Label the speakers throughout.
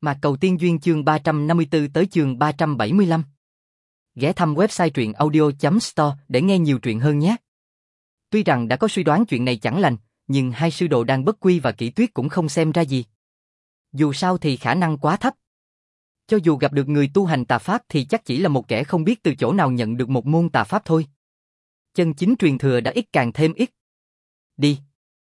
Speaker 1: Mạc Cầu Tiên Duyên chương 354 tới chương 375. Ghé thăm website truyện audio.store để nghe nhiều truyện hơn nhé. Tuy rằng đã có suy đoán chuyện này chẳng lành, nhưng hai sư đồ Đan Bất Quy và Kỷ Tuyết cũng không xem ra gì. Dù sao thì khả năng quá thấp. Cho dù gặp được người tu hành tà pháp thì chắc chỉ là một kẻ không biết từ chỗ nào nhận được một môn tà pháp thôi. Chân chính truyền thừa đã ít càng thêm ít. Đi.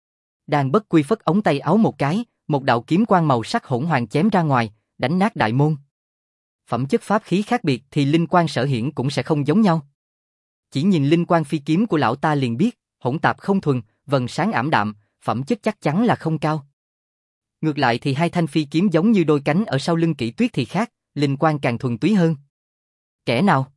Speaker 1: Đan Bất Quy phất ống tay áo một cái, một đạo kiếm quang màu sắc hỗn hoàng chém ra ngoài, đánh nát đại môn. Phẩm chất pháp khí khác biệt thì linh quang sở hiển cũng sẽ không giống nhau. Chỉ nhìn linh quang phi kiếm của lão ta liền biết, hỗn tạp không thuần, vầng sáng ảm đạm, phẩm chất chắc chắn là không cao. Ngược lại thì hai thanh phi kiếm giống như đôi cánh ở sau lưng Kỷ Tuyết thì khác, linh quang càng thuần túy hơn. Kẻ nào?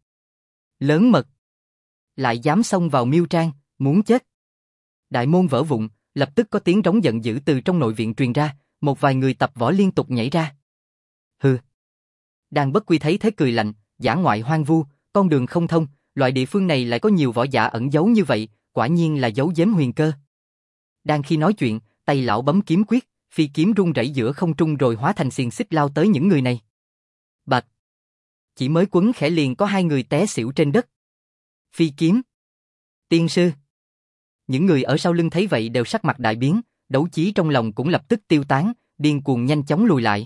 Speaker 1: Lớn mật. Lại dám xông vào miêu trang, muốn chết. Đại môn vỡ vụn, lập tức có tiếng rống giận dữ từ trong nội viện truyền ra, một vài người tập võ liên tục nhảy ra. Hừ. Đan Bất Quy thấy thế cười lạnh, dã ngoại hoang vu, con đường không thông, loại địa phương này lại có nhiều võ giả ẩn giấu như vậy, quả nhiên là giấu giếm huyền cơ. Đang khi nói chuyện, tay lão bấm kiếm quyết, phi kiếm rung rẩy giữa không trung rồi hóa thành xiềng xích lao tới những người này. Bạch. Chỉ mới quấn khẽ liền có hai người té xỉu trên đất. Phi kiếm. Tiên sư. Những người ở sau lưng thấy vậy đều sắc mặt đại biến, đấu chí trong lòng cũng lập tức tiêu tán, điên cuồng nhanh chóng lùi lại.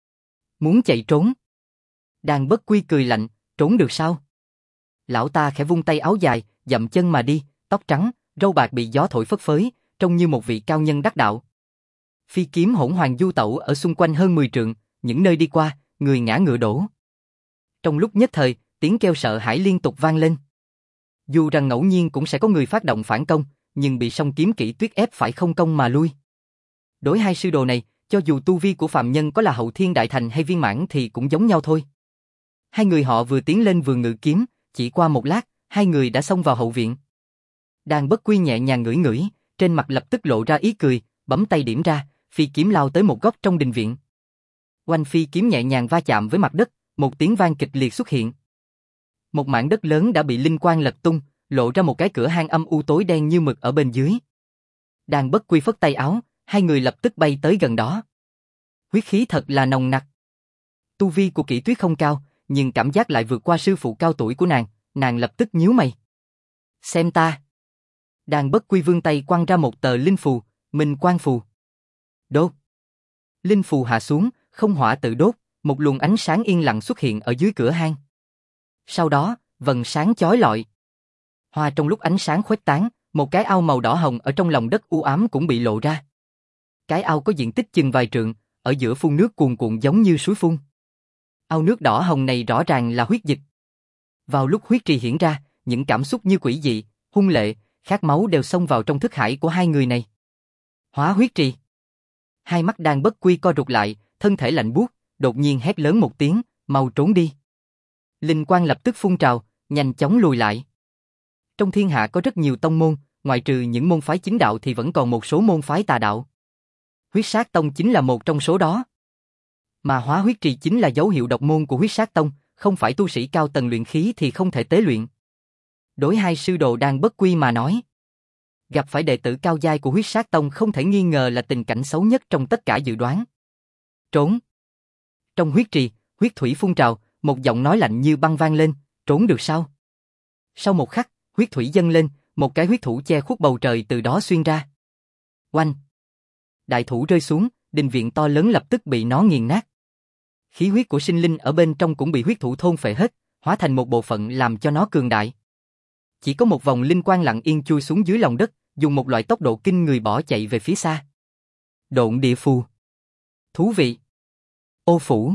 Speaker 1: Muốn chạy trốn. Đan Bất Quy cười lạnh, trốn được sao? Lão ta khẽ vung tay áo dài, dậm chân mà đi, tóc trắng, râu bạc bị gió thổi phất phới, trông như một vị cao nhân đắc đạo. Phi kiếm hỗn hoàng du tẩu ở xung quanh hơn 10 trượng, những nơi đi qua, người ngã ngựa đổ. Trong lúc nhất thời, tiếng kêu sợ hãi liên tục vang lên. Dù rằng ngẫu nhiên cũng sẽ có người phát động phản công, nhưng bị song kiếm Kỷ Tuyết ép phải không công mà lui. Đối hai sư đồ này, cho dù tu vi của phạm nhân có là hậu thiên đại thành hay viên mãn thì cũng giống nhau thôi. Hai người họ vừa tiến lên vừa ngự kiếm, chỉ qua một lát, hai người đã xông vào hậu viện. Đan Bất Quy nhẹ nhàng ngửi ngửi, trên mặt lập tức lộ ra ý cười, bấm tay điểm ra, phi kiếm lao tới một góc trong đình viện. Oanh, phi kiếm nhẹ nhàng va chạm với mặt đất, một tiếng vang kịch liệt xuất hiện. Một mảng đất lớn đã bị linh quang lật tung, lộ ra một cái cửa hang âm u tối đen như mực ở bên dưới. Đan Bất Quy phất tay áo, hai người lập tức bay tới gần đó. Huyết khí thật là nồng nặc. Tu vi của Kỷ Tuyết không cao, nhưng cảm giác lại vượt qua sư phụ cao tuổi của nàng lập tức nhíu mày. Xem ta. Đan Bất Quy vươn tay quăng ra một tờ linh phù, Minh Quang phù. Đốt. Linh phù hạ xuống, không hỏa tự đốt, một luồng ánh sáng yên lặng xuất hiện ở dưới cửa hang. Sau đó, vầng sáng chói lọi. Hoa trong lúc ánh sáng khuếch tán, một cái ao màu đỏ hồng ở trong lòng đất u ám cũng bị lộ ra. Cái ao có diện tích chừng vài trượng, ở giữa phun nước cuồn cuộn giống như suối phun. Ao nước đỏ hồng này rõ ràng là huyết dịch. Vào lúc huyết trì hiển ra, những cảm xúc như quỷ dị, hung lệ, khát máu đều xông vào trong thức hải của hai người này. Hóa huyết trì. Hai mắt Đan Bất Quy co rụt lại, thân thể lạnh buốt, đột nhiên hét lớn một tiếng, mau trốn đi. Linh quang lập tức phun trào, nhanh chóng lùi lại. Trong thiên hạ có rất nhiều tông môn, ngoại trừ những môn phái chính đạo thì vẫn còn một số môn phái tà đạo. Huyết Sát Tông chính là một trong số đó. Mà hóa huyết trì chính là dấu hiệu độc môn của Huyết Sát Tông, không phải tu sĩ cao tầng luyện khí thì không thể tế luyện. Đối hai sư đồ Đan Bất Quy mà nói, gặp phải đệ tử cao giai của Huyết Sát Tông không thể nghi ngờ là tình cảnh xấu nhất trong tất cả dự đoán. Trốn. Trong huyết trì, huyết thủy phun trào, một giọng nói lạnh như băng vang lên, trốn được sao? Sau một khắc, huyết thủy dâng lên, một cái huyết thủ che khuất bầu trời từ đó xuyên ra. Oanh! Đại thủ rơi xuống, đình viện to lớn lập tức bị nó nghiền nát. Khí huyết của sinh linh ở bên trong cũng bị huyết thủ thôn phệ hết, hóa thành một bộ phận làm cho nó cường đại. Chỉ có một vòng linh quang lặng yên chui xuống dưới lòng đất, dùng một loại tốc độ kinh người bỏ chạy về phía xa. Độn địa phù. Thú vị. Ô phủ.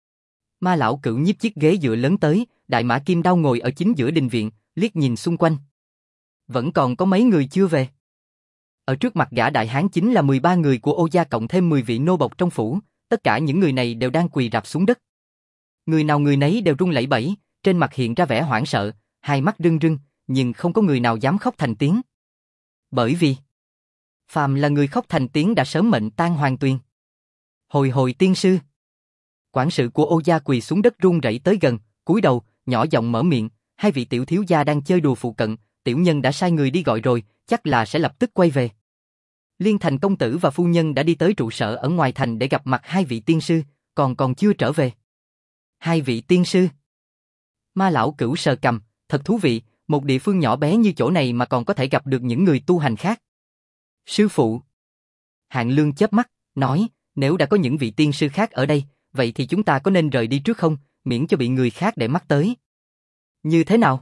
Speaker 1: Ma lão cửu nhiếp chiếc ghế dựa lớn tới, đại mã kim đao ngồi ở chính giữa đình viện, liếc nhìn xung quanh. Vẫn còn có mấy người chưa về. Ở trước mặt gã đại hán chính là 13 người của Ô gia cộng thêm 10 vị nô bộc trong phủ, tất cả những người này đều đang quỳ rạp xuống đất. Người nào người nấy đều run lẩy bẩy, trên mặt hiện ra vẻ hoảng sợ, hai mắt rưng rưng, nhưng không có người nào dám khóc thành tiếng. Bởi vì, phàm là người khóc thành tiếng đã sớm mệnh tang hoàng tuyền. Hồi hồi tiên sư. Quản sự của Ô gia quỳ xuống đất run rẩy tới gần, cúi đầu, nhỏ giọng mở miệng, hai vị tiểu thiếu gia đang chơi đùa phụ cận, tiểu nhân đã sai người đi gọi rồi, chắc là sẽ lập tức quay về. Liên Thành công tử và phu nhân đã đi tới trụ sở ở ngoài thành để gặp mặt hai vị tiên sư, còn chưa trở về. Hai vị tiên sư. Ma lão Cửu sờ cằm, thật thú vị, một địa phương nhỏ bé như chỗ này mà còn có thể gặp được những người tu hành khác. Sư phụ. Hạng Lương chớp mắt, nói, nếu đã có những vị tiên sư khác ở đây, vậy thì chúng ta có nên rời đi trước không, miễn cho bị người khác để mắt tới. Như thế nào?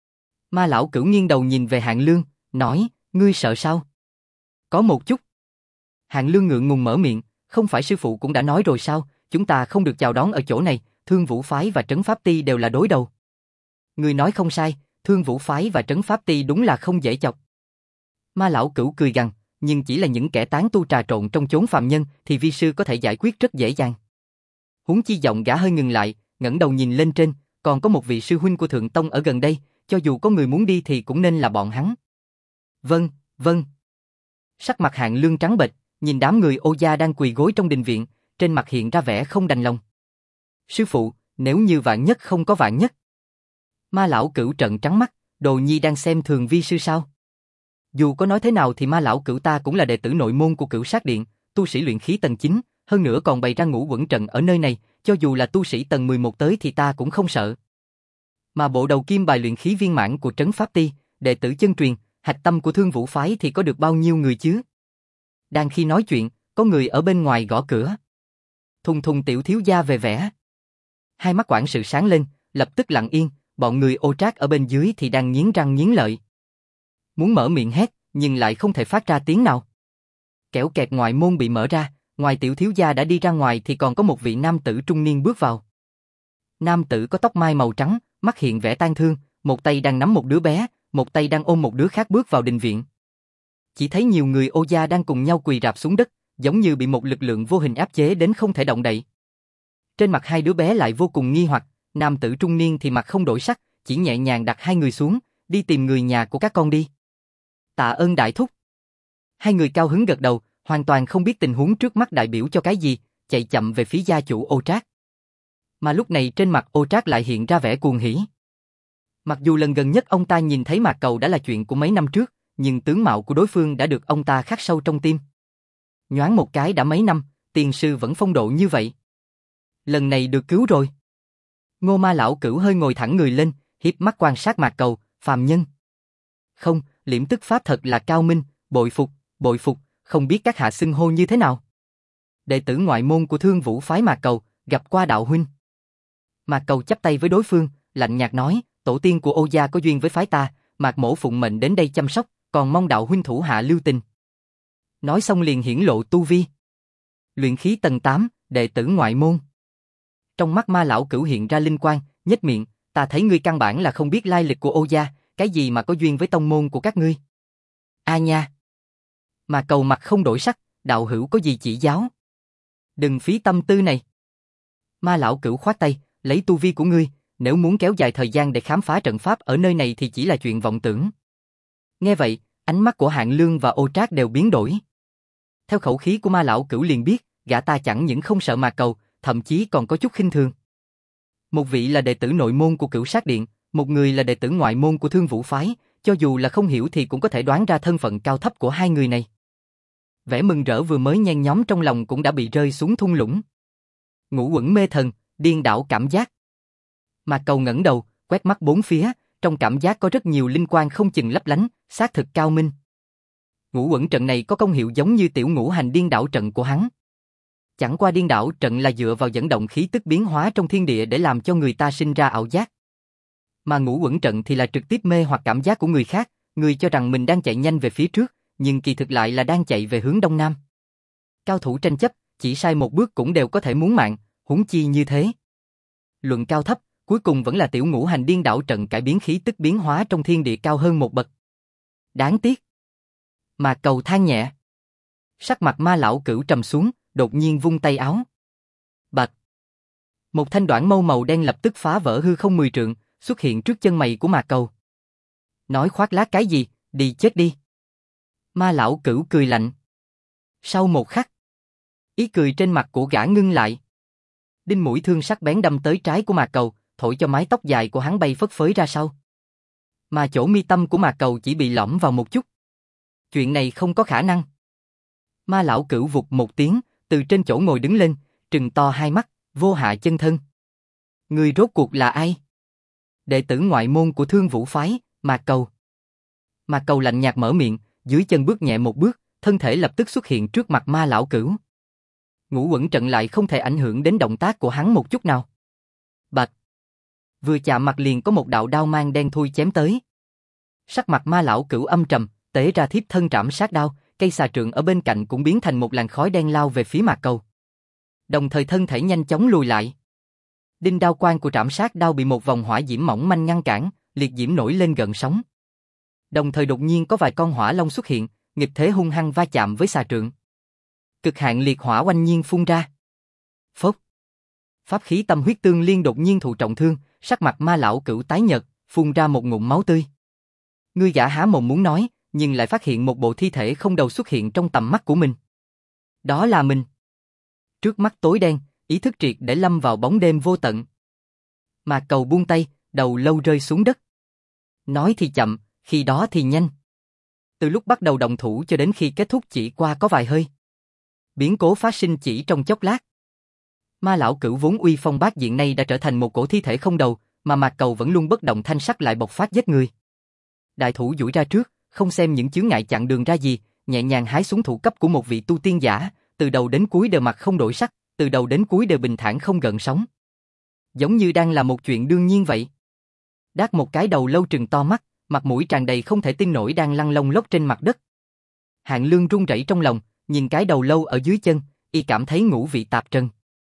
Speaker 1: Ma lão Cửu nghiêng đầu nhìn về Hạng Lương, nói, ngươi sợ sao? Có một chút. Hạng Lương ngượng ngùng mở miệng, không phải sư phụ cũng đã nói rồi sao, chúng ta không được chào đón ở chỗ này, Thương Vũ Phái và Trấn Pháp Ti đều là đối đầu. Ngươi nói không sai, Thương Vũ Phái và Trấn Pháp Ti đúng là không dễ chọc. Ma lão Cửu cười gằn, nhưng chỉ là những kẻ tán tu trà trộn trong chốn phàm nhân thì vi sư có thể giải quyết rất dễ dàng. Huống chi giọng gã hơi ngừng lại, ngẩng đầu nhìn lên trên, còn có một vị sư huynh của Thượng Tông ở gần đây, cho dù có người muốn đi thì cũng nên là bọn hắn. Vâng, vâng. Sắc mặt Hạng Lương trắng bệch, nhìn đám người Ô gia đang quỳ gối trong đình viện, trên mặt hiện ra vẻ không đành lòng. Sư phụ, nếu như vạn nhất không có vạn nhất. Ma lão Cửu trợn trắng mắt, Đồ Nhi đang xem thường vi sư sao? Dù có nói thế nào thì Ma lão Cửu ta cũng là đệ tử nội môn của Cửu Sát Điện, tu sĩ luyện khí tầng 9, hơn nữa còn bày ra ngũ quẩn trận ở nơi này, cho dù là tu sĩ tầng 11 tới thì ta cũng không sợ. Mà bộ đầu kim bài luyện khí viên mãn của Trấn Pháp Ti, đệ tử chân truyền, hạch tâm của Thương Vũ Phái thì có được bao nhiêu người chứ? Đang khi nói chuyện, có người ở bên ngoài gõ cửa. Thùng thùng tiểu thiếu gia về vẽ. Hai mắt quản sự sáng lên, lập tức lặng yên, bọn người Ô Trác ở bên dưới thì đang nghiến răng nghiến lợi. Muốn mở miệng hét, nhưng lại không thể phát ra tiếng nào. Kẻo kẹt ngoại môn bị mở ra, ngoài tiểu thiếu gia đã đi ra ngoài thì còn có một vị nam tử trung niên bước vào. Nam tử có tóc mai màu trắng, mắt hiện vẻ tang thương, một tay đang nắm một đứa bé, một tay đang ôm một đứa khác bước vào đình viện. Chỉ thấy nhiều người Ô gia đang cùng nhau quỳ rạp xuống đất, giống như bị một lực lượng vô hình áp chế đến không thể động đậy. Trên mặt hai đứa bé lại vô cùng nghi hoặc, nam tử trung niên thì mặt không đổi sắc, chỉ nhẹ nhàng đặt hai người xuống, đi tìm người nhà của các con đi. Tạ ơn đại thúc. Hai người cao hứng gật đầu, hoàn toàn không biết tình huống trước mắt đại biểu cho cái gì, chạy chậm về phía gia chủ Ô Trác. Mà lúc này trên mặt Ô Trác lại hiện ra vẻ cuồng hỉ. Mặc dù lần gần nhất ông ta nhìn thấy Mạc Cầu đã là chuyện của mấy năm trước, nhưng tướng mạo của đối phương đã được ông ta khắc sâu trong tim. Nhoáng một cái đã mấy năm, tiền sư vẫn phong độ như vậy. Lần này được cứu rồi. Ngô Ma lão Cửu hơi ngồi thẳng người lên, hiếp mắt quan sát Mạc Cầu, phàm nhân. Không, liễm tức pháp thật là cao minh, bội phục, không biết các hạ xưng hô như thế nào. Đệ tử ngoại môn của Thương Vũ Phái Mạc Cầu, gặp qua đạo huynh. Mạc Cầu chắp tay với đối phương, lạnh nhạt nói, tổ tiên của Ô gia có duyên với phái ta, Mạc mỗ phụng mệnh đến đây chăm sóc, còn mong đạo huynh thủ hạ lưu tình. Nói xong liền hiển lộ tu vi. Luyện khí tầng 8, đệ tử ngoại môn. Trong mắt Ma lão Cửu hiện ra linh quang, nhếch miệng, ta thấy ngươi căn bản là không biết lai lịch của Ô gia, cái gì mà có duyên với tông môn của các ngươi. A nha. Mà Cầu mặt không đổi sắc, đạo hữu có gì chỉ giáo. Đừng phí tâm tư này. Ma lão Cửu khoát tay, lấy tu vi của ngươi, nếu muốn kéo dài thời gian để khám phá trận pháp ở nơi này thì chỉ là chuyện vọng tưởng. Nghe vậy, ánh mắt của Hạng Lương và Ô Trác đều biến đổi. Theo khẩu khí của Ma lão Cửu liền biết, gã ta chẳng những không sợ Mạc Cầu, thậm chí còn có chút khinh thường. Một vị là đệ tử nội môn của Cửu Sát Điện, một người là đệ tử ngoại môn của Thương Vũ Phái, cho dù là không hiểu thì cũng có thể đoán ra thân phận cao thấp của hai người này. Vẻ mừng rỡ vừa mới nhen nhóm trong lòng cũng đã bị rơi xuống thung lũng. Ngũ quẩn mê thần, điên đảo cảm giác. Mạc Cầu ngẩng đầu, quét mắt bốn phía, trong cảm giác có rất nhiều linh quang không chừng lấp lánh, xác thực cao minh. Ngũ quẩn trận này có công hiệu giống như tiểu ngũ hành điên đảo trận của hắn. Chẳng qua điên đảo trận là dựa vào dẫn động khí tức biến hóa trong thiên địa để làm cho người ta sinh ra ảo giác. Mà ngũ quẩn trận thì là trực tiếp mê hoặc cảm giác của người khác, người cho rằng mình đang chạy nhanh về phía trước, nhưng kỳ thực lại là đang chạy về hướng đông nam. Cao thủ tranh chấp, chỉ sai một bước cũng đều có thể muốn mạng, huống chi như thế. Luận cao thấp, cuối cùng vẫn là tiểu ngũ hành điên đảo trận cải biến khí tức biến hóa trong thiên địa cao hơn một bậc. Đáng tiếc. Mà Cầu than nhẹ. Sắc mặt Ma lão Cửu trầm xuống, đột nhiên vung tay áo. Bạch. Một thanh đoản mâu màu đen lập tức phá vỡ hư không 10 trượng, xuất hiện trước chân mày của Mạc Cầu. Nói khoác lác cái gì, đi chết đi. Ma lão Cửu cười lạnh. Sau một khắc, ý cười trên mặt của gã ngưng lại. Đinh mũi thương sắc bén đâm tới trái của Mạc Cầu, thổi cho mái tóc dài của hắn bay phất phới ra sau. Mà chỗ mi tâm của Mạc Cầu chỉ bị lõm vào một chút. Chuyện này không có khả năng. Ma lão Cửu vụt một tiếng, từ trên chỗ ngồi đứng lên, trừng to hai mắt, Vô Hạ chân thân. Người rốt cuộc là ai? Đệ tử ngoại môn của Thương Vũ phái, Mạc Cầu. Mạc Cầu lạnh nhạt mở miệng, dưới chân bước nhẹ một bước, thân thể lập tức xuất hiện trước mặt Ma lão cửu. Ngũ Quẩn trận lại không thể ảnh hưởng đến động tác của hắn một chút nào. Bạch. Vừa chạm mặt liền có một đạo đao mang đen thui chém tới. Sắc mặt Ma lão cửu âm trầm, tế ra thiếp thân trảm sát đao, cây xà trượng ở bên cạnh cũng biến thành một làn khói đen lao về phía Mạc Cầu. Đồng thời thân thể nhanh chóng lùi lại. Đinh đao quang của trảm sát đao bị một vòng hỏa diễm mỏng manh ngăn cản, liệt diễm nổi lên gợn sóng. Đồng thời đột nhiên có vài con hỏa long xuất hiện, nghịch thế hung hăng va chạm với xà trượng. Cực hạn liệt hỏa oanh nhiên phun ra. Phốc. Pháp khí tâm huyết tương liên đột nhiên thụ trọng thương, sắc mặt Ma lão cửu tái nhợt, phun ra một ngụm máu tươi. Ngươi gã há mồm muốn nói, nhưng lại phát hiện một bộ thi thể không đầu xuất hiện trong tầm mắt của mình. Đó là mình. Trước mắt tối đen, ý thức triệt để lâm vào bóng đêm vô tận. Mạc Cầu buông tay, đầu lâu rơi xuống đất. Nói thì chậm, khi đó thì nhanh. Từ lúc bắt đầu động thủ cho đến khi kết thúc chỉ qua có vài hơi. Biến cố phát sinh chỉ trong chốc lát. Ma lão cửu vốn uy phong bát diện nay đã trở thành một cổ thi thể không đầu, mà Mạc Cầu vẫn luôn bất động thanh sắc lại bộc phát giết người. Đại thủ duỗi ra trước, không xem những chướng ngại chặn đường ra gì, nhẹ nhàng hái xuống thủ cấp của một vị tu tiên giả, từ đầu đến cuối đều mặt không đổi sắc, từ đầu đến cuối đều bình thản không gợn sóng. Giống như đang là một chuyện đương nhiên vậy. Đát một cái đầu lâu trừng to mắt, mặt mũi tràn đầy không thể tin nổi đang lăn lông lốc trên mặt đất. Hạng Lương run rẩy trong lòng, nhìn cái đầu lâu ở dưới chân, y cảm thấy ngũ vị tạp trần.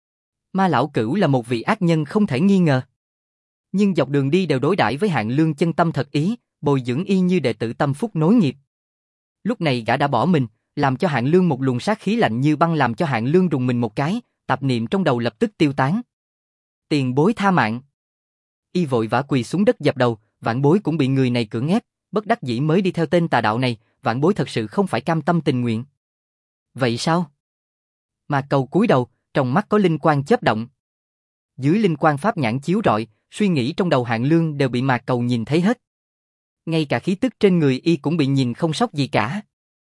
Speaker 1: Ma lão cửu là một vị ác nhân không thể nghi ngờ. Nhưng dọc đường đi đều đối đãi với Hạng Lương chân tâm thật ý, bồi dưỡng y như đệ tử tâm phúc nối nghiệp. Lúc này gã đã bỏ mình, làm cho Hạng Lương một luồng sát khí lạnh như băng làm cho Hạng Lương rùng mình một cái, tạp niệm trong đầu lập tức tiêu tán. Tiền bối tha mạng. Y vội vã quỳ xuống đất dập đầu, vãn bối cũng bị người này cưỡng ép, bất đắc dĩ mới đi theo tên tà đạo này, vãn bối thật sự không phải cam tâm tình nguyện. Vậy sao? Mạc Cầu cúi đầu, trong mắt có linh quang chớp động. Dưới linh quang pháp nhãn chiếu rọi, suy nghĩ trong đầu Hạng Lương đều bị Mạc Cầu nhìn thấy hết. Ngay cả khí tức trên người y cũng bị nhìn không sót gì cả.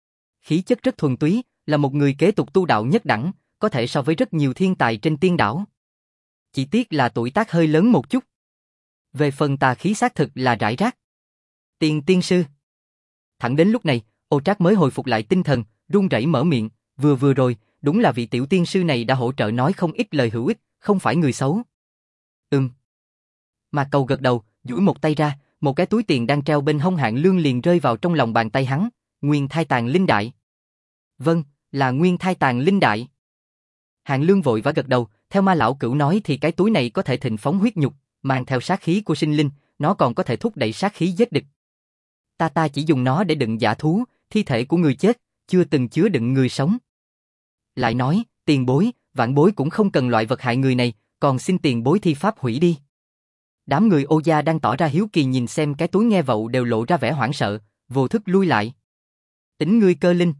Speaker 1: Khí chất rất thuần túy, là một người kế tục tu đạo nhất đẳng, có thể so với rất nhiều thiên tài trên tiên đảo. Chỉ tiếc là tuổi tác hơi lớn một chút. Về phần tà khí xác thực là rải rác. Tiên sư. Thẳng đến lúc này, Ô Trác mới hồi phục lại tinh thần, run rẩy mở miệng, vừa rồi, đúng là vị tiểu tiên sư này đã hỗ trợ nói không ít lời hữu ích, không phải người xấu. Mạc Cầu gật đầu, duỗi một tay ra, một cái túi tiền đang treo bên hông Hạng Lương liền rơi vào trong lòng bàn tay hắn, Nguyên Thai Tàn Linh Đại. Vâng, là Nguyên Thai Tàn Linh Đại. Hạng Lương vội vã gật đầu, theo Ma lão cửu nói thì cái túi này có thể thịnh phóng huyết nhục, mang theo sát khí của sinh linh, nó còn có thể thúc đẩy sát khí giết địch. Ta chỉ dùng nó để đựng dã thú, thi thể của người chết, chưa từng chứa đựng người sống. Lại nói, tiền bối, vãn bối cũng không cần loại vật hại người này, còn xin tiền bối thi pháp hủy đi. Đám người Ô gia đang tỏ ra hiếu kỳ nhìn xem cái túi nghe vậu đều lộ ra vẻ hoảng sợ, vô thức lui lại. Tính ngươi cơ linh.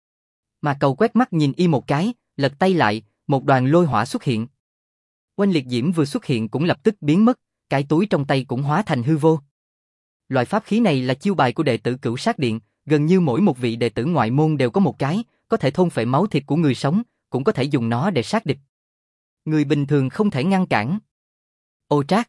Speaker 1: Mà Cầu quét mắt nhìn y một cái, lật tay lại, một đoàn lôi hỏa xuất hiện. Oanh liệt diễm vừa xuất hiện cũng lập tức biến mất, cái túi trong tay cũng hóa thành hư vô. Loại pháp khí này là chiêu bài của đệ tử Cửu Sát Điện, gần như mỗi một vị đệ tử ngoại môn đều có một cái, có thể thôn phệ máu thịt của người sống, cũng có thể dùng nó để sát địch. Người bình thường không thể ngăn cản. Ô Trác.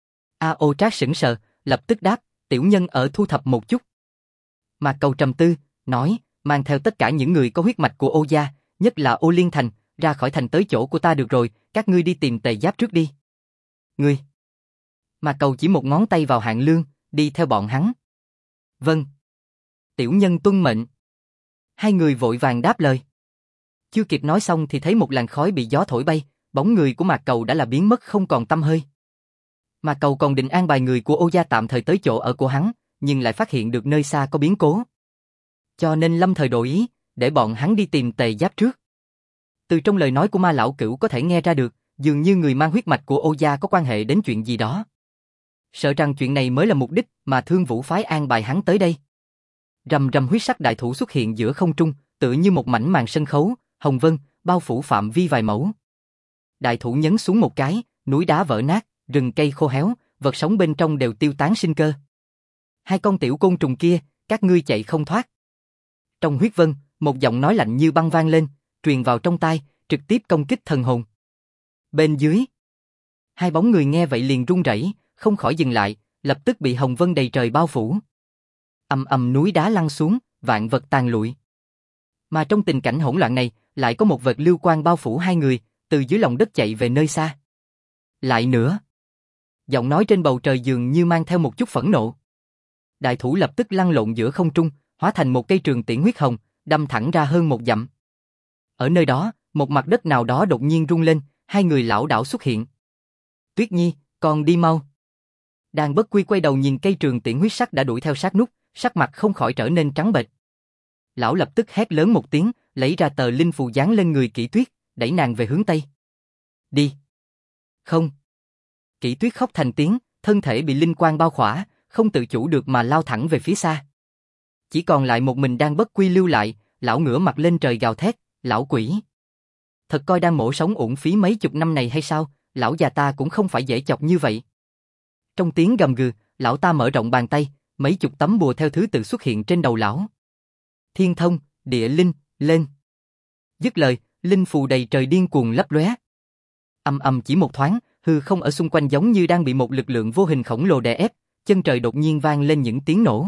Speaker 1: Ô Trác sững sờ, lập tức đáp, tiểu nhân ở thu thập một chút. Mạc Cầu trầm tư, nói, mang theo tất cả những người có huyết mạch của Ô gia, nhất là Ô Liên Thành, ra khỏi thành tới chỗ của ta được rồi, các ngươi đi tìm Tề Giáp trước đi. Ngươi. Mạc Cầu chỉ một ngón tay vào Hạng Lương, đi theo bọn hắn. Vâng. Tiểu nhân tuân mệnh. Hai người vội vàng đáp lời. Chưa kịp nói xong thì thấy một làn khói bị gió thổi bay, bóng người của Mạc Cầu đã là biến mất không còn tăm hơi. Mạc Cầu còn định an bài người của Ô gia tạm thời tới chỗ ở của hắn, nhưng lại phát hiện được nơi xa có biến cố. Cho nên lâm thời đổi ý, để bọn hắn đi tìm Tề Giáp trước. Từ trong lời nói của Ma lão cửu có thể nghe ra được, dường như người mang huyết mạch của Ô gia có quan hệ đến chuyện gì đó. Sợ rằng chuyện này mới là mục đích mà Thương Vũ phái an bài hắn tới đây. Rầm rầm huyết sắc đại thủ xuất hiện giữa không trung, tựa như một mảnh màn sân khấu, hồng vân, bao phủ phạm vi vài mẫu. Đại thủ nhấn xuống một cái, núi đá vỡ nát, rừng cây khô héo, vật sống bên trong đều tiêu tán sinh cơ. Hai con tiểu côn trùng kia, các ngươi chạy không thoát. Trong huyết vân, một giọng nói lạnh như băng vang lên, truyền vào trong tai, trực tiếp công kích thần hồn. Bên dưới, hai bóng người nghe vậy liền run rẩy, không khỏi dừng lại, lập tức bị hồng vân đầy trời bao phủ. Ầm ầm núi đá lăn xuống, vạn vật tàn lụi. Mà trong tình cảnh hỗn loạn này, lại có một vệt lưu quang bao phủ hai người, từ dưới lòng đất chạy về nơi xa. Lại nữa. Giọng nói trên bầu trời dường như mang theo một chút phẫn nộ. Đại thủ lập tức lăn lộn giữa không trung, hóa thành một cây trường tiễn huyết hồng, đâm thẳng ra hơn một dặm. Ở nơi đó, một mặt đất nào đó đột nhiên rung lên, hai người lảo đảo xuất hiện. Tuyết Nhi, con đi mau. Đàn Bất Quy quay đầu nhìn cây trường tiễn huyết sắc đã đuổi theo sát nút, sắc mặt không khỏi trở nên trắng bệch. Lão lập tức hét lớn một tiếng, lấy ra tờ linh phù dán lên người Kỷ Tuyết, đẩy nàng về hướng tây. Đi. Không. Kỷ Tuyết khóc thành tiếng, thân thể bị linh quang bao khỏa, không tự chủ được mà lao thẳng về phía xa. Chỉ còn lại một mình Đan Bất Quy lưu lại, lão ngửa mặt lên trời gào thét, lão quỷ. Thật coi đang mổ sống uổng phí mấy chục năm này hay sao, lão già ta cũng không phải dễ chọc như vậy. Trong tiếng gầm gừ, lão ta mở rộng bàn tay, mấy chục tấm bùa theo thứ tự xuất hiện trên đầu lão. Thiên thông, địa linh, lên. Dứt lời, linh phù đầy trời điên cuồng lấp lóe. Ầm ầm chỉ một thoáng, hư không ở xung quanh giống như đang bị một lực lượng vô hình khổng lồ đè ép, chân trời đột nhiên vang lên những tiếng nổ.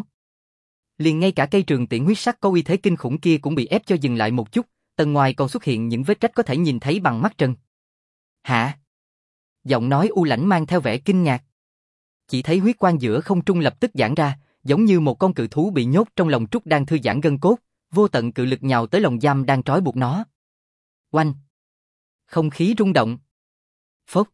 Speaker 1: Liền ngay cả cây trường tiễn huyết sắc có uy thế kinh khủng kia cũng bị ép cho dừng lại một chút, tầng ngoài còn xuất hiện những vết rách có thể nhìn thấy bằng mắt trần. Hả? Giọng nói u lãnh mang theo vẻ kinh ngạc. Chỉ thấy huyết quang giữa không trung lập tức giãn ra, giống như một con cự thú bị nhốt trong lòng trúc đang thư giãn gân cốt, vô tận cự lực nhào tới lồng giam đang trói buộc nó. Oanh! Không khí rung động. Phốc!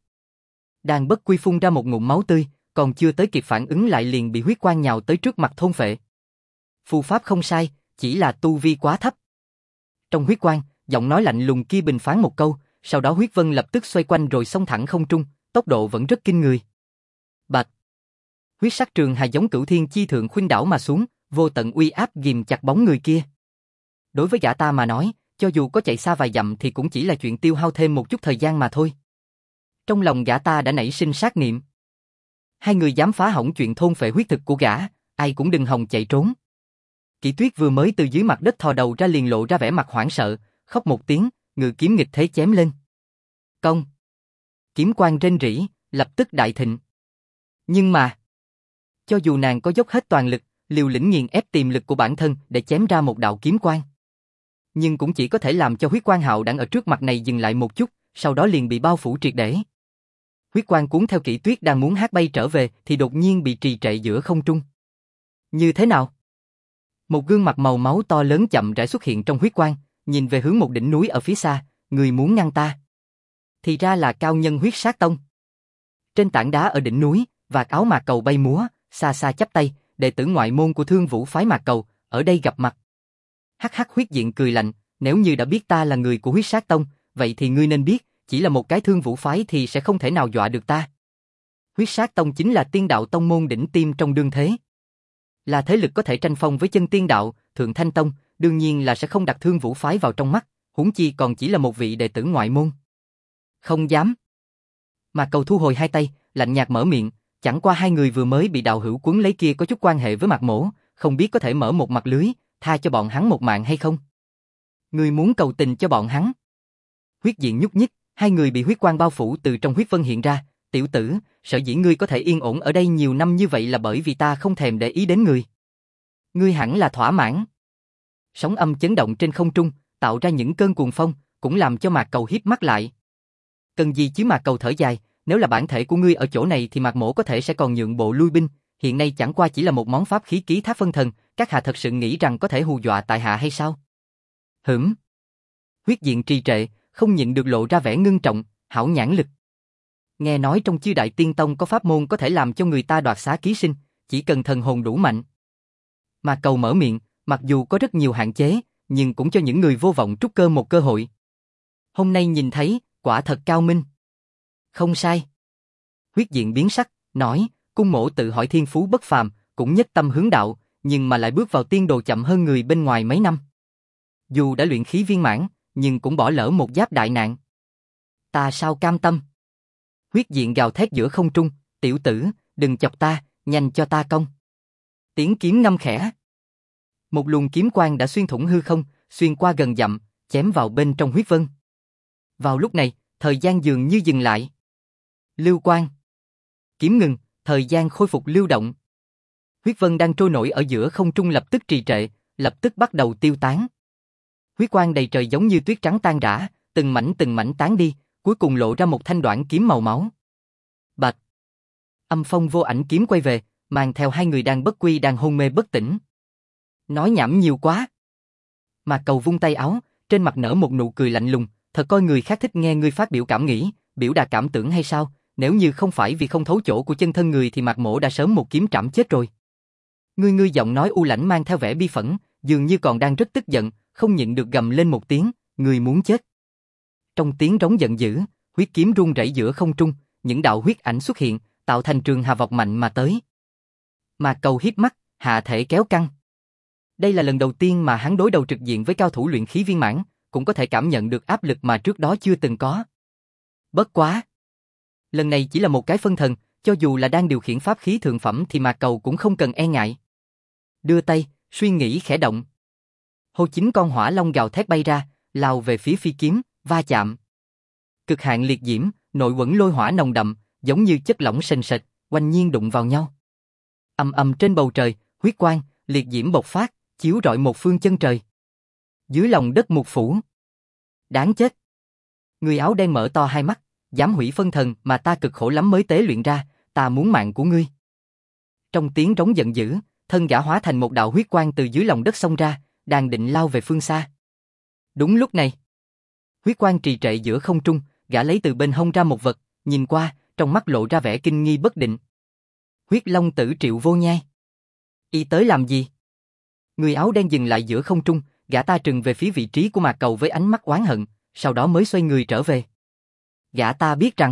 Speaker 1: Đan Bất Quy phun ra một ngụm máu tươi, còn chưa tới kịp phản ứng lại liền bị huyết quang nhào tới trước mặt thôn phệ. Phù pháp không sai, chỉ là tu vi quá thấp. Trong huyết quang, giọng nói lạnh lùng kia bình phán một câu, sau đó huyết vân lập tức xoay quanh rồi xông thẳng không trung, tốc độ vẫn rất kinh người. Bạch! Huyết sắc trường hà giống cửu thiên chi thượng khuynh đảo mà xuống, vô tận uy áp ghìm chặt bóng người kia. Đối với gã ta mà nói, cho dù có chạy xa vài dặm thì cũng chỉ là chuyện tiêu hao thêm một chút thời gian mà thôi. Trong lòng gã ta đã nảy sinh sát niệm. Hai người dám phá hỏng chuyện thôn phệ huyết thực của gã, ai cũng đừng hòng chạy trốn. Kỷ Tuyết vừa mới từ dưới mặt đất thò đầu ra liền lộ ra vẻ mặt hoảng sợ, khóc một tiếng, ngự kiếm nghịch thế chém lên. Công! Kiếm quang rên rỉ, lập tức đại thịnh. Nhưng mà, cho dù nàng có dốc hết toàn lực, liều lĩnh nghiền ép tiềm lực của bản thân để chém ra một đạo kiếm quang, nhưng cũng chỉ có thể làm cho huyết quang hạo đẳng ở trước mặt này dừng lại một chút, sau đó liền bị bao phủ triệt để. Huyết quang cuốn theo Kỷ Tuyết đang muốn hát bay trở về thì đột nhiên bị trì trệ giữa không trung. Như thế nào? Một gương mặt màu máu to lớn chậm rãi xuất hiện trong huyết quang, nhìn về hướng một đỉnh núi ở phía xa, người muốn ngăn ta. Thì ra là cao nhân Huyết Sát Tông. Trên tảng đá ở đỉnh núi, vạt áo Mạc Cầu bay múa, xa xa chắp tay, đệ tử ngoại môn của Thương Vũ phái Mạc Cầu, ở đây gặp mặt. Hắc hắc Huyết Diện cười lạnh, nếu như đã biết ta là người của Huyết Sát Tông, vậy thì ngươi nên biết, chỉ là một cái Thương Vũ phái thì sẽ không thể nào dọa được ta. Huyết Sát Tông chính là tiên đạo tông môn đỉnh tiêm trong đương thế. Là thế lực có thể tranh phong với chân tiên đạo, Thượng Thanh Tông, đương nhiên là sẽ không đặt Thương Vũ phái vào trong mắt, huống chi còn chỉ là một vị đệ tử ngoại môn. Không dám. Mạc Cầu thu hồi hai tay, lạnh nhạt mở miệng, chẳng qua hai người vừa mới bị đạo hữu cuốn lấy kia có chút quan hệ với Mạc Mỗ, không biết có thể mở một mặt lưới, tha cho bọn hắn một mạng hay không? Ngươi muốn cầu tình cho bọn hắn? Huyết Diện nhúc nhích, hai người bị huyết quang bao phủ từ trong huyết vân hiện ra, tiểu tử, sở dĩ ngươi có thể yên ổn ở đây nhiều năm như vậy là bởi vì ta không thèm để ý đến ngươi. Ngươi hẳn là thỏa mãn. Sóng âm chấn động trên không trung, tạo ra những cơn cuồng phong, cũng làm cho Mạc Cầu híp mắt lại. Cần gì chứ Mạc Cầu thở dài, nếu là bản thể của ngươi ở chỗ này thì Mạc Mỗ có thể sẽ còn nhượng bộ lui binh, hiện nay chẳng qua chỉ là một món pháp khí ký thác phân thần, các hạ thật sự nghĩ rằng có thể hù dọa tại hạ hay sao? Hửm. Huyết Diện trì trệ, không nhịn được lộ ra vẻ ngưng trọng, hảo nhãn lực. Nghe nói trong Chư Đại Tiên Tông có pháp môn có thể làm cho người ta đoạt xá ký sinh, chỉ cần thần hồn đủ mạnh. Mạc Cầu mở miệng, mặc dù có rất nhiều hạn chế, nhưng cũng cho những người vô vọng trúc cơ một cơ hội. Hôm nay nhìn thấy, quả thật cao minh. Không sai. Huyết Diện biến sắc, nói, cung mỗ tự hỏi thiên phú bất phàm, cũng nhất tâm hướng đạo, nhưng mà lại bước vào tiên đồ chậm hơn người bên ngoài mấy năm. Dù đã luyện khí viên mãn, nhưng cũng bỏ lỡ một giáp đại nạn. Ta sao cam tâm? Huyết Diện gào thét giữa không trung, tiểu tử, đừng chọc ta, nhanh cho ta công. Tiếng kiếm ngâm khẽ. Một luồng kiếm quang đã xuyên thủng hư không, xuyên qua gần dặm, chém vào bên trong huyết vân. Vào lúc này, thời gian dường như dừng lại. Lưu quang. Kiếm ngừng, thời gian khôi phục lưu động. Huyết vân đang trôi nổi ở giữa không trung lập tức trì trệ, lập tức bắt đầu tiêu tán. Huyết quang đầy trời giống như tuyết trắng tan rã, từng mảnh tán đi, cuối cùng lộ ra một thanh đoạn kiếm màu máu. Bạch. Âm phong vô ảnh kiếm quay về, mang theo hai người đang bất quy đang hôn mê bất tỉnh. Nói nhảm nhiều quá. Mà Cầu vung tay áo, trên mặt nở một nụ cười lạnh lùng, thật coi người khác thích nghe ngươi phát biểu cảm nghĩ, biểu đạt cảm tưởng hay sao, nếu như không phải vì không thấu chỗ của chân thân người thì Mạc Mỗ đã sớm một kiếm trảm chết rồi. Ngươi giọng nói u lãnh mang theo vẻ bi phẫn, dường như còn đang rất tức giận, không nhịn được gầm lên một tiếng, ngươi muốn chết. Trong tiếng rống giận dữ, huyết kiếm rung rẩy giữa không trung, những đạo huyết ảnh xuất hiện, tạo thành trường hà vọt mạnh mà tới. Mạc Cầu híp mắt, hạ thể kéo căng. Đây là lần đầu tiên mà hắn đối đầu trực diện với cao thủ luyện khí viên mãn, cũng có thể cảm nhận được áp lực mà trước đó chưa từng có. Bất quá. Lần này chỉ là một cái phân thần, cho dù là đang điều khiển pháp khí thượng phẩm thì Mạc Cầu cũng không cần e ngại. Đưa tay, suy nghĩ khẽ động. Hô chính con hỏa long gào thét bay ra, lao về phía phi kiếm, va chạm. Cực hạn liệt diễm, nội quẩn lôi hỏa nồng đậm, giống như chất lỏng sền sệt, oanh nhiên đụng vào nhau. Ầm ầm trên bầu trời, huyết quang, liệt diễm bộc phát, chiếu rọi một phương chân trời. Dưới lòng đất mục phủ. Đáng chết. Người áo đen mở to hai mắt, dám hủy phân thần mà ta cực khổ lắm mới tế luyện ra, ta muốn mạng của ngươi. Trong tiếng rống giận dữ, thân gã hóa thành một đạo huyết quang từ dưới lòng đất xông ra, đang định lao về phương xa. Đúng lúc này, huyết quang trì trệ giữa không trung, gã lấy từ bên hông ra một vật, nhìn qua, trong mắt lộ ra vẻ kinh nghi bất định. Huyết Long Tử Triệu Vô Nhai. Y tới làm gì? Người áo đen dừng lại giữa không trung, gã ta trừng về phía vị trí của Mạc Cầu với ánh mắt oán hận, sau đó mới xoay người trở về. Gã ta biết rằng,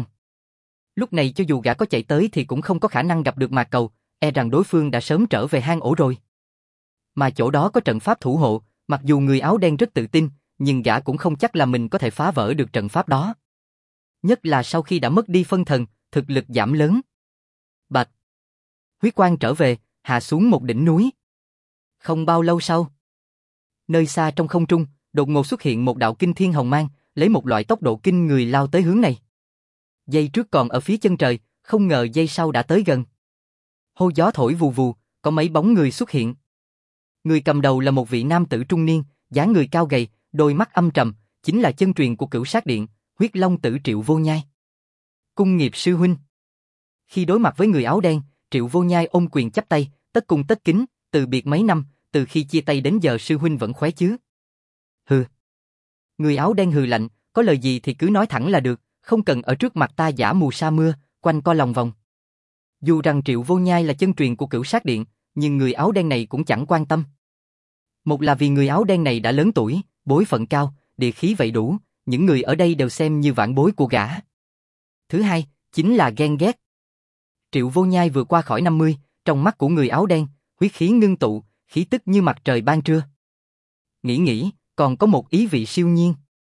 Speaker 1: lúc này cho dù gã có chạy tới thì cũng không có khả năng gặp được Mạc Cầu, e rằng đối phương đã sớm trở về hang ổ rồi. Mà chỗ đó có trận pháp thủ hộ, mặc dù người áo đen rất tự tin, nhưng gã cũng không chắc là mình có thể phá vỡ được trận pháp đó. Nhất là sau khi đã mất đi phân thần, thực lực giảm lớn. Bạch. Huyết quang trở về, hạ xuống một đỉnh núi. Không bao lâu sau, nơi xa trong không trung, đột ngột xuất hiện một đạo kinh thiên hồng mang, lấy một loại tốc độ kinh người lao tới hướng này. Giây trước còn ở phía chân trời, không ngờ giây sau đã tới gần. Hô gió thổi vù vù, có mấy bóng người xuất hiện. Người cầm đầu là một vị nam tử trung niên, dáng người cao gầy, đôi mắt âm trầm, chính là chân truyền của Cửu Sát Điện, Huyết Long Tử Triệu Vô Nhai. Cung nghiệp sư huynh. Khi đối mặt với người áo đen, Triệu Vô Nhai ôm quyền chắp tay, tất cung tất kính, từ biệt mấy năm, từ khi chia tay đến giờ sư huynh vẫn khỏe chứ? Hừ. Người áo đen hừ lạnh, có lời gì thì cứ nói thẳng là được, không cần ở trước mặt ta giả mù sa mưa, quanh co lòng vòng. Dù rằng Triệu Vô Nhai là chân truyền của Cửu Sát Điện, nhưng người áo đen này cũng chẳng quan tâm. Một là vì người áo đen này đã lớn tuổi, bối phận cao, địa khí vậy đủ, những người ở đây đều xem như vãn bối của gã. Thứ hai, chính là ghen ghét. Triệu Vô Nhai vừa qua khỏi 50, trong mắt của người áo đen, huyết khí ngưng tụ, khí tức như mặt trời ban trưa. Nghĩ, còn có một ý vị siêu nhiên.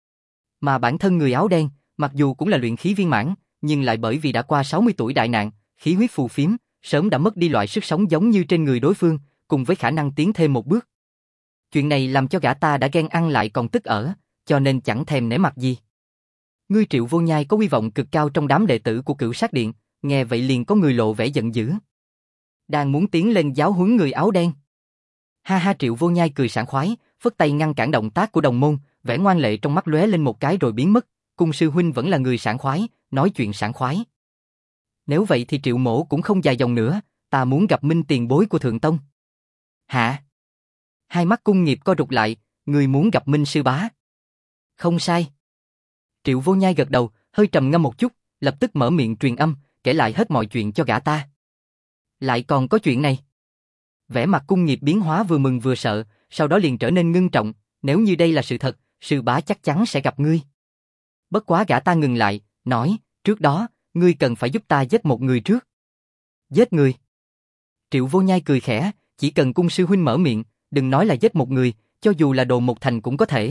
Speaker 1: Mà bản thân người áo đen, mặc dù cũng là luyện khí viên mãn, nhưng lại bởi vì đã qua 60 tuổi đại nạn, khí huyết phù phiếm, sớm đã mất đi loại sức sống giống như trên người đối phương, cùng với khả năng tiến thêm một bước. Chuyện này làm cho gã ta đã ghen ăn lại còn tức ở, cho nên chẳng thèm nể mặt gì. Ngươi Triệu Vô Nhai có uy vọng cực cao trong đám đệ tử của Cửu Sát Điện, nghe vậy liền có người lộ vẻ giận dữ. Đang muốn tiến lên giáo huấn người áo đen. Ha ha, Triệu Vô Nhai cười sảng khoái, phất tay ngăn cản động tác của đồng môn, vẻ ngoan lệ trong mắt lóe lên một cái rồi biến mất. Cung sư huynh vẫn là người sảng khoái, nói chuyện sảng khoái. Nếu vậy thì Triệu mỗ cũng không dài dòng nữa, ta muốn gặp Minh tiền bối của Thượng Tông. Hả? Hai mắt Cung Nghiệp co rụt lại, người muốn gặp Minh sư bá. Không sai. Triệu Vô Nhai gật đầu, hơi trầm ngâm một chút, lập tức mở miệng truyền âm, kể lại hết mọi chuyện cho gã ta. Lại còn có chuyện này. Vẻ mặt Cung Nghiệp biến hóa vừa mừng vừa sợ, sau đó liền trở nên ngưng trọng, nếu như đây là sự thật, sư bá chắc chắn sẽ gặp ngươi. Bất quá gã ta ngừng lại, nói, trước đó, ngươi cần phải giúp ta giết một người trước. Giết người? Triệu Vô Nhai cười khẽ, chỉ cần Cung sư huynh mở miệng, đừng nói là giết một người, cho dù là đồ một thành cũng có thể.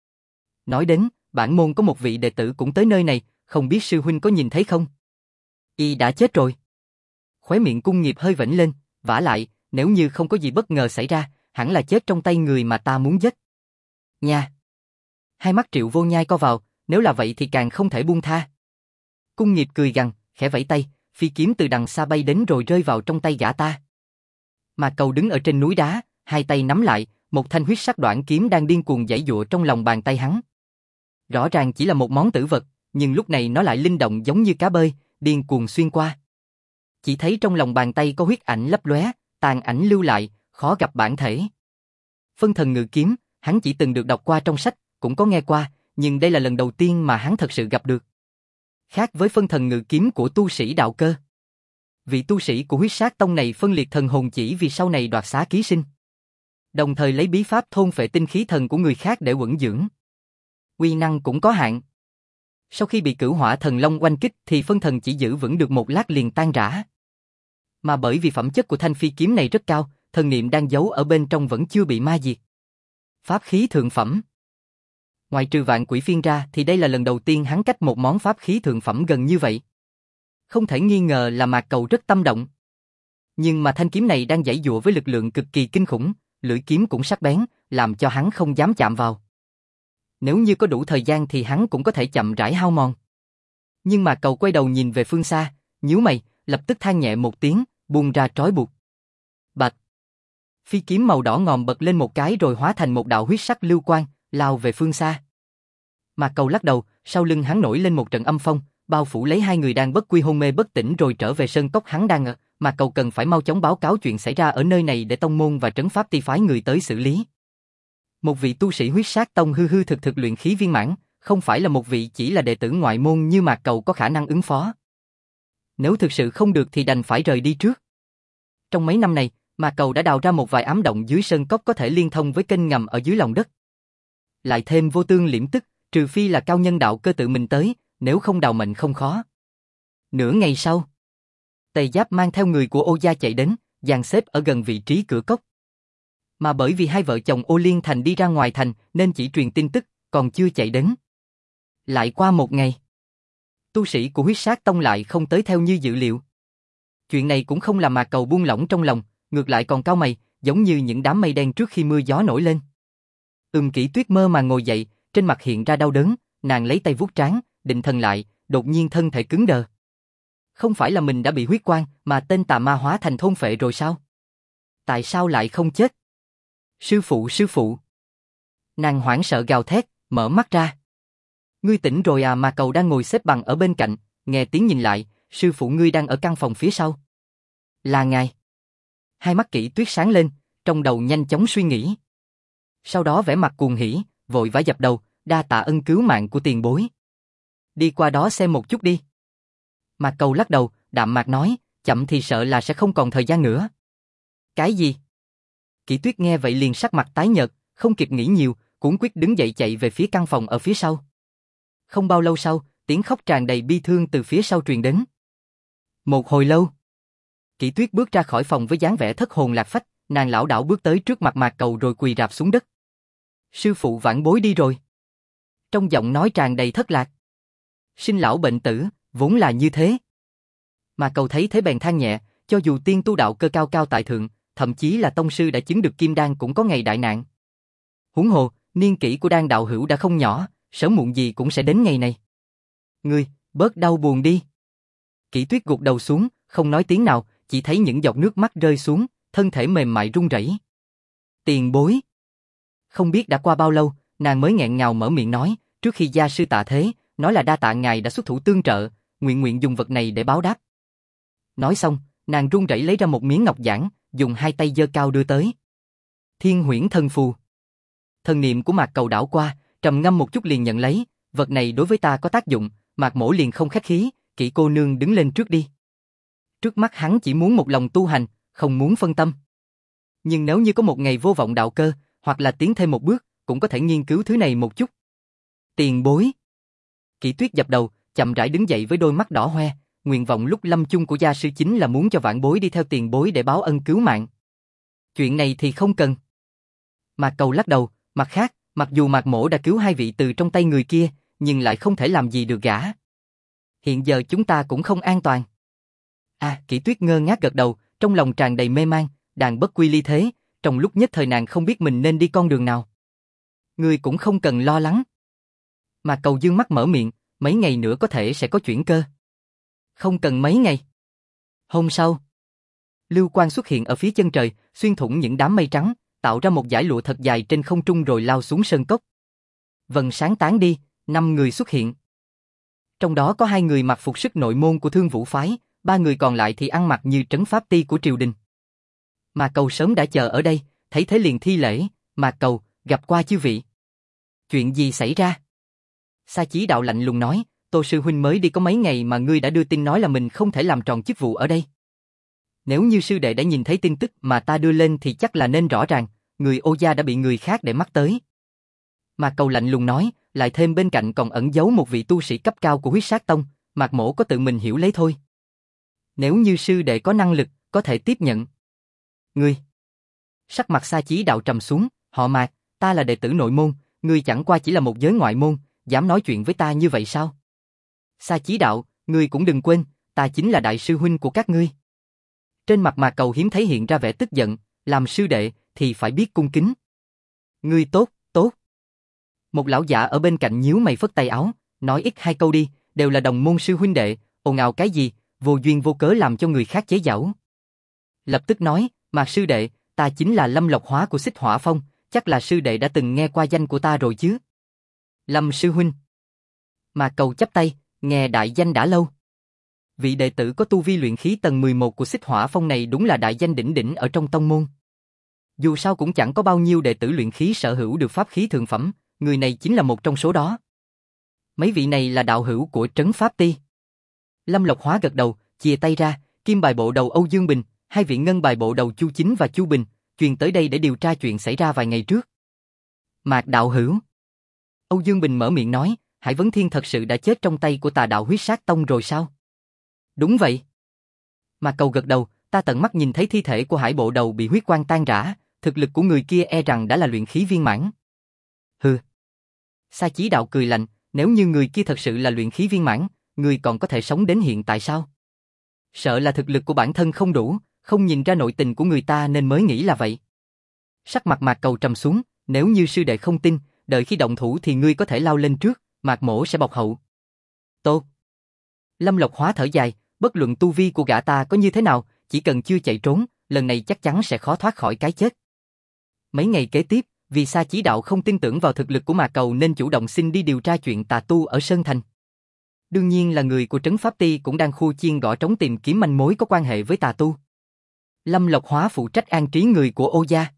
Speaker 1: Nói đến, bản môn có một vị đệ tử cũng tới nơi này, không biết sư huynh có nhìn thấy không? Y đã chết rồi. Khóe miệng Cung Nghiệp hơi vểnh lên, vả lại, nếu như không có gì bất ngờ xảy ra, hẳn là chết trong tay người mà ta muốn giết. Nha. Hai mắt Triệu Vô Nhai co vào, nếu là vậy thì càng không thể buông tha. Cung Nghiệp cười gằn, khẽ vẫy tay, phi kiếm từ đằng xa bay đến rồi rơi vào trong tay gã ta. Mạc Cầu đứng ở trên núi đá, hai tay nắm lại, một thanh huyết sắc đoạn kiếm đang điên cuồng giãy giụa trong lòng bàn tay hắn. Rõ ràng chỉ là một món tử vật, nhưng lúc này nó lại linh động giống như cá bơi, điên cuồng xuyên qua. Chỉ thấy trong lòng bàn tay có huyết ảnh lấp lóe, tàn ảnh lưu lại, khó gặp bản thể. Phân thần ngự kiếm, hắn chỉ từng được đọc qua trong sách, cũng có nghe qua, nhưng đây là lần đầu tiên mà hắn thật sự gặp được. Khác với phân thần ngự kiếm của tu sĩ đạo cơ. Vị tu sĩ của huyết sát tông này phân liệt thần hồn chỉ vì sau này đoạt xá ký sinh. Đồng thời lấy bí pháp thôn phệ tinh khí thần của người khác để uẩn dưỡng. Uy năng cũng có hạn. Sau khi bị Cửu Hỏa Thần Long oanh kích thì phân thần chỉ giữ vững được một lát liền tan rã. Mà bởi vì phẩm chất của thanh phi kiếm này rất cao, thần niệm đang giấu ở bên trong vẫn chưa bị ma diệt. Pháp khí thượng phẩm. Ngoài trừ Vạn Quỷ Phiên ra thì đây là lần đầu tiên hắn cách một món pháp khí thượng phẩm gần như vậy. Không thể nghi ngờ là Mạc Cầu rất tâm động. Nhưng mà thanh kiếm này đang giãy giụa với lực lượng cực kỳ kinh khủng, lưỡi kiếm cũng sắc bén, làm cho hắn không dám chạm vào. Nếu như có đủ thời gian thì hắn cũng có thể chậm rãi hao mòn. Nhưng Mạc Cầu quay đầu nhìn về phương xa, nhíu mày, lập tức than nhẹ một tiếng, buông ra trói buộc. Bạch. Phi kiếm màu đỏ ngòm bật lên một cái rồi hóa thành một đạo huyết sắc lưu quang, lao về phương xa. Mạc Cầu lắc đầu, sau lưng hắn nổi lên một trận âm phong, bao phủ lấy hai người đang bất quy hôn mê bất tỉnh rồi trở về sơn cốc hắn đang ở. Mạc Cầu cần phải mau chóng báo cáo chuyện xảy ra ở nơi này để tông môn và trấn pháp ti phái người tới xử lý. Một vị tu sĩ huyết sát tông hư hư thực thực luyện khí viên mãn, không phải là một vị chỉ là đệ tử ngoại môn như Mạc Cầu có khả năng ứng phó. Nếu thực sự không được thì đành phải rời đi trước. Trong mấy năm này, Mạc Cầu đã đào ra một vài ám động dưới sơn cốc có thể liên thông với kênh ngầm ở dưới lòng đất. Lại thêm vô tương liễm tức, trừ phi là cao nhân đạo cơ tự mình tới, nếu không đào mệnh không khó. Nửa ngày sau, Tề Giáp mang theo người của Ô gia chạy đến, dàn xếp ở gần vị trí cửa cốc. Mà bởi vì hai vợ chồng Ô Liên Thành đi ra ngoài thành nên chỉ truyền tin tức, còn chưa chạy đến. Lại qua một ngày, tu sĩ của huyết sát tông lại không tới theo như dự liệu. Chuyện này cũng không làm Mạc Cầu buông lỏng trong lòng, ngược lại còn cau mày, giống như những đám mây đen trước khi mưa gió nổi lên. Kỷ Tuyết mơ màng ngồi dậy, trên mặt hiện ra đau đớn, nàng lấy tay vuốt trán, định thần lại, đột nhiên thân thể cứng đờ. Không phải là mình đã bị huyết quang mà tên tà ma hóa thành thôn phệ rồi sao? Tại sao lại không chết? Sư phụ, sư phụ. Nàng hoảng sợ gào thét, mở mắt ra. Ngươi tỉnh rồi à? Mà Cầu đang ngồi xếp bằng ở bên cạnh, nghe tiếng nhìn lại, sư phụ ngươi đang ở căn phòng phía sau. Là ngài. Hai mắt Kỷ Tuyết sáng lên, trong đầu nhanh chóng suy nghĩ. Sau đó vẻ mặt cuồng hỉ, vội vã dập đầu, đa tạ ân cứu mạng của tiền bối. Đi qua đó xem một chút đi. Mạc Cầu lắc đầu, đạm mạc nói, chậm thì sợ là sẽ không còn thời gian nữa. Cái gì? Kỷ Tuyết nghe vậy liền sắc mặt tái nhợt, không kịp nghĩ nhiều, cuống quýt đứng dậy chạy về phía căn phòng ở phía sau. Không bao lâu sau, tiếng khóc tràn đầy bi thương từ phía sau truyền đến. Một hồi lâu, Kỷ Tuyết bước ra khỏi phòng với dáng vẻ thất hồn lạc phách, nàng lảo đảo bước tới trước mặt Mạc Cầu rồi quỳ rạp xuống đất. Sư phụ vãn bối đi rồi. Trong giọng nói tràn đầy thất lạc. Sinh lão bệnh tử, vốn là như thế. Mạc Cầu thấy thế bèn than nhẹ, cho dù tiên tu đạo cơ cao cao tại thượng, thậm chí là tông sư đã chứng được kim đan cũng có ngày đại nạn. Huống hồ, niên kỷ của đan đạo hữu đã không nhỏ, sớm muộn gì cũng sẽ đến ngày này. Ngươi, bớt đau buồn đi. Kỷ Tuyết gục đầu xuống, không nói tiếng nào, chỉ thấy những giọt nước mắt rơi xuống, thân thể mềm mại run rẩy. Tiền bối. Không biết đã qua bao lâu, nàng mới nghẹn ngào mở miệng nói, trước khi gia sư tạ thế, nói là đa tạ ngài đã xuất thủ tương trợ, nguyện dùng vật này để báo đáp. Nói xong, nàng run rẩy lấy ra một miếng ngọc giản, dùng hai tay giơ cao đưa tới. Thiên Huyễn Thần Phù. Thần niệm của Mạc Cầu đảo qua, trầm ngâm một chút liền nhận lấy, vật này đối với ta có tác dụng. Mạc Mỗ liền không khách khí, Kỷ cô nương đứng lên trước đi. Trước mắt hắn chỉ muốn một lòng tu hành, không muốn phân tâm. Nhưng nếu như có một ngày vô vọng đạo cơ, hoặc là tiến thêm một bước, cũng có thể nghiên cứu thứ này một chút. Tiền bối. Kỷ Tuyết dập đầu, chậm rãi đứng dậy với đôi mắt đỏ hoe, nguyện vọng lúc lâm chung của gia sư chính là muốn cho vãn bối đi theo tiền bối để báo ân cứu mạng. Chuyện này thì không cần. Mạc Cầu lắc đầu, mặt khác, mặc dù Mạc Mỗ đã cứu hai vị từ trong tay người kia, nhưng lại không thể làm gì được gã. Hiện giờ chúng ta cũng không an toàn. Kỷ Tuyết ngơ ngác gật đầu, trong lòng tràn đầy mê man, đàn bất quy ly thế, trong lúc nhất thời nàng không biết mình nên đi con đường nào. Ngươi cũng không cần lo lắng. Mà Cầu dương mắt mở miệng, mấy ngày nữa có thể sẽ có chuyển cơ. Không cần mấy ngày. Hôm sau, lưu quang xuất hiện ở phía chân trời, xuyên thủng những đám mây trắng, tạo ra một dải lụa thật dài trên không trung rồi lao xuống sơn cốc. Vầng sáng tán đi, 5 người xuất hiện. Trong đó có 2 người mặc phục sức nội môn của Thương Vũ phái, 3 người còn lại thì ăn mặc như trấn pháp ti của triều đình. Mà Cầu sớm đã chờ ở đây, thấy thế liền thi lễ, "Mà Cầu, gặp qua chư vị." "Chuyện gì xảy ra?" Sa Chí Đạo lạnh lùng nói, "Tô sư huynh mới đi có mấy ngày mà ngươi đã đưa tin nói là mình không thể làm tròn chức vụ ở đây. Nếu như sư đệ đã nhìn thấy tin tức mà ta đưa lên thì chắc là nên rõ ràng, người Ô gia đã bị người khác để mắt tới." Mà Cầu lạnh lùng nói, lại thêm bên cạnh còn ẩn giấu một vị tu sĩ cấp cao của Huyết Sát Tông, Mạc Mỗ có tự mình hiểu lấy thôi. Nếu như sư đệ có năng lực, có thể tiếp nhận. Ngươi. Sắc mặt Sa Chí Đạo trầm xuống, "Họ Mạc, ta là đệ tử nội môn, ngươi chẳng qua chỉ là một giới ngoại môn, dám nói chuyện với ta như vậy sao?" Sa Chí Đạo, "Ngươi cũng đừng quên, ta chính là đại sư huynh của các ngươi." Trên mặt Mạc Cầu hiếm thấy hiện ra vẻ tức giận, làm sư đệ thì phải biết cung kính. "Ngươi tốt, tốt." Một lão giả ở bên cạnh nhíu mày phất tay áo, "Nói ít hai câu đi, đều là đồng môn sư huynh đệ, ồn ào cái gì, vô duyên vô cớ làm cho người khác chế giễu." Lập tức nói, "Mạc sư đệ, ta chính là Lâm Lộc Hóa của Xích Hỏa Phong, chắc là sư đệ đã từng nghe qua danh của ta rồi chứ?" "Lâm sư huynh." Mạc Cầu chắp tay, "Nghe đại danh đã lâu. Vị đệ tử có tu vi luyện khí tầng 11 của Xích Hỏa Phong này đúng là đại danh đỉnh đỉnh ở trong tông môn. Dù sao cũng chẳng có bao nhiêu đệ tử luyện khí sở hữu được pháp khí thượng phẩm, người này chính là một trong số đó. Mấy vị này là đạo hữu của Trấn Pháp Ti." Lâm Lộc Hóa gật đầu, chia tay ra, kim bài bộ đầu Âu Dương Bình, 2 vị ngân bài bộ đầu Chu Chính và Chu Bình, truyền tới đây để điều tra chuyện xảy ra vài ngày trước. "Mạc đạo hữu." Âu Dương Bình mở miệng nói, "Hải Vấn Thiên thật sự đã chết trong tay của Tà đạo Huyết Sát Tông rồi sao?" "Đúng vậy." Mạc Cầu gật đầu, "Ta tận mắt nhìn thấy thi thể của Hải bộ đầu bị huyết quang tan rã, thực lực của người kia e rằng đã là luyện khí viên mãn." "Hừ." Sa Chí Đạo cười lạnh, "Nếu như người kia thật sự là luyện khí viên mãn, người còn có thể sống đến hiện tại sao? Sợ là thực lực của bản thân không đủ, không nhìn ra nội tình của người ta nên mới nghĩ là vậy." Sắc mặt Mạc Cầu trầm xuống, "Nếu như sư đệ không tin, đợi khi động thủ thì ngươi có thể lao lên trước, Mạc mỗ sẽ bọc hậu." "Tốt." Lâm Lộc Hóa thở dài, "Bất luận tu vi của gã ta có như thế nào, chỉ cần chưa chạy trốn, lần này chắc chắn sẽ khó thoát khỏi cái chết." Mấy ngày kế tiếp, vì Sa Chí Đạo không tin tưởng vào thực lực của Mạc Cầu nên chủ động xin đi điều tra chuyện tà tu ở Sơn Thành. Đương nhiên là người của Trấn Pháp Ti cũng đang khu chiên gõ trống tìm kiếm manh mối có quan hệ với tà tu. Lâm Lộc Hóa phụ trách an trí người của Ô gia.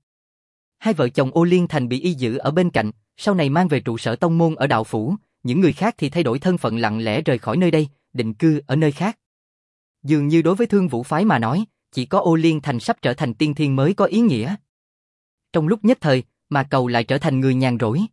Speaker 1: 2 vợ chồng Ô Liên Thành bị y giữ ở bên cạnh, sau này mang về trụ sở tông môn ở đạo phủ, những người khác thì thay đổi thân phận lặng lẽ rời khỏi nơi đây, định cư ở nơi khác. Dường như đối với Thương Vũ phái mà nói, chỉ có Ô Liên Thành sắp trở thành tiên thiên mới có ý nghĩa. Trong lúc nhất thời, Mạc Cầu lại trở thành người nhàn rỗi.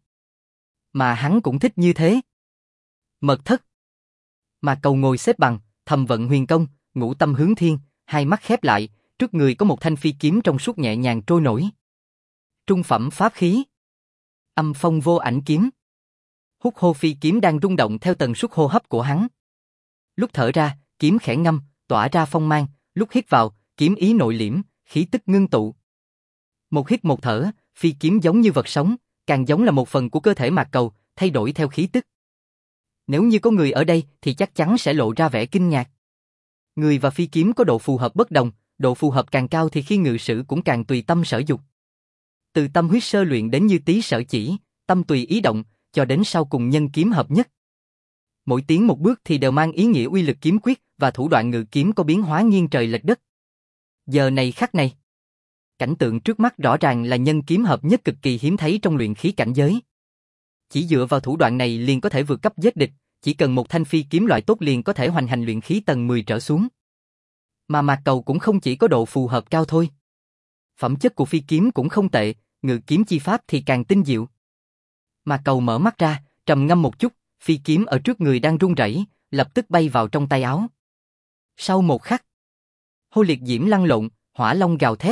Speaker 1: Mà hắn cũng thích như thế. Mật thất. Mạc Cầu ngồi xếp bằng, thầm vận huyền công, ngũ tâm hướng thiên, hai mắt khép lại, trước người có một thanh phi kiếm trong suốt nhẹ nhàng trôi nổi. Trung phẩm pháp khí. Âm phong vô ảnh kiếm. Hút hô phi kiếm đang rung động theo tần suất hô hấp của hắn. Lúc thở ra, kiếm khẽ ngâm, tỏa ra phong mang, lúc hít vào, kiếm ý nội liễm, khí tức ngưng tụ. Một hít một thở, phi kiếm giống như vật sống, càng giống là một phần của cơ thể Mạc Cầu, thay đổi theo khí tức. Nếu như có người ở đây thì chắc chắn sẽ lộ ra vẻ kinh ngạc. Người và phi kiếm có độ phù hợp bất đồng, độ phù hợp càng cao thì khi ngự sử cũng càng tùy tâm sở dục. Từ tâm huyết sơ luyện đến như tí sở chỉ, tâm tùy ý động, cho đến sau cùng nhân kiếm hợp nhất. Mỗi tiến một bước thì đều mang ý nghĩa uy lực kiếm quyết và thủ đoạn ngự kiếm có biến hóa nghiêng trời lệch đất. Giờ này khắc này, cảnh tượng trước mắt rõ ràng là nhân kiếm hợp nhất cực kỳ hiếm thấy trong luyện khí cảnh giới. Chỉ dựa vào thủ đoạn này liền có thể vượt cấp giết địch, chỉ cần một thanh phi kiếm loại tốt liền có thể hoành hành luyện khí tầng 10 trở xuống. Mà Mạc Cầu cũng không chỉ có độ phù hợp cao thôi. Phẩm chất của phi kiếm cũng không tệ, ngự kiếm chi pháp thì càng tinh diệu. Mạc Cầu mở mắt ra, trầm ngâm một chút, phi kiếm ở trước người đang rung rẩy, lập tức bay vào trong tay áo. Sau một khắc, hô liệt diễm lăn lộn, hỏa long gào thét.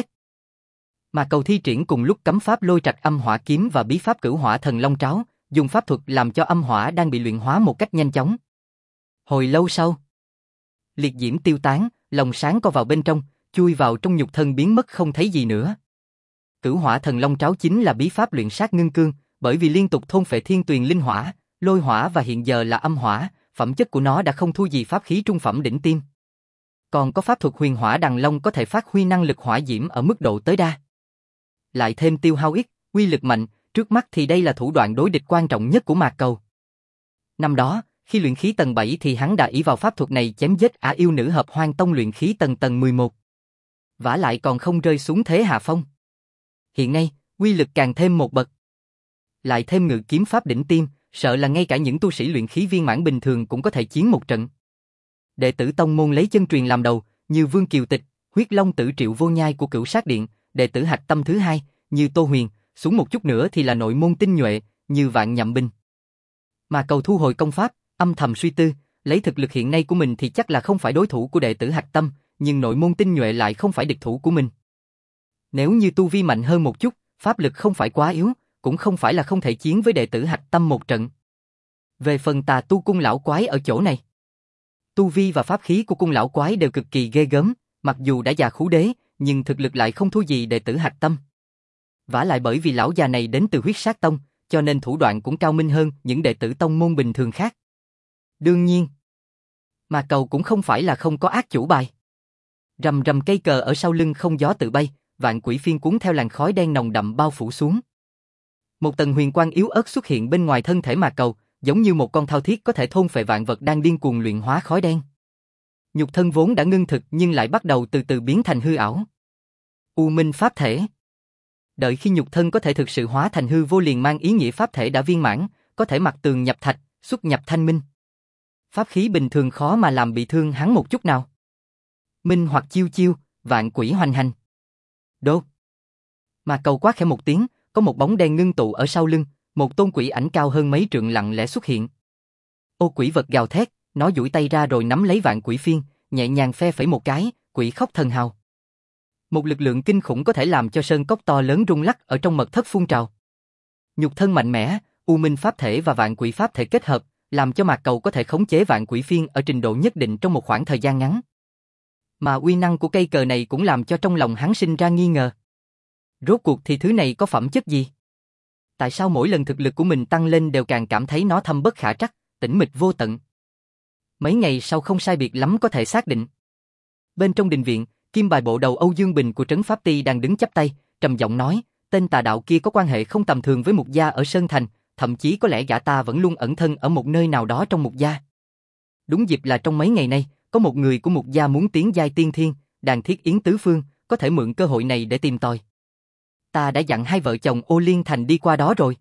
Speaker 1: Mạc Cầu thi triển cùng lúc cấm pháp lôi trạch âm hỏa kiếm và bí pháp cửu hỏa thần long tráo, dùng pháp thuật làm cho âm hỏa đang bị luyện hóa một cách nhanh chóng. Hồi lâu sau, liệt diễm tiêu tán, lồng sáng co vào bên trong, chui vào trong nhục thân biến mất không thấy gì nữa. Cửu hỏa thần long tráo chính là bí pháp luyện sát ngưng cương, bởi vì liên tục thôn phệ thiên tuyền linh hỏa, Lôi hỏa và hiện giờ là âm hỏa, phẩm chất của nó đã không thua gì pháp khí trung phẩm đỉnh tiêm. Còn có pháp thuật huyền hỏa đằng long có thể phát huy năng lực hỏa diễm ở mức độ tối đa. Lại thêm tiêu hao ít, uy lực mạnh, trước mắt thì đây là thủ đoạn đối địch quan trọng nhất của Mạc Cầu. Năm đó, khi luyện khí tầng 7 thì hắn đã ỷ vào pháp thuật này chém giết ả yêu nữ hợp hoang tông luyện khí tầng 11. Vả lại còn không rơi xuống thế hạ phong. Hiện nay, uy lực càng thêm một bậc. Lại thêm ngự kiếm pháp đỉnh tiêm, sợ là ngay cả những tu sĩ luyện khí viên mãn bình thường cũng có thể chiến một trận. Đệ tử tông môn lấy chân truyền làm đầu, như Vương Kiều Tịch, Huyết Long Tử Triệu Vô Nhai của Cửu Sát Điện, đệ tử hạch tâm thứ hai, như Tô Huyền, xuống một chút nữa thì là nội môn tinh nhuệ, như Vạn Nhậm Binh. Mà Cầu thu hồi công pháp, âm thầm suy tư, lấy thực lực hiện nay của mình thì chắc là không phải đối thủ của đệ tử hạch tâm, nhưng nội môn tinh nhuệ lại không phải địch thủ của mình. Nếu như tu vi mạnh hơn một chút, pháp lực không phải quá yếu, cũng không phải là không thể chiến với đệ tử hạch tâm một trận. Về phần Tà Tu cung lão quái ở chỗ này, tu vi và pháp khí của cung lão quái đều cực kỳ ghê gớm, mặc dù đã già khú đế, nhưng thực lực lại không thua gì đệ tử hạch tâm. Vả lại bởi vì lão già này đến từ Huyết Sát Tông, cho nên thủ đoạn cũng cao minh hơn những đệ tử tông môn bình thường khác. Đương nhiên, mà Cầu cũng không phải là không có ác chủ bài. Rầm rầm cây cờ ở sau lưng không gió tự bay, vạn quỷ phiên cuốn theo làn khói đen nồng đậm bao phủ xuống. Một tầng huyền quang yếu ớt xuất hiện bên ngoài thân thể Mạc Cầu, giống như một con thao thiết có thể thôn phệ vạn vật đang điên cuồng luyện hóa khói đen. Nhục thân vốn đã ngưng thực nhưng lại bắt đầu từ từ biến thành hư ảo. U Minh pháp thể. Đợi khi nhục thân có thể thực sự hóa thành hư vô liền mang ý nghĩa pháp thể đã viên mãn, có thể mặc tường nhập thạch, xuất nhập thanh minh. Pháp khí bình thường khó mà làm bị thương hắn một chút nào. Minh hoặc chiêu chiêu, vạn quỷ hoành hành. Đốt. Mà Cầu quát khẽ một tiếng, có một bóng đen ngưng tụ ở sau lưng, một tôn quỷ ảnh cao hơn mấy trượng lặng lẽ xuất hiện. Ô quỷ vật gào thét, nó duỗi tay ra rồi nắm lấy vạn quỷ phiên, nhẹ nhàng phe phẩy một cái, quỷ khóc thần hào. Một lực lượng kinh khủng có thể làm cho sơn cốc to lớn rung lắc ở trong mật thất phun trào. Nhục thân mạnh mẽ, U Minh pháp thể và vạn quỷ pháp thể kết hợp, làm cho Mạc Cầu có thể khống chế vạn quỷ phiên ở trình độ nhất định trong một khoảng thời gian ngắn. Mà uy năng của cây cờ này cũng làm cho trong lòng hắn sinh ra nghi ngờ. Rốt cuộc thì thứ này có phẩm chất gì? Tại sao mỗi lần thực lực của mình tăng lên đều càng cảm thấy nó thâm bất khả trắc, tĩnh mịch vô tận? Mấy ngày sau không sai biệt lắm có thể xác định. Bên trong đình viện, kim bài bộ đầu Âu Dương Bình của Trấn Pháp Ti đang đứng chắp tay, trầm giọng nói, tên tà đạo kia có quan hệ không tầm thường với Mục gia ở Sơn Thành, thậm chí có lẽ gã ta vẫn luôn ẩn thân ở một nơi nào đó trong Mục gia. Đúng dịp là trong mấy ngày nay, có một người của Mục gia muốn tiến giai tiên thiên, đàn thiết yến tứ phương, có thể mượn cơ hội này để tìm tòi. Ta đã dặn hai vợ chồng Ô Liên Thành đi qua đó rồi.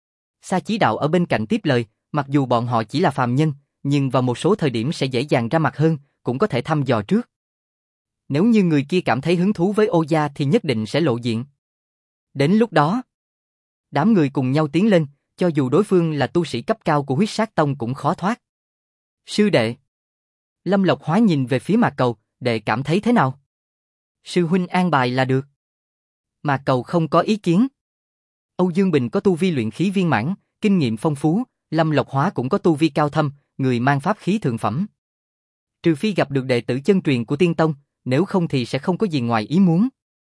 Speaker 1: Sa Chí Đạo ở bên cạnh tiếp lời, mặc dù bọn họ chỉ là phàm nhân, nhưng vào một số thời điểm sẽ dễ dàng ra mặt hơn, cũng có thể thăm dò trước. Nếu như người kia cảm thấy hứng thú với Ô gia thì nhất định sẽ lộ diện. Đến lúc đó, đám người cùng nhau tiến lên, cho dù đối phương là tu sĩ cấp cao của Huyết Sát Tông cũng khó thoát. Sư đệ. Lâm Lộc Hóa nhìn về phía Mạc Cầu, đệ cảm thấy thế nào? Sư huynh an bài là được. Mạc Cầu không có ý kiến. Âu Dương Bình có tu vi luyện khí viên mãn, kinh nghiệm phong phú, Lâm Lộc Hóa cũng có tu vi cao thâm, người mang pháp khí thượng phẩm. Trừ phi gặp được đệ tử chân truyền của Tiên Tông, nếu không thì sẽ không có gì ngoài ý muốn.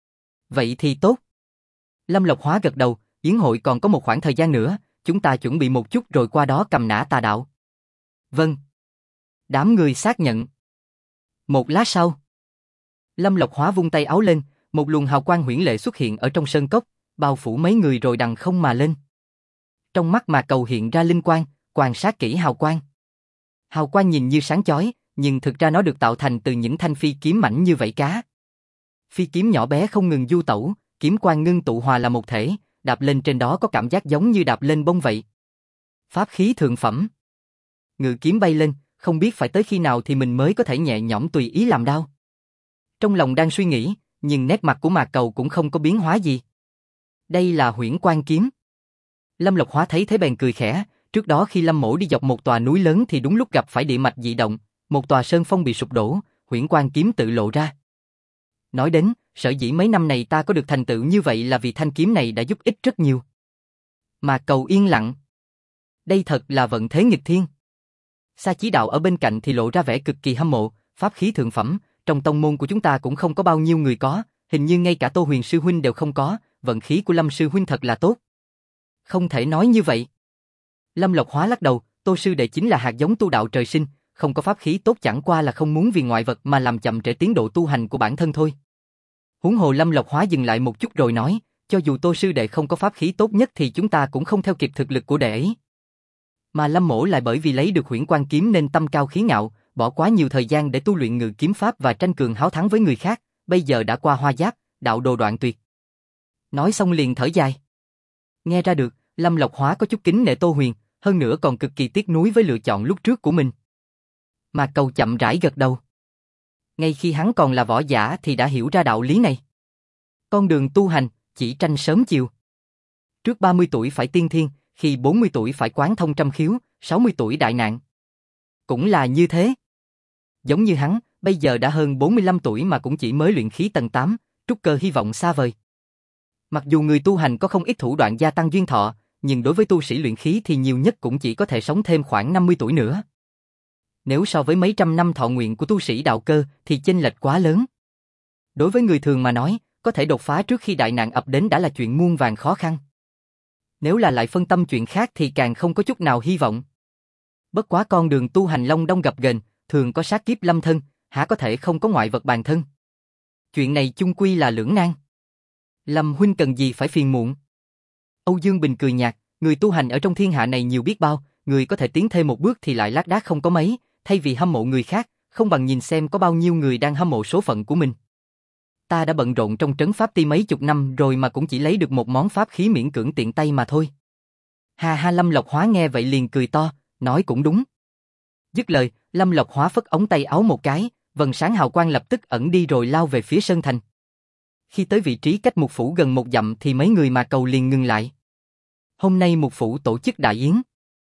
Speaker 1: Vậy thì tốt. Lâm Lộc Hóa gật đầu, yến hội còn có một khoảng thời gian nữa, chúng ta chuẩn bị một chút rồi qua đó cầm nã tà đạo. Vâng. Đám người xác nhận. Một lát sau, Lâm Lộc Hóa vung tay áo lên, một luồng hào quang huyễn lệ xuất hiện ở trong sơn cốc, bao phủ mấy người rồi đằng không mà lên. Trong mắt Mạc Cầu hiện ra linh quang, quan sát kỹ hào quang. Hào quang nhìn như sáng chói, nhưng thực ra nó được tạo thành từ những thanh phi kiếm mảnh như vảy cá. Phi kiếm nhỏ bé không ngừng du tẩu, kiếm quang ngưng tụ hòa là một thể, đạp lên trên đó có cảm giác giống như đạp lên bông vậy. Pháp khí thượng phẩm. Ngự kiếm bay lên, không biết phải tới khi nào thì mình mới có thể nhẹ nhõm tùy ý làm đao. Trong lòng đang suy nghĩ, nhưng nét mặt của Mạc Cầu cũng không có biến hóa gì. Đây là Huyễn Quang kiếm. Lâm Lộc Hóa thấy thế bèn cười khẽ, trước đó khi Lâm Mỗ đi dọc một tòa núi lớn thì đúng lúc gặp phải địa mạch dị động, một tòa sơn phong bị sụp đổ, Huyễn Quang kiếm tự lộ ra. Nói đến, sở dĩ mấy năm này ta có được thành tựu như vậy là vì thanh kiếm này đã giúp ích rất nhiều. Mạc Cầu yên lặng. Đây thật là vận thế nghịch thiên. Sa Chí Đạo ở bên cạnh thì lộ ra vẻ cực kỳ hâm mộ, pháp khí thượng phẩm, trong tông môn của chúng ta cũng không có bao nhiêu người có, hình như ngay cả Tô Huyền sư huynh đều không có, vận khí của Lâm sư huynh thật là tốt. Không thể nói như vậy. Lâm Lộc Hóa lắc đầu, Tô sư đệ chính là hạt giống tu đạo trời sinh, không có pháp khí tốt chẳng qua là không muốn vì ngoại vật mà làm chậm trễ tiến độ tu hành của bản thân thôi. Huống hồ Lâm Lộc Hóa dừng lại một chút rồi nói, cho dù Tô sư đệ không có pháp khí tốt nhất thì chúng ta cũng không theo kịp thực lực của đệ ấy. Mà Lâm Mỗ lại bởi vì lấy được Huyễn Quan kiếm nên tâm cao khí ngạo, bỏ quá nhiều thời gian để tu luyện ngự kiếm pháp và tranh cường háo thắng với người khác, bây giờ đã qua hoa giáp, đạo đồ đoạn tuyệt. Nói xong liền thở dài. Nghe ra được, Lâm Lộc Hóa có chút kính nể Tô Huyền, hơn nữa còn cực kỳ tiếc nuối với lựa chọn lúc trước của mình. Mà Cầu chậm rãi gật đầu. Ngay khi hắn còn là võ giả thì đã hiểu ra đạo lý này. Con đường tu hành, chỉ tranh sớm chiều. Trước 30 tuổi phải tiên thiên, khi 40 tuổi phải quán thông trăm khiếu, 60 tuổi đại nạn. Cũng là như thế. Giống như hắn, bây giờ đã hơn 45 tuổi mà cũng chỉ mới luyện khí tầng 8, trúc cơ hy vọng xa vời. Mặc dù người tu hành có không ít thủ đoạn gia tăng duyên thọ, nhưng đối với tu sĩ luyện khí thì nhiều nhất cũng chỉ có thể sống thêm khoảng 50 tuổi nữa. Nếu so với mấy trăm năm thọ nguyện của tu sĩ đạo cơ thì chênh lệch quá lớn. Đối với người thường mà nói, có thể đột phá trước khi đại nạn ập đến đã là chuyện muôn vàn khó khăn. Nếu là lại phân tâm chuyện khác thì càng không có chút nào hy vọng. Bất quá con đường tu hành long đong gập ghềnh, thường có sát kiếp lâm thân, há có thể không có ngoại vật bàn thân. Chuyện này chung quy là lưỡng nan. Lâm huynh cần gì phải phiền muộn. Âu Dương Bình cười nhạt, người tu hành ở trong thiên hạ này nhiều biết bao, người có thể tiến thêm một bước thì lại lác đác không có mấy, thay vì hâm mộ người khác, không bằng nhìn xem có bao nhiêu người đang hâm mộ số phận của mình. Ta đã bận rộn trong trấn pháp ti mấy chục năm rồi mà cũng chỉ lấy được một món pháp khí miễn cưỡng tiện tay mà thôi. Ha ha, Lâm Lộc Hóa nghe vậy liền cười to, nói cũng đúng. Dứt lời, Lâm Lộc Hóa phất ống tay áo một cái, vầng sáng hào quang lập tức ẩn đi rồi lao về phía sơn thành. Khi tới vị trí cách Mục Phủ gần một dặm thì mấy người Mà Cầu liền ngừng lại. Hôm nay Mục Phủ tổ chức đại yến.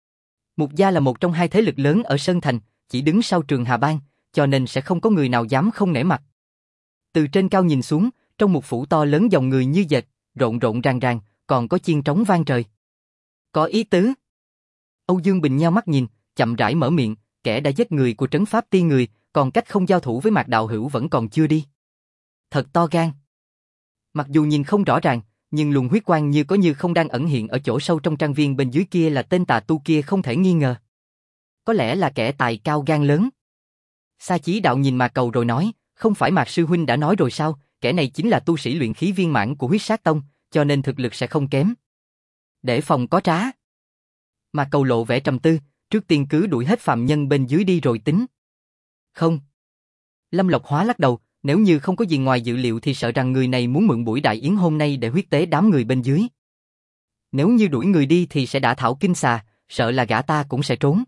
Speaker 1: Mục gia là một trong hai thế lực lớn ở Sơn Thành, chỉ đứng sau Trường Hà Bang, cho nên sẽ không có người nào dám không nể mặt. Từ trên cao nhìn xuống, trong Mục Phủ to lớn dòng người như dệt, rộn rộn ràng ràng, còn có chiên trống vang trời. Có ý tứ. Âu Dương Bình nheo mắt nhìn, chậm rãi mở miệng, kẻ đã giết người của trấn pháp ti người, còn cách không giao thủ với Mạc đạo hữu vẫn còn chưa đi. Thật to gan. Mặc dù nhìn không rõ ràng, nhưng luồng huyết quang như có như không đang ẩn hiện ở chỗ sâu trong trang viên bên dưới kia là tên tà tu kia không thể nghi ngờ. Có lẽ là kẻ tài cao gan lớn. Sa Chí Đạo nhìn Mạc Cầu rồi nói, không phải Mạc sư huynh đã nói rồi sao, kẻ này chính là tu sĩ luyện khí viên mãn của Huyết Sát Tông, cho nên thực lực sẽ không kém. Để phòng có trá. Mạc Cầu lộ vẻ trầm tư, trước tiên cứ đuổi hết phạm nhân bên dưới đi rồi tính. Không. Lâm Lộc Hóa lắc đầu, nếu như không có gì ngoài dự liệu thì sợ rằng người này muốn mượn buổi đại yến hôm nay để huyết tế đám người bên dưới. Nếu như đuổi người đi thì sẽ đả thảo kinh xà, sợ là gã ta cũng sẽ trốn.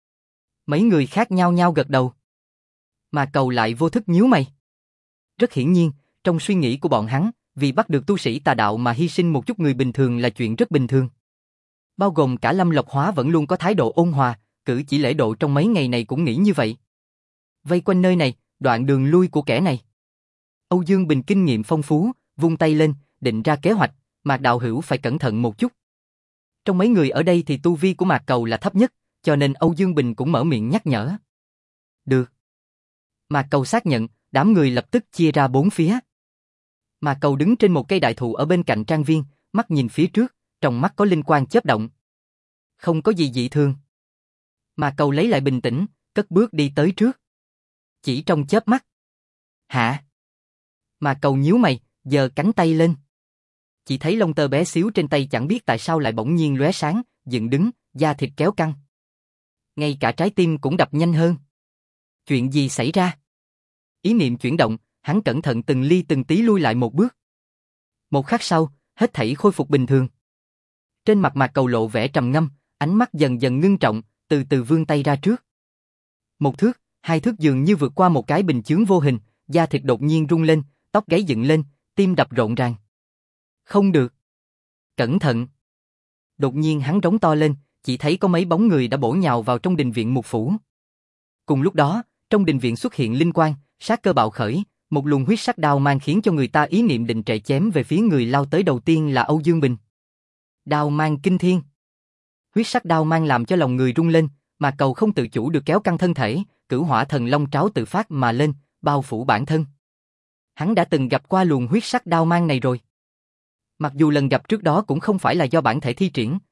Speaker 1: Mấy người khác nhao nhao gật đầu. Mà Cầu lại vô thức nhíu mày. Rất hiển nhiên, trong suy nghĩ của bọn hắn, vì bắt được tu sĩ tà đạo mà hy sinh một chút người bình thường là chuyện rất bình thường. Bao gồm cả Lâm Lộc Hóa vẫn luôn có thái độ ôn hòa, cử chỉ lễ độ trong mấy ngày này cũng nghĩ như vậy. Vây quanh nơi này, đoạn đường lui của kẻ này. Âu Dương Bình kinh nghiệm phong phú, vung tay lên, định ra kế hoạch, Mạc đạo hữu phải cẩn thận một chút. Trong mấy người ở đây thì tu vi của Mạc Cầu là thấp nhất, cho nên Âu Dương Bình cũng mở miệng nhắc nhở. Được. Mạc Cầu xác nhận, đám người lập tức chia ra bốn phía. Mạc Cầu đứng trên một cây đại thụ ở bên cạnh trang viên, mắt nhìn phía trước, trong mắt có linh quang chớp động. Không có gì dị thường. Mạc Cầu lấy lại bình tĩnh, cất bước đi tới trước. Chỉ trong chớp mắt. Hả? Mạc Cầu nhíu mày, giơ cánh tay lên. Chỉ thấy lông tơ bé xíu trên tay chẳng biết tại sao lại bỗng nhiên lóe sáng, dựng đứng, da thịt kéo căng. Ngay cả trái tim cũng đập nhanh hơn. Chuyện gì xảy ra? Ý niệm chuyển động, hắn cẩn thận từng ly từng tí lui lại một bước. Một khắc sau, hết thảy khôi phục bình thường. Trên mặt Mạc Cầu lộ vẻ trầm ngâm, ánh mắt dần dần ngưng trọng, từ từ vươn tay ra trước. Một thước, hai thước dường như vượt qua một cái bình chướng vô hình, da thịt đột nhiên rung lên, tóc gáy dựng lên, tim đập rộn ràng. Không được. Cẩn thận. Đột nhiên hắn rống to lên, chỉ thấy có mấy bóng người đã bổ nhào vào trong đình viện Mục Phủ. Cùng lúc đó, trong đình viện xuất hiện linh quang, sát cơ bạo khởi, một luồng huyết sắc đao mang khiến cho người ta ý niệm định trệ chém về phía người lao tới đầu tiên là Âu Dương Bình. Đao mang kinh thiên. Huyết sắc đao mang làm cho lòng người rung lên, mà Cầu không tự chủ được kéo căng thân thể, cửu hỏa thần long tráo tự phát mà lên, bao phủ bản thân. Hắn đã từng gặp qua luồng huyết sắc đao mang này rồi. Mặc dù lần gặp trước đó cũng không phải là do bản thể thi triển,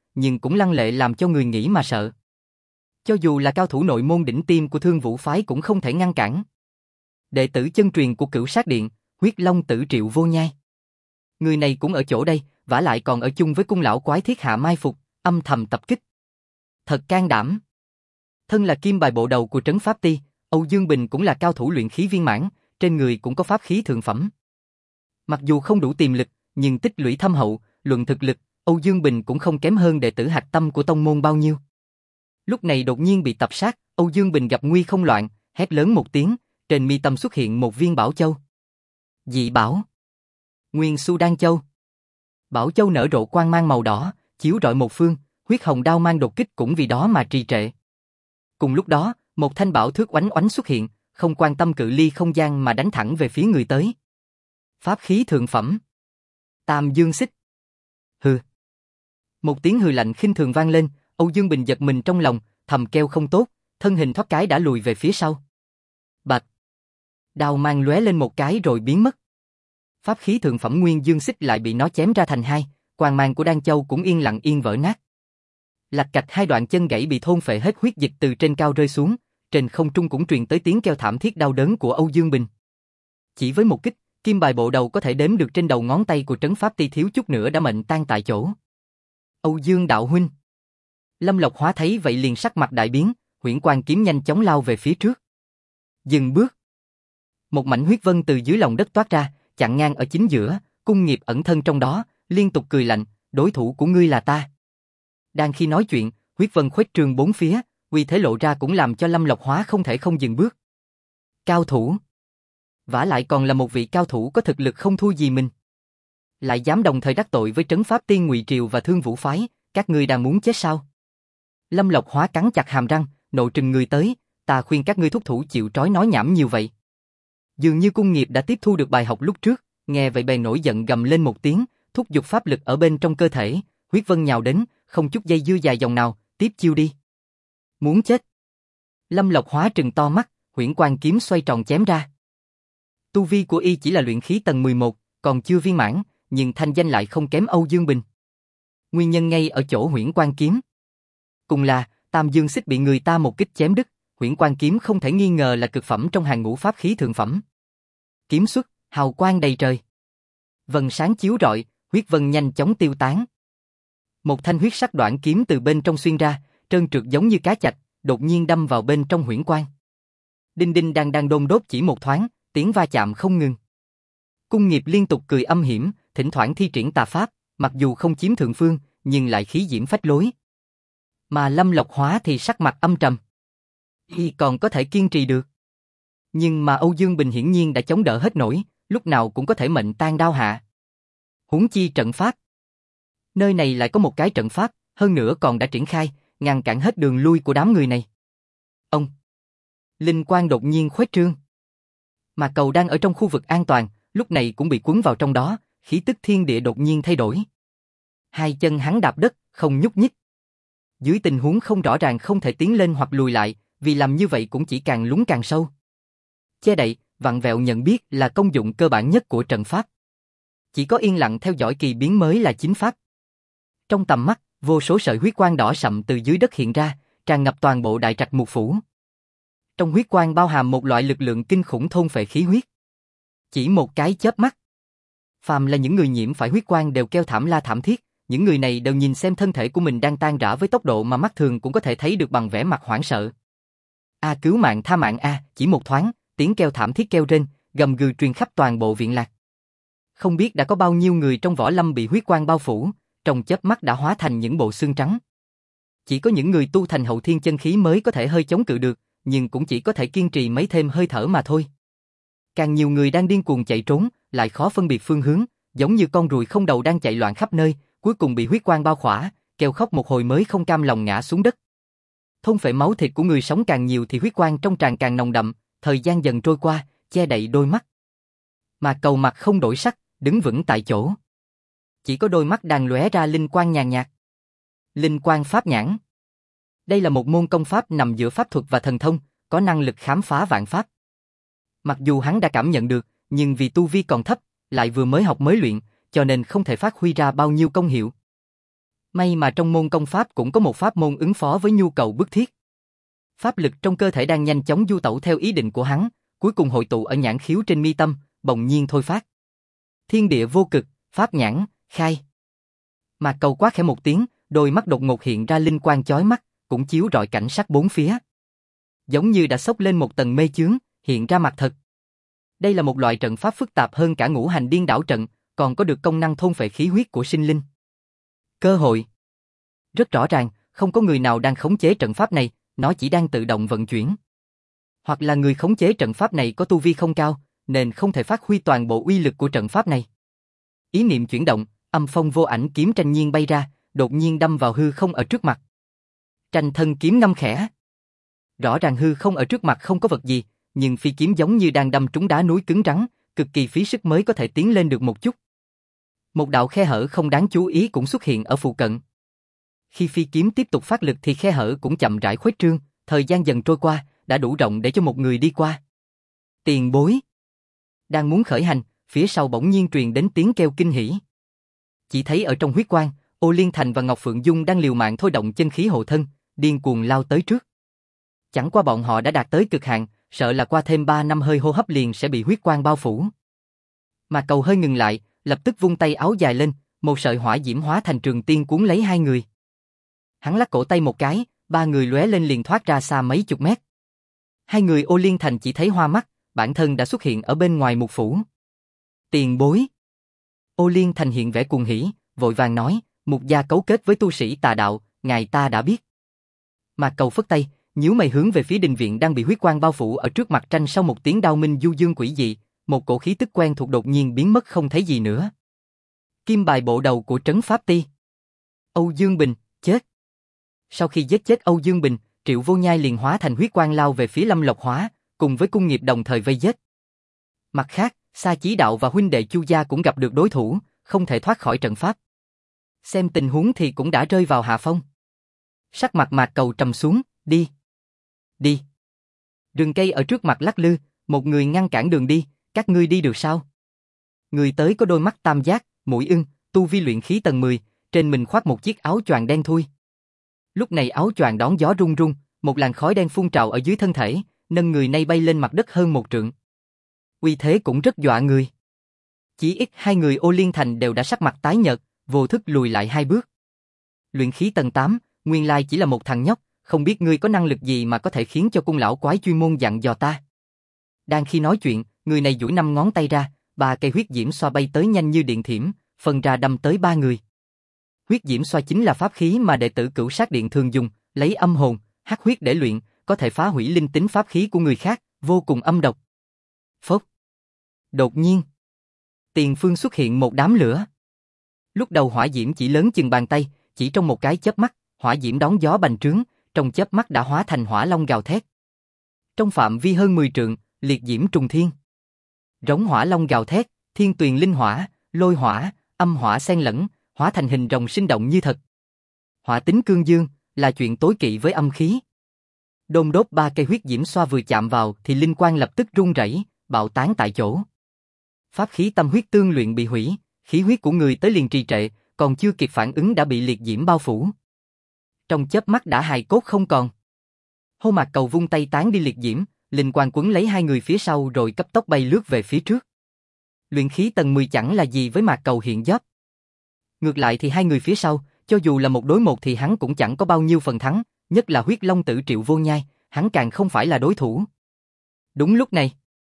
Speaker 1: nhưng cũng lăng lệ làm cho người nghĩ mà sợ. Cho dù là cao thủ nội môn đỉnh tiêm của Thương Vũ phái cũng không thể ngăn cản. Đệ tử chân truyền của Cửu Sát Điện, Huyết Long Tử Triệu Vô Nhai. Người này cũng ở chỗ đây, vả lại còn ở chung với cung lão quái thiết hạ mai phục, âm thầm tập kích. Thật can đảm. Thân là kim bài bộ đầu của trấn Pháp Ti, Âu Dương Bình cũng là cao thủ luyện khí viên mãn, trên người cũng có pháp khí thượng phẩm. Mặc dù không đủ tiềm lực, nhưng tích lũy thâm hậu, luận thực lực, Âu Dương Bình cũng không kém hơn đệ tử hạch tâm của tông môn bao nhiêu. Lúc này đột nhiên bị tập sát, Âu Dương Bình gặp nguy không loạn, hét lớn một tiếng, trên mi tâm xuất hiện một viên bảo châu. Dị bảo. Nguyên Xu Đan Châu. Bảo châu nở rộ quang mang màu đỏ, chiếu rọi một phương, huyết hồng đao mang đột kích cũng vì đó mà trì trệ. Cùng lúc đó, một thanh bảo thước oánh oánh xuất hiện, không quan tâm cự ly không gian mà đánh thẳng về phía người tới. Pháp khí thượng phẩm. Tam Dương Xích. Hừ. Một tiếng hừ lạnh khinh thường vang lên, Âu Dương Bình giật mình trong lòng, thầm kêu không tốt, thân hình thoát cái đã lùi về phía sau. Bạch. Đao mang lóe lên một cái rồi biến mất. Pháp khí thượng phẩm Nguyên Dương Xích lại bị nó chém ra thành hai, quang mang của Đan Châu cũng yên lặng vỡ nát. Lạch cạch hai đoạn chân gãy bị thôn phệ hết huyết dịch từ trên cao rơi xuống, trên không trung cũng truyền tới tiếng kêu thảm thiết đau đớn của Âu Dương Bình. Chỉ với một kích, kim bài bộ đầu có thể đếm được trên đầu ngón tay của trấn Pháp Ti thiếu chút nữa đã mệnh tan tại chỗ. Âu Dương đạo huynh. Lâm Lộc Hóa thấy vậy liền sắc mặt đại biến, huyễn quang kiếm nhanh chóng lao về phía trước. Dừng bước. Một mảnh huyết vân từ dưới lòng đất toát ra, chặn ngang ở chính giữa, Cung Nghiệp ẩn thân trong đó, liên tục cười lạnh, đối thủ của ngươi là ta. Đang khi nói chuyện, huyết vân khuếch trương bốn phía, uy thế lộ ra cũng làm cho Lâm Lộc Hóa không thể không dừng bước. Cao thủ. Vả lại còn là một vị cao thủ có thực lực không thua gì mình. Lại dám đồng thời đắc tội với trấn Pháp Tiên Ngụy Triều và Thương Vũ phái, các ngươi đang muốn chết sao? Lâm Lộc Hóa cắn chặt hàm răng, nộ trừng người tới, ta khuyên các ngươi thúc thủ chịu trói nói nhảm nhiều vậy. Dường như Cung Nghiệp đã tiếp thu được bài học lúc trước, nghe vậy bèn nổi giận gầm lên một tiếng, thúc giục pháp lực ở bên trong cơ thể, huyết vân nhào đến, không chút dây dưa dài dòng nào, tiếp chiêu đi. Muốn chết. Lâm Lộc Hóa trừng to mắt, huyễn quang kiếm xoay tròn chém ra. Tu vi của y chỉ là luyện khí tầng 11, còn chưa viên mãn, nhưng thanh danh lại không kém Âu Dương Bình. Nguyên nhân ngay ở chỗ huyễn quang kiếm. Cùng là, Tam Dương Xích bị người ta một kích chém đứt, huyễn quang kiếm không thể nghi ngờ là cực phẩm trong hàng ngũ pháp khí thượng phẩm. Kiếm xuất, hào quang đầy trời. Vầng sáng chiếu rọi, huyết vân nhanh chóng tiêu tán. Một thanh huyết sắc đoạn kiếm từ bên trong xuyên ra, trơn trượt giống như cá chạch, đột nhiên đâm vào bên trong huyễn quang. Đinh đinh đang đôn đốt chỉ một thoáng, tiếng va chạm không ngừng. Cung Nghiệp liên tục cười âm hiểm, thỉnh thoảng thi triển tà pháp, mặc dù không chiếm thượng phương, nhưng lại khí diễm phách lối. Mà Lâm Lộc Hóa thì sắc mặt âm trầm. Y còn có thể kiên trì được. Nhưng mà Âu Dương Bình hiển nhiên đã chống đỡ hết nổi, lúc nào cũng có thể mệnh tan đao hạ. Huống chi trận pháp. Nơi này lại có một cái trận pháp, hơn nữa còn đã triển khai, ngăn cản hết đường lui của đám người này. Ông. Linh quang đột nhiên khuếch trương. Mà cầu đang ở trong khu vực an toàn, lúc này cũng bị cuốn vào trong đó, khí tức thiên địa đột nhiên thay đổi. Hai chân hắn đạp đất, không nhúc nhích. Dưới tình huống không rõ ràng không thể tiến lên hoặc lùi lại, vì làm như vậy cũng chỉ càng lún càng sâu. Che đậy, vặn vẹo nhận biết là công dụng cơ bản nhất của trận pháp. Chỉ có yên lặng theo dõi kỳ biến mới là chính pháp. Trong tầm mắt, vô số sợi huyết quang đỏ sậm từ dưới đất hiện ra, tràn ngập toàn bộ đại trạch Mục Phủ. Trong huyết quang bao hàm một loại lực lượng kinh khủng thôn phệ khí huyết. Chỉ một cái chớp mắt, phàm là những người nhiễm phải huyết quang đều kêu thảm la thảm thiết, những người này đều nhìn xem thân thể của mình đang tan rã với tốc độ mà mắt thường cũng có thể thấy được bằng vẻ mặt hoảng sợ. A cứu mạng tha mạng a, chỉ một thoáng, tiếng kêu thảm thiết kêu rên, gầm gừ truyền khắp toàn bộ viện lạc. Không biết đã có bao nhiêu người trong võ lâm bị huyết quang bao phủ, trong chớp mắt đã hóa thành những bộ xương trắng. Chỉ có những người tu thành hậu thiên chân khí mới có thể hơi chống cự được, nhưng cũng chỉ có thể kiên trì mấy thêm hơi thở mà thôi. Càng nhiều người đang điên cuồng chạy trốn, lại khó phân biệt phương hướng, giống như con ruồi không đầu đang chạy loạn khắp nơi, cuối cùng bị huyết quang bao khỏa, kêu khóc một hồi mới không cam lòng ngã xuống đất. Thôn phệ máu thịt của người sống càng nhiều thì huyết quang trong tràn càng nồng đậm, thời gian dần trôi qua, che đậy đôi mắt. Mà cầu mặt không đổi sắc, đứng vững tại chỗ. Chỉ có đôi mắt đang lóe ra linh quang nhàn nhạt. Linh quang pháp nhãn. Đây là một môn công pháp nằm giữa pháp thuật và thần thông, có năng lực khám phá vạn pháp. Mặc dù hắn đã cảm nhận được, nhưng vì tu vi còn thấp, lại vừa mới học mới luyện, cho nên không thể phát huy ra bao nhiêu công hiệu. May mà trong môn công pháp cũng có một pháp môn ứng phó với nhu cầu bức thiết. Pháp lực trong cơ thể đang nhanh chóng du tẩu theo ý định của hắn, cuối cùng hội tụ ở nhãn khiếu trên mi tâm, bỗng nhiên thôi phát. Thiên địa vô cực, pháp nhãn, khai. Mạc Cầu quát khẽ một tiếng, đôi mắt đột ngột hiện ra linh quang chói mắt, cũng chiếu rọi cảnh sắc bốn phía. Giống như đã xốc lên một tầng mê chướng, hiện ra mặt thật. Đây là một loại trận pháp phức tạp hơn cả ngũ hành điên đảo trận, còn có được công năng thôn phệ khí huyết của sinh linh. Cơ hội. Rất rõ ràng, không có người nào đang khống chế trận pháp này, nó chỉ đang tự động vận chuyển. Hoặc là người khống chế trận pháp này có tu vi không cao, nên không thể phát huy toàn bộ uy lực của trận pháp này. Ý niệm chuyển động, âm phong vô ảnh kiếm tranh nhiên bay ra, đột nhiên đâm vào hư không ở trước mặt. Tranh thân kiếm ngâm khẽ. Rõ ràng hư không ở trước mặt không có vật gì, nhưng phi kiếm giống như đang đâm trúng đá núi cứng rắn, cực kỳ phí sức mới có thể tiến lên được một chút. Một đạo khe hở không đáng chú ý cũng xuất hiện ở phụ cận. Khi phi kiếm tiếp tục phát lực thì khe hở cũng chậm rãi khuếch trương, thời gian dần trôi qua, đã đủ rộng để cho một người đi qua. Tiền bối. Đang muốn khởi hành, phía sau bỗng nhiên truyền đến tiếng kêu kinh hỉ. Chỉ thấy ở trong huyết quang, Ô Liên Thành và Ngọc Phượng Dung đang liều mạng thôi động chân khí hộ thân, điên cuồng lao tới trước. Chẳng qua bọn họ đã đạt tới cực hạn, sợ là qua thêm 3 năm hơi hô hấp liền sẽ bị huyết quang bao phủ. Mà Cầu hơi ngừng lại, lập tức vung tay áo dài lên, một sợi hỏa diễm hóa thành trường tiên cuốn lấy hai người. Hắn lắc cổ tay một cái, ba người lóe lên liền thoát ra xa mấy chục mét. Hai người Ô Liên Thành chỉ thấy hoa mắt, bản thân đã xuất hiện ở bên ngoài mục phủ. Tiền bối. Ô Liên Thành hiện vẻ cuồng hỉ, vội vàng nói, Mục gia cấu kết với tu sĩ tà đạo, ngài ta đã biết. Mà Cầu phất tay, nhíu mày hướng về phía đình viện đang bị huyết quang bao phủ ở trước mặt tranh. Sau một tiếng đao minh du dương quỷ dị, một cổ khí tức quen thuộc đột nhiên biến mất không thấy gì nữa. Kim bài bộ đầu của Trấn Pháp Ti. Âu Dương Bình, chết. Sau khi giết chết Âu Dương Bình, Triệu Vô Nhai liền hóa thành huyết quang lao về phía Lâm Lộc Hóa, cùng với cung nghiệp đồng thời vây giết. Mặt khác, Sa Chí Đạo và huynh đệ Chu gia cũng gặp được đối thủ, không thể thoát khỏi trận pháp. Xem tình huống thì cũng đã rơi vào hạ phong. Sắc mặt Mạc Cầu trầm xuống, đi. Đi. Rừng cây ở trước mặt lắc lư, một người ngăn cản đường đi, các ngươi đi được sao? Người tới có đôi mắt tam giác, mũi ưng, tu vi luyện khí tầng 10, trên mình khoác một chiếc áo choàng đen thui. Lúc này áo choàng đón gió rung rung, một làn khói đen phun trào ở dưới thân thể, nâng người nay bay lên mặt đất hơn 1 trượng. Uy thế cũng rất dọa người. Chỉ ít hai người Ô Liên Thành đều đã sắc mặt tái nhợt, vô thức lùi lại 2 bước. Luyện khí tầng 8, nguyên lai chỉ là một thằng nhóc, không biết ngươi có năng lực gì mà có thể khiến cho cung lão quái chuyên môn dặn dò ta. Đang khi nói chuyện, người này duỗi 5 ngón tay ra, 3 cây huyết diễm xoa bay tới nhanh như điện thiểm, phân ra đâm tới 3 người. Huyết diễm xoa chính là pháp khí mà đệ tử Cửu Sát Điện thường dùng, lấy âm hồn, hắc huyết để luyện, có thể phá hủy linh tính pháp khí của người khác, vô cùng âm độc. Phốc. Đột nhiên, tiền phương xuất hiện một đám lửa. Lúc đầu hỏa diễm chỉ lớn chừng bàn tay, chỉ trong một cái chớp mắt, hỏa diễm đón gió bành trướng, trong chớp mắt đã hóa thành hỏa long gào thét. Trong phạm vi hơn 10 trượng, liệt diễm trùng thiên. Rống hỏa long gào thét, thiên tuyền linh hỏa, lôi hỏa, âm hỏa xen lẫn, hóa thành hình rồng sinh động như thật. Hỏa tính cương dương, là chuyện tối kỵ với âm khí. Đôn đốt 3 cây huyết diễm xoa vừa chạm vào thì linh quang lập tức rung rẩy, bạo tán tại chỗ. Pháp khí tâm huyết tương luyện bị hủy, khí huyết của người tới liền trì trệ, còn chưa kịp phản ứng đã bị liệt diễm bao phủ. Trong chớp mắt đã hài cốt không còn. Hô Mạc Cầu vung tay tán đi liệt diễm, linh quang quấn lấy hai người phía sau rồi cấp tốc bay lướt về phía trước. Luyện khí tầng 10 chẳng là gì với Mạc Cầu hiện giáp. Ngược lại thì hai người phía sau, cho dù là một đối một thì hắn cũng chẳng có bao nhiêu phần thắng, nhất là huyết long tử Triệu Vô Nhai, hắn càng không phải là đối thủ. Đúng lúc này,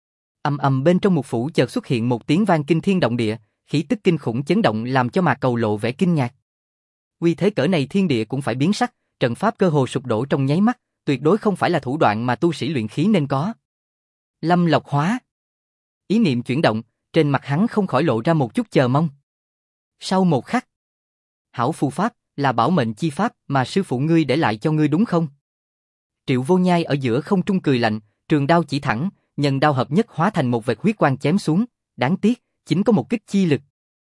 Speaker 1: ầm ầm bên trong mục phủ chợt xuất hiện một tiếng vang kinh thiên động địa, khí tức kinh khủng chấn động làm cho Mạc Cầu lộ vẻ kinh ngạc. Uy thế cỡ này thiên địa cũng phải biến sắc, trận pháp cơ hồ sụp đổ trong nháy mắt, tuyệt đối không phải là thủ đoạn mà tu sĩ luyện khí nên có. Lâm Lộc Hóa. Ý niệm chuyển động, trên mặt hắn không khỏi lộ ra một chút chờ mong. Sau một khắc, hảo phù pháp là bảo mệnh chi pháp mà sư phụ ngươi để lại cho ngươi đúng không? Triệu Vô Nhai ở giữa không trung cười lạnh, trường đao chỉ thẳng, nhân đao hợp nhất hóa thành một vệt huyết quang chém xuống, đáng tiếc, chính có một kích chi lực.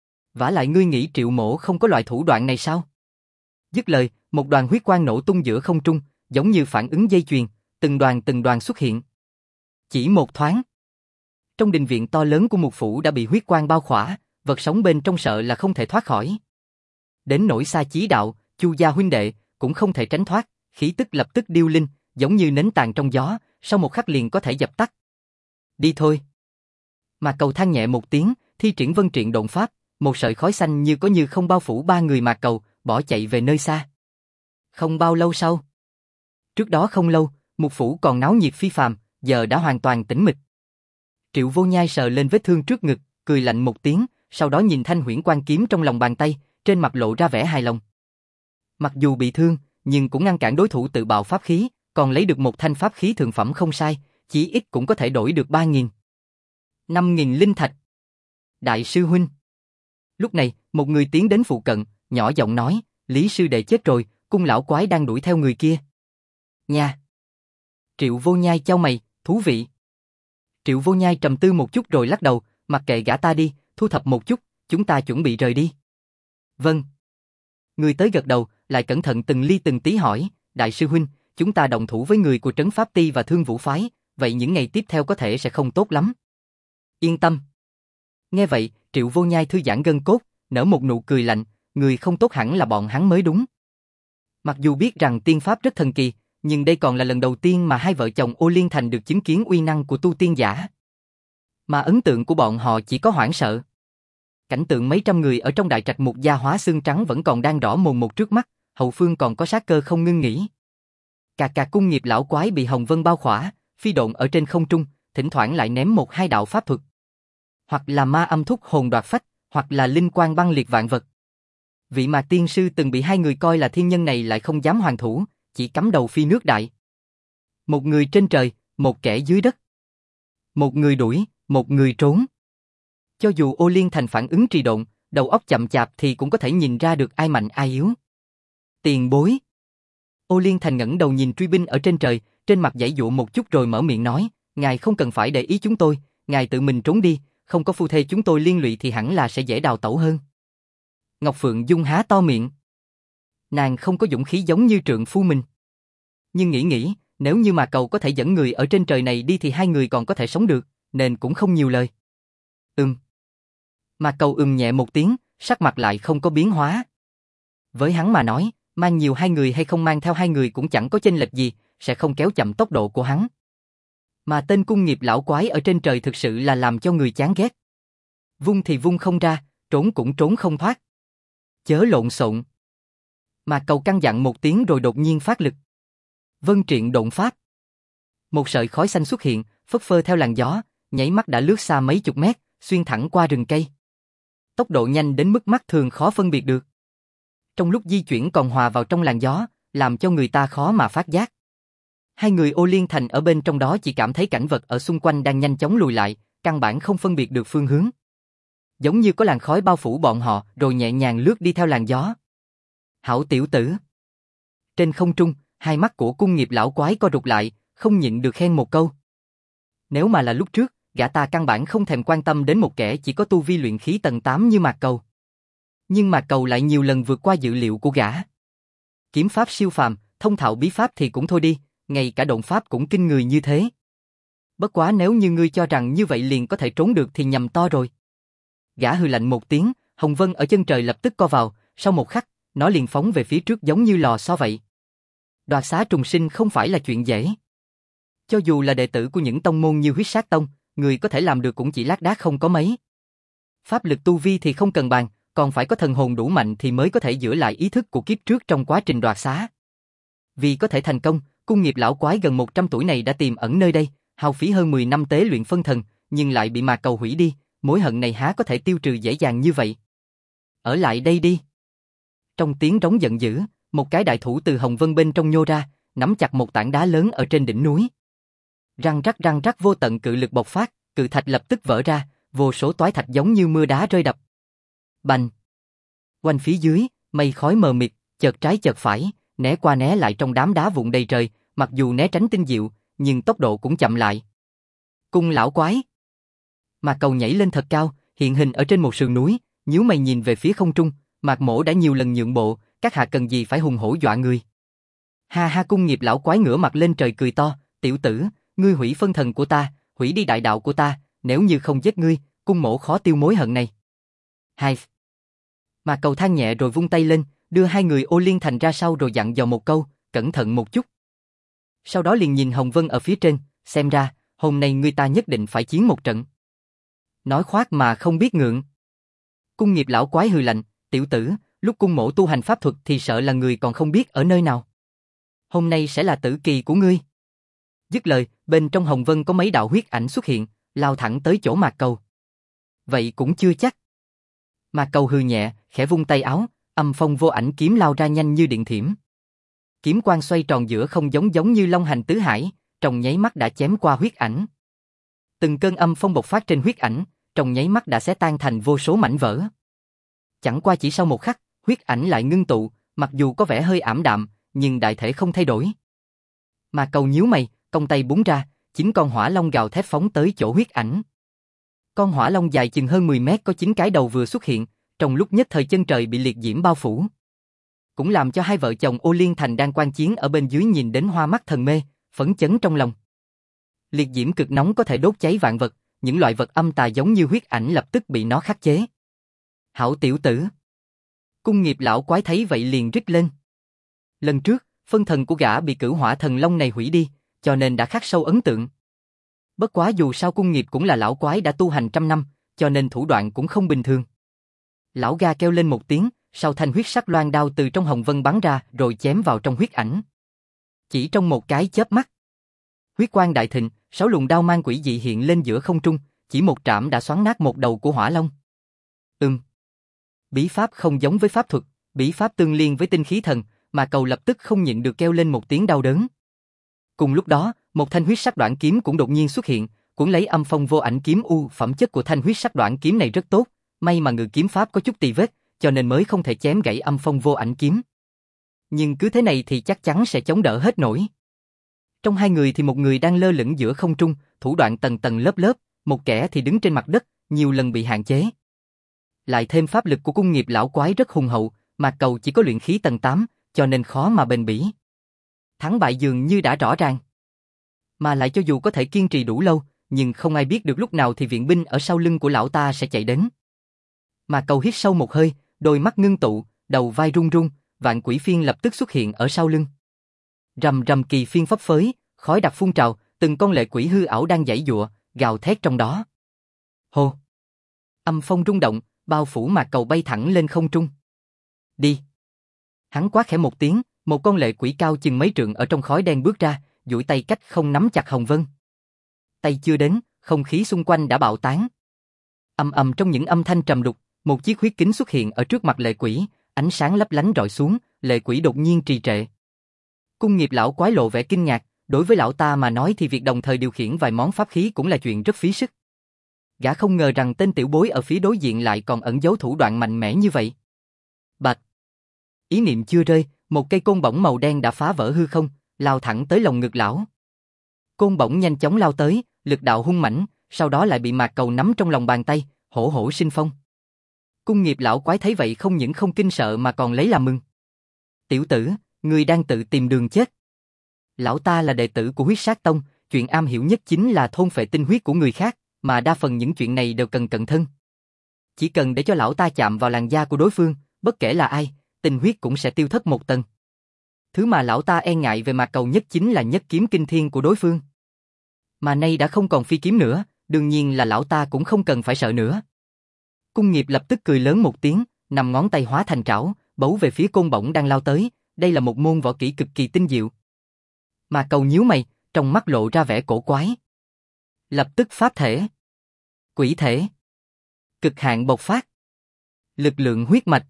Speaker 1: Vả lại ngươi nghĩ Triệu mỗ không có loại thủ đoạn này sao? Dứt lời, một đoàn huyết quang nổ tung giữa không trung, giống như phản ứng dây chuyền, từng đoàn xuất hiện. Chỉ một thoáng, trong đình viện to lớn của mục phủ đã bị huyết quang bao khỏa, vật sống bên trong sợ là không thể thoát khỏi. Đến nỗi Xa Chí Đạo, Chu gia huynh đệ, cũng không thể tránh thoát, khí tức lập tức điêu linh, giống như nến tàn trong gió, sau một khắc liền có thể dập tắt. Đi thôi. Mạc Cầu than nhẹ một tiếng, thi triển vân triện độn pháp, một sợi khói xanh như có như không bao phủ ba người Mạc Cầu, bỏ chạy về nơi xa. Không bao lâu sau. Trước đó không lâu, Mục phủ còn náo nhiệt phi phàm, giờ đã hoàn toàn tĩnh mịch. Triệu Vô Nhai sờ lên vết thương trước ngực, cười lạnh một tiếng, sau đó nhìn thanh huyễn quan kiếm trong lòng bàn tay, trên mặt lộ ra vẻ hài lòng. Mặc dù bị thương, nhưng cũng ngăn cản đối thủ tự bạo pháp khí, còn lấy được một thanh pháp khí thượng phẩm không sai, chỉ ít cũng có thể đổi được 3.000. 5.000 linh thạch. Đại sư huynh. Lúc này, một người tiến đến phụ cận, nhỏ giọng nói, Lý sư đệ chết rồi, cung lão quái đang đuổi theo người kia. Nha. Triệu Vô Nhai chau mày, thú vị. Triệu Vô Nhai trầm tư một chút rồi lắc đầu, mặc kệ gã ta đi, thu thập một chút, chúng ta chuẩn bị rời đi. Vâng. Người tới gật đầu, lại cẩn thận từng ly từng tí hỏi, đại sư huynh, chúng ta đồng thủ với người của Trấn Pháp Ti và Thương Vũ Phái, vậy những ngày tiếp theo có thể sẽ không tốt lắm. Yên tâm. Nghe vậy, Triệu Vô Nhai thư giãn gân cốt, nở một nụ cười lạnh, người không tốt hẳn là bọn hắn mới đúng. Mặc dù biết rằng tiên pháp rất thần kỳ, nhưng đây còn là lần đầu tiên mà hai vợ chồng Ô Liên Thành được chứng kiến uy năng của tu tiên giả. Mà ấn tượng của bọn họ chỉ có hoảng sợ. Cảnh tượng mấy trăm người ở trong đại trạch Mục gia hóa xương trắng vẫn còn đang rõ mồn một trước mắt, hậu phương còn có sát cơ không ngưng nghỉ. Cà cung nghiệp lão quái bị hồng vân bao khỏa, phi độn ở trên không trung, thỉnh thoảng lại ném một hai đạo pháp thuật. Hoặc là ma âm thúc hồn đoạt phách, hoặc là linh quang băng liệt vạn vật. Vị Mạc tiên sư từng bị hai người coi là thiên nhân này lại không dám hoàn thủ, chỉ cắm đầu phi nước đại. Một người trên trời, một kẻ dưới đất. Một người đuổi, một người trốn. Cho dù Ô Liên Thành phản ứng trì độn, đầu óc chậm chạp thì cũng có thể nhìn ra được ai mạnh ai yếu. Tiền bối. Ô Liên Thành ngẩng đầu nhìn truy binh ở trên trời, trên mặt giãy giụa một chút rồi mở miệng nói, ngài không cần phải để ý chúng tôi, ngài tự mình trốn đi, không có phu thê chúng tôi liên lụy thì hẳn là sẽ dễ đào tẩu hơn. Ngọc Phượng Dung há to miệng. Nàng không có dũng khí giống như trượng phu mình. Nhưng nghĩ, nếu như mà Cầu có thể dẫn người ở trên trời này đi thì hai người còn có thể sống được, nên cũng không nhiều lời. Mà Cầu nhẹ một tiếng, sắc mặt lại không có biến hóa. Với hắn mà nói, mang nhiều hai người hay không mang theo hai người cũng chẳng có chênh lệch gì, sẽ không kéo chậm tốc độ của hắn. Mà tên cung nghiệp lão quái ở trên trời thực sự là làm cho người chán ghét. Vung thì vung không ra, trốn cũng trốn không thoát. Chớ lộn xộn. Mà Cầu căn dặn một tiếng rồi đột nhiên phát lực. Vân triện độn pháp. Một sợi khói xanh xuất hiện, phất phơ theo làn gió, nháy mắt đã lướt xa mấy chục mét, xuyên thẳng qua rừng cây. Tốc độ nhanh đến mức mắt thường khó phân biệt được. Trong lúc di chuyển còn hòa vào trong làn gió, làm cho người ta khó mà phát giác. Hai người Ô Liên Thành ở bên trong đó chỉ cảm thấy cảnh vật ở xung quanh đang nhanh chóng lùi lại, căn bản không phân biệt được phương hướng. Giống như có làn khói bao phủ bọn họ rồi nhẹ nhàng lướt đi theo làn gió. Hảo tiểu tử. Trên không trung, hai mắt của cung nghiệp lão quái co rụt lại, không nhịn được khen một câu. Nếu mà là lúc trước, gã ta căn bản không thèm quan tâm đến một kẻ chỉ có tu vi luyện khí tầng 8 như Mạc Cầu. Nhưng Mạc Cầu lại nhiều lần vượt qua dự liệu của gã. Kiếm pháp siêu phàm, thông thạo bí pháp thì cũng thôi đi, ngay cả độn pháp cũng kinh người như thế. Bất quá nếu như ngươi cho rằng như vậy liền có thể trốn được thì nhầm to rồi. Gã hừ lạnh một tiếng, hồng vân ở chân trời lập tức co vào, sau một khắc, nó liền phóng về phía trước giống như lò xo vậy. Đoạt xá trùng sinh không phải là chuyện dễ. Cho dù là đệ tử của những tông môn như Huyết Sát Tông, người có thể làm được cũng chỉ lác đác không có mấy. Pháp lực tu vi thì không cần bàn, còn phải có thần hồn đủ mạnh thì mới có thể giữ lại ý thức của kiếp trước trong quá trình đoạt xá. Vì có thể thành công, cung nghiệp lão quái gần 100 tuổi này đã tiềm ẩn nơi đây, hao phí hơn 10 năm tế luyện phân thần, nhưng lại bị Mạc Cầu hủy đi, mối hận này há có thể tiêu trừ dễ dàng như vậy. Ở lại đây đi. Trong tiếng rống giận dữ, một cái đại thủ từ hồng vân bên trong nhô ra, nắm chặt một tảng đá lớn ở trên đỉnh núi. Răng rắc vô tận cự lực bộc phát, cự thạch lập tức vỡ ra, vô số toái thạch giống như mưa đá rơi đập. Bành! Quanh phía dưới, mây khói mờ mịt, chợt trái chợt phải, né qua né lại trong đám đá vụn đầy trời, mặc dù né tránh tinh diệu, nhưng tốc độ cũng chậm lại. Cung lão quái! Mạc Cầu nhảy lên thật cao, hiện hình ở trên một sườn núi, nhíu mày nhìn về phía không trung, Mạc Mỗ đã nhiều lần nhượng bộ, các hạ cần gì phải hùng hổ dọa người. Ha ha, cung nghiệp lão quái ngửa mặt lên trời cười to, tiểu tử, ngươi hủy phân thần của ta, hủy đi đại đạo của ta, nếu như không giết ngươi, cung mỗ khó tiêu mối hận này. Hai. Mà Cầu than nhẹ rồi vung tay lên, đưa hai người Ô Liên Thành ra sau rồi dặn dò một câu, cẩn thận một chút. Sau đó liền nhìn Hồng Vân ở phía trên, xem ra, hôm nay người ta nhất định phải chiến một trận. Nói khoác mà không biết ngượng. Cung Nghiệp lão quái hừ lạnh, tiểu tử, lúc cung mổ tu hành pháp thuật thì sợ là người còn không biết ở nơi nào. Hôm nay sẽ là tử kỳ của ngươi. Dứt lời, bên trong Hồng Vân có mấy đạo huyết ảnh xuất hiện, lao thẳng tới chỗ Mạc Cầu. Vậy cũng chưa chắc. Mạc Cầu hừ nhẹ, khẽ vung tay áo, âm phong vô ảnh kiếm lao ra nhanh như điện thiểm. Kiếm quang xoay tròn giữa không giống như long hành tứ hải, trong nháy mắt đã chém qua huyết ảnh. Từng cơn âm phong bộc phát trên huyết ảnh, trong nháy mắt đã xé tan thành vô số mảnh vỡ. Chẳng qua chỉ sau một khắc, huyết ảnh lại ngưng tụ, mặc dù có vẻ hơi ảm đạm, nhưng đại thể không thay đổi. Mà Cầu nhíu mày, cong tay búng ra, 9 con hỏa long gào thét phóng tới chỗ huyết ảnh. Con hỏa long dài chừng hơn 10 mét có 9 cái đầu vừa xuất hiện, trong lúc nhất thời chân trời bị liệt diễm bao phủ. Cũng làm cho hai vợ chồng Ô Liên Thành đang quan chiến ở bên dưới nhìn đến hoa mắt thần mê, phấn chấn trong lòng. Liệt diễm cực nóng có thể đốt cháy vạn vật, những loại vật âm tà giống như huyết ảnh lập tức bị nó khắc chế. Hảo tiểu tử. Cung Nghiệp lão quái thấy vậy liền rít lên. Lần trước, phân thần của gã bị Cửu Hỏa Thần Long này hủy đi, cho nên đã khắc sâu ấn tượng. Bất quá dù sao Cung Nghiệp cũng là lão quái đã tu hành trăm năm, cho nên thủ đoạn cũng không bình thường. Lão ga kêu lên một tiếng, sau thanh huyết sắc loan đao từ trong Hồng Vân bắn ra rồi chém vào trong huyết ảnh. Chỉ trong một cái chớp mắt, huyết quang đại thịnh, 6 luồng đao mang quỷ dị hiện lên giữa không trung, chỉ một trảm đã xoắn nát một đầu của hỏa long. Bí pháp không giống với pháp thuật, bí pháp tương liên với tinh khí thần, mà Cầu lập tức không nhịn được kêu lên một tiếng đau đớn. Cùng lúc đó, một thanh huyết sắc đoạn kiếm cũng đột nhiên xuất hiện, cuốn lấy âm phong vô ảnh kiếm phẩm chất của thanh huyết sắc đoạn kiếm này rất tốt, may mà ngự kiếm pháp có chút tì vết, cho nên mới không thể chém gãy âm phong vô ảnh kiếm. Nhưng cứ thế này thì chắc chắn sẽ chống đỡ hết nổi. Trong hai người thì một người đang lơ lửng giữa không trung, thủ đoạn tầng tầng lớp lớp, một kẻ thì đứng trên mặt đất, nhiều lần bị hạn chế. Lại thêm pháp lực của Cung Nghiệp lão quái rất hùng hậu, mà Cầu chỉ có luyện khí tầng 8, cho nên khó mà bền bỉ. Thắng bại dường như đã rõ ràng. Mà lại cho dù có thể kiên trì đủ lâu, nhưng không ai biết được lúc nào thì viện binh ở sau lưng của lão ta sẽ chạy đến. Mà Cầu hít sâu một hơi, đôi mắt ngưng tụ, đầu vai run run, vạn quỷ phiên lập tức xuất hiện ở sau lưng. Rầm rầm kỳ phiên phấp phới, khói đặc phun trào, từng con lệ quỷ hư ảo đang giãy giụa, gào thét trong đó. Hô! Âm phong rung động, bao phủ Mạc Cầu bay thẳng lên không trung. Đi! Hắn quát khẽ một tiếng, một con lệ quỷ cao chừng mấy trượng ở trong khói đen bước ra, duỗi tay cách không nắm chặt Hồng Vân. Tay chưa đến, không khí xung quanh đã bạo tán. Ầm ầm trong những âm thanh trầm đục, một chiếc huyết kính xuất hiện ở trước mặt lệ quỷ, ánh sáng lấp lánh rọi xuống, lệ quỷ đột nhiên trì trệ. Cung Nghiệp lão quái lộ vẻ kinh ngạc, đối với lão ta mà nói thì việc đồng thời điều khiển vài món pháp khí cũng là chuyện rất phí sức. Gã không ngờ rằng tên tiểu bối ở phía đối diện lại còn ẩn giấu thủ đoạn mạnh mẽ như vậy. Bạch! Ý niệm chưa rơi, một cây côn bổng màu đen đã phá vỡ hư không, lao thẳng tới lồng ngực lão. Côn bổng nhanh chóng lao tới, lực đạo hung mãnh, sau đó lại bị Mạc Cầu nắm trong lòng bàn tay, hổ hổ sinh phong. Cung Nghiệp lão quái thấy vậy không những không kinh sợ mà còn lấy làm mừng. Tiểu tử, ngươi đang tự tìm đường chết. Lão ta là đệ tử của Huyết Sát Tông, chuyện am hiểu nhất chính là thôn phệ tinh huyết của người khác, mà đa phần những chuyện này đều cần cẩn thân. Chỉ cần để cho lão ta chạm vào làn da của đối phương, bất kể là ai, tinh huyết cũng sẽ tiêu thất một tầng. Thứ mà lão ta e ngại về Mạc Cầu nhất chính là nhất kiếm kinh thiên của đối phương. Mà nay đã không còn phi kiếm nữa, đương nhiên là lão ta cũng không cần phải sợ nữa. Cung Nghiệp lập tức cười lớn một tiếng, nằm ngón tay hóa thành trảo, bấu về phía côn bổng đang lao tới, đây là một môn võ kỹ cực kỳ tinh diệu. Mạc Cầu nhíu mày, trong mắt lộ ra vẻ cổ quái. Lập tức pháp thể, quỷ thể, cực hạn bộc phát, lực lượng huyết mạch.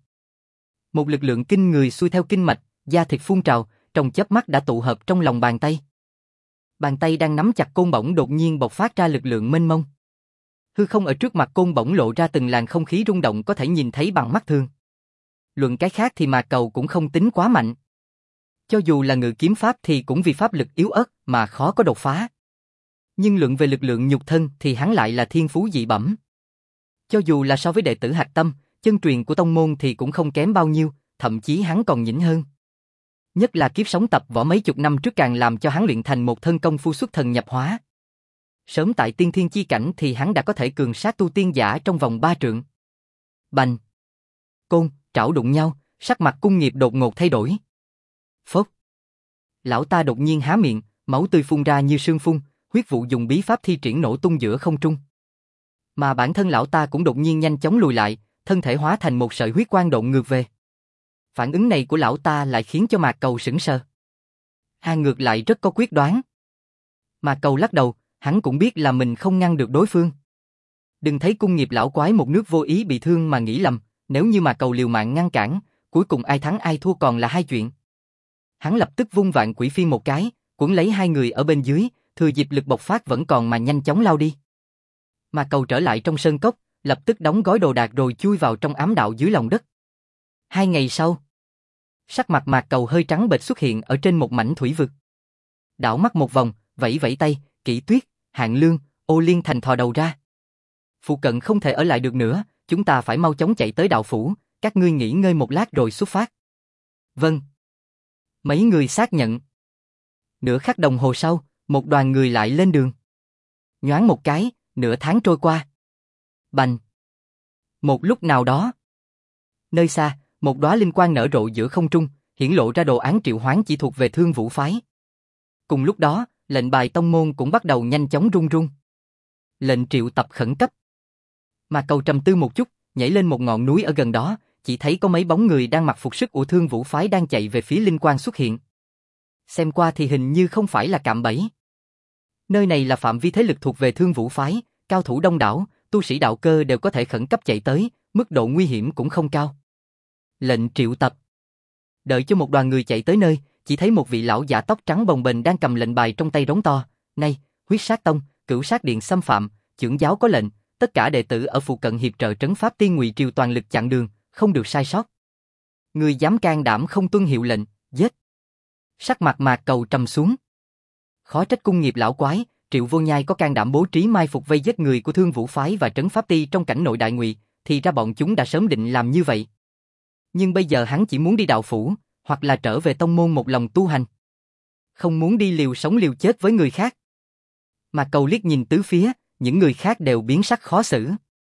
Speaker 1: Một lực lượng kinh người xuôi theo kinh mạch, da thịt phun trào, trong chớp mắt đã tụ hợp trong lòng bàn tay. Bàn tay đang nắm chặt côn bổng đột nhiên bộc phát ra lực lượng mênh mông. Hư không ở trước mặt côn bổng lộ ra từng làn không khí rung động có thể nhìn thấy bằng mắt thường. Luận cái khác thì Mạc Cầu cũng không tính quá mạnh. Cho dù là ngự kiếm pháp thì cũng vì pháp lực yếu ớt mà khó có đột phá. Nhưng luận về lực lượng nhục thân thì hắn lại là thiên phú dị bẩm. Cho dù là so với đệ tử hạch tâm, chân truyền của tông môn thì cũng không kém bao nhiêu, thậm chí hắn còn nhỉnh hơn. Nhất là kiếp sống tập võ mấy chục năm trước càng làm cho hắn luyện thành một thân công phu xuất thần nhập hóa. Sớm tại tiên thiên chi cảnh thì hắn đã có thể cường sát tu tiên giả trong vòng 3 trượng. Bành! trảo đụng nhau, sắc mặt Cung Nghiệp đột ngột thay đổi. Phốc. Lão ta đột nhiên há miệng, máu tươi phun ra như sương phun, huyết vụ dùng bí pháp thi triển nổ tung giữa không trung. Mà bản thân lão ta cũng đột nhiên nhanh chóng lùi lại, thân thể hóa thành một sợi huyết quang độn ngược về. Phản ứng này của lão ta lại khiến cho Mạc Cầu sững sờ. Ngược lại rất có quyết đoán. Mạc Cầu lắc đầu, hắn cũng biết là mình không ngăn được đối phương. Đừng thấy Cung Nghiệp lão quái một nước vô ý bị thương mà nghĩ lầm, nếu như Mạc Cầu liều mạng ngăn cản, cuối cùng ai thắng ai thua còn là hai chuyện. Hắn lập tức vung Vạn Quỷ Phiên một cái, cuốn lấy hai người ở bên dưới, thừa dịp lực bộc phát vẫn còn mà nhanh chóng lao đi. Mạc Cầu trở lại trong sơn cốc, lập tức đóng gói đồ đạc rồi chui vào trong ám đạo dưới lòng đất. 2 ngày sau, sắc mặt Mạc Cầu hơi trắng bệch xuất hiện ở trên một mảnh thủy vực. Đảo mắt một vòng, vẫy vẫy tay, Kỷ Tuyết, Hạng Lương, Ô Liên Thành thò đầu ra. Phụ cận không thể ở lại được nữa, chúng ta phải mau chóng chạy tới đạo phủ, các ngươi nghỉ ngơi một lát rồi xuất phát. Vâng. Mấy người xác nhận. Nửa khắc đồng hồ sau, một đoàn người lại lên đường. Nhoáng một cái, nửa tháng trôi qua. Bành. Một lúc nào đó, nơi xa, một đóa linh quang nở rộ giữa không trung, hiển lộ ra đồ án triệu hoán chỉ thuộc về Thương Vũ phái. Cùng lúc đó, lệnh bài tông môn cũng bắt đầu nhanh chóng rung rung. Lệnh triệu tập khẩn cấp. Mạc Cầu trầm tư một chút, nhảy lên một ngọn núi ở gần đó, chỉ thấy có mấy bóng người đang mặc phục sức của Thương Vũ phái đang chạy về phía linh quang xuất hiện. Xem qua thì hình như không phải là cạm bẫy. Nơi này là phạm vi thế lực thuộc về Thương Vũ phái, cao thủ đông đảo, tu sĩ đạo cơ đều có thể khẩn cấp chạy tới, mức độ nguy hiểm cũng không cao. Lệnh triệu tập. Đợi cho một đoàn người chạy tới nơi, chỉ thấy một vị lão giả tóc trắng bồng bềnh đang cầm lệnh bài trong tay rống to. Này, Huyết Sát Tông, Cửu Sát Điện xâm phạm, trưởng giáo có lệnh, tất cả đệ tử ở phụ cận hiệp trợ trấn pháp Tiên Ngụy Triều toàn lực chặn đường, không được sai sót. Người dám can đảm không tuân hiệu lệnh, giết. Sắc mặt Mạc Cầu trầm xuống. Khó trách Cung Nghiệp lão quái, Triệu Vô Nhai có can đảm bố trí mai phục vây giết người của Thương Vũ phái và trấn pháp ti trong cảnh nội đại ngụy, thì ra bọn chúng đã sớm định làm như vậy. Nhưng bây giờ hắn chỉ muốn đi đạo phủ, hoặc là trở về tông môn một lòng tu hành. Không muốn đi liều sống liều chết với người khác. Mạc Cầu liếc nhìn tứ phía, những người khác đều biến sắc khó xử.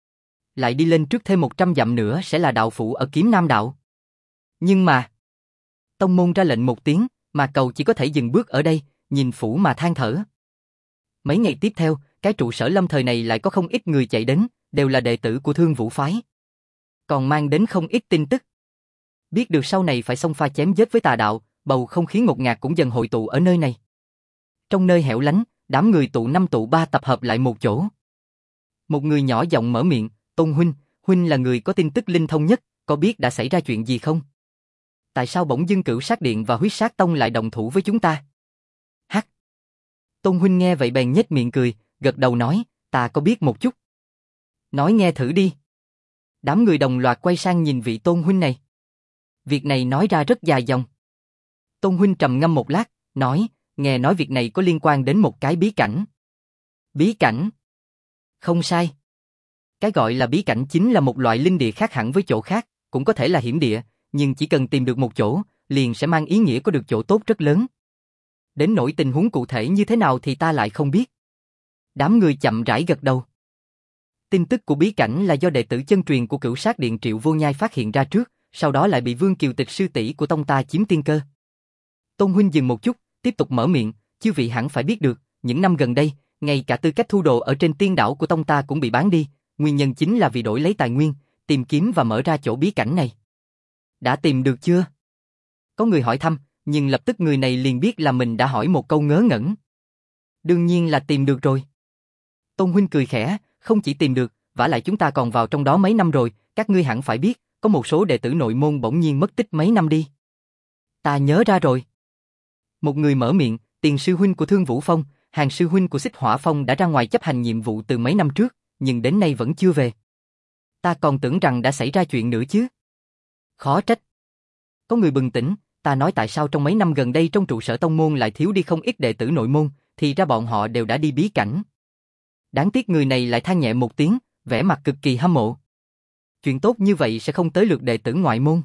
Speaker 1: Lại đi lên trước thêm 100 dặm nữa sẽ là đạo phủ ở Kiếm Nam đạo. Nhưng mà, tông môn ra lệnh một tiếng, Mạc Cầu chỉ có thể dừng bước ở đây, nhìn phủ mà than thở. Mấy ngày tiếp theo, cái trụ sở lâm thời này lại có không ít người chạy đến, đều là đệ tử của Thương Vũ phái. Còn mang đến không ít tin tức. Biết được sau này phải xông pha chém giết với tà đạo, bầu không khí ngột ngạt cũng dần hội tụ ở nơi này. Trong nơi hẻo lánh, đám người tụ 5 tụ 3 tập hợp lại một chỗ. Một người nhỏ giọng mở miệng, Tôn huynh, huynh là người có tin tức linh thông nhất, có biết đã xảy ra chuyện gì không? Tại sao bỗng dưng Cửu Sát Điện và Huyết Sát Tông lại đồng thủ với chúng ta? Hắc. Tôn huynh nghe vậy bèn nhếch miệng cười, gật đầu nói, ta có biết một chút. Nói nghe thử đi. Đám người đồng loạt quay sang nhìn vị Tôn huynh này. Việc này nói ra rất dài dòng. Tôn huynh trầm ngâm một lát, nói, nghe nói việc này có liên quan đến một cái bí cảnh. Bí cảnh? Không sai. Cái gọi là bí cảnh chính là một loại linh địa khác hẳn với chỗ khác, cũng có thể là hiểm địa, nhưng chỉ cần tìm được một chỗ, liền sẽ mang ý nghĩa có được chỗ tốt rất lớn. Đến nỗi tình huống cụ thể như thế nào thì ta lại không biết. Đám người chậm rãi gật đầu. Tin tức của bí cảnh là do đệ tử chân truyền của Cửu Sát Điện Triệu Vô Nhai phát hiện ra trước, sau đó lại bị Vương Kiều Tịch sư tỷ của tông ta chiếm tiên cơ. Tôn huynh dừng một chút, tiếp tục mở miệng, chư vị hẳn phải biết được, những năm gần đây, ngay cả tư cách thu đồ ở trên tiên đảo của tông ta cũng bị bán đi, nguyên nhân chính là vì đổi lấy tài nguyên, tìm kiếm và mở ra chỗ bí cảnh này. Đã tìm được chưa? Có người hỏi thăm, nhưng lập tức người này liền biết là mình đã hỏi một câu ngớ ngẩn. Đương nhiên là tìm được rồi. Tôn huynh cười khẽ, không chỉ tìm được, vả lại chúng ta còn vào trong đó mấy năm rồi, các ngươi hẳn phải biết, có một số đệ tử nội môn bỗng nhiên mất tích mấy năm đi. Ta nhớ ra rồi. Một người mở miệng, Tiền sư huynh của Thương Vũ Phong, Hàng sư huynh của Xích Hỏa Phong đã ra ngoài chấp hành nhiệm vụ từ mấy năm trước, nhưng đến nay vẫn chưa về. Ta còn tưởng rằng đã xảy ra chuyện nữa chứ. Khó trách. Có người bừng tỉnh, ta nói tại sao trong mấy năm gần đây trong trụ sở tông môn lại thiếu đi không ít đệ tử nội môn, thì ra bọn họ đều đã đi bí cảnh. Đáng tiếc người này lại than nhẹ một tiếng, vẻ mặt cực kỳ hâm mộ. Chuyện tốt như vậy sẽ không tới lượt đệ tử ngoại môn.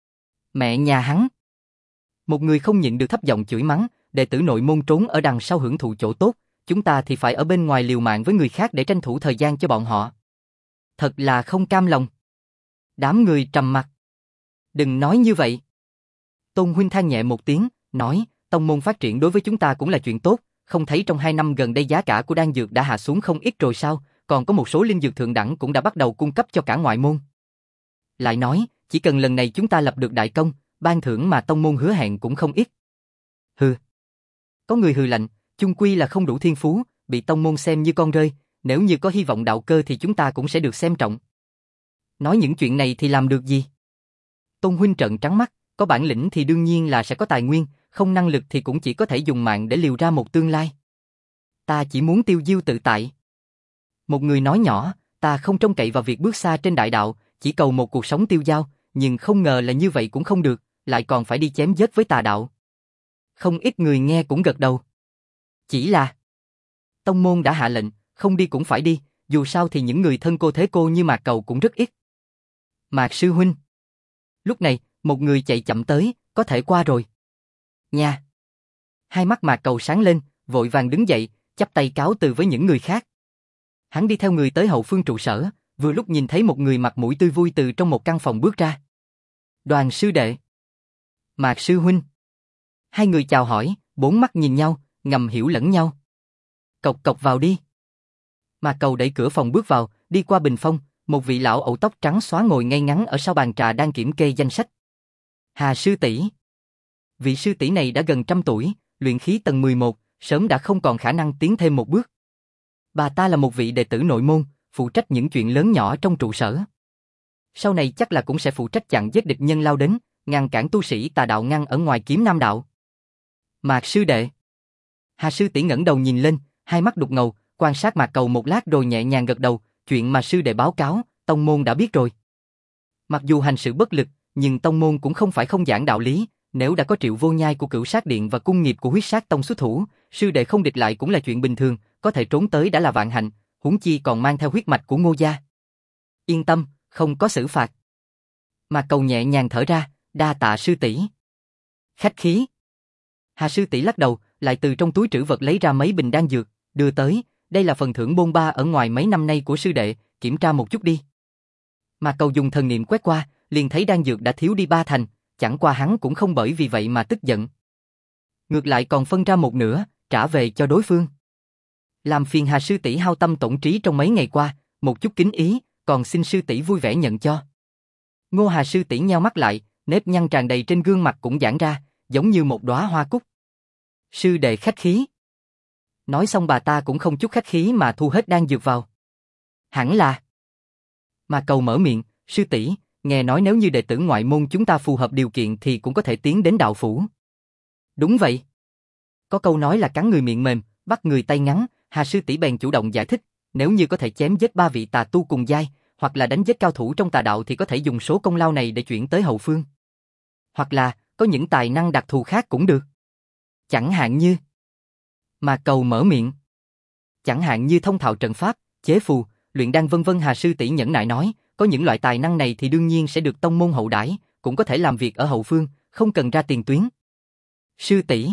Speaker 1: Mẹ nhà hắn. Một người không nhịn được thấp giọng chửi mắng, đệ tử nội môn trốn ở đằng sau hưởng thụ chỗ tốt, chúng ta thì phải ở bên ngoài liều mạng với người khác để tranh thủ thời gian cho bọn họ. Thật là không cam lòng. Đám người trầm mặc. Đừng nói như vậy. Tôn huynh than nhẹ một tiếng, nói, tông môn phát triển đối với chúng ta cũng là chuyện tốt, không thấy trong 2 năm gần đây giá cả của đan dược đã hạ xuống không ít rồi sao, còn có một số linh dược thượng đẳng cũng đã bắt đầu cung cấp cho cả ngoại môn. Lại nói, chỉ cần lần này chúng ta lập được đại công, ban thưởng mà tông môn hứa hẹn cũng không ít. Hừ. Có người hừ lạnh, chung quy là không đủ thiên phú, bị tông môn xem như con rơi, nếu như có hy vọng đạo cơ thì chúng ta cũng sẽ được xem trọng. Nói những chuyện này thì làm được gì? Tôn huynh trợn trắng mắt, có bản lĩnh thì đương nhiên là sẽ có tài nguyên, không năng lực thì cũng chỉ có thể dùng mạng để liều ra một tương lai. Ta chỉ muốn tiêu diêu tự tại. Một người nói nhỏ, ta không trông cậy vào việc bước xa trên đại đạo, chỉ cầu một cuộc sống tiêu dao, nhưng không ngờ là như vậy cũng không được, lại còn phải đi chém giết với tà đạo. Không ít người nghe cũng gật đầu. Chỉ là tông môn đã hạ lệnh, không đi cũng phải đi, dù sao thì những người thân cô thế cô như Mạc Cầu cũng rất ít. Mạc sư huynh. Lúc này, một người chạy chậm tới, có thể qua rồi. Nha. Hai mắt Mạc Cầu sáng lên, vội vàng đứng dậy, chắp tay cáo từ với những người khác. Hắn đi theo người tới hậu phương trụ sở, vừa lúc nhìn thấy một người mặt mũi tươi vui từ trong một căn phòng bước ra. Đoàn sư đệ. Mạc sư huynh. Hai người chào hỏi, bốn mắt nhìn nhau, ngầm hiểu lẫn nhau. Cộc cộc vào đi. Mạc Cầu đẩy cửa phòng bước vào, đi qua bình phong, một vị lão ẩu tóc trắng xóa ngồi ngay ngắn ở sau bàn trà đang kiểm kê danh sách. Hà sư tỷ. Vị sư tỷ này đã gần 100 tuổi, luyện khí tầng 11, sớm đã không còn khả năng tiến thêm một bước. Bà ta là một vị đệ tử nội môn, phụ trách những chuyện lớn nhỏ trong trụ sở. Sau này chắc là cũng sẽ phụ trách chặn giết địch nhân lao đến, ngăn cản tu sĩ tà đạo ngăn ở ngoài kiếm nam đạo. Mạc sư đệ. Hà sư tỷ ngẩng đầu nhìn lên, hai mắt đục ngầu, quan sát Mạc Cầu một lát rồi nhẹ nhàng gật đầu, chuyện mà sư đệ báo cáo, tông môn đã biết rồi. Mặc dù hành sự bất lực, nhưng tông môn cũng không phải không giảng đạo lý, nếu đã có Triệu Vô Nhai của Cửu Sát Điện và cung nghiệp của Huyết Sát Tông xuất thủ, sư đệ không địch lại cũng là chuyện bình thường, có thể trốn tới đã là vạn hạnh, huống chi còn mang theo huyết mạch của Ngô gia. Yên tâm, không có xử phạt. Mạc Cầu nhẹ nhàng thở ra, đa tạ sư tỷ. Khách khí. Hà sư tỷ lắc đầu, lại từ trong túi trữ vật lấy ra mấy bình đan dược, đưa tới, đây là phần thưởng bôn ba ở ngoài mấy năm nay của sư đệ, kiểm tra một chút đi. Mạc Cầu dùng thần niệm quét qua, liền thấy đan dược đã thiếu đi 3 thành, chẳng qua hắn cũng không bởi vì vậy mà tức giận. Ngược lại còn phân ra một nửa, trả về cho đối phương. Làm phiền Hà sư tỷ hao tâm tổn trí trong mấy ngày qua, một chút kính ý, còn xin sư tỷ vui vẻ nhận cho. Ngô Hà sư tỷ nheo mắt lại, nếp nhăn tràn đầy trên gương mặt cũng giãn ra, giống như một đóa hoa cúc. Sư đệ khách khí. Nói xong bà ta cũng không chút khách khí mà thu hết đan dược vào. Hẳn là. Mà Cầu mở miệng, sư tỷ, nghe nói nếu như đệ tử ngoại môn chúng ta phù hợp điều kiện thì cũng có thể tiến đến đạo phủ. Đúng vậy. Có câu nói là cắn người miệng mềm, bắt người tay ngắn, Hà sư tỷ bèn chủ động giải thích, nếu như có thể chém giết 3 vị tà tu cùng giai, hoặc là đánh giết cao thủ trong tà đạo thì có thể dùng số công lao này để chuyển tới hậu phương. Hoặc là, có những tài năng đặc thù khác cũng được. Chẳng hạn như... Mà Cầu mở miệng. Chẳng hạn như thông thạo trận pháp, chế phù, luyện đan vân vân. Hà sư tỷ nhẫn nại nói, có những loại tài năng này thì đương nhiên sẽ được tông môn hậu đãi, cũng có thể làm việc ở hậu phương, không cần ra tiền tuyến. Sư tỷ.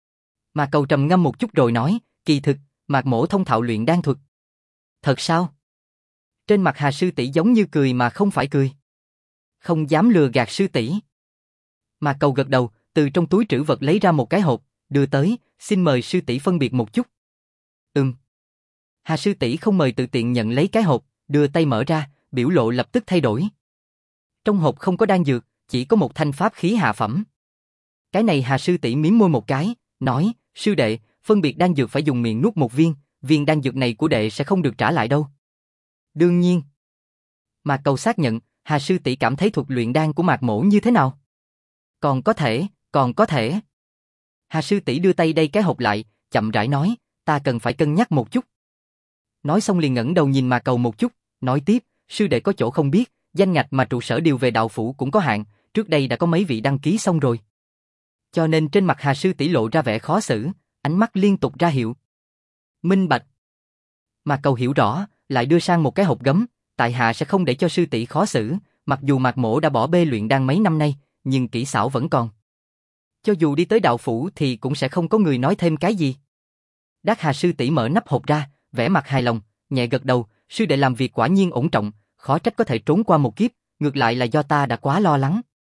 Speaker 1: Mà Cầu trầm ngâm một chút rồi nói, kỳ thực, Mạc mỗ thông thạo luyện đan thuật. Thật sao? Trên mặt Hà sư tỷ giống như cười mà không phải cười. Không dám lừa gạt sư tỷ. Mạc Cầu gật đầu, từ trong túi trữ vật lấy ra một cái hộp, đưa tới, xin mời sư tỷ phân biệt một chút. Hà sư tỷ không mời tự tiện nhận lấy cái hộp, đưa tay mở ra, biểu lộ lập tức thay đổi. Trong hộp không có đan dược, chỉ có một thanh pháp khí hạ phẩm. Cái này Hà sư tỷ mím môi một cái, nói, sư đệ, phân biệt đan dược phải dùng miệng nuốt một viên, viên đan dược này của đệ sẽ không được trả lại đâu. Đương nhiên. Mạc Cầu xác nhận, Hà sư tỷ cảm thấy thuật luyện đan của Mạc mỗ như thế nào? Còn có thể. Hà sư tỷ đưa tay đây cái hộp lại, chậm rãi nói, ta cần phải cân nhắc một chút. Nói xong liền ngẩng đầu nhìn Mạc Cầu một chút, nói tiếp, sư đệ có chỗ không biết, danh ngạch mà trụ sở điều về đạo phủ cũng có hạn, trước đây đã có mấy vị đăng ký xong rồi. Cho nên trên mặt Hà sư tỷ lộ ra vẻ khó xử, ánh mắt liên tục ra hiệu. Minh bạch. Mạc Cầu hiểu rõ, lại đưa sang một cái hộp gấm, tại hạ sẽ không để cho sư tỷ khó xử, mặc dù Mạc mỗ đã bỏ bê luyện đan mấy năm nay, nhưng kỹ xảo vẫn còn. Cho dù đi tới đạo phủ thì cũng sẽ không có người nói thêm cái gì. Đát Hà sư tỷ mở nắp hộp ra, vẻ mặt hài lòng, nhẹ gật đầu, sư đệ làm việc quả nhiên ổn trọng, khó trách có thể trốn qua một kiếp, ngược lại là do ta đã quá lo lắng.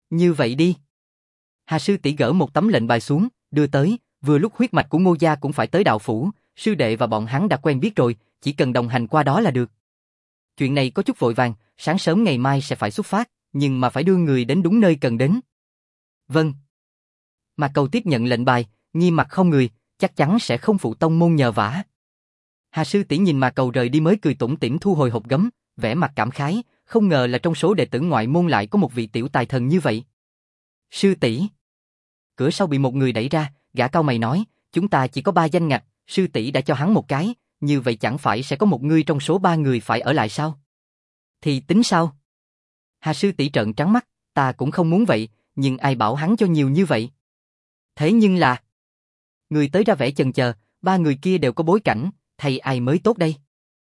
Speaker 1: Như vậy đi. Hà sư tỷ gỡ một tấm lệnh bài xuống, đưa tới, vừa lúc huyết mạch của Ngô gia cũng phải tới đạo phủ, sư đệ và bọn hắn đã quen biết rồi, chỉ cần đồng hành qua đó là được. Chuyện này có chút vội vàng, sáng sớm ngày mai sẽ phải xuất phát, nhưng mà phải đưa người đến đúng nơi cần đến. Vâng. Mạc Cầu tiếp nhận lệnh bài, nghiêm mặt không người, chắc chắn sẽ không phụ tông môn nhờ vả. Hà sư tỷ nhìn Mạc Cầu rời đi mới cười tủm tỉm thu hồi hộp gấm, vẻ mặt cảm khái, không ngờ là trong số đệ tử ngoại môn lại có một vị tiểu tài thần như vậy. Sư tỷ. Cửa sau bị một người đẩy ra, gã cau mày nói, chúng ta chỉ có 3 danh ngạch, sư tỷ đã cho hắn một cái, như vậy chẳng phải sẽ có một người trong số 3 người phải ở lại sao? Thì tính sao? Hà sư tỷ trợn trắng mắt, ta cũng không muốn vậy, nhưng ai bảo hắn cho nhiều như vậy? Thế nhưng là... Người tới ra vẻ chần chờ, 3 người kia đều có bối cảnh, thầy ai mới tốt đây?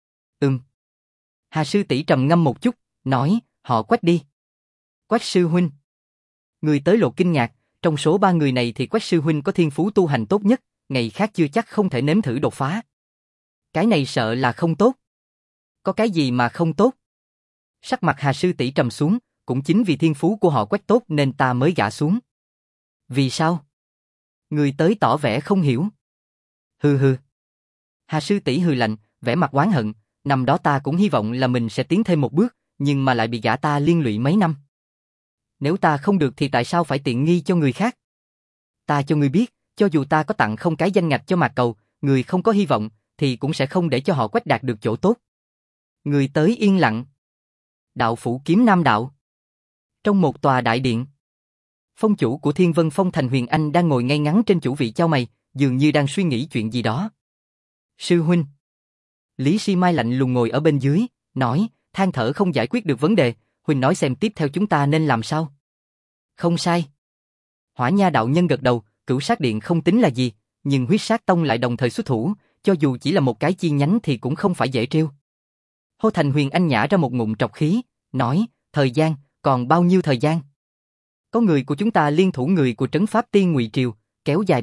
Speaker 1: Hà sư tỷ trầm ngâm một chút, nói, họ Quách đi. Quách sư huynh. Người tới lộ kinh ngạc, trong số 3 người này thì Quách sư huynh có thiên phú tu hành tốt nhất, ngày khác chưa chắc không thể nếm thử đột phá. Cái này sợ là không tốt. Có cái gì mà không tốt? Sắc mặt Hà sư tỷ trầm xuống, cũng chính vì thiên phú của họ Quách tốt nên ta mới gả xuống. Vì sao? Người tới tỏ vẻ không hiểu. Hừ hừ. Hà sư tỷ hừ lạnh, vẻ mặt oán hận, năm đó ta cũng hy vọng là mình sẽ tiến thêm một bước, nhưng mà lại bị gã ta liên lụy mấy năm. Nếu ta không được thì tại sao phải tiện nghi cho người khác? Ta cho ngươi biết, cho dù ta có tặng không cái danh ngạch cho Mạc Cầu, người không có hy vọng, thì cũng sẽ không để cho họ Quách đạt được chỗ tốt. Người tới yên lặng. Đạo phủ Kiếm Nam đạo. Trong một tòa đại điện, phong chủ của Thiên Vân Phong Thành Huyền Anh đang ngồi ngay ngắn trên chủ vị chau mày, dường như đang suy nghĩ chuyện gì đó. Sư huynh. Lý Si Mai lạnh lùng ngồi ở bên dưới, nói, than thở không giải quyết được vấn đề, huynh nói xem tiếp theo chúng ta nên làm sao? Không sai. Hỏa Nha đạo nhân gật đầu, Cửu Sát Điện không tính là gì, nhưng Huyết Sát Tông lại đồng thời xuất thủ, cho dù chỉ là một cái chi nhánh thì cũng không phải dễ trêu. Hô Thành Huyền Anh nhả ra một ngụm trọc khí, nói, thời gian, còn bao nhiêu thời gian? Có người của chúng ta liên thủ người của Trấn Pháp Tiên Ngụy Triều, kéo dài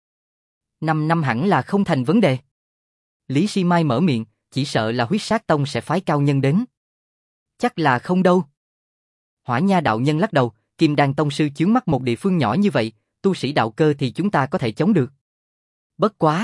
Speaker 1: 5 năm hẳn là không thành vấn đề. Lý Si Mai mở miệng, chỉ sợ là Huyết Sát Tông sẽ phái cao nhân đến. Chắc là không đâu. Hỏa Nha đạo nhân lắc đầu, Kim Đan Tông sư chướng mắt một địa phương nhỏ như vậy, tu sĩ đạo cơ thì chúng ta có thể chống được. Bất quá,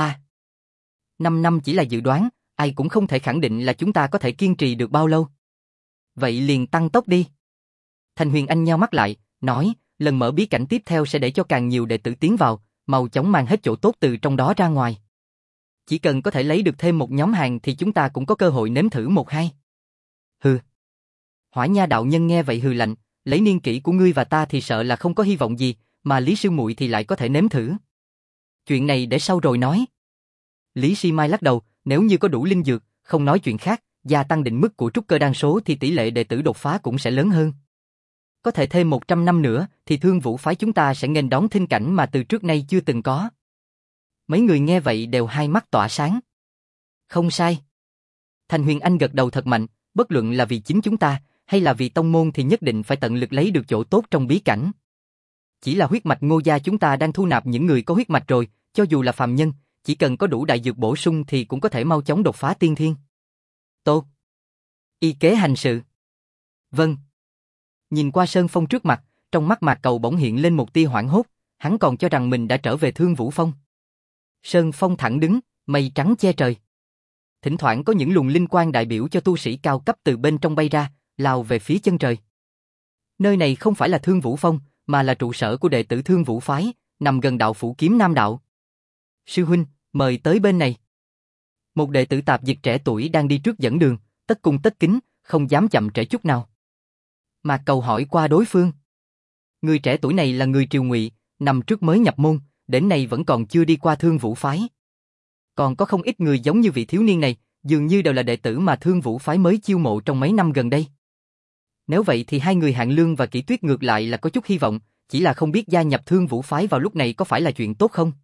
Speaker 1: 5 năm chỉ là dự đoán, ai cũng không thể khẳng định là chúng ta có thể kiên trì được bao lâu. Vậy liền tăng tốc đi. Thành Huyền Anh nheo mắt lại, nói, lần mở bí cảnh tiếp theo sẽ để cho càng nhiều đệ tử tiến vào, mau chóng mang hết chỗ tốt từ trong đó ra ngoài. Chỉ cần có thể lấy được thêm một nhóm hàng thì chúng ta cũng có cơ hội nếm thử một hai. Hừ. Hỏa Nha đạo nhân nghe vậy hừ lạnh, lấy niên kỷ của ngươi và ta thì sợ là không có hy vọng gì, mà Lý sư muội thì lại có thể nếm thử. Chuyện này để sau rồi nói. Lý Si Mai lắc đầu, nếu như có đủ linh dược, không nói chuyện khác, gia tăng định mức của trúc cơ đan số thì tỷ lệ đệ tử đột phá cũng sẽ lớn hơn. Có thể thêm 100 năm nữa thì Thương Vũ phái chúng ta sẽ nghênh đón thinh cảnh mà từ trước nay chưa từng có. Mấy người nghe vậy đều hai mắt tỏa sáng. Không sai. Thành Huyền Anh gật đầu thật mạnh, bất luận là vì chính chúng ta hay là vì tông môn thì nhất định phải tận lực lấy được chỗ tốt trong bí cảnh. Chỉ là huyết mạch Ngô gia chúng ta đang thu nạp những người có huyết mạch rồi, cho dù là phàm nhân, chỉ cần có đủ đại dược bổ sung thì cũng có thể mau chóng đột phá tiên thiên. Tốt. Y kế hành sự. Vâng. Nhìn qua Sơn Phong trước mặt, trong mắt Mạc Cầu bỗng hiện lên một tia hoảng hốt, hắn còn cho rằng mình đã trở về Thương Vũ Phong. Sơn Phong thẳng đứng, mây trắng che trời. Thỉnh thoảng có những luồng linh quang đại biểu cho tu sĩ cao cấp từ bên trong bay ra, lao về phía chân trời. Nơi này không phải là Thương Vũ Phong, mà là trụ sở của đệ tử Thương Vũ phái, nằm gần đạo phủ Kiếm Nam đạo. Sư huynh, mời tới bên này. Một đệ tử tạp dịch trẻ tuổi đang đi trước dẫn đường, tất cung tất kính, không dám chậm trễ chút nào. Mạc Cầu hỏi qua đối phương. Người trẻ tuổi này là người Triều Ngụy, năm trước mới nhập môn, đến nay vẫn còn chưa đi qua Thương Vũ phái. Còn có không ít người giống như vị thiếu niên này, dường như đều là đệ tử mà Thương Vũ phái mới chiêu mộ trong mấy năm gần đây. Nếu vậy thì hai người Hạng Lương và Kỷ Tuyết ngược lại là có chút hy vọng, chỉ là không biết gia nhập Thương Vũ phái vào lúc này có phải là chuyện tốt không?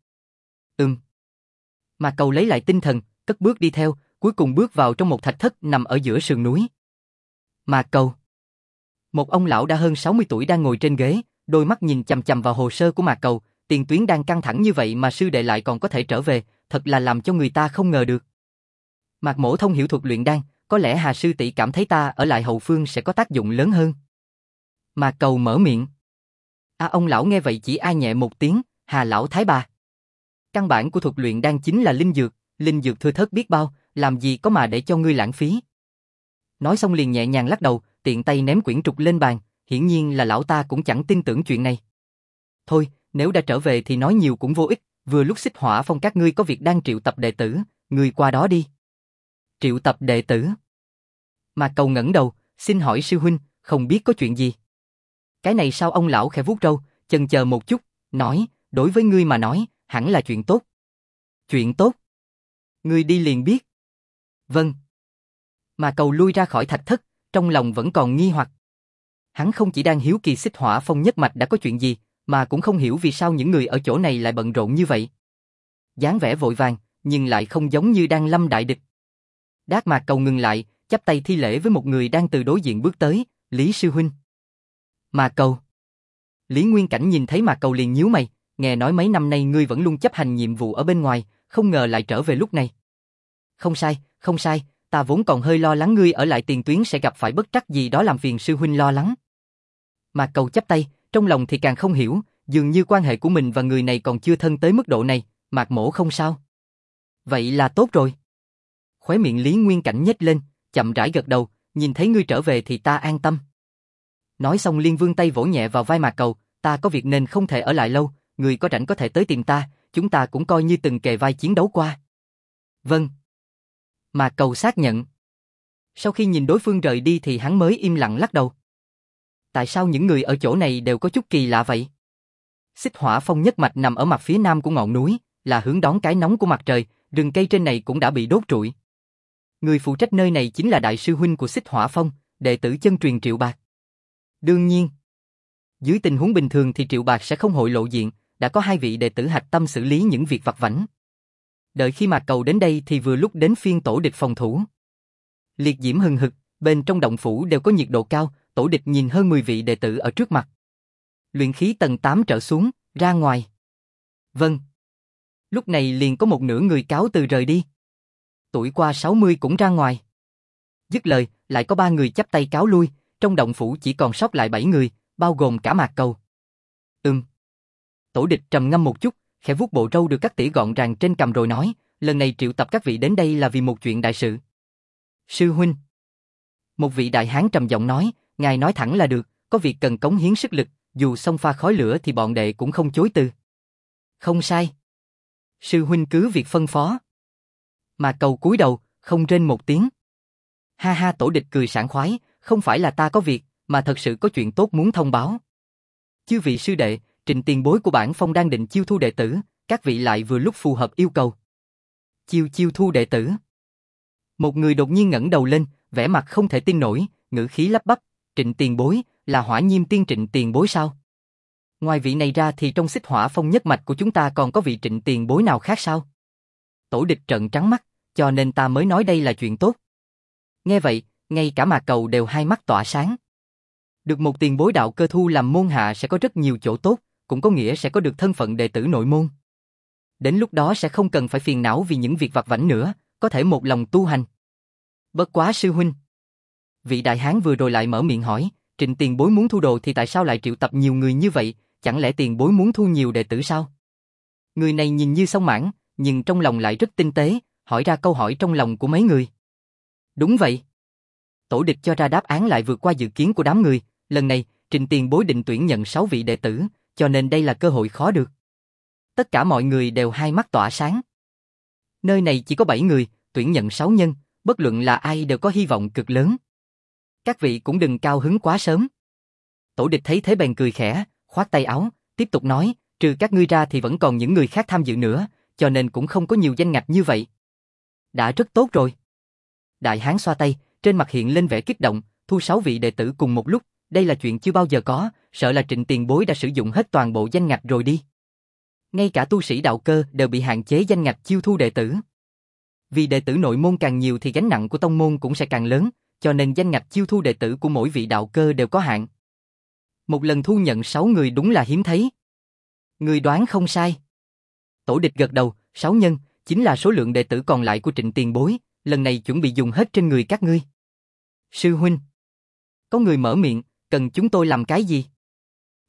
Speaker 1: Mạc Cầu lấy lại tinh thần, cất bước đi theo, cuối cùng bước vào trong một thạch thất nằm ở giữa sườn núi. Mạc Cầu. Một ông lão đã hơn 60 tuổi đang ngồi trên ghế, đôi mắt nhìn chằm chằm vào hồ sơ của Mạc Cầu, tiền tuyến đang căng thẳng như vậy mà sư đệ lại còn có thể trở về, thật là làm cho người ta không ngờ được. Mạc Mỗ thông hiểu thuật luyện đan, có lẽ Hà sư tỷ cảm thấy ta ở lại hậu phương sẽ có tác dụng lớn hơn. Mạc Cầu mở miệng. Ông lão nghe vậy chỉ a nhẹ một tiếng, Hà lão thái bà. Căn bản của thuật luyện đan chính là linh dược thưa thớt biết bao, làm gì có mà để cho ngươi lãng phí. Nói xong liền nhẹ nhàng lắc đầu, tiện tay ném quyển trục lên bàn, hiển nhiên là lão ta cũng chẳng tin tưởng chuyện này. Thôi, nếu đã trở về thì nói nhiều cũng vô ích, vừa lúc Xích Hỏa Phong các ngươi có việc đang triệu tập đệ tử, ngươi qua đó đi. Triệu tập đệ tử? Mà Cầu ngẩng đầu, xin hỏi sư huynh, không biết có chuyện gì? Cái này sao? Ông lão khẽ vuốt râu, chần chờ một chút, nói, đối với ngươi mà nói, hẳn là chuyện tốt. Chuyện tốt? Ngươi đi liền biết. Vâng. Mà Cầu lui ra khỏi thạch thất, trong lòng vẫn còn nghi hoặc. Hắn không chỉ đang hiếu kỳ Xích Hỏa Phong nhất mạch đã có chuyện gì, mà cũng không hiểu vì sao những người ở chỗ này lại bận rộn như vậy. Dáng vẻ vội vàng, nhưng lại không giống như đang lâm đại địch. Đát Mạc Cầu ngừng lại, chắp tay thi lễ với một người đang từ đối diện bước tới, Lý sư huynh. Mạc Cầu. Lý Nguyên Cảnh nhìn thấy Mạc Cầu liền nhíu mày, nghe nói mấy năm nay ngươi vẫn luôn chấp hành nhiệm vụ ở bên ngoài, không ngờ lại trở về lúc này. Không sai, ta vốn còn hơi lo lắng ngươi ở lại tiền tuyến sẽ gặp phải bất trắc gì đó làm phiền sư huynh lo lắng. Mạc Cầu chắp tay, trong lòng thì càng không hiểu, dường như quan hệ của mình và người này còn chưa thân tới mức độ này, Mạc mỗ không sao. Vậy là tốt rồi. Khóe miệng Lý Nguyên Cảnh nhếch lên, chậm rãi gật đầu, nhìn thấy ngươi trở về thì ta an tâm. Nói xong liền vươn tay vỗ nhẹ vào vai Mạc Cầu, ta có việc nên không thể ở lại lâu, ngươi có rảnh có thể tới tìm ta, chúng ta cũng coi như từng kề vai chiến đấu qua. Vâng. Mạc Cầu xác nhận. Sau khi nhìn đối phương rời đi thì hắn mới im lặng lắc đầu. Tại sao những người ở chỗ này đều có chút kỳ lạ vậy? Xích Hỏa Phong nhất mạch nằm ở mặt phía nam của ngọn núi, là hướng đón cái nóng của mặt trời, rừng cây trên này cũng đã bị đốt trụi. Người phụ trách nơi này chính là đại sư huynh của Xích Hỏa Phong, đệ tử chân truyền Triệu Bạc. Đương nhiên, dưới tình huống bình thường thì Triệu Bạc sẽ không hội lộ diện, đã có hai vị đệ tử hạch tâm xử lý những việc vặt vãnh. Đợi khi Mạc Cầu đến đây thì vừa lúc đến phiên tổ địch phòng thủ. Liệt diễm hừng hực, bên trong động phủ đều có nhiệt độ cao, tổ địch nhìn hơn 10 vị đệ tử ở trước mặt. Luyện khí tầng 8 trở xuống, ra ngoài. Vâng. Lúc này liền có một nửa người cáo từ rời đi. Tuổi qua 60 cũng ra ngoài. Dứt lời, lại có 3 người chắp tay cáo lui, trong động phủ chỉ còn sót lại 7 người, bao gồm cả Mạc Cầu. Tổ địch trầm ngâm một chút, khẽ vuốt bộ râu được cắt tỉa gọn gàng trên cằm rồi nói, lần này triệu tập các vị đến đây là vì một chuyện đại sự. Sư huynh. Một vị đại hán trầm giọng nói, ngài nói thẳng là được, có việc cần cống hiến sức lực, dù xông pha khói lửa thì bọn đệ cũng không chối từ. Không sai. Sư huynh cứ việc phân phó. Mà Cầu cúi đầu, không rên một tiếng. Ha ha, tổ địch cười sảng khoái, không phải là ta có việc, mà thật sự có chuyện tốt muốn thông báo. Chư vị sư đệ, Trịnh tiền bối của bản phong đang định chiêu thu đệ tử, các vị lại vừa lúc phù hợp yêu cầu. Chiêu thu đệ tử. Một người đột nhiên ngẩng đầu lên, vẻ mặt không thể tin nổi, ngữ khí lắp bắp, Trịnh tiền bối, là Hỏa Nhiêm Tiên Trịnh tiền bối sao? Ngoài vị này ra thì trong Xích Hỏa Phong nhất mạch của chúng ta còn có vị Trịnh tiền bối nào khác sao? Tổ địch trợn trắng mắt, cho nên ta mới nói đây là chuyện tốt. Nghe vậy, ngay cả Mạc Cầu đều hai mắt tỏa sáng. Được một tiền bối đạo cơ thu làm môn hạ sẽ có rất nhiều chỗ tốt, cũng có nghĩa sẽ có được thân phận đệ tử nội môn. Đến lúc đó sẽ không cần phải phiền não vì những việc vặt vãnh nữa, có thể một lòng tu hành. Bất quá sư huynh. Vị đại hán vừa rồi lại mở miệng hỏi, Trịnh tiền bối muốn thu đồ thì tại sao lại triệu tập nhiều người như vậy, chẳng lẽ tiền bối muốn thu nhiều đệ tử sao? Người này nhìn như song mãng, nhưng trong lòng lại rất tinh tế, hỏi ra câu hỏi trong lòng của mấy người. Đúng vậy. Tổ địch cho ra đáp án lại vượt qua dự kiến của đám người, lần này, Trịnh tiền bối định tuyển nhận 6 vị đệ tử, cho nên đây là cơ hội khó được. Tất cả mọi người đều hai mắt tỏa sáng. Nơi này chỉ có 7 người, tuyển nhận 6 nhân, bất luận là ai đều có hy vọng cực lớn. Các vị cũng đừng cao hứng quá sớm. Tổ địch thấy thế bèn cười khẽ, khoát tay áo, tiếp tục nói, trừ các ngươi ra thì vẫn còn những người khác tham dự nữa, cho nên cũng không có nhiều danh ngạch như vậy. Đã rất tốt rồi. Đại hán xoa tay, trên mặt hiện lên vẻ kích động, thu 6 vị đệ tử cùng một lúc, đây là chuyện chưa bao giờ có, sợ là Trịnh tiền bối đã sử dụng hết toàn bộ danh ngạch rồi đi. Ngay cả tu sĩ đạo cơ đều bị hạn chế danh ngạch chiêu thu đệ tử. Vì đệ tử nội môn càng nhiều thì gánh nặng của tông môn cũng sẽ càng lớn, cho nên danh ngạch chiêu thu đệ tử của mỗi vị đạo cơ đều có hạn. Một lần thu nhận 6 người đúng là hiếm thấy. Người đoán không sai. Tổ địch gật đầu, 6 nhân, chính là số lượng đệ tử còn lại của Trịnh tiền bối, lần này chuẩn bị dùng hết trên người các ngươi. Sư huynh. Có người mở miệng, cần chúng tôi làm cái gì?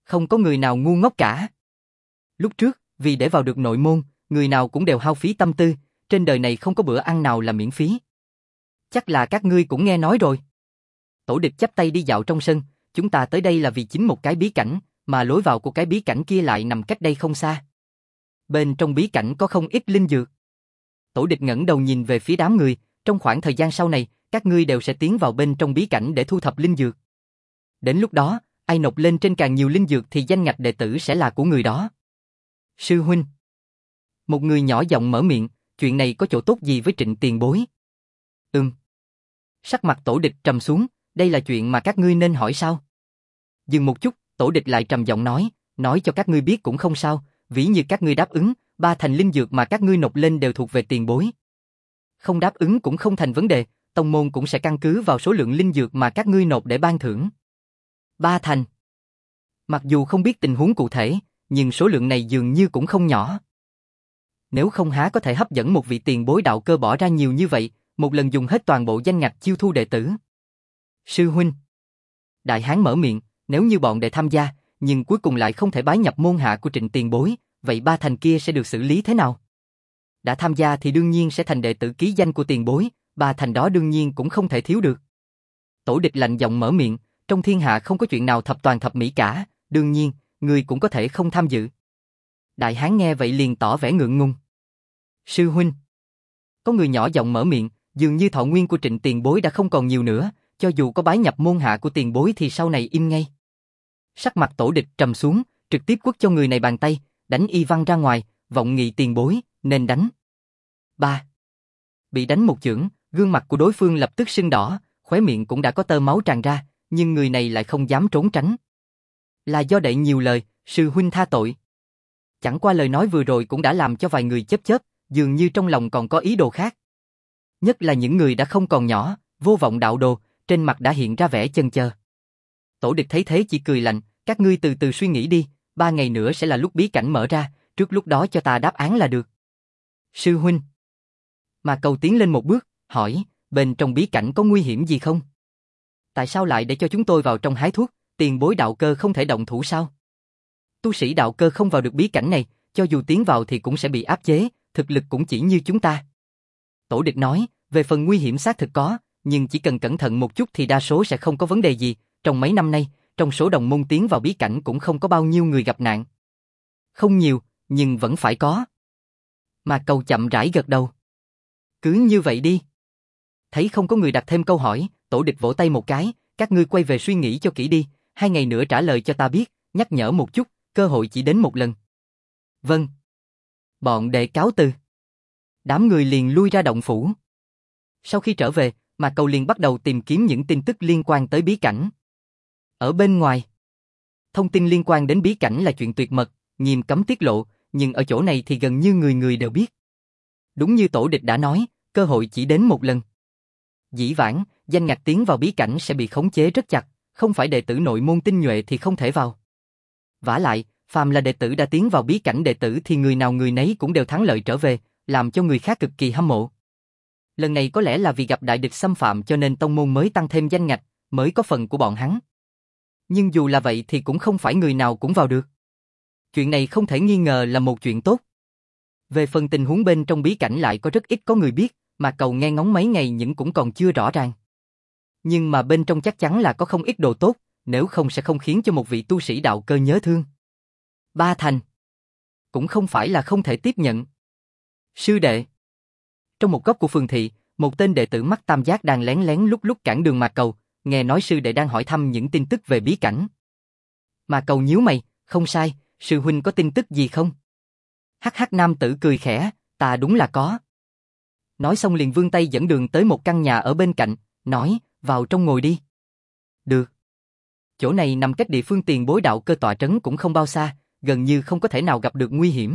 Speaker 1: Không có người nào ngu ngốc cả. Lúc trước, vì để vào được nội môn, người nào cũng đều hao phí tâm tư, trên đời này không có bữa ăn nào là miễn phí. Chắc là các ngươi cũng nghe nói rồi. Tổ địch chắp tay đi dạo trong sân, chúng ta tới đây là vì chính một cái bí cảnh, mà lối vào của cái bí cảnh kia lại nằm cách đây không xa. Bên trong bí cảnh có không ít linh dược. Tổ địch ngẩng đầu nhìn về phía đám người, trong khoảng thời gian sau này, các ngươi đều sẽ tiến vào bên trong bí cảnh để thu thập linh dược. Đến lúc đó, ai nộp lên trên càng nhiều linh dược thì danh ngạch đệ tử sẽ là của người đó. Sư huynh. Một người nhỏ giọng mở miệng, chuyện này có chỗ tốt gì với Trịnh tiền bối? Sắc mặt tổ địch trầm xuống, đây là chuyện mà các ngươi nên hỏi sao? Dừng một chút, tổ địch lại trầm giọng nói cho các ngươi biết cũng không sao, ví như các ngươi đáp ứng, 3 thành linh dược mà các ngươi nộp lên đều thuộc về tiền bối. Không đáp ứng cũng không thành vấn đề, tông môn cũng sẽ căn cứ vào số lượng linh dược mà các ngươi nộp để ban thưởng. 3 thành. Mặc dù không biết tình huống cụ thể, nhưng số lượng này dường như cũng không nhỏ. Nếu không há có thể hấp dẫn một vị tiền bối đạo cơ bỏ ra nhiều như vậy, một lần dùng hết toàn bộ danh ngạch chiêu thu đệ tử. Sư huynh. Đại hán mở miệng, nếu như bọn đệ tham gia, nhưng cuối cùng lại không thể bái nhập môn hạ của Trịnh tiền bối, vậy 3 thành kia sẽ được xử lý thế nào? Đã tham gia thì đương nhiên sẽ thành đệ tử ký danh của tiền bối, 3 thành đó đương nhiên cũng không thể thiếu được. Tổ địch lạnh giọng mở miệng, trong thiên hạ không có chuyện nào thập toàn thập mỹ cả, đương nhiên, người cũng có thể không tham dự. Đại hán nghe vậy liền tỏ vẻ ngượng ngùng. Sư huynh. Có người nhỏ giọng mở miệng, dường như thọ nguyên của Trịnh tiền bối đã không còn nhiều nữa, cho dù có bái nhập môn hạ của tiền bối thì sau này im ngay. Sắc mặt tổ địch trầm xuống, trực tiếp quất cho người này bàn tay, đánh y văng ra ngoài, vọng nghị tiền bối, nên đánh. 3. Bị đánh một chưởng, gương mặt của đối phương lập tức sưng đỏ, khóe miệng cũng đã có tơ máu tràn ra, nhưng người này lại không dám trốn tránh. Là do đệ nhiều lời, sư huynh tha tội. Chẳng qua lời nói vừa rồi cũng đã làm cho vài người chớp, dường như trong lòng còn có ý đồ khác. Nhất là những người đã không còn nhỏ, vô vọng đạo đồ, trên mặt đã hiện ra vẻ chần chờ. Tổ địch thấy thế chỉ cười lạnh, các ngươi từ từ suy nghĩ đi, 3 ngày nữa sẽ là lúc bí cảnh mở ra, trước lúc đó cho ta đáp án là được. Sư huynh. Mà Cầu tiến lên một bước, hỏi, bên trong bí cảnh có nguy hiểm gì không? Tại sao lại để cho chúng tôi vào trong hái thuốc, tiền bối đạo cơ không thể động thủ sao? Tu sĩ đạo cơ không vào được bí cảnh này, cho dù tiến vào thì cũng sẽ bị áp chế, thực lực cũng chỉ như chúng ta. Tổ địch nói, về phần nguy hiểm xác thực có, nhưng chỉ cần cẩn thận một chút thì đa số sẽ không có vấn đề gì, trong mấy năm nay, trong số đồng môn tiến vào bí cảnh cũng không có bao nhiêu người gặp nạn. Không nhiều, nhưng vẫn phải có. Mà Cầu chậm rãi gật đầu. Cứ như vậy đi. Thấy không có người đặt thêm câu hỏi, tổ địch vỗ tay một cái, các ngươi quay về suy nghĩ cho kỹ đi, 2 ngày nữa trả lời cho ta biết, nhắc nhở một chút, cơ hội chỉ đến một lần. Vâng. Bọn đệ cáo từ. Đám người liền lui ra động phủ. Sau khi trở về, mà Cầu liền bắt đầu tìm kiếm những tin tức liên quan tới bí cảnh. Ở bên ngoài, thông tin liên quan đến bí cảnh là chuyện tuyệt mật, nghiêm cấm tiết lộ, nhưng ở chỗ này thì gần như người người đều biết. Đúng như tổ địch đã nói, cơ hội chỉ đến một lần. Dĩ vãng, danh ngạch tiến vào bí cảnh sẽ bị khống chế rất chặt, không phải đệ tử nội môn tinh nhuệ thì không thể vào. Vả lại, phàm là đệ tử đã tiến vào bí cảnh đệ tử thì người nào người nấy cũng đều thắng lợi trở về, làm cho người khác cực kỳ hâm mộ. Lần này có lẽ là vì gặp đại địch xâm phạm cho nên tông môn mới tăng thêm danh ngạch, mới có phần của bọn hắn. Nhưng dù là vậy thì cũng không phải người nào cũng vào được. Chuyện này không thể nghi ngờ là một chuyện tốt. Về phần tình huống bên trong bí cảnh lại có rất ít có người biết, mà Cầu nghe ngóng mấy ngày nhưng cũng còn chưa rõ ràng. Nhưng mà bên trong chắc chắn là có không ít đồ tốt, nếu không sẽ không khiến cho một vị tu sĩ đạo cơ nhớ thương. 3 thành. Cũng không phải là không thể tiếp nhận. Sư đệ. Trong một góc của phường thị, một tên đệ tử mắt tam giác đang lén lén lúc lúc cản đường Mạc Cầu, nghe nói sư đệ đang hỏi thăm những tin tức về bí cảnh. Mạc Cầu nhíu mày, không sai, sư huynh có tin tức gì không? Hắc hắc nam tử cười khẽ, ta đúng là có. Nói xong liền vươn tay dẫn đường tới một căn nhà ở bên cạnh, nói, vào trong ngồi đi. Được. Chỗ này nằm cách địa phương tiền bối đạo cơ tọa trấn cũng không bao xa, gần như không có thể nào gặp được nguy hiểm.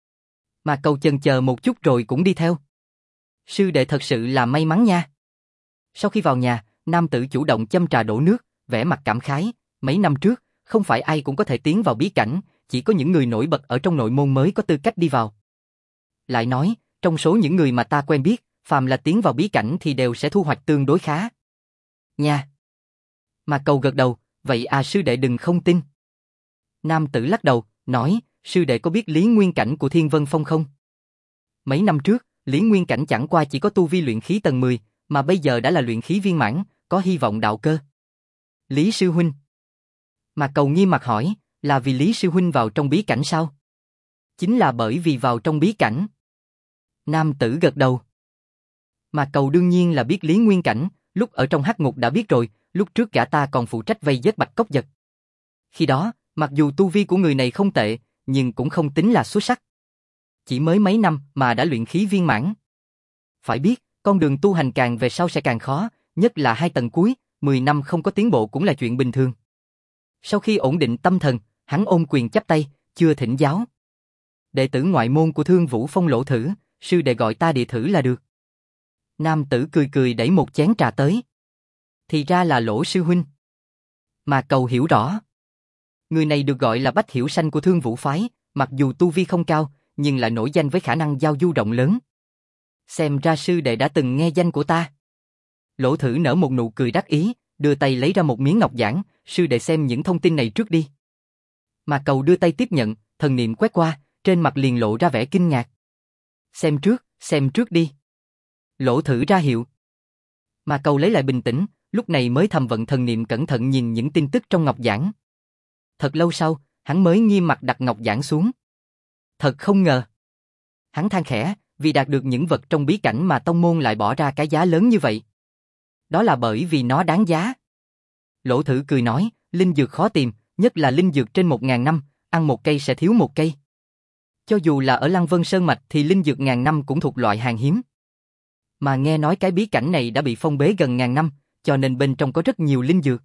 Speaker 1: Mà Cầu chần chờ một chút rồi cũng đi theo. Sư đệ thật sự là may mắn nha. Sau khi vào nhà, nam tử chủ động châm trà đổ nước, vẻ mặt cảm khái, mấy năm trước, không phải ai cũng có thể tiến vào bí cảnh, chỉ có những người nổi bật ở trong nội môn mới có tư cách đi vào. Lại nói, trong số những người mà ta quen biết, phàm là tiến vào bí cảnh thì đều sẽ thu hoạch tương đối khá. Nha. Mà Cầu gật đầu, vậy à sư đệ đừng không tin. Nam tử lắc đầu, nói, sư đệ có biết Lý Nguyên Cảnh của Thiên Vân Phong không? Mấy năm trước, Lý Nguyên Cảnh chẳng qua chỉ có tu vi luyện khí tầng 10, mà bây giờ đã là luyện khí viên mãn, có hy vọng đạo cơ. Lý sư huynh. Mạc Cầu nghiêm mặt hỏi, là vì Lý sư huynh vào trong bí cảnh sao? Chính là bởi vì vào trong bí cảnh. Nam tử gật đầu. Mạc Cầu đương nhiên là biết Lý Nguyên Cảnh, lúc ở trong hắc ngục đã biết rồi, lúc trước gã ta còn phụ trách vây giết Bạch Cốc Dật. Khi đó, mặc dù tu vi của người này không tệ, nhưng cũng không tính là xuất sắc. Chỉ mới mấy năm mà đã luyện khí viên mãn. Phải biết, con đường tu hành càng về sau sẽ càng khó, nhất là 2 tầng cuối, 10 năm không có tiến bộ cũng là chuyện bình thường. Sau khi ổn định tâm thần, hắn ôm quyền chắp tay, chưa thỉnh giáo. Đệ tử ngoại môn của Thương Vũ Phong Lỗ Thử, sư đệ gọi ta Địa Thử là được. Nam tử cười cười đẩy một chén trà tới. Thì ra là Lỗ sư huynh. Mà Cầu hiểu rõ. Người này được gọi là Bách Hiểu Sanh của Thương Vũ Phái, mặc dù tu vi không cao, nhưng lại nổi danh với khả năng giao du rộng lớn. Xem ra sư đệ đã từng nghe danh của ta. Lỗ Thử nở một nụ cười đắc ý, đưa tay lấy ra một miếng ngọc giản, sư đệ xem những thông tin này trước đi. Mà Cầu đưa tay tiếp nhận, thần niệm quét qua, trên mặt liền lộ ra vẻ kinh ngạc. Xem trước đi. Lỗ Thử ra hiệu. Mà Cầu lấy lại bình tĩnh, lúc này mới thầm vận thần niệm cẩn thận nhìn những tin tức trong ngọc giản. Thật lâu sau, hắn mới nghiêm mặt đặt ngọc giản xuống. Thật không ngờ. Hắn than khẽ, vì đạt được những vật trong bí cảnh mà tông môn lại bỏ ra cái giá lớn như vậy. Đó là bởi vì nó đáng giá. Lỗ Thử cười nói, linh dược khó tìm, nhất là linh dược trên 1000 năm, ăn một cây sẽ thiếu một cây. Cho dù là ở Lăng Vân Sơn Mạch thì linh dược ngàn năm cũng thuộc loại hàng hiếm. Mà nghe nói cái bí cảnh này đã bị phong bế gần 1000 năm, cho nên bên trong có rất nhiều linh dược.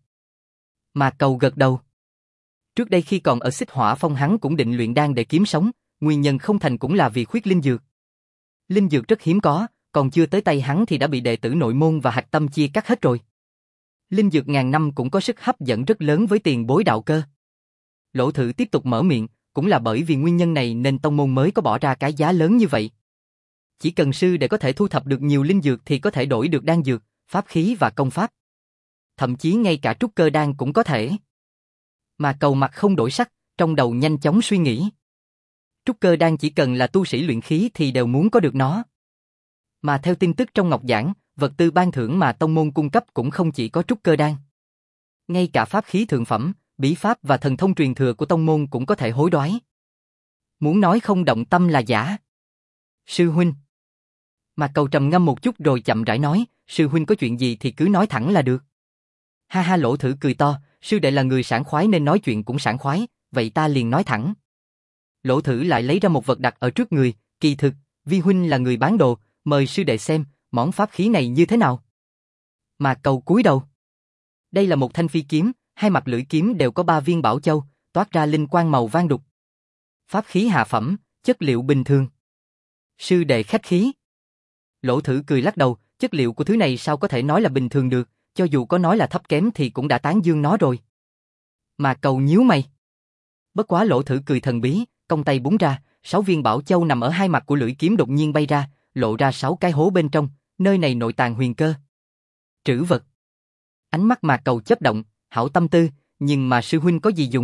Speaker 1: Mà Cầu gật đầu. Trước đây khi còn ở Xích Hỏa Phong hắn cũng định luyện đan để kiếm sống, nguyên nhân không thành cũng là vì khuyết linh dược. Linh dược rất hiếm có, còn chưa tới tay hắn thì đã bị đệ tử nội môn và hạch tâm chia cắt hết rồi. Linh dược ngàn năm cũng có sức hấp dẫn rất lớn với tiền bối đạo cơ. Lỗ Thử tiếp tục mở miệng, cũng là bởi vì nguyên nhân này nên tông môn mới có bỏ ra cái giá lớn như vậy. Chỉ cần sư để có thể thu thập được nhiều linh dược thì có thể đổi được đan dược, pháp khí và công pháp. Thậm chí ngay cả trúc cơ đan cũng có thể. Mà Cầu mặt không đổi sắc, trong đầu nhanh chóng suy nghĩ. Trúc cơ đan chỉ cần là tu sĩ luyện khí thì đều muốn có được nó. Mà theo tin tức trong ngọc giản, vật tư ban thưởng mà tông môn cung cấp cũng không chỉ có trúc cơ đan. Ngay cả pháp khí thượng phẩm, bí pháp và thần thông truyền thừa của tông môn cũng có thể hối đoái. Muốn nói không động tâm là giả. Sư huynh. Mà Cầu trầm ngâm một chút rồi chậm rãi nói, sư huynh có chuyện gì thì cứ nói thẳng là được. Ha ha, Lỗ Thử cười to, sư đệ là người sảng khoái nên nói chuyện cũng sảng khoái, vậy ta liền nói thẳng. Lỗ Thử lại lấy ra một vật đặt ở trước người, kỳ thực, vi huynh là người bán đồ, mời sư đệ xem, món pháp khí này như thế nào. Mà Cầu cúi đầu. Đây là một thanh phi kiếm, hai mặt lưỡi kiếm đều có 3 viên bảo châu, toát ra linh quang màu vàng đục. Pháp khí hạ phẩm, chất liệu bình thường. Sư đệ khách khí. Lỗ Thử cười lắc đầu, chất liệu của thứ này sao có thể nói là bình thường được, cho dù có nói là thấp kém thì cũng đã tán dương nó rồi. Mà Cầu nhíu mày. Bất quá Lỗ Thử cười thần bí, cong tay búng ra, 6 viên bảo châu nằm ở hai mặt của lưỡi kiếm đột nhiên bay ra, lộ ra 6 cái hố bên trong, nơi này nội tàng huyền cơ. Trữ vật. Ánh mắt Mà Cầu chớp động, hảo tâm tư, nhưng mà sư huynh có gì dùng?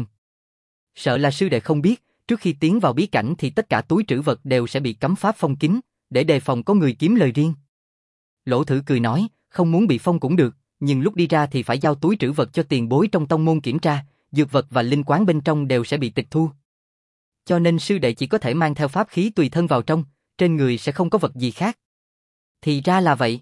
Speaker 1: Sợ là sư đệ không biết, trước khi tiến vào bí cảnh thì tất cả túi trữ vật đều sẽ bị cấm pháp phong kín, để đề phòng có người kiếm lời riêng. Lỗ Thử cười nói, không muốn bị phong cũng được, nhưng lúc đi ra thì phải giao túi trữ vật cho tiền bối trong tông môn kiểm tra, dược vật và linh quán bên trong đều sẽ bị tịch thu. Cho nên sư đệ chỉ có thể mang theo pháp khí tùy thân vào trong, trên người sẽ không có vật gì khác. Thì ra là vậy.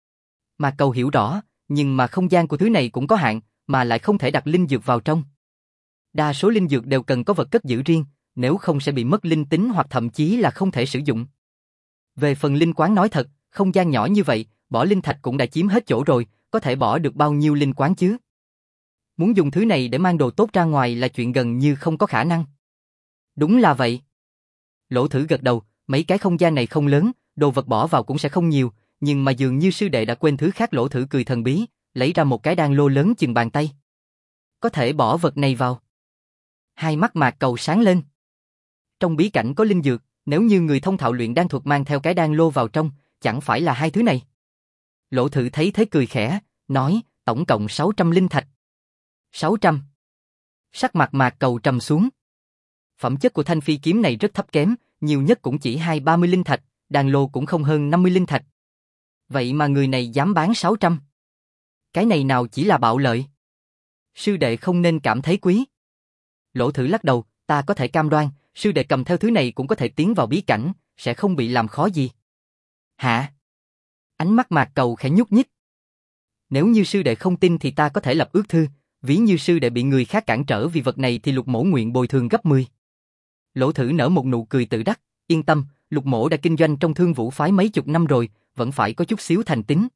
Speaker 1: Mà Cầu hiểu rõ, nhưng mà không gian của thứ này cũng có hạn, mà lại không thể đặt linh dược vào trong. Đa số linh dược đều cần có vật cất giữ riêng, nếu không sẽ bị mất linh tính hoặc thậm chí là không thể sử dụng. Về phần linh quán nói thật, không gian nhỏ như vậy, bỏ linh thạch cũng đã chiếm hết chỗ rồi, có thể bỏ được bao nhiêu linh quán chứ? Muốn dùng thứ này để mang đồ tốt ra ngoài là chuyện gần như không có khả năng. Đúng là vậy. Lỗ Thử gật đầu, mấy cái không gian này không lớn, đồ vật bỏ vào cũng sẽ không nhiều, nhưng mà dường như sư đệ đã quên thứ khác. Lỗ Thử cười thần bí, lấy ra một cái đan lô lớn chừng bàn tay. Có thể bỏ vật này vào. Hai mắt Mạc Cầu sáng lên. Trong bí cảnh có linh dược, nếu như người thông thạo luyện đan thuật mang theo cái đan lô vào trong, chẳng phải là hai thứ này. Lỗ Thử thấy thế cười khẽ, nói, tổng cộng 600 linh thạch. 600. Sắc mặt Mạc Cầu trầm xuống. Phẩm chất của thanh phi kiếm này rất thấp kém, nhiều nhất cũng chỉ 2-30 linh thạch, đàn lô cũng không hơn 50 linh thạch. Vậy mà người này dám bán 600. Cái này nào chỉ là bạo lợi. Sư đệ không nên cảm thấy quý. Lỗ Thử lắc đầu, ta có thể cam đoan, sư đệ cầm theo thứ này cũng có thể tiến vào bí cảnh, sẽ không bị làm khó gì. Hả? Ánh mắt Mạc Cầu khẽ nhúc nhích. Nếu như sư đệ không tin thì ta có thể lập ước thư, ví như sư đệ bị người khác cản trở vì vật này thì Lục Mỗ nguyện bồi thường gấp 10. Lỗ Thử nở một nụ cười tự đắc, yên tâm, Lục Mỗ đã kinh doanh trong Thương Vũ phái mấy chục năm rồi, vẫn phải có chút xíu thành tín.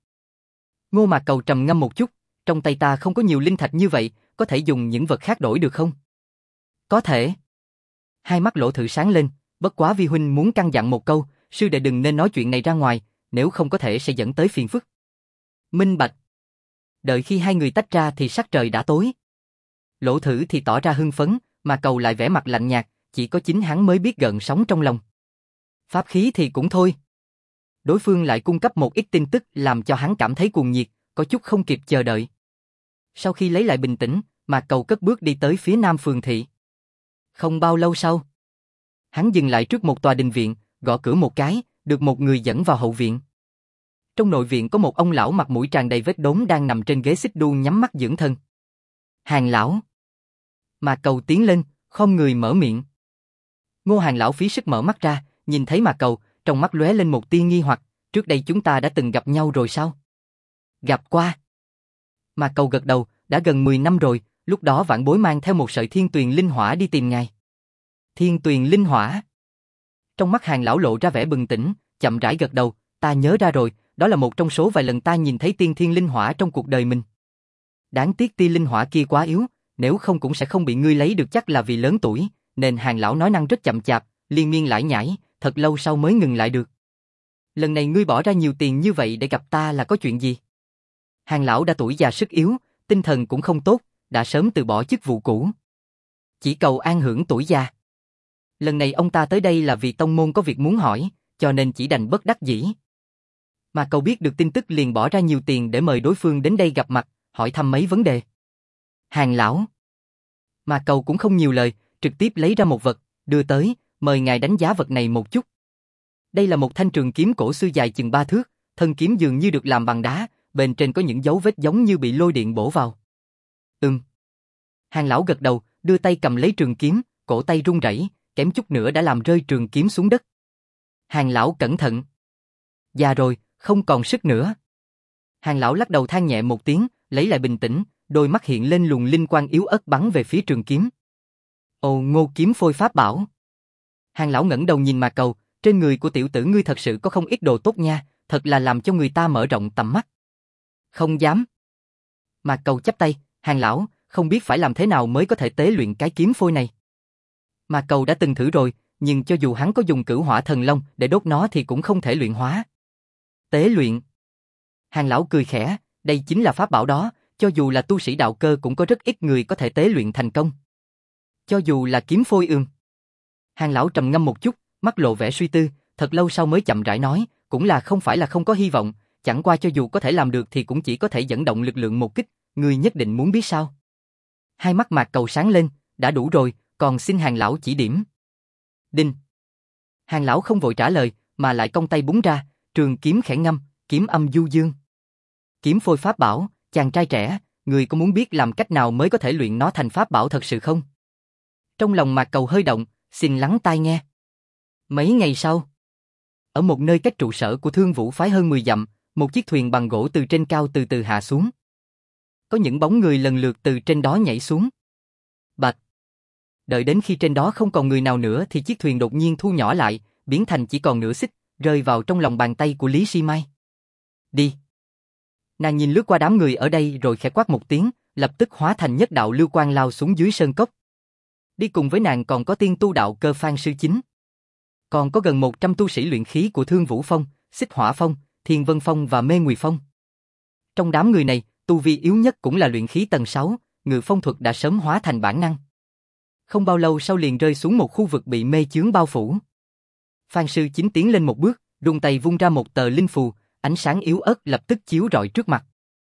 Speaker 1: Ngô Mạc Cầu trầm ngâm một chút, trong tay ta không có nhiều linh thạch như vậy, có thể dùng những vật khác đổi được không? Có thể. Hai mắt Lỗ Thử sáng lên, bất quá vi huynh muốn căn dặn một câu, sư đệ đừng nên nói chuyện này ra ngoài, nếu không có thể sẽ dẫn tới phiền phức. Minh bạch. Đợi khi hai người tách ra thì sắc trời đã tối. Lỗ Thử thì tỏ ra hưng phấn, mà Cầu lại vẻ mặt lạnh nhạt, chỉ có chính hắn mới biết gợn sóng trong lòng. Pháp khí thì cũng thôi. Đối phương lại cung cấp một ít tin tức làm cho hắn cảm thấy cuồng nhiệt, có chút không kịp chờ đợi. Sau khi lấy lại bình tĩnh, Mạc Cầu cất bước đi tới phía nam phường thị. Không bao lâu sau, hắn dừng lại trước một tòa đình viện, gõ cửa một cái, được một người dẫn vào hậu viện. Trong nội viện có một ông lão mặt mũi tràn đầy vết đốm đang nằm trên ghế xích đu nhắm mắt dưỡng thân. Hàng lão. Mạc Cầu tiến lên, khom người mở miệng. Ngô Hàng lão phí sức mở mắt ra, nhìn thấy Mạc Cầu, trong mắt lóe lên một tia nghi hoặc, trước đây chúng ta đã từng gặp nhau rồi sao? Gặp qua. Mạc Cầu gật đầu, đã gần 10 năm rồi, lúc đó vãn bối mang theo một sợi thiên tuyền linh hỏa đi tìm ngài. Thiên tuyền linh hỏa. Trong mắt Hàng lão lộ ra vẻ bừng tỉnh, chậm rãi gật đầu, ta nhớ ra rồi, đó là một trong số vài lần ta nhìn thấy tiên thiên linh hỏa trong cuộc đời mình. Đáng tiếc tia linh hỏa kia quá yếu, nếu không cũng sẽ không bị ngươi lấy được, chắc là vì lớn tuổi, nên Hàng lão nói năng rất chậm chạp, liên miên lải nhải, thật lâu sau mới ngừng lại được. Lần này ngươi bỏ ra nhiều tiền như vậy để gặp ta là có chuyện gì? Hàng lão đã tuổi già sức yếu, tinh thần cũng không tốt, đã sớm từ bỏ chức vụ cũ. Chỉ cầu an hưởng tuổi già. Lần này ông ta tới đây là vì tông môn có việc muốn hỏi, cho nên chỉ đành bất đắc dĩ. Mà Cầu biết được tin tức liền bỏ ra nhiều tiền để mời đối phương đến đây gặp mặt, hỏi thăm mấy vấn đề. Hàng lão. Mà Cầu cũng không nhiều lời, trực tiếp lấy ra một vật, đưa tới, mời ngài đánh giá vật này một chút. Đây là một thanh trường kiếm cổ xưa dài chừng 3 thước, thân kiếm dường như được làm bằng đá, bên trên có những dấu vết giống như bị lôi điện bổ vào. Hàng lão gật đầu, đưa tay cầm lấy trường kiếm, cổ tay run rẩy, kém chút nữa đã làm rơi trường kiếm xuống đất. Hàng lão cẩn thận. Già rồi, không còn sức nữa. Hàng lão lắc đầu than nhẹ một tiếng, lấy lại bình tĩnh, đôi mắt hiện lên luồng linh quang yếu ớt bắn về phía trường kiếm. Ồ, Ngô kiếm phôi pháp bảo. Hàng lão ngẩng đầu nhìn Mạc Cầu, trên người của tiểu tử ngươi thật sự có không ít đồ tốt nha, thật là làm cho người ta mở rộng tầm mắt. Không dám. Mạc Cầu chắp tay, Hàng lão, không biết phải làm thế nào mới có thể tế luyện cái kiếm phôi này. Mạc Cầu đã từng thử rồi, nhưng cho dù hắn có dùng cửu hỏa thần long để đốt nó thì cũng không thể luyện hóa. Tế luyện. Hàng lão cười khẽ, đây chính là pháp bảo đó, cho dù là tu sĩ đạo cơ cũng có rất ít người có thể tế luyện thành công. Cho dù là kiếm phôi ương. Hàng lão trầm ngâm một chút, mắt lộ vẻ suy tư, thật lâu sau mới chậm rãi nói, cũng là không phải là không có hy vọng, chẳng qua cho dù có thể làm được thì cũng chỉ có thể dẫn động lực lượng một kích, ngươi nhất định muốn biết sao? Hai mắt Mạc Cầu sáng lên, đã đủ rồi, còn xin Hàng lão chỉ điểm. Đinh. Hàng lão không vội trả lời, mà lại cong tay búng ra, trường kiếm khẽ ngâm, kiếm âm du dương. Kiếm phôi pháp bảo, chàng trai trẻ, người có muốn biết làm cách nào mới có thể luyện nó thành pháp bảo thật sự không? Trong lòng Mạc Cầu hơi động, xin lắng tai nghe. Mấy ngày sau, ở một nơi cách trụ sở của Thương Vũ phái hơn 10 dặm, một chiếc thuyền bằng gỗ từ trên cao từ từ hạ xuống. Có những bóng người lần lượt từ trên đó nhảy xuống. Bạch. Đợi đến khi trên đó không còn người nào nữa thì chiếc thuyền đột nhiên thu nhỏ lại, biến thành chỉ còn nửa xích, rơi vào trong lòng bàn tay của Lý Si Mai. Đi. Nàng nhìn lướt qua đám người ở đây rồi khẽ quát một tiếng, lập tức hóa thành nhất đạo lưu quang lao xuống dưới sơn cốc. Đi cùng với nàng còn có tiên tu đạo cơ Phan Sư Chính. Còn có gần 100 tu sĩ luyện khí của Thương Vũ Phong, Xích Hỏa Phong, Thiên Vân Phong và Mê Nguy Phong. Trong đám người này, tu vi yếu nhất cũng là luyện khí tầng 6, ngự phong thuật đã sớm hóa thành bản năng. Không bao lâu sau liền rơi xuống một khu vực bị mê chướng bao phủ. Phan Sư Chính tiến lên một bước, rung tay vung ra một tờ linh phù, ánh sáng yếu ớt lập tức chiếu rọi trước mặt.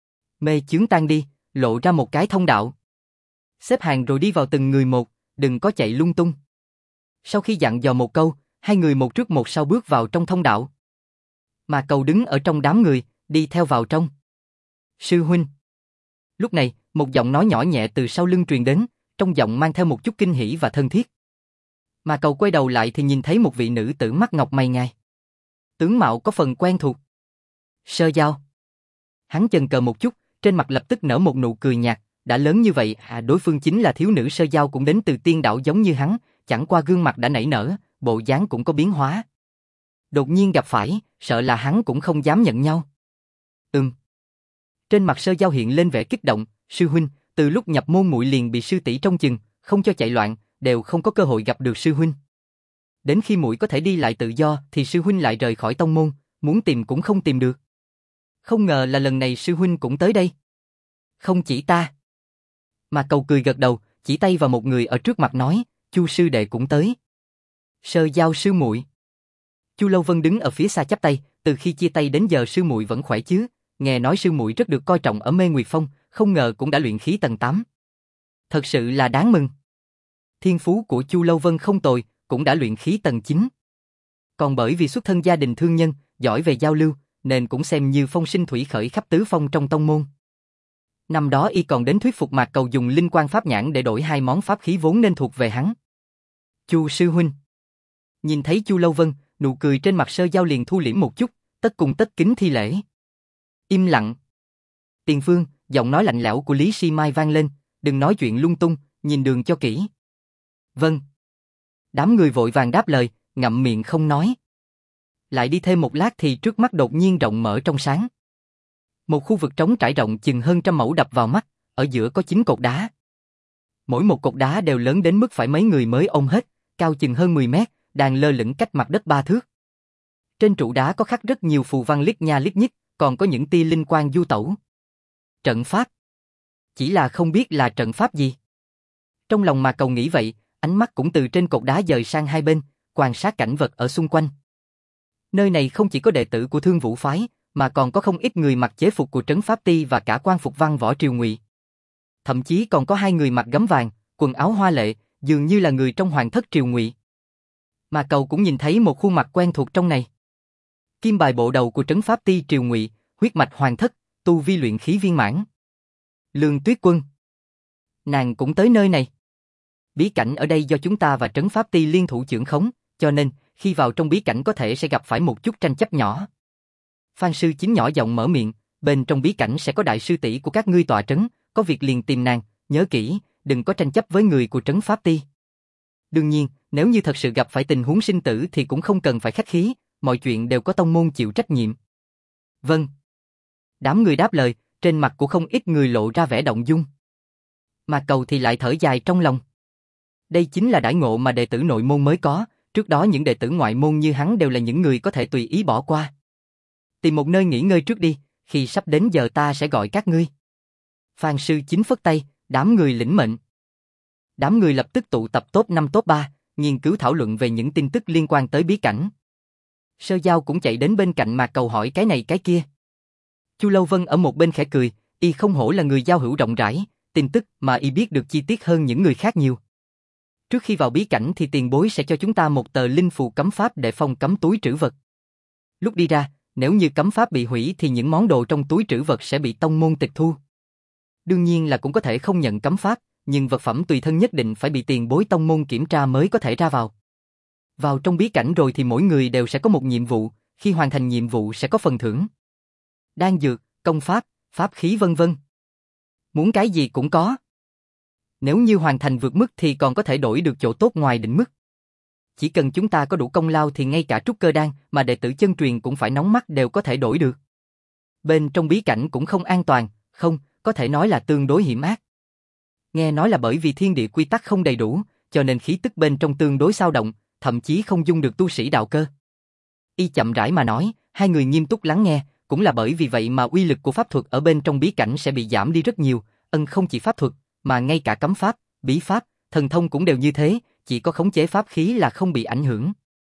Speaker 1: Mê chướng tan đi, lộ ra một cái thông đạo. Xếp hàng rồi đi vào từng người một, đừng có chạy lung tung. Sau khi dặn dò một câu, hai người một trước một sau bước vào trong thông đạo. Mà Cầu đứng ở trong đám người, đi theo vào trong. Sư huynh. Lúc này, một giọng nói nhỏ nhẹ từ sau lưng truyền đến, trong giọng mang theo một chút kinh hỉ và thân thiết. Mà Cầu quay đầu lại thì nhìn thấy một vị nữ tử mắt ngọc mày ngài. Tướng mạo có phần quen thuộc. Sơ Giao. Hắn chần chờ một chút, trên mặt lập tức nở một nụ cười nhạt, đã lớn như vậy, đối phương chính là thiếu nữ Sơ Giao cũng đến từ tiên đảo giống như hắn, chẳng qua gương mặt đã nảy nở, bộ dáng cũng có biến hóa. Đột nhiên gặp phải, sợ là hắn cũng không dám nhận nhau. Trên mặt Sơ Giao hiện lên vẻ kích động, sư huynh, từ lúc nhập môn muội liền bị sư tỷ trông chừng, không cho chạy loạn, đều không có cơ hội gặp được sư huynh. Đến khi muội có thể đi lại tự do thì sư huynh lại rời khỏi tông môn, muốn tìm cũng không tìm được. Không ngờ là lần này sư huynh cũng tới đây. Không chỉ ta. Mà Cầu cười gật đầu, chỉ tay vào một người ở trước mặt nói, Chu sư đệ cũng tới. Sơ Giao sư muội. Chu Lâu Vân đứng ở phía xa chắp tay, từ khi chia tay đến giờ sư muội vẫn khỏe chứ? Nghe nói sư muội rất được coi trọng ở Mê Nguyệt Phong, không ngờ cũng đã luyện khí tầng 8. Thật sự là đáng mừng. Thiên phú của Chu Lâu Vân không tồi, cũng đã luyện khí tầng 9. Còn bởi vì xuất thân gia đình thương nhân, giỏi về giao lưu, nên cũng xem như phong sinh thủy khởi khắp tứ phong trong tông môn. Năm đó y còn đến thuyết phục Mạc Cầu dùng linh quan pháp nhãn để đổi hai món pháp khí vốn nên thuộc về hắn. Chu sư huynh. Nhìn thấy Chu Lâu Vân, nụ cười trên mặt Sơ Giao liền thu liễm một chút, tất cùng tất kính thi lễ. Im lặng. Tiền phương, giọng nói lạnh lẽo của Lý Si Mai vang lên, đừng nói chuyện lung tung, nhìn đường cho kỹ. Vâng. Đám người vội vàng đáp lời, ngậm miệng không nói. Lại đi thêm một lát thì trước mắt đột nhiên rộng mở trong sáng. Một khu vực trống trải rộng chừng hơn 100 mẫu đập vào mắt, ở giữa có 9 cột đá. Mỗi một cột đá đều lớn đến mức phải mấy người mới ôm hết, cao chừng hơn 10 mét, đang lơ lửng cách mặt đất 3 thước. Trên trụ đá có khắc rất nhiều phù văn liếc nha liếc nhích, còn có những tia linh quang du tẩu. Trận pháp. Chỉ là không biết là trận pháp gì. Trong lòng mà Cầu nghĩ vậy, ánh mắt cũng từ trên cột đá dời sang hai bên, quan sát cảnh vật ở xung quanh. Nơi này không chỉ có đệ tử của Thương Vũ phái, mà còn có không ít người mặc chế phục của Trấn Pháp Ti và cả quan phục văn võ triều Ngụy. Thậm chí còn có hai người mặc gấm vàng, quần áo hoa lệ, dường như là người trong hoàng thất triều Ngụy. Mà Cầu cũng nhìn thấy một khuôn mặt quen thuộc trong này. Kim bài bộ đầu của Trấn Pháp Ti triều Ngụy, huyết mạch hoàng thất, tu vi luyện khí viên mãn. Lương Tuyết Quân. Nàng cũng tới nơi này. Bí cảnh ở đây do chúng ta và Trấn Pháp Ti liên thủ chưởng khống, cho nên khi vào trong bí cảnh có thể sẽ gặp phải một chút tranh chấp nhỏ. Phan Sư Chính nhỏ giọng mở miệng, bên trong bí cảnh sẽ có đại sư tỷ của các ngươi tọa trấn, có việc liền tìm nàng, nhớ kỹ, đừng có tranh chấp với người của Trấn Pháp Ti. Đương nhiên, nếu như thật sự gặp phải tình huống sinh tử thì cũng không cần phải khách khí, mọi chuyện đều có tông môn chịu trách nhiệm. Vâng. Đám người đáp lời, trên mặt của không ít người lộ ra vẻ động dung. Mà Cầu thì lại thở dài trong lòng. Đây chính là đãi ngộ mà đệ tử nội môn mới có, trước đó những đệ tử ngoại môn như hắn đều là những người có thể tùy ý bỏ qua. Tìm một nơi nghỉ ngơi trước đi, khi sắp đến giờ ta sẽ gọi các ngươi. Phan Sư Chính phất tay, đám người lĩnh mệnh. Đám người lập tức tụ tập top 5 top 3, nghiên cứu thảo luận về những tin tức liên quan tới bí cảnh. Sơ Giao cũng chạy đến bên cạnh mà Cầu hỏi cái này cái kia. Chu Lâu Vân ở một bên khẽ cười, y không hổ là người giao hữu rộng rãi, tin tức mà y biết được chi tiết hơn những người khác nhiều. Trước khi vào bí cảnh thì tiền bối sẽ cho chúng ta một tờ linh phù cấm pháp để phong cấm túi trữ vật. Lúc đi ra, nếu như cấm pháp bị hủy thì những món đồ trong túi trữ vật sẽ bị tông môn tịch thu. Đương nhiên là cũng có thể không nhận cấm pháp, nhưng vật phẩm tùy thân nhất định phải bị tiền bối tông môn kiểm tra mới có thể ra vào. Vào trong bí cảnh rồi thì mỗi người đều sẽ có một nhiệm vụ, khi hoàn thành nhiệm vụ sẽ có phần thưởng. Đan dược, công pháp, pháp khí vân vân. Muốn cái gì cũng có. Nếu như hoàn thành vượt mức thì còn có thể đổi được chỗ tốt ngoài định mức. Chỉ cần chúng ta có đủ công lao thì ngay cả trúc cơ đan mà đệ tử chân truyền cũng phải nóng mắt đều có thể đổi được. Bên trong bí cảnh cũng không an toàn, không, có thể nói là tương đối hiểm ác. Nghe nói là bởi vì thiên địa quy tắc không đầy đủ, cho nên khí tức bên trong tương đối xao động, thậm chí không dung được tu sĩ đạo cơ. Y chậm rãi mà nói, hai người nghiêm túc lắng nghe, cũng là bởi vì vậy mà uy lực của pháp thuật ở bên trong bí cảnh sẽ bị giảm đi rất nhiều, không chỉ pháp thuật, mà ngay cả cấm pháp, bí pháp, thần thông cũng đều như thế, chỉ có khống chế pháp khí là không bị ảnh hưởng.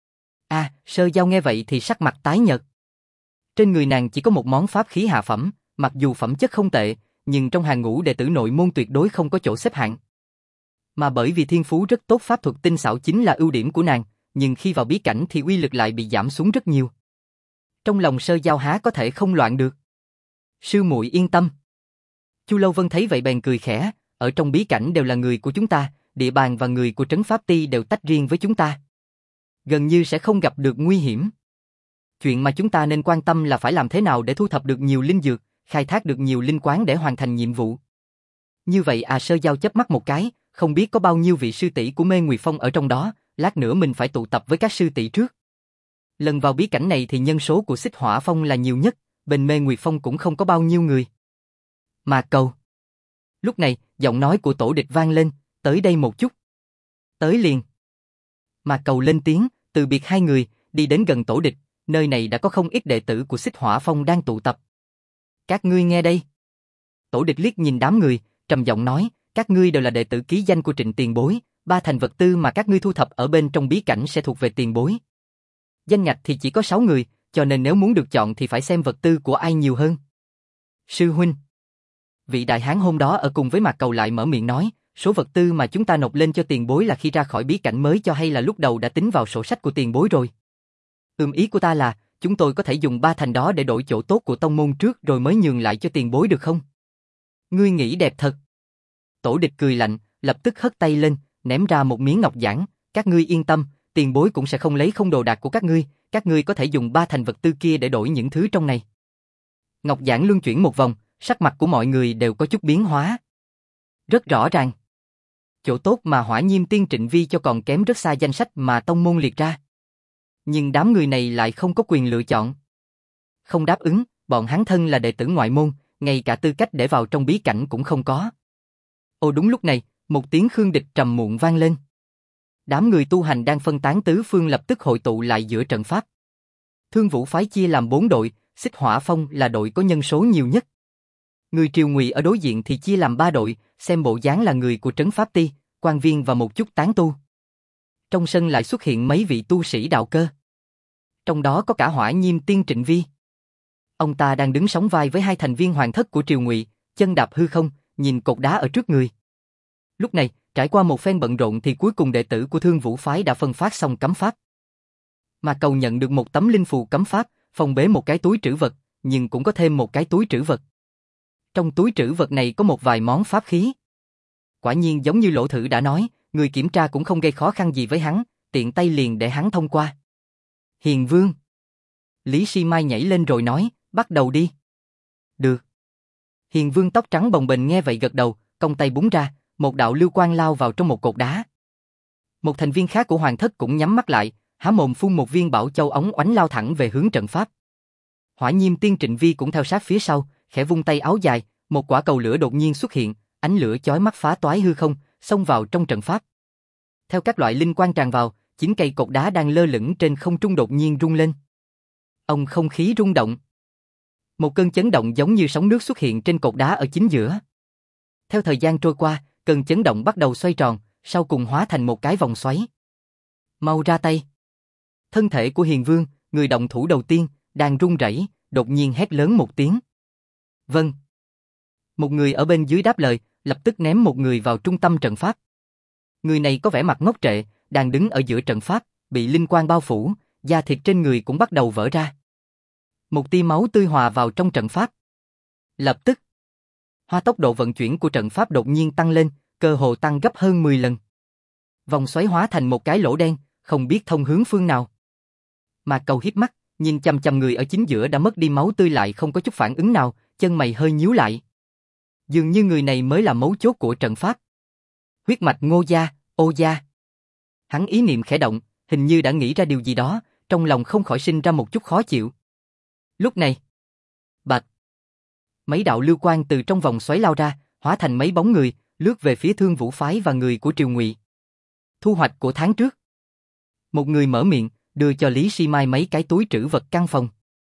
Speaker 1: Sơ Giao nghe vậy thì sắc mặt tái nhợt. Trên người nàng chỉ có một món pháp khí hạ phẩm, mặc dù phẩm chất không tệ, nhưng trong hàng ngũ đệ tử nội môn tuyệt đối không có chỗ xếp hạng. Mà bởi vì thiên phú rất tốt pháp thuật tinh xảo chính là ưu điểm của nàng, nhưng khi vào bí cảnh thì uy lực lại bị giảm xuống rất nhiều. Trong lòng Sơ Giao há có thể không loạn được. Sư muội yên tâm. Chu Lâu Vân thấy vậy bèn cười khẽ, ở trong bí cảnh đều là người của chúng ta, địa bàn và người của Trấn Pháp Ti đều tách riêng với chúng ta. Gần như sẽ không gặp được nguy hiểm. Chuyện mà chúng ta nên quan tâm là phải làm thế nào để thu thập được nhiều linh dược, khai thác được nhiều linh quán để hoàn thành nhiệm vụ. Như vậy Sơ Giao chớp mắt một cái, không biết có bao nhiêu vị sư tỷ của Mê Nguyệt Phong ở trong đó, lát nữa mình phải tụ tập với các sư tỷ trước. Lần vào bí cảnh này thì nhân số của Xích Hỏa Phong là nhiều nhất, bên Mê Nguyệt Phong cũng không có bao nhiêu người. Mà Cầu. Lúc này, giọng nói của Tổ Địch vang lên, tới đây một chút. Tới liền. Mà Cầu lên tiếng, từ biệt hai người, đi đến gần Tổ Địch, nơi này đã có không ít đệ tử của Xích Hỏa Phong đang tụ tập. Các ngươi nghe đây. Tổ Địch liếc nhìn đám người, trầm giọng nói, các ngươi đều là đệ tử ký danh của Trịnh tiền bối, 3 thành vật tư mà các ngươi thu thập ở bên trong bí cảnh sẽ thuộc về tiền bối. Danh ngạch thì chỉ có 6 người, cho nên nếu muốn được chọn thì phải xem vật tư của ai nhiều hơn. Sư huynh. Vị đại hán hôm đó ở cùng với Mạc Cầu lại mở miệng nói, số vật tư mà chúng ta nộp lên cho tiền bối là khi ra khỏi bí cảnh mới cho hay là lúc đầu đã tính vào sổ sách của tiền bối rồi. Ý của ta là, chúng tôi có thể dùng 3 thành đó để đổi chỗ tốt của tông môn trước rồi mới nhường lại cho tiền bối được không? Ngươi nghĩ đẹp thật. Tổ Địch cười lạnh, lập tức hất tay lên, ném ra một miếng ngọc giản, các ngươi yên tâm, tiền bối cũng sẽ không lấy không đồ đạc của các ngươi có thể dùng 3 thành vật tư kia để đổi những thứ trong này. Ngọc giản luân chuyển một vòng, sắc mặt của mọi người đều có chút biến hóa. Rất rõ ràng. Chỗ tốt mà Hỏa Nhiêm Tiên Trịnh Vi cho còn kém rất xa danh sách mà tông môn liệt ra. Nhưng đám người này lại không có quyền lựa chọn. Không đáp ứng, bọn hắn thân là đệ tử ngoại môn, ngay cả tư cách để vào trong bí cảnh cũng không có. Ồ đúng lúc này, một tiếng khương địch trầm muộn vang lên. Đám người tu hành đang phân tán tứ phương lập tức hội tụ lại giữa trận pháp. Thương Vũ phái chia làm 4 đội, Xích Hỏa Phong là đội có nhân số nhiều nhất. Người Triều Ngụy ở đối diện thì chia làm 3 đội, xem bộ dáng là người của Trấn Pháp Ti, quan viên và một chút tán tu. Trong sân lại xuất hiện mấy vị tu sĩ đạo cơ. Trong đó có cả Hỏa Nhiêm Tiên Trịnh Vi. Ông ta đang đứng sóng vai với 2 thành viên hoàng thất của Triều Ngụy, chân đạp hư không, nhìn cột đá ở trước người. Lúc này, trải qua một phen bận rộn thì cuối cùng đệ tử của Thương Vũ phái đã phân phát xong cấm pháp. Mà Cầu nhận được một tấm linh phù cấm pháp, phong bế một cái túi trữ vật, nhưng cũng có thêm một cái túi trữ vật. Trong túi trữ vật này có một vài món pháp khí. Quả nhiên giống như Lỗ Thử đã nói, người kiểm tra cũng không gây khó khăn gì với hắn, tiện tay liền để hắn thông qua. Hiền Vương. Lý Si Mai nhảy lên rồi nói, bắt đầu đi. Được. Hiền Vương tóc trắng bồng bềnh nghe vậy gật đầu, cong tay búng ra, một đạo lưu quang lao vào trong một cột đá. Một thành viên khác của hoàng thất cũng nhắm mắt lại, há mồm phun một viên bảo châu óng oánh lao thẳng về hướng trận pháp. Hỏa Nhiêm Tiên Trịnh Vi cũng theo sát phía sau, khẽ vung tay áo dài, một quả cầu lửa đột nhiên xuất hiện, ánh lửa chói mắt phá toái hư không, xông vào trong trận pháp. Theo các loại linh quang tràn vào, 9 cây cột đá đang lơ lửng trên không trung đột nhiên rung lên. Ông không khí rung động. Một cơn chấn động giống như sóng nước xuất hiện trên cột đá ở chính giữa. Theo thời gian trôi qua, cơn chấn động bắt đầu xoay tròn, sau cùng hóa thành một cái vòng xoáy. Mau ra tay. Thân thể của Hiền Vương, người động thủ đầu tiên, đang run rẩy, đột nhiên hét lớn một tiếng. Vâng. Một người ở bên dưới đáp lời, lập tức ném một người vào trung tâm trận pháp. Người này có vẻ mặt ngốc trệ, đang đứng ở giữa trận pháp, bị linh quang bao phủ, da thịt trên người cũng bắt đầu vỡ ra. Một tia máu tươi hòa vào trong trận pháp. Lập tức, tốc độ vận chuyển của trận pháp đột nhiên tăng lên, cơ hồ tăng gấp hơn 10 lần. Vòng xoáy hóa thành một cái lỗ đen, không biết thông hướng phương nào. Mà Cầu híp mắt, nhìn chằm chằm người ở chính giữa đã mất đi máu tươi lại không có chút phản ứng nào, chân mày hơi nhíu lại. Dường như người này mới là mấu chốt của trận pháp. Huyết mạch Ngô gia, Ô gia. Hắn ý niệm khẽ động, hình như đã nghĩ ra điều gì đó, trong lòng không khỏi sinh ra một chút khó chịu. Lúc này, bạch, mấy đạo lưu quang từ trong vòng xoáy lao ra, hóa thành mấy bóng người, lướt về phía Thương Vũ phái và người của Triều Ngụy. Thu hoạch của tháng trước. Một người mở miệng, đưa cho Lý Si Mai mấy cái túi trữ vật căn phòng.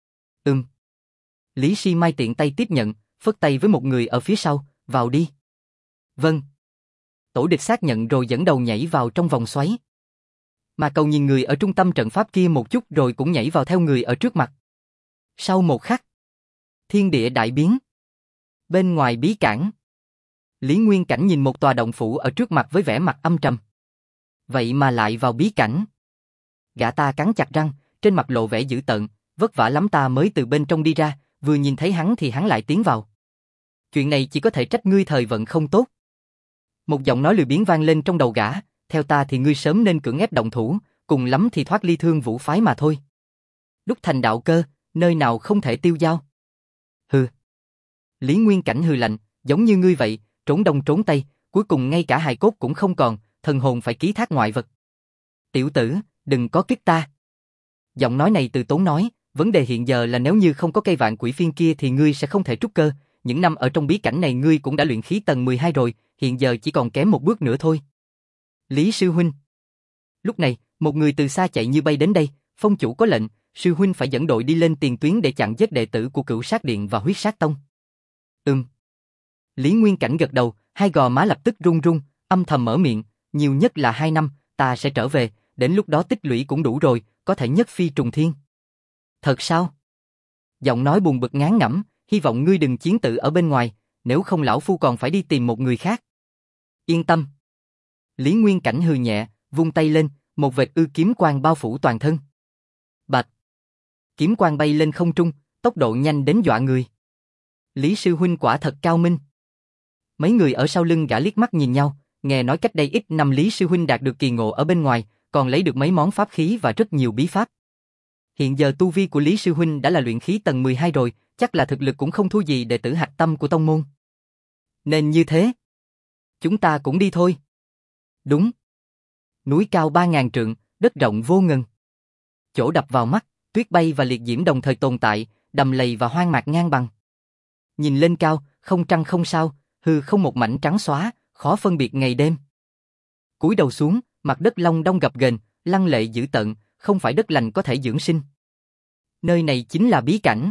Speaker 1: Lý Si Mai tiện tay tiếp nhận, phất tay với một người ở phía sau, vào đi. Vâng. Tổ Địch xác nhận rồi dẫn đầu nhảy vào trong vòng xoáy. Mà Cầu nhìn người ở trung tâm trận pháp kia một chút rồi cũng nhảy vào theo người ở trước mặt. Sau một khắc, thiên địa đại biến. Bên ngoài bí cảnh, Lý Nguyên Cảnh nhìn một tòa động phủ ở trước mặt với vẻ mặt âm trầm. Vậy mà lại vào bí cảnh. Gã ta cắn chặt răng, trên mặt lộ vẻ dữ tợn, vất vả lắm ta mới từ bên trong đi ra, vừa nhìn thấy hắn thì hắn lại tiến vào. Chuyện này chỉ có thể trách ngươi thời vận không tốt. Một giọng nói lười biếng vang lên trong đầu gã, theo ta thì ngươi sớm nên cưỡng ép động thủ, cùng lắm thì thoát ly Thương Vũ phái mà thôi. Đúc thành đạo cơ, nơi nào không thể tiêu dao. Hừ. Lý Nguyên Cảnh hừ lạnh, giống như ngươi vậy, trốn đông trốn tây, cuối cùng ngay cả hài cốt cũng không còn, thần hồn phải ký thác ngoại vật. Tiểu tử, đừng có kích ta. Giọng nói này từ tốn nói, vấn đề hiện giờ là nếu như không có cây vạn quỷ phiên kia thì ngươi sẽ không thể trúc cơ, những năm ở trong bí cảnh này ngươi cũng đã luyện khí tầng 12 rồi, hiện giờ chỉ còn kém một bước nữa thôi. Lý sư huynh. Lúc này, một người từ xa chạy như bay đến đây, phong chủ có lệnh, sư huynh phải dẫn đội đi lên tiền tuyến để chặn giết đệ tử của Cửu Sát Điện và Huyết Sát Tông. Lý Nguyên Cảnh gật đầu, hai gò má lập tức run run, âm thầm mở miệng, nhiều nhất là 2 năm, ta sẽ trở về, đến lúc đó tích lũy cũng đủ rồi, có thể nhất phi trùng thiên. Thật sao? Giọng nói buồn bực ngán ngẩm, hy vọng ngươi đừng chiến tử ở bên ngoài, nếu không lão phu còn phải đi tìm một người khác. Yên tâm. Lý Nguyên Cảnh hừ nhẹ, vung tay lên, một vệt ư kiếm quang bao phủ toàn thân. Bạch. Kiếm quang bay lên không trung, tốc độ nhanh đến dọa người. Lý sư huynh quả thật cao minh. Mấy người ở sau lưng gã liếc mắt nhìn nhau, nghe nói cách đây ít năm Lý sư huynh đạt được kỳ ngộ ở bên ngoài, còn lấy được mấy món pháp khí và rất nhiều bí pháp. Hiện giờ tu vi của Lý sư huynh đã là luyện khí tầng 12 rồi, chắc là thực lực cũng không thua gì đệ tử hạch tâm của tông môn. Nên như thế, chúng ta cũng đi thôi. Đúng. Núi cao 3000 trượng, đất rộng vô ngần. Chỗ đập vào mắt, tuyết bay và liệt diễm đồng thời tồn tại, đầm lầy và hoang mạc ngang bằng. Nhìn lên cao, không trăng không sao, hư không một mảnh trắng xóa, khó phân biệt ngày đêm. Cúi đầu xuống, mặt đất long đong gập ghềnh, lăng lệ dữ tợn, không phải đất lành có thể dưỡng sinh. Nơi này chính là bí cảnh.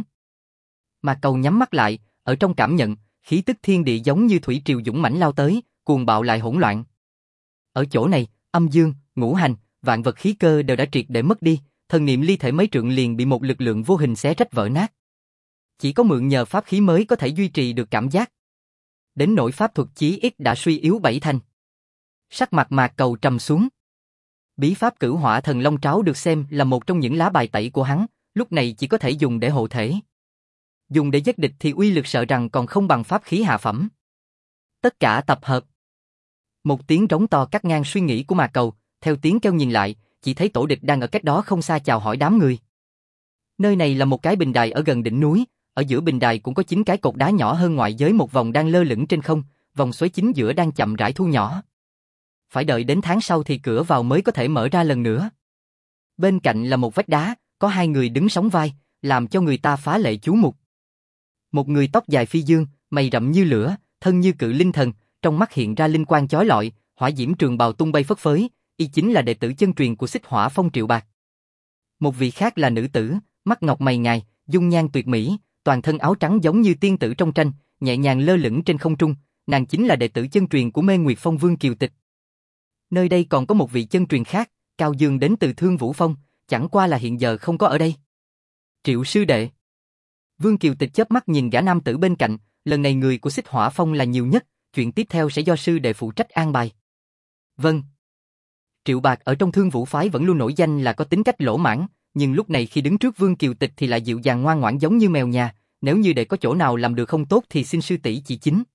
Speaker 1: Mà Cầu nhắm mắt lại, ở trong cảm nhận, khí tức thiên địa giống như thủy triều dũng mãnh lao tới, cuồng bạo lại hỗn loạn. Ở chỗ này, âm dương, ngũ hành, vạn vật khí cơ đều đã triệt để mất đi, thần niệm ly thể mấy trượng liền bị một lực lượng vô hình xé rách vỡ nát. Chỉ có mượn nhờ pháp khí mới có thể duy trì được cảm giác. Đến nỗi pháp thuật chí ít đã suy yếu 7 thành. Sắc mặt Mạc Cầu trầm xuống. Bí pháp Cửu Hỏa Thần Long Tráo được xem là một trong những lá bài tẩy của hắn, lúc này chỉ có thể dùng để hộ thể. Dùng để giết địch thì uy lực sợ rằng còn không bằng pháp khí hạ phẩm. Tất cả tập hợp. Một tiếng rống to cắt ngang suy nghĩ của Mạc Cầu, theo tiếng kêu nhìn lại, chỉ thấy tổ địch đang ở cách đó không xa chào hỏi đám người. Nơi này là một cái bình đài ở gần đỉnh núi, ở giữa bình đài cũng có 9 cái cột đá nhỏ hơn ngoại giới một vòng đang lơ lửng trên không, vòng xoáy chính giữa đang chậm rãi thu nhỏ. Phải đợi đến tháng sau thì cửa vào mới có thể mở ra lần nữa. Bên cạnh là một vách đá, có 2 người đứng sóng vai, làm cho người ta phá lệ chú mục. Một người tóc dài phi dương, mày rậm như lửa, thân như cự linh thần, trong mắt hiện ra linh quang chói lọi, hỏa diễm trường bào tung bay phất phới, y chính là đệ tử chân truyền của Xích Hỏa Phong Triệu Bạc. Một vị khác là nữ tử, mắt ngọc mày ngài, dung nhan tuyệt mỹ, toàn thân áo trắng giống như tiên tử trong tranh, nhẹ nhàng lơ lửng trên không trung, nàng chính là đệ tử chân truyền của Mê Nguyệt Phong Vương Kiều Tịch. Nơi đây còn có một vị chân truyền khác, Cao Dương đến từ Thương Vũ Phong, chẳng qua là hiện giờ không có ở đây. Triệu sư đệ. Vương Kiều Tịch chớp mắt nhìn gã nam tử bên cạnh, lần này người của Xích Hỏa Phong là nhiều nhất, chuyện tiếp theo sẽ do sư đệ phụ trách an bài. Vâng. Triệu Bạc ở trong Thương Vũ phái vẫn luôn nổi danh là có tính cách lỗ mãng, nhưng lúc này khi đứng trước Vương Kiều Tịch thì lại dịu dàng ngoan ngoãn giống như mèo nhà, nếu như để có chỗ nào làm được không tốt thì xin sư tỷ chỉ chính.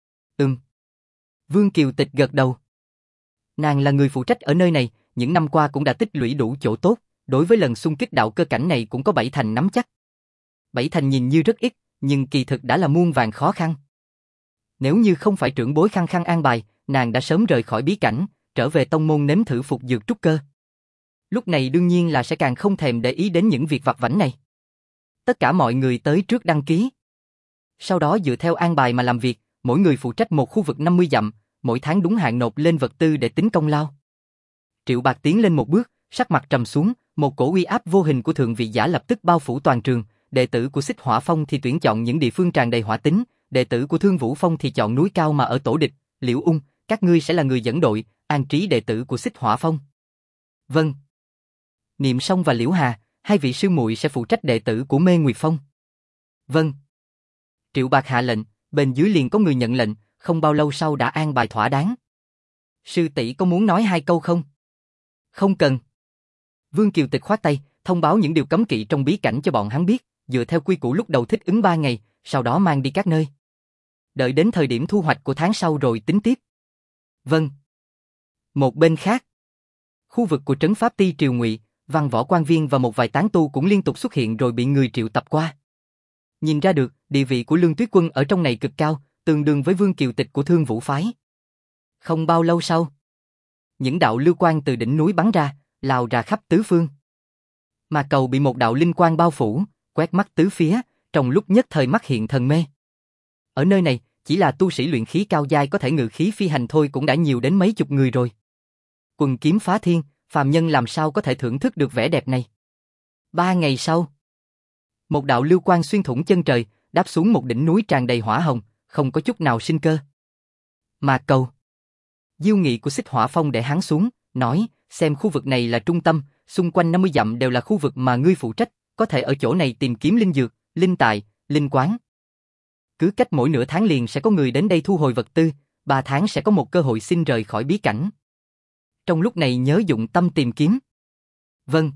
Speaker 1: Vương Kiều Tịch gật đầu. Nàng là người phụ trách ở nơi này, những năm qua cũng đã tích lũy đủ chỗ tốt, đối với lần xung kích đạo cơ cảnh này cũng có 7 thành nắm chắc. 7 thành nhìn như rất ít, nhưng kỳ thực đã là muôn vàn khó khăn. Nếu như không phải trưởng bối khăng khăng an bài, nàng đã sớm rời khỏi bí cảnh, trở về tông môn nếm thử phục dược trúc cơ. Lúc này đương nhiên là sẽ càng không thèm để ý đến những việc vặt vãnh này. Tất cả mọi người tới trước đăng ký. Sau đó dựa theo an bài mà làm việc, mỗi người phụ trách một khu vực 50 dặm, mỗi tháng đúng hạn nộp lên vật tư để tính công lao. Triệu Bạc tiến lên một bước, sắc mặt trầm xuống, một cổ uy áp vô hình của thượng vị giả lập tức bao phủ toàn trường, đệ tử của Xích Hỏa Phong thì tuyển chọn những địa phương tràn đầy hỏa tính, đệ tử của Thương Vũ Phong thì chọn núi cao mà ở tổ địch, Liễu Ung, các ngươi sẽ là người dẫn đội, an trí đệ tử của Xích Hỏa Phong. Vâng. Niệm Song và Liễu Hà, hai vị sư muội sẽ phụ trách đệ tử của Mê Nguyệt Phong. Vâng. Triệu Bạc hạ lệnh, bên dưới liền có người nhận lệnh, không bao lâu sau đã an bài thỏa đáng. Sư tỷ có muốn nói 2 câu không? Không cần. Vương Kiều Tịch khoát tay, thông báo những điều cấm kỵ trong bí cảnh cho bọn hắn biết, dựa theo quy củ lúc đầu thích ứng 3 ngày, sau đó mang đi các nơi. Đợi đến thời điểm thu hoạch của tháng sau rồi tính tiếp. Vâng. Một bên khác, khu vực của trấn Pháp Ti Triều Ngụy, Văn Võ quan viên và một vài tán tu cũng liên tục xuất hiện rồi bị người triệu tập qua. Nhìn ra được, địa vị của Lương Tuyết Quân ở trong này cực cao, tương đương với Vương Kiều Tịch của Thương Vũ phái. Không bao lâu sau, những đạo lưu quang từ đỉnh núi bắn ra, lao ra khắp tứ phương. Mà cầu bị một đạo linh quang bao phủ, quét mắt tứ phía, trong lúc nhất thời mắt hiện thần mê. Ở nơi này, chỉ là tu sĩ luyện khí cao giai có thể ngự khí phi hành thôi cũng đã nhiều đến mấy chục người rồi. Quần kiếm phá thiên, phàm nhân làm sao có thể thưởng thức được vẻ đẹp này. 3 ngày sau, một đạo lưu quang xuyên thủng chân trời, đáp xuống một đỉnh núi tràn đầy hỏa hồng, không có chút nào sinh cơ. Mà cầu diêu nghị của Xích Hỏa Phong để hắn xuống, nói, xem khu vực này là trung tâm, xung quanh 50 dặm đều là khu vực mà ngươi phụ trách, có thể ở chỗ này tìm kiếm linh dược, linh tài, linh quán. Cứ cách mỗi nửa tháng liền sẽ có người đến đây thu hồi vật tư, 3 tháng sẽ có một cơ hội xin rời khỏi bí cảnh. Trong lúc này nhớ dụng tâm tìm kiếm. Vâng.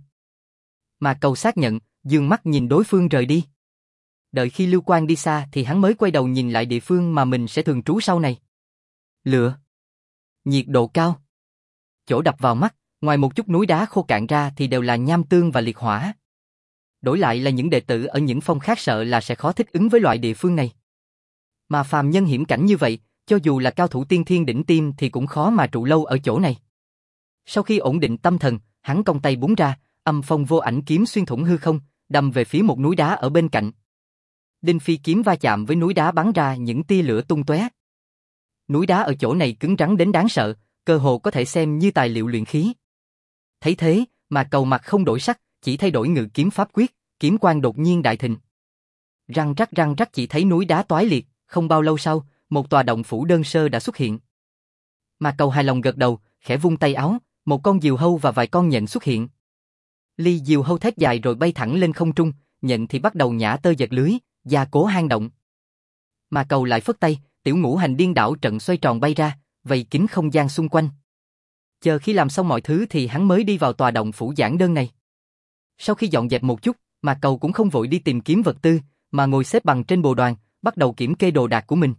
Speaker 1: Mà cầu xác nhận, dương mắt nhìn đối phương rời đi. Đợi khi Lưu Quang đi xa thì hắn mới quay đầu nhìn lại địa phương mà mình sẽ thường trú sau này. Lửa. Nhiệt độ cao. Chỗ đập vào mắt, ngoài một chút núi đá khô cạn ra thì đều là nham tương và liệt hỏa. Đổi lại là những đệ tử ở những phong khác sợ là sẽ khó thích ứng với loại địa phương này. Mà phàm nhân hiểm cảnh như vậy, cho dù là cao thủ tiên thiên đỉnh tiêm thì cũng khó mà trụ lâu ở chỗ này. Sau khi ổn định tâm thần, hắn cong tay búng ra, âm phong vô ảnh kiếm xuyên thủng hư không, đâm về phía một núi đá ở bên cạnh. Đinh phi kiếm va chạm với núi đá bắn ra những tia lửa tung tóe. Núi đá ở chỗ này cứng rắn đến đáng sợ, cơ hồ có thể xem như tài liệu luyện khí. Thấy thế, mà cầu mặt không đổi sắc, chỉ thay đổi ngự kiếm pháp quyết, kiếm quang đột nhiên đại thịnh. Răng rắc chỉ thấy núi đá toái liệt, không bao lâu sau, một tòa động phủ đơn sơ đã xuất hiện. Mà cầu hài lòng gật đầu, khẽ vung tay áo, một con diều hâu và vài con nhện xuất hiện. Ly diều hâu thét dài rồi bay thẳng lên không trung, nhện thì bắt đầu nhả tơ giật lưới, gia cố hang động. Mà cầu lại phất tay, tiểu ngũ hành điên đảo trận xoay tròn bay ra, vây kín không gian xung quanh. Chờ khi làm xong mọi thứ thì hắn mới đi vào tòa động phủ giản đơn này. Sau khi dọn dẹp một chút, mà cầu cũng không vội đi tìm kiếm vật tư, mà ngồi xếp bằng trên bồ đoàn, bắt đầu kiểm kê đồ đạc của mình.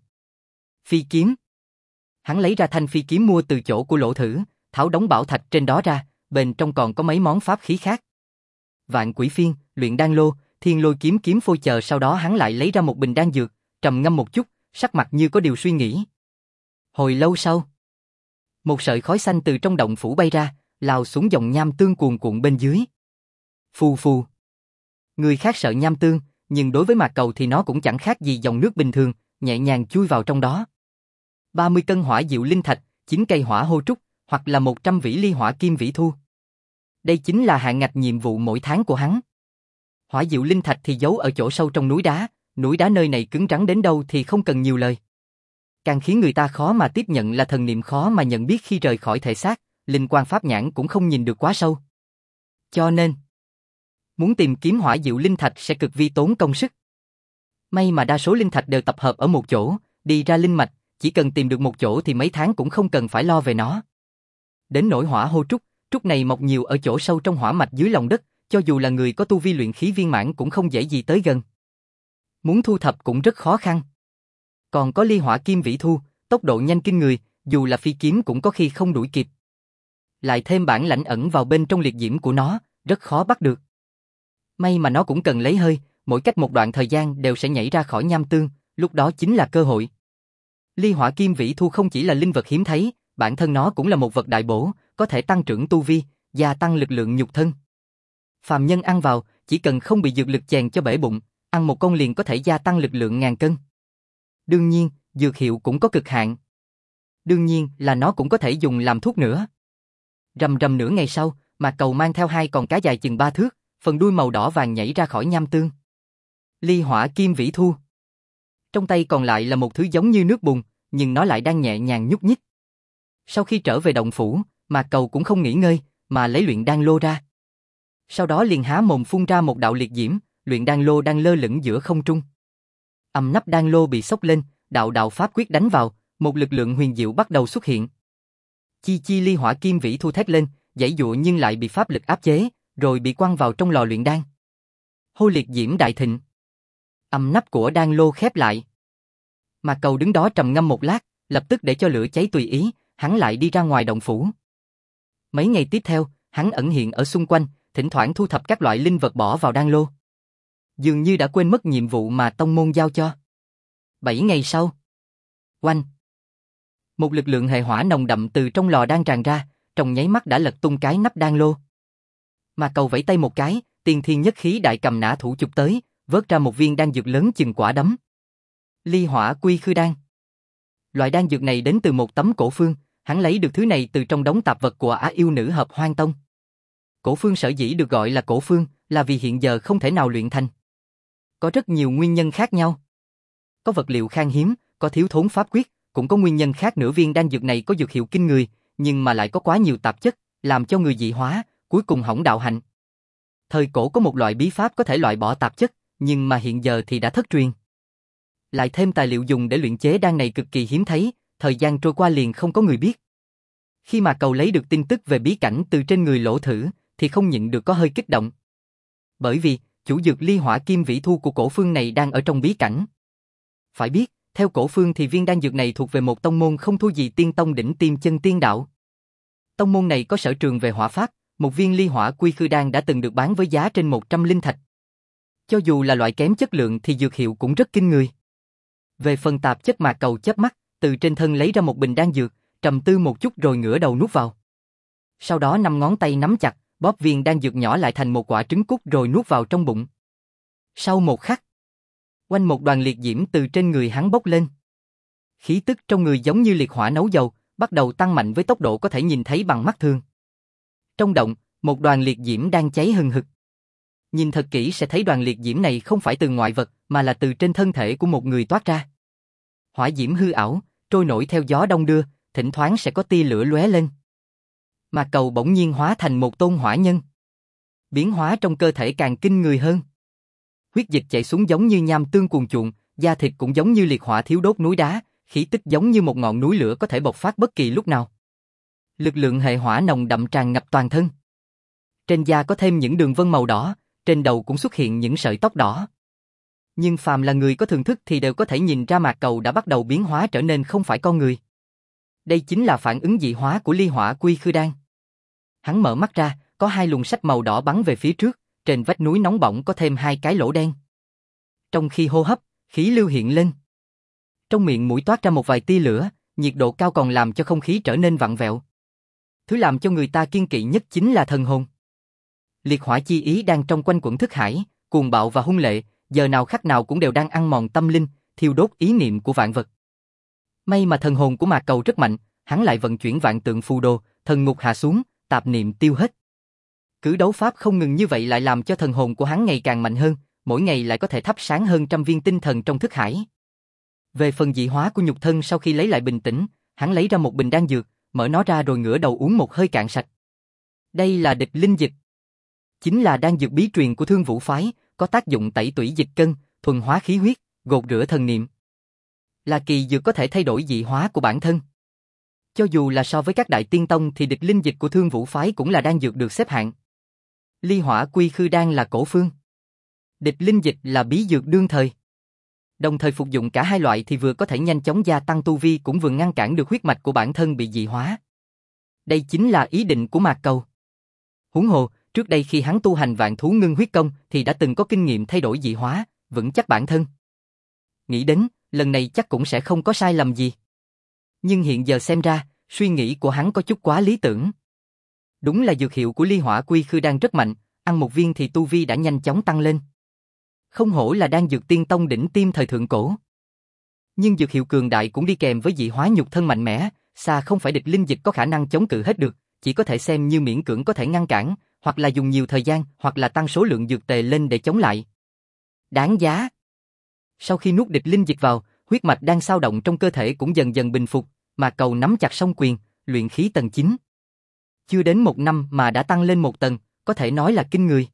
Speaker 1: Phi kiếm. Hắn lấy ra thanh phi kiếm mua từ chỗ của Lỗ Thử, tháo đống bảo thạch trên đó ra, bên trong còn có mấy món pháp khí khác. Vạn Quỷ Phiên, luyện đan lô, thiên lôi kiếm kiếm phôi chờ, sau đó hắn lại lấy ra một bình đan dược, trầm ngâm một chút, sắc mặt như có điều suy nghĩ. Hồi lâu sau, một sợi khói xanh từ trong động phủ bay ra, lao xuống dòng nham tương cuồn cuộn bên dưới. Phù phù. Người khác sợ nham tương, nhưng đối với Mạc Cầu thì nó cũng chẳng khác gì dòng nước bình thường, nhẹ nhàng chui vào trong đó. 30 cân hỏa diệu linh thạch, 9 cây hỏa hô trúc, hoặc là 100 vĩ ly hỏa kim vĩ thu. Đây chính là hạn ngạch nhiệm vụ mỗi tháng của hắn. Hỏa diệu linh thạch thì giấu ở chỗ sâu trong núi đá nơi này cứng rắn đến đâu thì không cần nhiều lời. Càng khiến người ta khó mà tiếp nhận là thần niệm khó mà nhận biết khi rời khỏi thể xác, linh quang pháp nhãn cũng không nhìn được quá sâu. Cho nên, muốn tìm kiếm hỏa diệu linh thạch sẽ cực vi tốn công sức. May mà đa số linh thạch đều tập hợp ở một chỗ, đi ra linh mạch, chỉ cần tìm được một chỗ thì mấy tháng cũng không cần phải lo về nó. Đến nỗi hỏa hô trúc, trúc này mọc nhiều ở chỗ sâu trong hỏa mạch dưới lòng đất, cho dù là người có tu vi luyện khí viên mãn cũng không dễ gì tới gần. Muốn thu thập cũng rất khó khăn. Còn có ly hỏa kim vĩ thu, tốc độ nhanh kinh người, dù là phi kiếm cũng có khi không đuổi kịp. Lại thêm bản lãnh ẩn vào bên trong liệt diễm của nó, rất khó bắt được. May mà nó cũng cần lấy hơi, mỗi cách một đoạn thời gian đều sẽ nhảy ra khỏi nham tương, lúc đó chính là cơ hội. Ly hỏa kim vĩ thu không chỉ là linh vật hiếm thấy, bản thân nó cũng là một vật đại bổ, có thể tăng trưởng tu vi, gia tăng lực lượng nhục thân. Phàm nhân ăn vào, chỉ cần không bị dược lực chèn cho bể bụng, ăn một con liền có thể gia tăng lực lượng ngàn cân. Đương nhiên, dược hiệu cũng có cực hạn. Đương nhiên là nó cũng có thể dùng làm thuốc nữa. Rầm rầm nửa ngày sau, Mạc Cầu mang theo 2 con cá dài chừng 3 thước, phần đuôi màu đỏ vàng nhảy ra khỏi nham tương. Ly hỏa kim vĩ thu. Trong tay còn lại là một thứ giống như nước bùn, nhưng nó lại đang nhẹ nhàng nhúc nhích. Sau khi trở về động phủ, Mạc Cầu cũng không nghỉ ngơi, mà lấy luyện đan lô ra. Sau đó liền há mồm phun ra một đạo liệt diễm, luyện đan lô đang lơ lửng giữa không trung. Nắp đan lô bị xốc lên, đạo đạo pháp quyết đánh vào, một lực lượng huyền diệu bắt đầu xuất hiện. Chi chi ly hỏa kim vĩ thu thét lên, giãy giụa nhưng lại bị pháp lực áp chế, rồi bị quăng vào trong lò luyện đan. Hô liệt diễm đại thịnh. Nắp của đan lô khép lại. Mạc Cầu đứng đó trầm ngâm một lát, lập tức để cho lửa cháy tùy ý, hắn lại đi ra ngoài động phủ. Mấy ngày tiếp theo, hắn ẩn hiện ở xung quanh, thỉnh thoảng thu thập các loại linh vật bỏ vào đan lô. Dường như đã quên mất nhiệm vụ mà tông môn giao cho. 7 ngày sau. Oanh. Một lực lượng hệ hỏa nồng đậm từ trong lò đan tràn ra, trong nháy mắt đã lật tung cái nắp đan lô. Mạc Cầu vẫy tay một cái, tiên thiên nhất khí đại cầm nã thủ chụp tới, vớt ra một viên đan dược lớn chừng quả đấm. Ly hỏa quy khư đan. Loại đan dược này đến từ một tấm cổ phương, hắn lấy được thứ này từ trong đống tạp vật của Á Yêu Nữ Hợp Hoang Tông. Cổ phương sở dĩ được gọi là cổ phương, là vì hiện giờ không thể nào luyện thành. Có rất nhiều nguyên nhân khác nhau. Có vật liệu khan hiếm, có thiếu thốn pháp quyết, cũng có nguyên nhân khác nữa. Viên đan dược này có dược hiệu kinh người, nhưng mà lại có quá nhiều tạp chất, làm cho người dị hóa, cuối cùng hỏng đạo hạnh. Thời cổ có một loại bí pháp có thể loại bỏ tạp chất, nhưng mà hiện giờ thì đã thất truyền. Lại thêm tài liệu dùng để luyện chế đan này cực kỳ hiếm thấy, thời gian trôi qua liền không có người biết. Khi mà Cầu lấy được tin tức về bí cảnh từ trên người Lỗ Thử, thì không nhịn được có hơi kích động. Bởi vì, chủ dược ly hỏa kim vĩ thu của cổ phương này đang ở trong bí cảnh. Phải biết, theo cổ phương thì viên đan dược này thuộc về một tông môn không thua gì tiên tông đỉnh tiêm chân tiên đạo. Tông môn này có sở trường về hỏa pháp, một viên ly hỏa quy khư đan đã từng được bán với giá trên 100 linh thạch. Cho dù là loại kém chất lượng thì dược hiệu cũng rất kinh người. Về phần tạp chất Mạc Cầu chớp mắt, từ trên thân lấy ra một bình đan dược, trầm tư một chút rồi ngửa đầu nuốt vào. Sau đó 5 ngón tay nắm chặt, bóp viên đan dược nhỏ lại thành một quả trứng cút rồi nuốt vào trong bụng. Sau một khắc, quanh một đoàn liệt diễm từ trên người hắn bốc lên. Khí tức trong người giống như liệt hỏa nấu dầu, bắt đầu tăng mạnh với tốc độ có thể nhìn thấy bằng mắt thường. Trong động, một đoàn liệt diễm đang cháy hừng hực. Nhìn thật kỹ sẽ thấy đoàn liệt diễm này không phải từ ngoại vật, mà là từ trên thân thể của một người toát ra. Hỏa diễm hư ảo, trôi nổi theo gió đông đưa, thỉnh thoảng sẽ có tia lửa lóe lên. Mạc Cầu bỗng nhiên hóa thành một tôn hỏa nhân. Biến hóa trong cơ thể càng kinh người hơn. Huyết dịch chảy xuống giống như nham tương cuồn cuộn, da thịt cũng giống như liệt hỏa thiếu đốt núi đá, khí tức giống như một ngọn núi lửa có thể bộc phát bất kỳ lúc nào. Lực lượng hệ hỏa nồng đậm tràn ngập toàn thân. Trên da có thêm những đường vân màu đỏ, trên đầu cũng xuất hiện những sợi tóc đỏ. Nhưng phàm là người có thưởng thức thì đều có thể nhìn ra Mạc Cầu đã bắt đầu biến hóa trở nên không phải con người. Đây chính là phản ứng dị hóa của ly hỏa quy khư đan. Hắn mở mắt ra, có 2 luồng sách màu đỏ bắn về phía trước, trên vách núi nóng bỏng có thêm 2 cái lỗ đen. Trong khi hô hấp, khí lưu hiện lên. Trong miệng mũi toát ra một vài tia lửa, nhiệt độ cao còn làm cho không khí trở nên vặn vẹo. Thứ làm cho người ta kiêng kỵ nhất chính là thần hồn. Liệt hỏa chi ý đang trong quanh quẩn thức hải, cuồng bạo và hung lệ, giờ nào khắc nào cũng đều đang ăn mòn tâm linh, thiêu đốt ý niệm của vạn vật. May mà thần hồn của Mạc Cầu rất mạnh, hắn lại vận chuyển vạn tượng phù đồ, thần ngục hạ xuống, tạp niệm tiêu hết. Cứ đấu pháp không ngừng như vậy lại làm cho thần hồn của hắn ngày càng mạnh hơn, mỗi ngày lại có thể thắp sáng hơn 100 viên tinh thần trong thức hải. Về phần dị hóa của nhục thân sau khi lấy lại bình tĩnh, hắn lấy ra một bình đan dược, mở nó ra rồi ngửa đầu uống một hơi cạn sạch. Đây là địch linh dịch. Chính là đan dược bí truyền của Thương Vũ phái, có tác dụng tẩy tủy dịch cân, thuần hóa khí huyết, gột rửa thần niệm. Là kỳ dược có thể thay đổi dị hóa của bản thân. Cho dù là so với các đại tiên tông thì địch linh dịch của Thương Vũ phái cũng là đan dược được xếp hạng. Ly hỏa quy khư đan là cổ phương. Địch linh dịch là bí dược đương thời. Đồng thời phục dụng cả hai loại thì vừa có thể nhanh chóng gia tăng tu vi cũng vừa ngăn cản được huyết mạch của bản thân bị dị hóa. Đây chính là ý định của Mạc Cầu. Huống hồ, trước đây khi hắn tu hành vạn thú ngưng huyết công thì đã từng có kinh nghiệm thay đổi dị hóa, vững chắc bản thân. Nghĩ đến, lần này chắc cũng sẽ không có sai lầm gì. Nhưng hiện giờ xem ra, suy nghĩ của hắn có chút quá lý tưởng. Đúng là dược hiệu của ly hỏa quy khư đan rất mạnh, ăn một viên thì tu vi đã nhanh chóng tăng lên. Không hổ là đan dược tiên tông đỉnh tiêm thời thượng cổ. Nhưng dược hiệu cường đại cũng đi kèm với dị hóa nhục thân mạnh mẽ, xa không phải địch linh dịch có khả năng chống cự hết được, chỉ có thể xem như miễn cưỡng có thể ngăn cản, hoặc là dùng nhiều thời gian, hoặc là tăng số lượng dược tề lên để chống lại. Đáng giá. Sau khi nuốt địch linh dịch vào, huyết mạch đang xao động trong cơ thể cũng dần dần bình phục, mà Cầu nắm chặt song quyền, luyện khí tầng 9. Chưa đến 1 năm mà đã tăng lên 1 tầng, có thể nói là kinh người.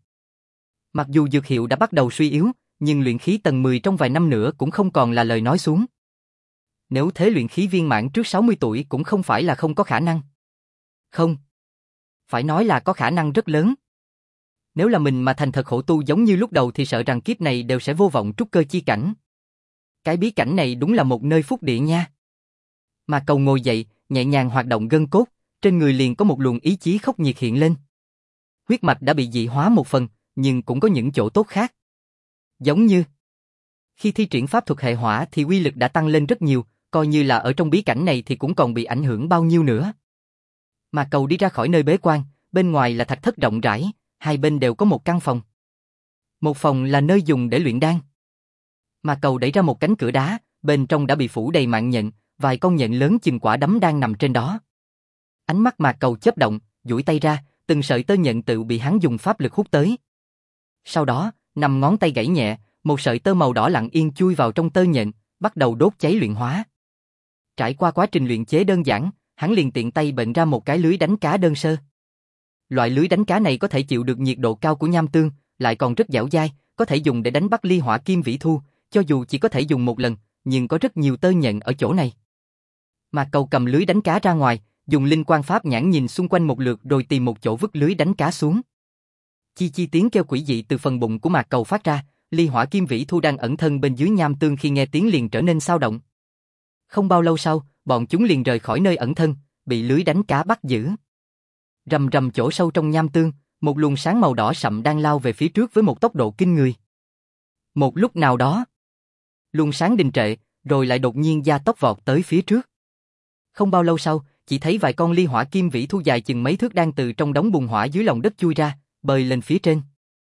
Speaker 1: Mặc dù dược hiệu đã bắt đầu suy yếu, nhưng luyện khí tầng 10 trong vài năm nữa cũng không còn là lời nói xuống. Nếu thế luyện khí viên mãn trước 60 tuổi cũng không phải là không có khả năng. Không. Phải nói là có khả năng rất lớn. Nếu là mình mà thành thật khổ tu giống như lúc đầu thì sợ rằng kiếp này đều sẽ vô vọng trúc cơ chi cảnh. Cái bí cảnh này đúng là một nơi phúc địa nha. Mà Cầu ngồi dậy, nhẹ nhàng hoạt động gân cốt, trên người liền có một luồng ý chí khốc nhiệt hiện lên. Huyết mạch đã bị dị hóa một phần, nhưng cũng có những chỗ tốt khác. Giống như khi thi triển pháp thuật hệ hỏa thì uy lực đã tăng lên rất nhiều, coi như là ở trong bí cảnh này thì cũng còn bị ảnh hưởng bao nhiêu nữa. Mà Cầu đi ra khỏi nơi bế quan, bên ngoài là thạch thất rộng rãi, hai bên đều có một căn phòng. Một phòng là nơi dùng để luyện đan. Mà Cầu đẩy ra một cánh cửa đá, bên trong đã bị phủ đầy mạng nhện, vài con nhện lớn chừng quả đấm đang nằm trên đó. Ánh mắt Mạc Cầu chớp động, duỗi tay ra, từng sợi tơ nhện tự bị hắn dùng pháp lực hút tới. Sau đó, 5 ngón tay gãy nhẹ, một sợi tơ màu đỏ lặng yên chui vào trong tơ nhện, bắt đầu đốt cháy luyện hóa. Trải qua quá trình luyện chế đơn giản, hắn liền tiện tay bệnh ra một cái lưới đánh cá đơn sơ. Loại lưới đánh cá này có thể chịu được nhiệt độ cao của nham tương, lại còn rất dẻo dai, có thể dùng để đánh bắt ly hỏa kim vĩ thu, cho dù chỉ có thể dùng một lần, nhưng có rất nhiều tơ nhện ở chỗ này. Mạc Cầu cầm lưới đánh cá ra ngoài, dùng linh quan pháp nhãn nhìn xung quanh một lượt rồi tìm một chỗ vứt lưới đánh cá xuống. Chi chi tiếng kêu quỷ dị từ phần bụng của Mạc Cầu phát ra, ly hỏa kim vĩ thu đang ẩn thân bên dưới nham tương khi nghe tiếng liền trở nên xao động. Không bao lâu sau, bọn chúng liền rời khỏi nơi ẩn thân, bị lưới đánh cá bắt giữ. Rầm rầm chỗ sâu trong nham tương, một luồng sáng màu đỏ sậm đang lao về phía trước với một tốc độ kinh người. Một lúc nào đó, luồng sáng đình trệ, rồi lại đột nhiên gia tốc vọt tới phía trước. Không bao lâu sau, chỉ thấy vài con ly hỏa kim vĩ thu dài chừng mấy thước đang từ trong đống bùn hỏa dưới lòng đất chui ra, bơi lên phía trên.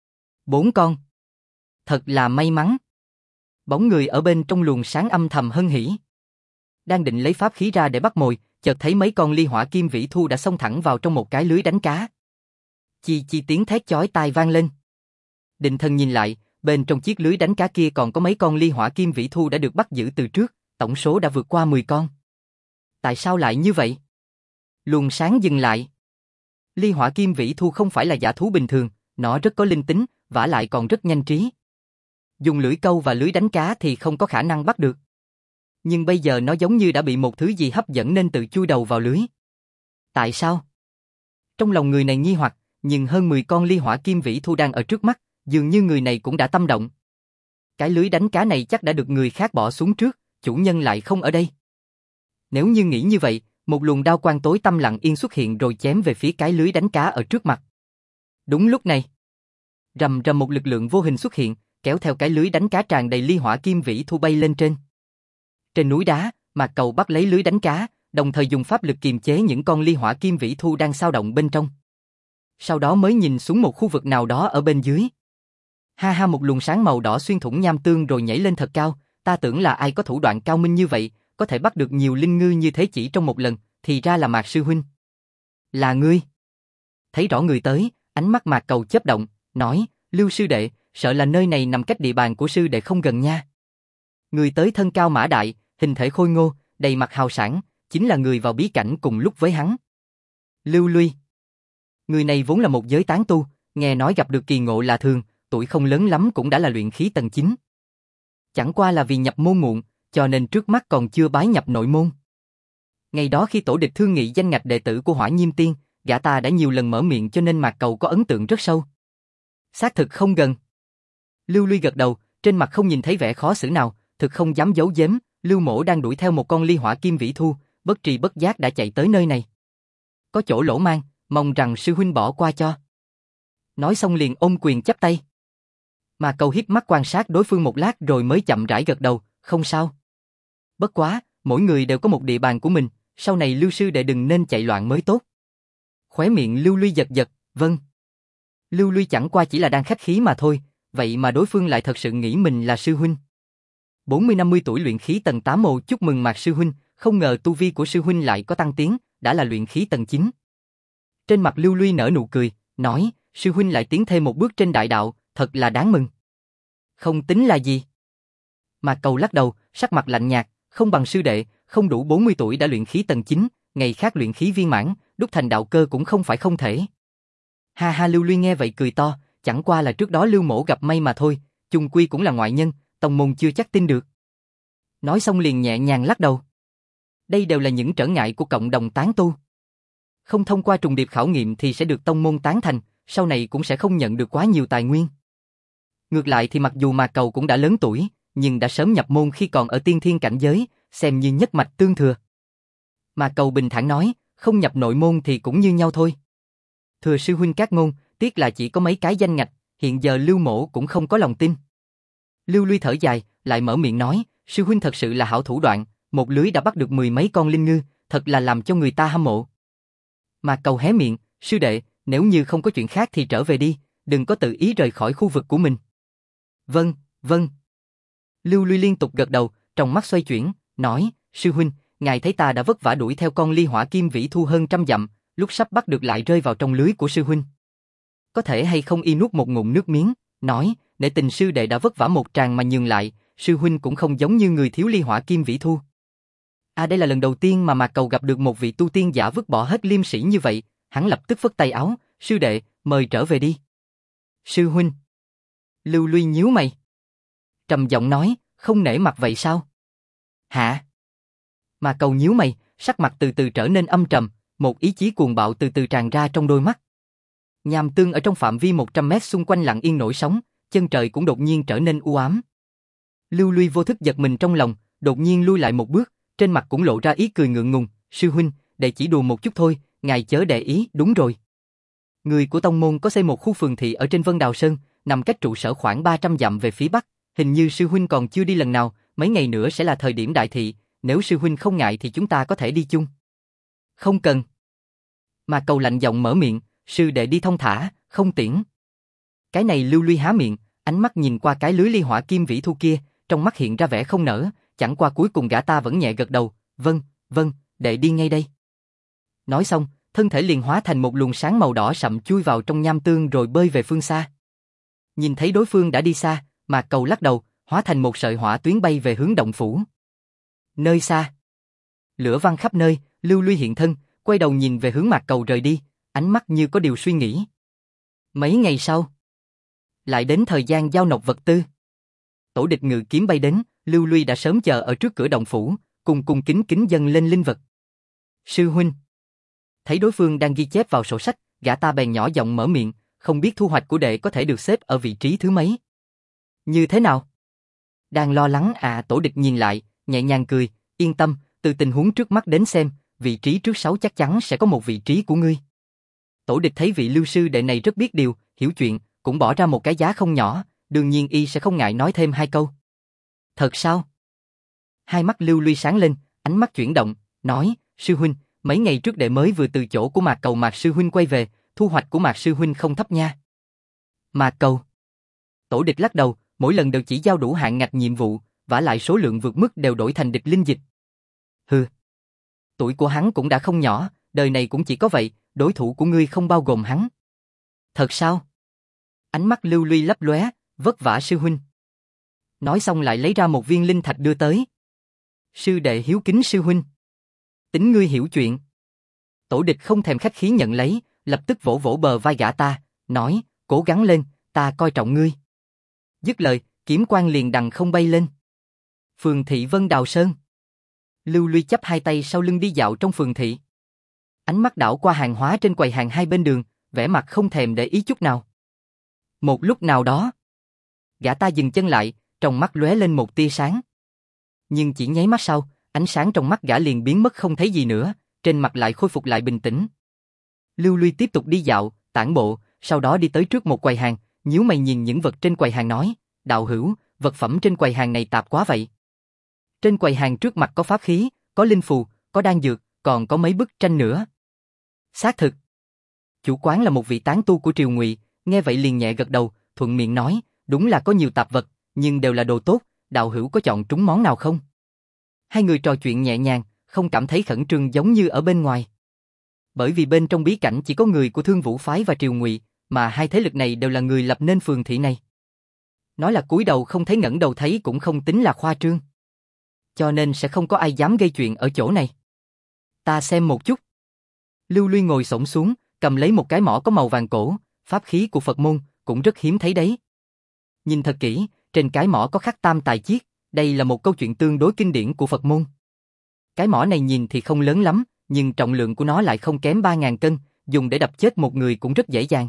Speaker 1: 4 con. Thật là may mắn. Bóng người ở bên trong luồng sáng âm thầm hân hỉ. Đang định lấy pháp khí ra để bắt mồi, chợt thấy mấy con ly hỏa kim vĩ thu đã xông thẳng vào trong một cái lưới đánh cá. Chi chi tiếng thét chói tai vang lên. Định thần nhìn lại, bên trong chiếc lưới đánh cá kia còn có mấy con ly hỏa kim vĩ thu đã được bắt giữ từ trước, tổng số đã vượt qua 10 con. Tại sao lại như vậy? Luồng sáng dừng lại. Ly hỏa kim vĩ thu không phải là dã thú bình thường, nó rất có linh tính, vả lại còn rất nhanh trí. Dùng lưỡi câu và lưới đánh cá thì không có khả năng bắt được. Nhưng bây giờ nó giống như đã bị một thứ gì hấp dẫn nên tự chui đầu vào lưới. Tại sao? Trong lòng người này nghi hoặc, nhưng hơn 10 con ly hỏa kim vĩ thu đang ở trước mắt, dường như người này cũng đã tâm động. Cái lưới đánh cá này chắc đã được người khác bỏ xuống trước, chủ nhân lại không ở đây. Nếu như nghĩ như vậy, một luồng đao quang tối tăm lặng yên xuất hiện rồi chém về phía cái lưới đánh cá ở trước mặt. Đúng lúc này, rầm rầm một lực lượng vô hình xuất hiện, kéo theo cái lưới đánh cá tràn đầy ly hỏa kim vĩ thu bay lên trên. Trên núi đá, Mạc Cầu bắt lấy lưới đánh cá, đồng thời dùng pháp lực kiềm chế những con ly hỏa kim vĩ thu đang xao động bên trong. Sau đó mới nhìn xuống một khu vực nào đó ở bên dưới. Ha ha, một luồng sáng màu đỏ xuyên thủng nham tương rồi nhảy lên thật cao, ta tưởng là ai có thủ đoạn cao minh như vậy, có thể bắt được nhiều linh ngư như thế chỉ trong một lần, thì ra là Mạc sư huynh. Là ngươi. Thấy rõ người tới, ánh mắt Mạc Cầu chớp động, nói, Lưu sư đệ, sợ là nơi này nằm cách địa bàn của sư đệ không gần nha. Người tới thân cao mã đại, hình thể khôi ngô, đầy mặt hào sảng, chính là người vào bí cảnh cùng lúc với hắn. Lưu Luy. Người này vốn là một giới tán tu, nghe nói gặp được kỳ ngộ là thường, tuổi không lớn lắm cũng đã là luyện khí tầng 9. Chẳng qua là vì nhập môn muộn, cho nên trước mắt còn chưa bái nhập nội môn. Ngày đó khi tổ địch thương nghị danh ngạch đệ tử của Hỏa Nhiêm Tiên, gã ta đã nhiều lần mở miệng cho nên Mạc Cầu có ấn tượng rất sâu. Xác thực không gần. Lưu Luy gật đầu, trên mặt không nhìn thấy vẻ khó xử nào, thực không dám giấu giếm, Lưu Mỗ đang đuổi theo một con ly hỏa kim vĩ thu, bất tri bất giác đã chạy tới nơi này. Có chỗ lỗ mang, mong rằng sư huynh bỏ qua cho. Nói xong liền ôm quyền chắp tay. Mạc Cầu hiếp mắt quan sát đối phương một lát rồi mới chậm rãi gật đầu, không sao. Bất quá, mỗi người đều có một địa bàn của mình, sau này Lưu sư đệ đừng nên chạy loạn mới tốt. Khóe miệng Lưu Luy giật giật, vâng. Lưu Luy chẳng qua chỉ là đang khách khí mà thôi, vậy mà đối phương lại thật sự nghĩ mình là sư huynh. 40-50 tuổi luyện khí tầng 8 mồ, chúc mừng Mạc sư huynh, không ngờ tu vi của sư huynh lại có tăng tiến, đã là luyện khí tầng 9. Trên mặt Lưu Luy nở nụ cười, nói, sư huynh lại tiến thêm một bước trên đại đạo, thật là đáng mừng. Không tính là gì. Mạc Cầu lắc đầu, sắc mặt lạnh nhạt, không bằng sư đệ, không đủ 40 tuổi đã luyện khí tầng 9, ngày khác luyện khí viên mãn, đúc thành đạo cơ cũng không phải không thể. Ha ha, Lưu Luy nghe vậy cười to, chẳng qua là trước đó Lưu Mỗ gặp may mà thôi, chung quy cũng là ngoại nhân, tông môn chưa chắc tin được. Nói xong liền nhẹ nhàng lắc đầu. Đây đều là những trở ngại của cộng đồng tán tu. Không thông qua trùng điệp khảo nghiệm thì sẽ được tông môn tán thành, sau này cũng sẽ không nhận được quá nhiều tài nguyên. Ngược lại thì mặc dù Mạc Cầu cũng đã lớn tuổi, nhưng đã sớm nhập môn khi còn ở tiên thiên cảnh giới, xem như nhất mạch tương thừa. Mạc Cầu bình thản nói, không nhập nội môn thì cũng như nhau thôi. Thừa sư huynh các ngôn, tiếc là chỉ có mấy cái danh ngạch, hiện giờ Lưu mỗ cũng không có lòng tin. Lưu Ly thở dài, lại mở miệng nói, sư huynh thật sự là hảo thủ đoạn, một lưới đã bắt được 10 mấy con linh ngư, thật là làm cho người ta hâm mộ. Mạc Cầu hé miệng, sư đệ, nếu như không có chuyện khác thì trở về đi, đừng có tự ý rời khỏi khu vực của mình. Vâng, vâng. Lưu Ly liên tục gật đầu, trong mắt xoay chuyển, nói, sư huynh, ngài thấy ta đã vất vả đuổi theo con ly hỏa kim vĩ thu hơn 100 dặm, lúc sắp bắt được lại rơi vào trong lưới của sư huynh. Có thể hay không y nuốt một ngụm nước miếng, nói, để tình sư đệ đã vất vả một tràng mà nhường lại, sư huynh cũng không giống như người thiếu ly hỏa kim vĩ thu. Đây là lần đầu tiên mà Mạc Cầu gặp được một vị tu tiên giả vứt bỏ hết liêm sĩ như vậy, hắn lập tức phất tay áo, sư đệ, mời trở về đi. Sư huynh. Lưu Ly nhíu mày. Trầm giọng nói, không nể mặt vậy sao? Hả? Mạc Cầu nhíu mày, sắc mặt từ từ trở nên âm trầm, một ý chí cuồng bạo từ từ tràn ra trong đôi mắt. Nham tương ở trong phạm vi 100 mét xung quanh lặng yên nổi sóng, chân trời cũng đột nhiên trở nên u ám. Lưu Ly vô thức giật mình trong lòng, đột nhiên lui lại một bước, trên mặt cũng lộ ra ý cười ngượng ngùng, sư huynh, đệ chỉ đùa một chút thôi, ngài chớ để ý, đúng rồi. Người của tông môn có xây một khu phường thị ở trên Vân Đào Sơn, nằm cách trụ sở khoảng 300 dặm về phía bắc, hình như sư huynh còn chưa đi lần nào, mấy ngày nữa sẽ là thời điểm đại thị, nếu sư huynh không ngại thì chúng ta có thể đi chung. Không cần. Mà Cầu lạnh giọng mở miệng, sư đệ đi thông thả, không tiễn. Cái này Lưu Ly há miệng, ánh mắt nhìn qua cái lưới ly hỏa kim vĩ thu kia, trong mắt hiện ra vẻ không nỡ, chẳng qua cuối cùng gã ta vẫn nhẹ gật đầu, vâng, vâng, đệ đi ngay đây. Nói xong, thân thể liền hóa thành một luồng sáng màu đỏ sậm chui vào trong nham tương rồi bơi về phương xa. Nhìn thấy đối phương đã đi xa, Mạc Cầu lắc đầu, hóa thành một sợi hỏa tuyến bay về hướng động phủ. Nơi xa, lửa văng khắp nơi, Lưu Ly hiện thân, quay đầu nhìn về hướng Mạc Cầu rời đi, ánh mắt như có điều suy nghĩ. Mấy ngày sau, lại đến thời gian giao nộp vật tư. Tổ địch ngự kiếm bay đến, Lưu Ly đã sớm chờ ở trước cửa động phủ, cùng kính kính dâng lên linh vật. Sư huynh. Thấy đối phương đang ghi chép vào sổ sách, gã ta bèn nhỏ giọng mở miệng, không biết thu hoạch của đệ có thể được xếp ở vị trí thứ mấy. Như thế nào? Đang lo lắng Tổ địch nhìn lại, nhẹ nhàng cười, yên tâm, từ tình huống trước mắt đến xem, vị trí trước 6 chắc chắn sẽ có một vị trí của ngươi. Tổ địch thấy vị Lưu sư đệ này rất biết điều, hiểu chuyện, cũng bỏ ra một cái giá không nhỏ, đương nhiên y sẽ không ngại nói thêm hai câu. Thật sao? Hai mắt Lưu Ly sáng lên, ánh mắt chuyển động, nói, sư huynh, mấy ngày trước đệ mới vừa từ chỗ của Mạc Cầu Mạc sư huynh quay về, thu hoạch của Mạc sư huynh không thấp nha. Mạc Cầu. Tổ địch lắc đầu, mỗi lần đều chỉ giao đủ hạn ngạch nhiệm vụ, vả lại số lượng vượt mức đều đổi thành địch linh dịch. Hừ. Tuổi của hắn cũng đã không nhỏ, đời này cũng chỉ có vậy, đối thủ của ngươi không bao gồm hắn. Thật sao? Ánh mắt Lưu Ly lấp lóe, vất vả sư huynh. Nói xong lại lấy ra một viên linh thạch đưa tới. Sư đệ hiếu kính sư huynh. Tính ngươi hiểu chuyện. Tổ địch không thèm khách khí nhận lấy, lập tức vỗ vỗ bờ vai gã ta, nói, cố gắng lên, ta coi trọng ngươi. Dứt lời, kiếm quang liền đằng không bay lên. Phường thị Vân Đào Sơn. Lưu Ly chắp hai tay sau lưng đi dạo trong phường thị. Ánh mắt đảo qua hàng hóa trên quầy hàng hai bên đường, vẻ mặt không thèm để ý chút nào. Một lúc nào đó, gã ta dừng chân lại, trong mắt lóe lên một tia sáng. Nhưng chỉ nháy mắt sau, ánh sáng trong mắt gã liền biến mất không thấy gì nữa, trên mặt lại khôi phục lại bình tĩnh. Lưu Ly tiếp tục đi dạo, tản bộ, sau đó đi tới trước một quầy hàng, nhíu mày nhìn những vật trên quầy hàng nói, đạo hữu, vật phẩm trên quầy hàng này tạp quá vậy. Trên quầy hàng trước mặt có pháp khí, có linh phù, có đan dược, còn có mấy bức tranh nữa. Xác thực. Chủ quán là một vị tán tu của Triều Ngụy, nghe vậy liền nhẹ gật đầu, thuận miệng nói, đúng là có nhiều tạp vật, nhưng đều là đồ tốt, đạo hữu có chọn trúng món nào không? Hai người trò chuyện nhẹ nhàng, không cảm thấy khẩn trương giống như ở bên ngoài. Bởi vì bên trong bí cảnh chỉ có người của Thương Vũ phái và Triều Ngụy, mà hai thế lực này đều là người lập nên phường thị này. Nói là cúi đầu không thấy ngẩng đầu thấy cũng không tính là khoa trương. Cho nên sẽ không có ai dám gây chuyện ở chỗ này. Ta xem một chút. Lưu Ly ngồi xổm xuống, cầm lấy một cái mõ có màu vàng cổ, pháp khí của Phật môn, cũng rất hiếm thấy đấy. Nhìn thật kỹ, trên cái mõ có khắc tam tài chiết, đây là một câu chuyện tương đối kinh điển của Phật môn. Cái mỏ này nhìn thì không lớn lắm, nhưng trọng lượng của nó lại không kém 3.000 cân, dùng để đập chết một người cũng rất dễ dàng.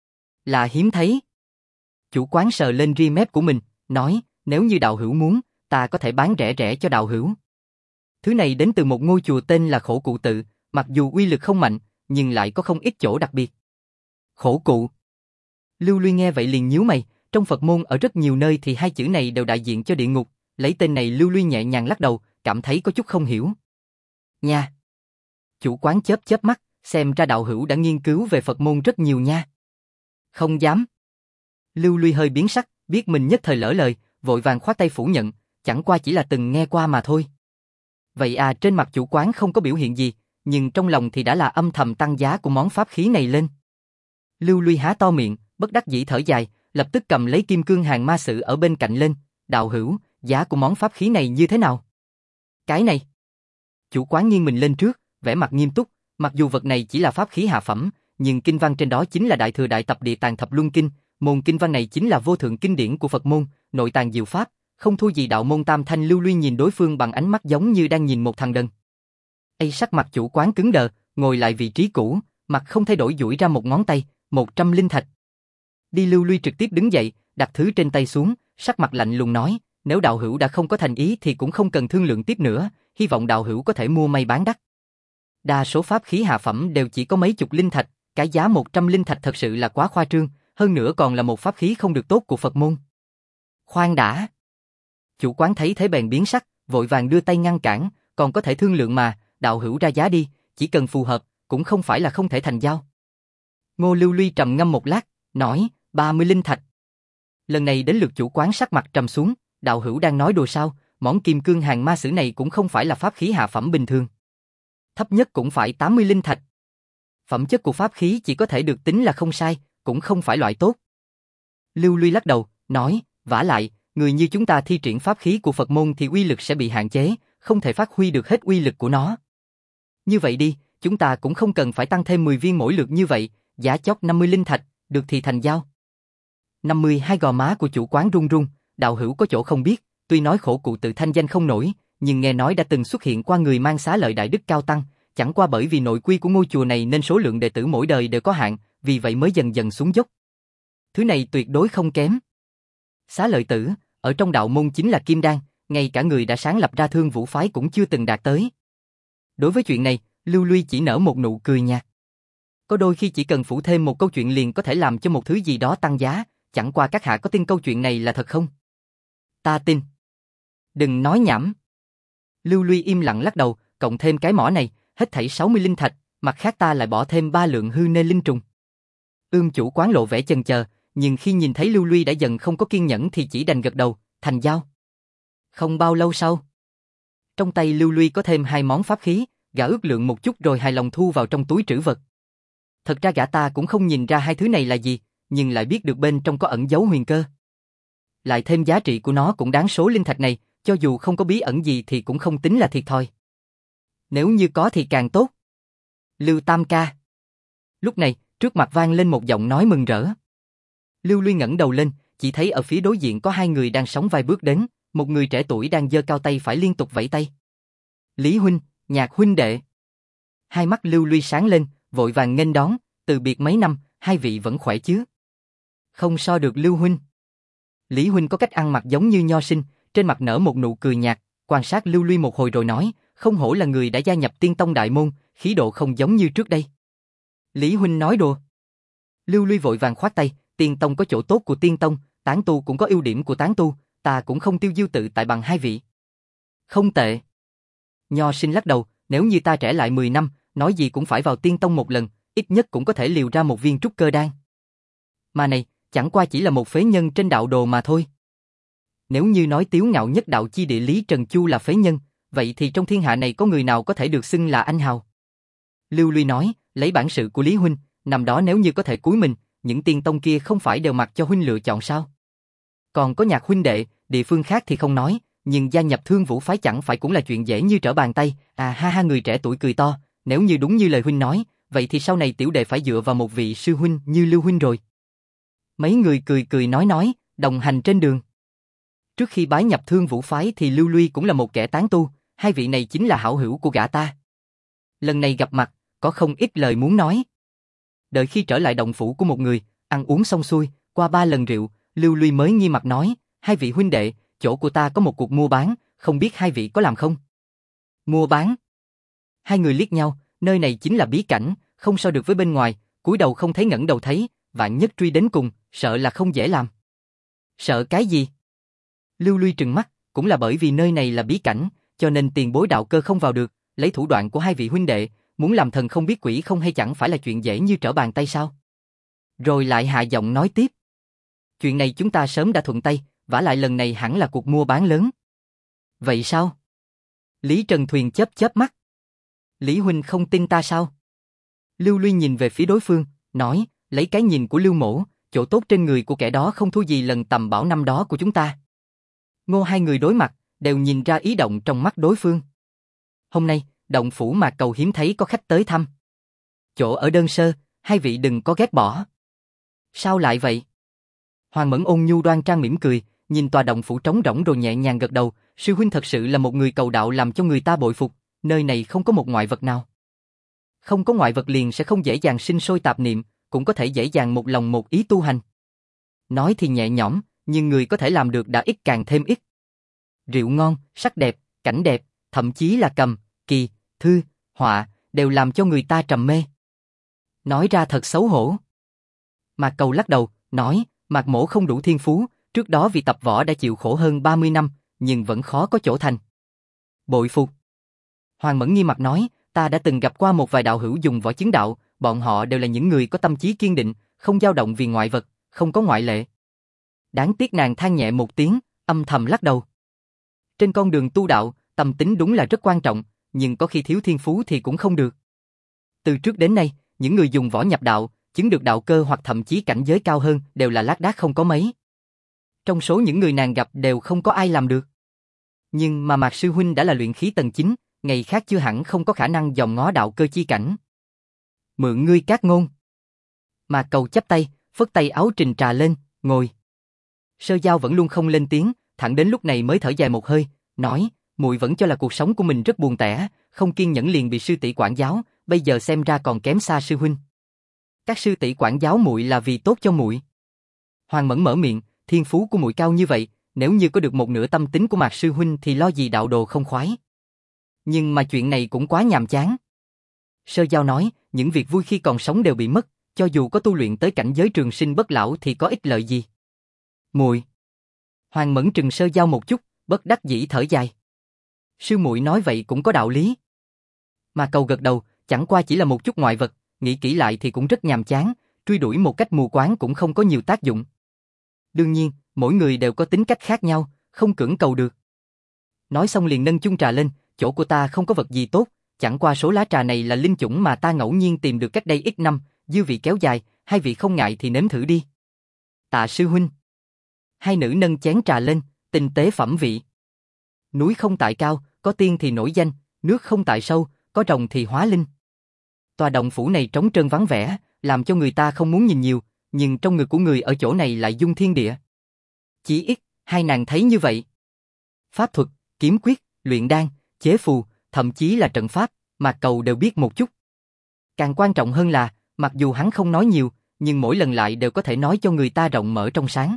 Speaker 1: Là hiếm thấy. Chủ quán sờ lên ria mép của mình, nói, nếu như đạo hữu muốn, ta có thể bán rẻ rẻ cho đạo hữu. Thứ này đến từ một ngôi chùa tên là Khổ Cụ Tự, mặc dù uy lực không mạnh, nhưng lại có không ít chỗ đặc biệt. Khổ cụ. Lưu Ly nghe vậy liền nhíu mày, trong Phật môn ở rất nhiều nơi thì hai chữ này đều đại diện cho địa ngục, lấy tên này Lưu Ly nhẹ nhàng lắc đầu, cảm thấy có chút không hiểu. Nha. Chủ quán chớp chớp mắt, xem ra đạo hữu đã nghiên cứu về Phật môn rất nhiều nha. Không dám. Lưu Ly hơi biến sắc, biết mình nhất thời lỡ lời, vội vàng khoát tay phủ nhận, chẳng qua chỉ là từng nghe qua mà thôi. Vậy à, trên mặt chủ quán không có biểu hiện gì, nhưng trong lòng thì đã là âm thầm tăng giá của món pháp khí này lên. Lưu Ly há to miệng, bất đắc dĩ thở dài, lập tức cầm lấy kim cương hàng ma sử ở bên cạnh lên, đạo hữu, giá của món pháp khí này như thế nào? Cái này. Chủ quán nghiêng mình lên trước, vẻ mặt nghiêm túc, mặc dù vật này chỉ là pháp khí hạ phẩm, nhưng kinh văn trên đó chính là Đại Thừa Đại Tập Địa Tạng Thập Luân Kinh, môn kinh văn này chính là vô thượng kinh điển của Phật môn, nội tàng diệu pháp, không thua gì đạo môn tam thanh. Lưu Ly nhìn đối phương bằng ánh mắt giống như đang nhìn một thằng đần. Sắc mặt chủ quán cứng đờ, ngồi lại vị trí cũ, mặt không thay đổi duỗi ra một ngón tay, 100 linh thạch. Đi. Lưu Ly trực tiếp đứng dậy, đặt thứ trên tay xuống, sắc mặt lạnh lùng nói, nếu đạo hữu đã không có thành ý thì cũng không cần thương lượng tiếp nữa, hy vọng đạo hữu có thể mua may bán đắt. Đa số pháp khí hạ phẩm đều chỉ có mấy chục linh thạch, cái giá 100 linh thạch thật sự là quá khoa trương, hơn nữa còn là một pháp khí không được tốt của Phật môn. Khoan đã. Chủ quán thấy thế bèn biến sắc, vội vàng đưa tay ngăn cản, còn có thể thương lượng mà, đạo hữu ra giá đi, chỉ cần phù hợp, cũng không phải là không thể thành giao. Ngô Lưu Ly trầm ngâm một lát, nói, 30 linh thạch. Lần này đến lượt chủ quán sắc mặt trầm xuống, đạo hữu đang nói đùa sao, món kim cương hàng ma sử này cũng không phải là pháp khí hạ phẩm bình thường. Thấp nhất cũng phải 80 linh thạch. Phẩm chất của pháp khí chỉ có thể được tính là không sai, cũng không phải loại tốt. Lưu Ly lắc đầu, nói, vả lại, người như chúng ta thi triển pháp khí của Phật môn thì uy lực sẽ bị hạn chế, không thể phát huy được hết uy lực của nó. Như vậy đi, chúng ta cũng không cần phải tăng thêm 10 viên mỗi lượt như vậy, giá chót 50 linh thạch, được thì thành giao. 52 gò má của chủ quán run run, đạo hữu có chỗ không biết, tuy nói Khổ Cụ Tự thanh danh không nổi, nhưng nghe nói đã từng xuất hiện qua người mang xá lợi đại đức cao tăng, chẳng qua bởi vì nội quy của ngôi chùa này nên số lượng đệ tử mỗi đời đều có hạn, vì vậy mới dần dần xuống dốc. Thứ này tuyệt đối không kém. Xá lợi tử, ở trong đạo môn chính là kim đan, ngay cả người đã sáng lập ra Thương Vũ phái cũng chưa từng đạt tới. Đối với chuyện này, Lưu Ly chỉ nở một nụ cười nhạt. Có đôi khi chỉ cần phủ thêm một câu chuyện liền có thể làm cho một thứ gì đó tăng giá, chẳng qua các hạ có tin câu chuyện này là thật không? Ta tin. Đừng nói nhảm. Lưu Ly im lặng lắc đầu, cộng thêm cái mỏ này, hết thảy 60 linh thạch, mặt khác ta lại bỏ thêm 3 lượng hư nê linh trùng. Chủ quán lộ vẻ chần chờ, nhưng khi nhìn thấy Lưu Ly đã dần không có kiên nhẫn thì chỉ đành gật đầu, thành giao. Không bao lâu sau, trong tay Lưu Ly có thêm 2 món pháp khí, gã ước lượng một chút rồi hài lòng thu vào trong túi trữ vật. Thật ra gã ta cũng không nhìn ra hai thứ này là gì, nhưng lại biết được bên trong có ẩn giấu huyền cơ. Lại thêm giá trị của nó cũng đáng số linh thạch này, cho dù không có bí ẩn gì thì cũng không tính là thiệt thòi. Nếu như có thì càng tốt. Lưu Tam ca. Lúc này, trước mặt vang lên một giọng nói mừng rỡ. Lưu Ly ngẩng đầu lên, chỉ thấy ở phía đối diện có 2 người đang sóng vai bước đến, một người trẻ tuổi đang giơ cao tay phải liên tục vẫy tay. Lý huynh, Nhạc huynh đệ. Hai mắt Lưu Ly sáng lên, vội vàng nghênh đón, từ biệt mấy năm, hai vị vẫn khỏe chứ? Không so được Lưu huynh. Lý huynh có cách ăn mặc giống như nho sinh, trên mặt nở một nụ cười nhạt, quan sát Lưu Ly một hồi rồi nói, không hổ là người đã gia nhập Tiên Tông đại môn, khí độ không giống như trước đây. Lý huynh nói đùa. Lưu Ly vội vàng khoát tay, Tiên Tông có chỗ tốt của Tiên Tông, tán tu cũng có ưu điểm của tán tu, ta cũng không tiêu diêu tự tại bằng hai vị. Không tệ. Nho sinh lắc đầu, nếu như ta trẻ lại 10 năm, nói gì cũng phải vào Tiên Tông một lần, ít nhất cũng có thể liều ra một viên trúc cơ đan. Mà này, chẳng qua chỉ là một phế nhân trên đạo đồ mà thôi. Nếu như nói tiếu ngạo nhất đạo chi địa Lý Trần Chu là phế nhân, vậy thì trong thiên hạ này có người nào có thể được xưng là anh hào? Lưu Ly nói, lấy bản sự của Lý huynh, năm đó nếu như có thể cúi mình, những tiên tông kia không phải đều mặc cho huynh lựa chọn sao? Còn có Nhạc huynh đệ, địa phương khác thì không nói, nhưng gia nhập Thương Vũ phái chẳng phải cũng là chuyện dễ như trở bàn tay. À ha ha, người trẻ tuổi cười to, nếu như đúng như lời huynh nói, vậy thì sau này tiểu đệ phải dựa vào một vị sư huynh như Lưu huynh rồi. Mấy người cười cười nói, đồng hành trên đường. Trước khi bái nhập Thương Vũ phái thì Lưu Ly cũng là một kẻ tán tu, hai vị này chính là hảo hữu của gã ta. Lần này gặp mặt, có không ít lời muốn nói. Đợi khi trở lại động phủ của một người, ăn uống xong xuôi, qua 3 lần rượu, Lưu Ly mới nghi mặt nói, hai vị huynh đệ, chỗ của ta có một cuộc mua bán, không biết hai vị có làm không? Mua bán? Hai người liếc nhau, nơi này chính là bí cảnh, không so được với bên ngoài, cúi đầu không thấy ngẩng đầu thấy, vạn nhất truy đến cùng, sợ là không dễ làm. Sợ cái gì? Lưu Ly trừng mắt, cũng là bởi vì nơi này là bí cảnh, cho nên tiền bối đạo cơ không vào được, lấy thủ đoạn của hai vị huynh đệ, muốn làm thần không biết quỷ không hay chẳng phải là chuyện dễ như trở bàn tay sao? Rồi lại hạ giọng nói tiếp. Chuyện này chúng ta sớm đã thuận tay, vả lại lần này hẳn là cuộc mua bán lớn. Vậy sao? Lý Trần Thuyền chớp chớp mắt. Lý huynh không tin ta sao? Lưu Ly nhìn về phía đối phương, nói, lấy cái nhìn của Lưu mỗ, chỗ tốt trên người của kẻ đó không thua gì lần tầm bảo năm đó của chúng ta. Ngô hai người đối mặt, đều nhìn ra ý động trong mắt đối phương. Hôm nay, động phủ Mạc Cầu hiếm thấy có khách tới thăm. Chỗ ở đơn sơ, hai vị đừng có ghét bỏ. Sao lại vậy? Hoàng Mẫn ôn nhu đoan trang mỉm cười, nhìn tòa động phủ trống rỗng rồi nhẹ nhàng gật đầu, sư huynh thật sự là một người cầu đạo làm cho người ta bội phục, nơi này không có một ngoại vật nào. Không có ngoại vật liền sẽ không dễ dàng sinh sôi tạp niệm, cũng có thể dễ dàng một lòng một ý tu hành. Nói thì nhẹ nhõm, nhưng người có thể làm được đã ít càng thêm ít. Rượu ngon, sắc đẹp, cảnh đẹp, thậm chí là cầm, kỳ, thư, họa, đều làm cho người ta trầm mê. Nói ra thật xấu hổ. Mạc Cầu lắc đầu, nói, Mạc mỗ không đủ thiên phú, trước đó vì tập võ đã chịu khổ hơn 30 năm, nhưng vẫn khó có chỗ thành. Bội phục. Hoàng Mẫn nghi mặt nói, ta đã từng gặp qua một vài đạo hữu dùng võ chứng đạo, bọn họ đều là những người có tâm trí kiên định, không dao động vì ngoại vật, không có ngoại lệ. Đáng tiếc nàng than nhẹ một tiếng, âm thầm lắc đầu. Trên con đường tu đạo, tâm tính đúng là rất quan trọng, nhưng có khi thiếu thiên phú thì cũng không được. Từ trước đến nay, những người dùng võ nhập đạo, chứng được đạo cơ hoặc thậm chí cảnh giới cao hơn đều là lác đác không có mấy. Trong số những người nàng gặp đều không có ai làm được. Nhưng mà Mạc sư huynh đã là luyện khí tầng 9, ngày khác chưa hẳn không có khả năng dòm ngó đạo cơ chi cảnh. Mượn ngươi cát ngôn. Mạc Cầu chắp tay, phất tay áo trình trà lên, ngồi. Sơ Giao vẫn luôn không lên tiếng, thẳng đến lúc này mới thở dài một hơi, nói, muội vẫn cho là cuộc sống của mình rất buồn tẻ, không kiên nhẫn liền bị sư tỷ quản giáo, bây giờ xem ra còn kém xa sư huynh. Các sư tỷ quản giáo muội là vì tốt cho muội. Hoàng Mẫn mở miệng, thiên phú của muội cao như vậy, nếu như có được một nửa tâm tính của Mạc sư huynh thì lo gì đạo đồ không khoái. Nhưng mà chuyện này cũng quá nhàm chán. Sơ Giao nói, những việc vui khi còn sống đều bị mất, cho dù có tu luyện tới cảnh giới trường sinh bất lão thì có ích lợi gì. Muội. Hoàng Mẫn trừng Sơ Giao một chút, bất đắc dĩ thở dài. Sư muội nói vậy cũng có đạo lý. Mà Cầu gật đầu, chẳng qua chỉ là một chút ngoại vật, nghĩ kỹ lại thì cũng rất nhàm chán, truy đuổi một cách mù quáng cũng không có nhiều tác dụng. Đương nhiên, mỗi người đều có tính cách khác nhau, không cưỡng cầu được. Nói xong liền nâng chung trà lên, chỗ của ta không có vật gì tốt, chẳng qua số lá trà này là linh chủng mà ta ngẫu nhiên tìm được cách đây ít năm, dư vị kéo dài, hai vị không ngại thì nếm thử đi. Tạ sư huynh. Hai nữ nâng chén trà lên, tinh tế phẩm vị. Núi không tại cao, có tiên thì nổi danh, nước không tại sâu, có rồng thì hóa linh. Tòa động phủ này trống trơn vắng vẻ, làm cho người ta không muốn nhìn nhiều, nhưng trong ngực của người ở chỗ này lại dung thiên địa. Chỉ ít, hai nàng thấy như vậy. Pháp thuật, kiếm quyết, luyện đan, chế phù, thậm chí là trận pháp, Mạc Cầu đều biết một chút. Càng quan trọng hơn là, mặc dù hắn không nói nhiều, nhưng mỗi lần lại đều có thể nói cho người ta rộng mở trong sáng.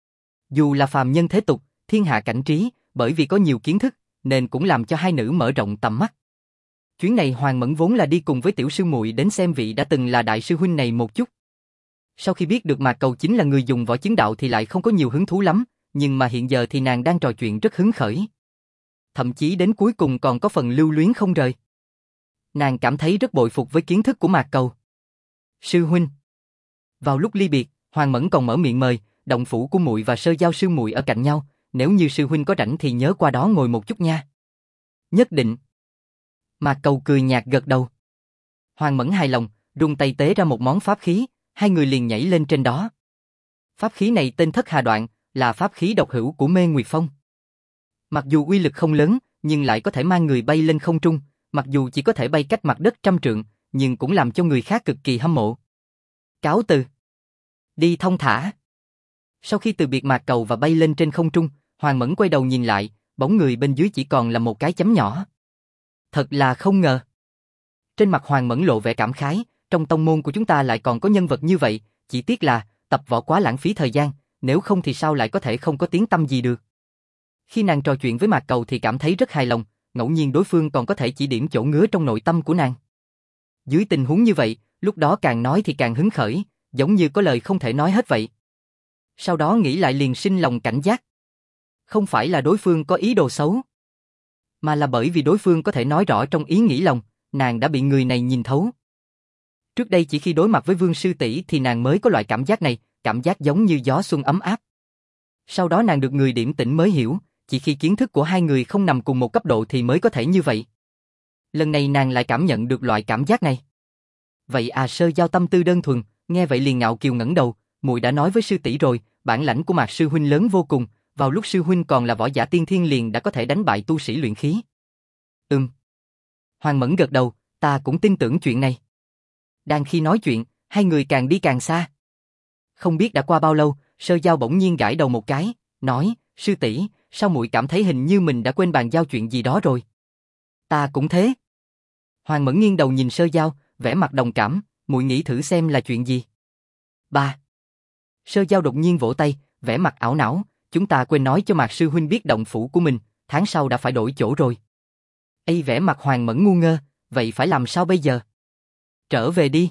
Speaker 1: Dù là phàm nhân thế tục, thiên hạ cảnh trí, bởi vì có nhiều kiến thức, nên cũng làm cho hai nữ mở rộng tầm mắt. Chuyến này Hoàng Mẫn vốn là đi cùng với tiểu sư muội đến xem vị đã từng là đại sư huynh này một chút. Sau khi biết được Mạc Cầu chính là người dùng võ chứng đạo thì lại không có nhiều hứng thú lắm, nhưng mà hiện giờ thì nàng đang trò chuyện rất hứng khởi. Thậm chí đến cuối cùng còn có phần lưu luyến không rời. Nàng cảm thấy rất bội phục với kiến thức của Mạc Cầu. Sư huynh. Vào lúc ly biệt, Hoàng Mẫn còn mở miệng mời, động phủ của muội và Sơ Giao sư muội ở cạnh nhau, nếu như sư huynh có rảnh thì nhớ qua đó ngồi một chút nha. Nhất định. Mạc Cầu cười nhạt gật đầu. Hoàng Mẫn hài lòng, rung tay tế ra một món pháp khí, hai người liền nhảy lên trên đó. Pháp khí này tên Thất Hà Đoạn, là pháp khí độc hữu của Mê Nguyệt Phong. Mặc dù uy lực không lớn, nhưng lại có thể mang người bay lên không trung, mặc dù chỉ có thể bay cách mặt đất 100 trượng, nhưng cũng làm cho người khác cực kỳ hâm mộ. Cáo từ. Đi thông thả. Sau khi từ biệt Mạc Cầu và bay lên trên không trung, Hoàng Mẫn quay đầu nhìn lại, bóng người bên dưới chỉ còn là một cái chấm nhỏ. Thật là không ngờ. Trên mặt Hoàng Mẫn lộ vẻ cảm khái, trong tông môn của chúng ta lại còn có nhân vật như vậy, chỉ tiếc là tập võ quá lãng phí thời gian, nếu không thì sao lại có thể không có tiếng tăm gì được. Khi nàng trò chuyện với Mạc Cầu thì cảm thấy rất hài lòng, ngẫu nhiên đối phương còn có thể chỉ điểm chỗ ngứa trong nội tâm của nàng. Dưới tình huống như vậy, lúc đó càng nói thì càng hứng khởi, giống như có lời không thể nói hết vậy. Sau đó nghĩ lại liền sinh lòng cảnh giác. Không phải là đối phương có ý đồ xấu, mà là bởi vì đối phương có thể nói rõ trong ý nghĩ lòng, nàng đã bị người này nhìn thấu. Trước đây chỉ khi đối mặt với Vương sư tỷ thì nàng mới có loại cảm giác này, cảm giác giống như gió xuân ấm áp. Sau đó nàng được người điểm tỉnh mới hiểu, chỉ khi kiến thức của hai người không nằm cùng một cấp độ thì mới có thể như vậy. Lần này nàng lại cảm nhận được loại cảm giác này. Vậy à, Sơ Giao tâm tư đơn thuần, nghe vậy liền ngạo kiều ngẩng đầu, muội đã nói với sư tỷ rồi, bản lãnh của Mạc sư huynh lớn vô cùng, vào lúc sư huynh còn là võ giả tiên thiên liền đã có thể đánh bại tu sĩ luyện khí. Hoàng Mẫn gật đầu, ta cũng tin tưởng chuyện này. Đang khi nói chuyện, hai người càng đi càng xa. Không biết đã qua bao lâu, Sơ Giao bỗng nhiên gãi đầu một cái, nói, sư tỷ, sao muội cảm thấy hình như mình đã quên bàn giao chuyện gì đó rồi? Ta cũng thế. Hoàng Mẫn nghiêng đầu nhìn Sơ Giao, vẻ mặt đồng cảm, muội nghĩ thử xem là chuyện gì. Ba. Sơ Giao đột nhiên vỗ tay, vẻ mặt ảo não, chúng ta quên nói cho Mạc sư huynh biết động phủ của mình, tháng sau đã phải đổi chỗ rồi. Vẻ mặt Hoàng Mẫn ngu ngơ, vậy phải làm sao bây giờ? Trở về đi.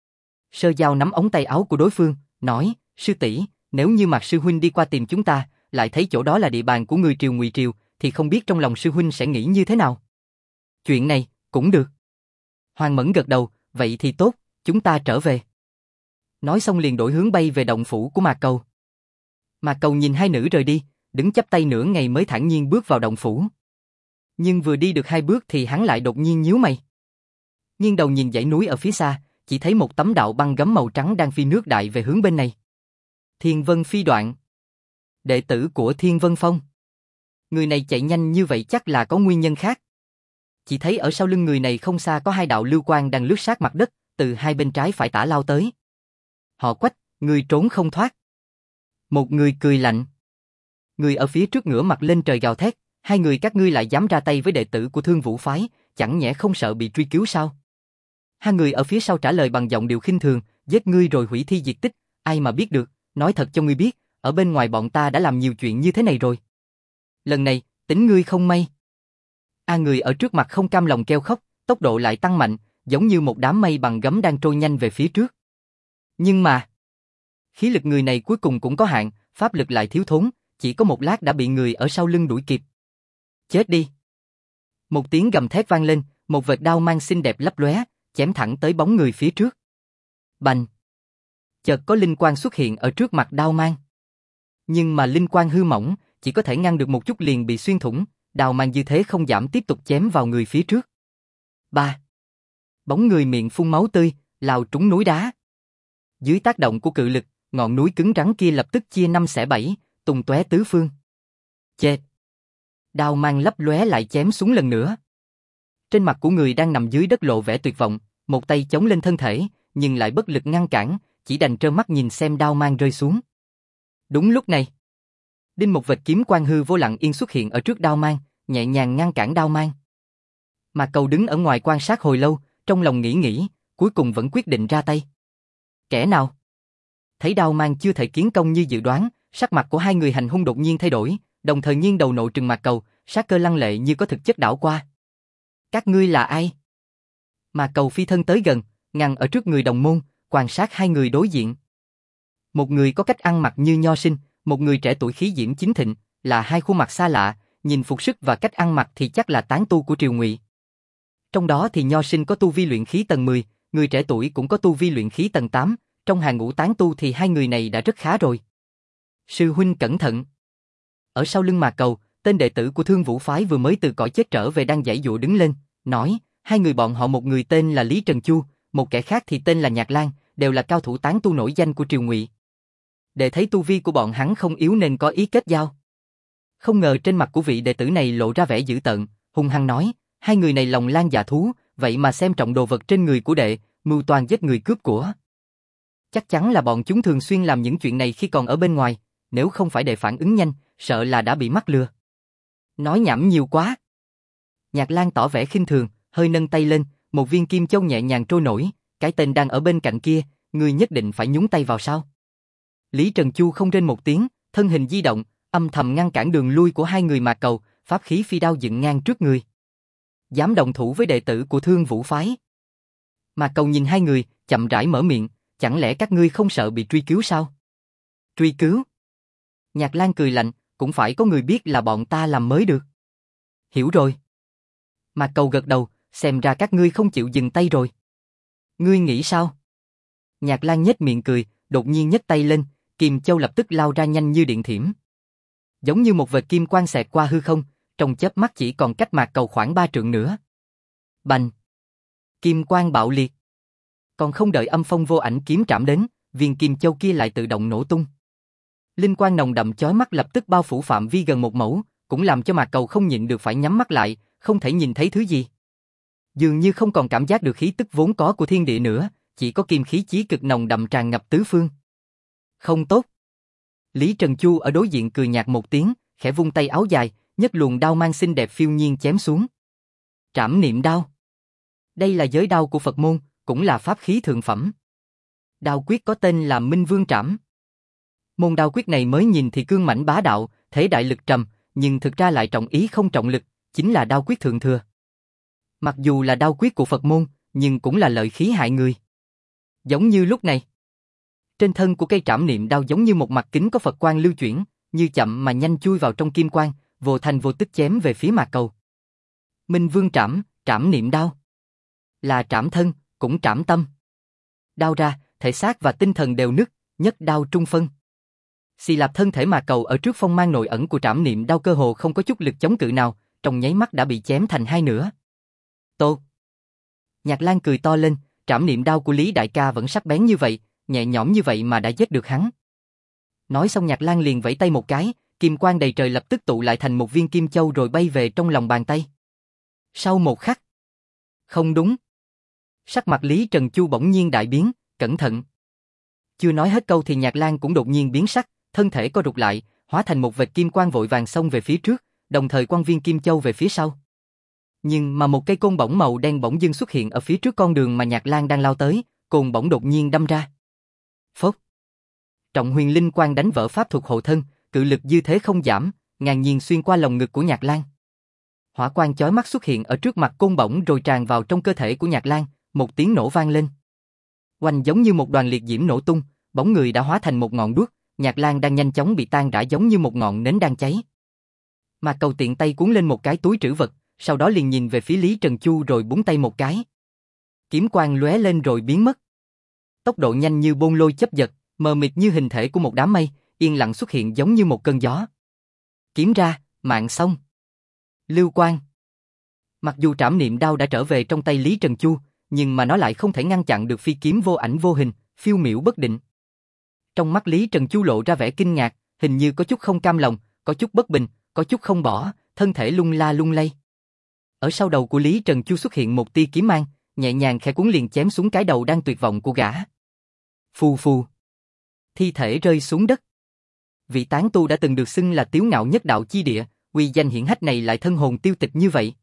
Speaker 1: Sơ Giao nắm ống tay áo của đối phương, nói, sư tỷ, nếu như Mạc sư huynh đi qua tìm chúng ta, lại thấy chỗ đó là địa bàn của người Triều Ngụy Triều, thì không biết trong lòng sư huynh sẽ nghĩ như thế nào? Chuyện này, cũng được. Hoàng Mẫn gật đầu, vậy thì tốt, chúng ta trở về. Nói xong liền đổi hướng bay về động phủ của Mạc Cầu. Mạc Cầu nhìn hai nữ rời đi, đứng chắp tay nửa ngày mới thản nhiên bước vào động phủ. Nhưng vừa đi được 2 bước thì hắn lại đột nhiên nhíu mày. Nghiêng đầu nhìn dãy núi ở phía xa, chỉ thấy một tấm đạo băng gấm màu trắng đang phi nước đại về hướng bên này. Thiên Vân Phi Đoạn, đệ tử của Thiên Vân Phong. Người này chạy nhanh như vậy chắc là có nguyên nhân khác. Chỉ thấy ở sau lưng người này không xa có 2 đạo lưu quang đang lướt sát mặt đất, từ hai bên trái phải tả lao tới. Họ Quách, người trốn không thoát. Một người cười lạnh. Người ở phía trước ngửa mặt lên trời gào thét, hai người các ngươi lại dám ra tay với đệ tử của Thương Vũ phái, chẳng nhẽ không sợ bị truy cứu sao? Hai người ở phía sau trả lời bằng giọng điệu khinh thường, giết ngươi rồi hủy thi diệt tích, ai mà biết được, nói thật cho ngươi biết, ở bên ngoài bọn ta đã làm nhiều chuyện như thế này rồi. Lần này, tính ngươi không may. Người ở trước mặt không cam lòng kêu khóc, tốc độ lại tăng mạnh, giống như một đám mây bằng gấm đang trôi nhanh về phía trước. Nhưng mà, khí lực người này cuối cùng cũng có hạn, pháp lực lại thiếu thốn, chỉ có một lát đã bị người ở sau lưng đuổi kịp. Chết đi! Một tiếng gầm thét vang lên, một vệt đao mang xinh đẹp lấp lóe, chém thẳng tới bóng người phía trước. Bành! Chợt có linh quang xuất hiện ở trước mặt đao mang. Nhưng mà linh quang hư mỏng, chỉ có thể ngăn được một chút liền bị xuyên thủng, đao mang dư thế không giảm tiếp tục chém vào người phía trước. Ba! Bóng người miệng phun máu tươi, lao trúng núi đá. Dưới tác động của cự lực, ngọn núi cứng rắn kia lập tức chia 5 xẻ 7, tung tóe tứ phương. Chết! Đao mang lấp lóe lại chém xuống lần nữa. Trên mặt của người đang nằm dưới đất lộ vẻ tuyệt vọng, một tay chống lên thân thể, nhưng lại bất lực ngăn cản, chỉ đành trơ mắt nhìn xem đao mang rơi xuống. Đúng lúc này, đinh một vệt kiếm quang hư vô lặng yên xuất hiện ở trước đao mang, nhẹ nhàng ngăn cản đao mang. Mạc Cầu đứng ở ngoài quan sát hồi lâu, trong lòng nghĩ, cuối cùng vẫn quyết định ra tay. Kẻ nào? Thấy đao mang chưa thể kiến công như dự đoán, sắc mặt của hai người hành hung đột nhiên thay đổi, đồng thời nghiêng đầu nộ trừng Mạc Cầu, sát cơ lăng lệ như có thực chất đảo qua. Các ngươi là ai? Mạc Cầu phi thân tới gần, ngăn ở trước người đồng môn, quan sát hai người đối diện. Một người có cách ăn mặc như nho sinh, một người trẻ tuổi khí diễm chính thịnh, là hai khuôn mặt xa lạ, nhìn phục sức và cách ăn mặc thì chắc là tán tu của Triều Ngụy. Trong đó thì nho sinh có tu vi luyện khí tầng 10, người trẻ tuổi cũng có tu vi luyện khí tầng 8, trong hàng ngũ tán tu thì hai người này đã rất khá rồi. Sư huynh cẩn thận. Ở sau lưng Mạc Cầu, tên đệ tử của Thương Vũ phái vừa mới từ cõi chết trở về đang giãy giụa đứng lên, nói, hai người bọn họ một người tên là Lý Trần Chu, một kẻ khác thì tên là Nhạc Lan, đều là cao thủ tán tu nổi danh của Triều Ngụy. Để thấy tu vi của bọn hắn không yếu nên có ý kết giao. Không ngờ trên mặt của vị đệ tử này lộ ra vẻ dữ tợn, hung hăng nói, hai người này lòng lang dạ thú, vậy mà xem trọng đồ vật trên người của đệ, mưu toan giết người cướp của. Chắc chắn là bọn chúng thường xuyên làm những chuyện này khi còn ở bên ngoài, nếu không phải đệ phản ứng nhanh, sợ là đã bị mắc lừa. Nói nhảm nhiều quá. Nhạc Lan tỏ vẻ khinh thường, hơi nâng tay lên, một viên kim châu nhẹ nhàng trôi nổi, cái tên đang ở bên cạnh kia, ngươi nhất định phải nhúng tay vào sao? Lý Trần Chu không rên một tiếng, thân hình di động, âm thầm ngăn cản đường lui của hai người Mạc Cầu, pháp khí phi đao dựng ngang trước người. Dám đồng thủ với đệ tử của Thương Vũ phái. Mạc Cầu nhìn hai người, chậm rãi mở miệng, chẳng lẽ các ngươi không sợ bị truy cứu sao? Truy cứu? Nhạc Lan cười lạnh, cũng phải có người biết là bọn ta làm mới được. Hiểu rồi. Mạc Cầu gật đầu, xem ra các ngươi không chịu dừng tay rồi. Ngươi nghĩ sao? Nhạc Lan nhếch miệng cười, đột nhiên nhấc tay lên, Kim Châu lập tức lao ra nhanh như điện thiểm. Giống như một vệt kim quang xẹt qua hư không, trong chớp mắt chỉ còn cách Mạc Cầu khoảng 3 trượng nữa. Bành! Kim quang bạo liệt. Còn không đợi âm phong vô ảnh kiếm trảm đến, viên Kim Châu kia lại tự động nổ tung. Linh quang nồng đậm chói mắt lập tức bao phủ phạm vi gần 1 mẫu, cũng làm cho Mạc Cầu không nhịn được phải nhắm mắt lại, không thể nhìn thấy thứ gì. Dường như không còn cảm giác được khí tức vốn có của thiên địa nữa, chỉ có kim khí chí cực nồng đậm tràn ngập tứ phương. Không tốt. Lý Trần Chu ở đối diện cười nhạt một tiếng, khẽ vung tay áo dài, nhất luồng đao mang xinh đẹp phiêu nhiên chém xuống. Trảm niệm đao. Đây là giới đao của Phật môn, cũng là pháp khí thượng phẩm. Đao quyết có tên là Minh Vương Trảm. Môn đao quyết này mới nhìn thì cương mãnh bá đạo, thế đại lực trầm, nhưng thực ra lại trọng ý không trọng lực, chính là đao quyết thượng thừa. Mặc dù là đao quyết của Phật môn, nhưng cũng là lợi khí hại người. Giống như lúc này. Trên thân của cây trảm niệm đao giống như một mặt kính có Phật quang lưu chuyển, như chậm mà nhanh chui vào trong kim quang, vô thành vô tức chém về phía Mạc Cầu. Minh Vương Trảm, trảm niệm đao. Là trảm thân, cũng trảm tâm. Đao ra, thể xác và tinh thần đều nứt, nhất đao trung phân. Xì lạp thân thể Mạc Cầu ở trước phong mang nội ẩn của trảm niệm đao cơ hồ không có chút lực chống cự nào, trong nháy mắt đã bị chém thành hai nửa. Tốt. Nhạc Lan cười to lên, trảm niệm đao của Lý đại ca vẫn sắc bén như vậy, nhẹ nhõm như vậy mà đã giết được hắn. Nói xong Nhạc Lan liền vẫy tay một cái, kim quang đầy trời lập tức tụ lại thành một viên kim châu rồi bay về trong lòng bàn tay. Sau một khắc. Không đúng. Sắc mặt Lý Trần Chu bỗng nhiên đại biến, cẩn thận. Chưa nói hết câu thì Nhạc Lan cũng đột nhiên biến sắc, thân thể co rụt lại, hóa thành một vệt kim quang vội vàng xông về phía trước, đồng thời quăng viên kim châu về phía sau. Nhưng mà một cây côn bổng màu đen bỗng dưng xuất hiện ở phía trước con đường mà Nhạc Lan đang lao tới, côn bổng đột nhiên đâm ra. Phốc. Trọng huyền linh quang đánh vỡ pháp thuật hộ thân, cự lực dư thế không giảm, ngang nhiên xuyên qua lồng ngực của Nhạc Lan. Hỏa quang chói mắt xuất hiện ở trước mặt côn bổng rồi tràn vào trong cơ thể của Nhạc Lan, một tiếng nổ vang lên. Oanh giống như một đoàn liệt diễm nổ tung, bóng người đã hóa thành một ngọn đuốc, Nhạc Lan đang nhanh chóng bị tan rã giống như một ngọn nến đang cháy. Mạc Cầu tiện tay cuốn lên một cái túi trữ vật, sau đó liền nhìn về phía Lý Trần Chu rồi búng tay một cái. Kiếm quang lóe lên rồi biến mất. Tốc độ nhanh như bôn lôi chớp giật, mờ mịt như hình thể của một đám mây, yên lặng xuất hiện giống như một cơn gió. Kiếm ra, mạng xong. Lưu quang. Mặc dù trảm niệm đao đã trở về trong tay Lý Trần Chu, nhưng mà nó lại không thể ngăn chặn được phi kiếm vô ảnh vô hình, phiêu miểu bất định. Trong mắt Lý Trần Chu lộ ra vẻ kinh ngạc, hình như có chút không cam lòng, có chút bất bình, có chút không bỏ, thân thể lung la lung lay. Ở sau đầu của Lý Trần Chu xuất hiện một tia kiếm mang, nhẹ nhàng khẽ cuốn liền chém xuống cái đầu đang tuyệt vọng của gã. Phù phù. Thi thể rơi xuống đất. Vị tán tu đã từng được xưng là tiếu ngạo nhất đạo chi địa, uy danh hiển hách này lại thân hồn tiêu tịch như vậy.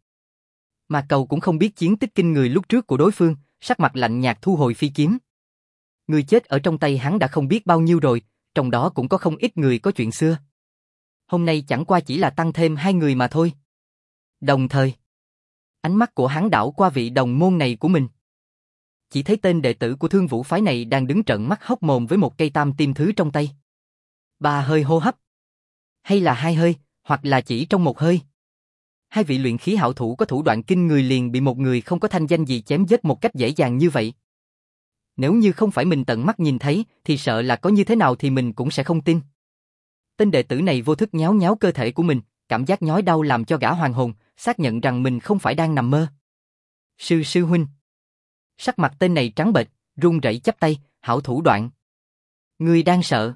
Speaker 1: Mà Cầu cũng không biết chiến tích kinh người lúc trước của đối phương, sắc mặt lạnh nhạt thu hồi phi kiếm. Người chết ở trong tay hắn đã không biết bao nhiêu rồi, trong đó cũng có không ít người có chuyện xưa. Hôm nay chẳng qua chỉ là tăng thêm 2 người mà thôi. Đồng thời, ánh mắt của hắn đảo qua vị đồng môn này của mình. Chỉ thấy tên đệ tử của Thương Vũ phái này đang đứng trợn mắt hốc mồm với một cây tam tim thứ trong tay. 3 hơi hô hấp, hay là 2 hơi, hoặc là chỉ trong một hơi. 2 vị luyện khí hảo thủ có thủ đoạn kinh người liền bị một người không có thanh danh gì chém giết một cách dễ dàng như vậy. Nếu như không phải mình tận mắt nhìn thấy thì sợ là có như thế nào thì mình cũng sẽ không tin. Tên đệ tử này vô thức nhéo nhéo cơ thể của mình, cảm giác nhói đau làm cho gã hoàn hồn, xác nhận rằng mình không phải đang nằm mơ. Sư huynh. Sắc mặt tên này trắng bệch, run rẩy chắp tay, hảo thủ đoạn. Ngươi đang sợ.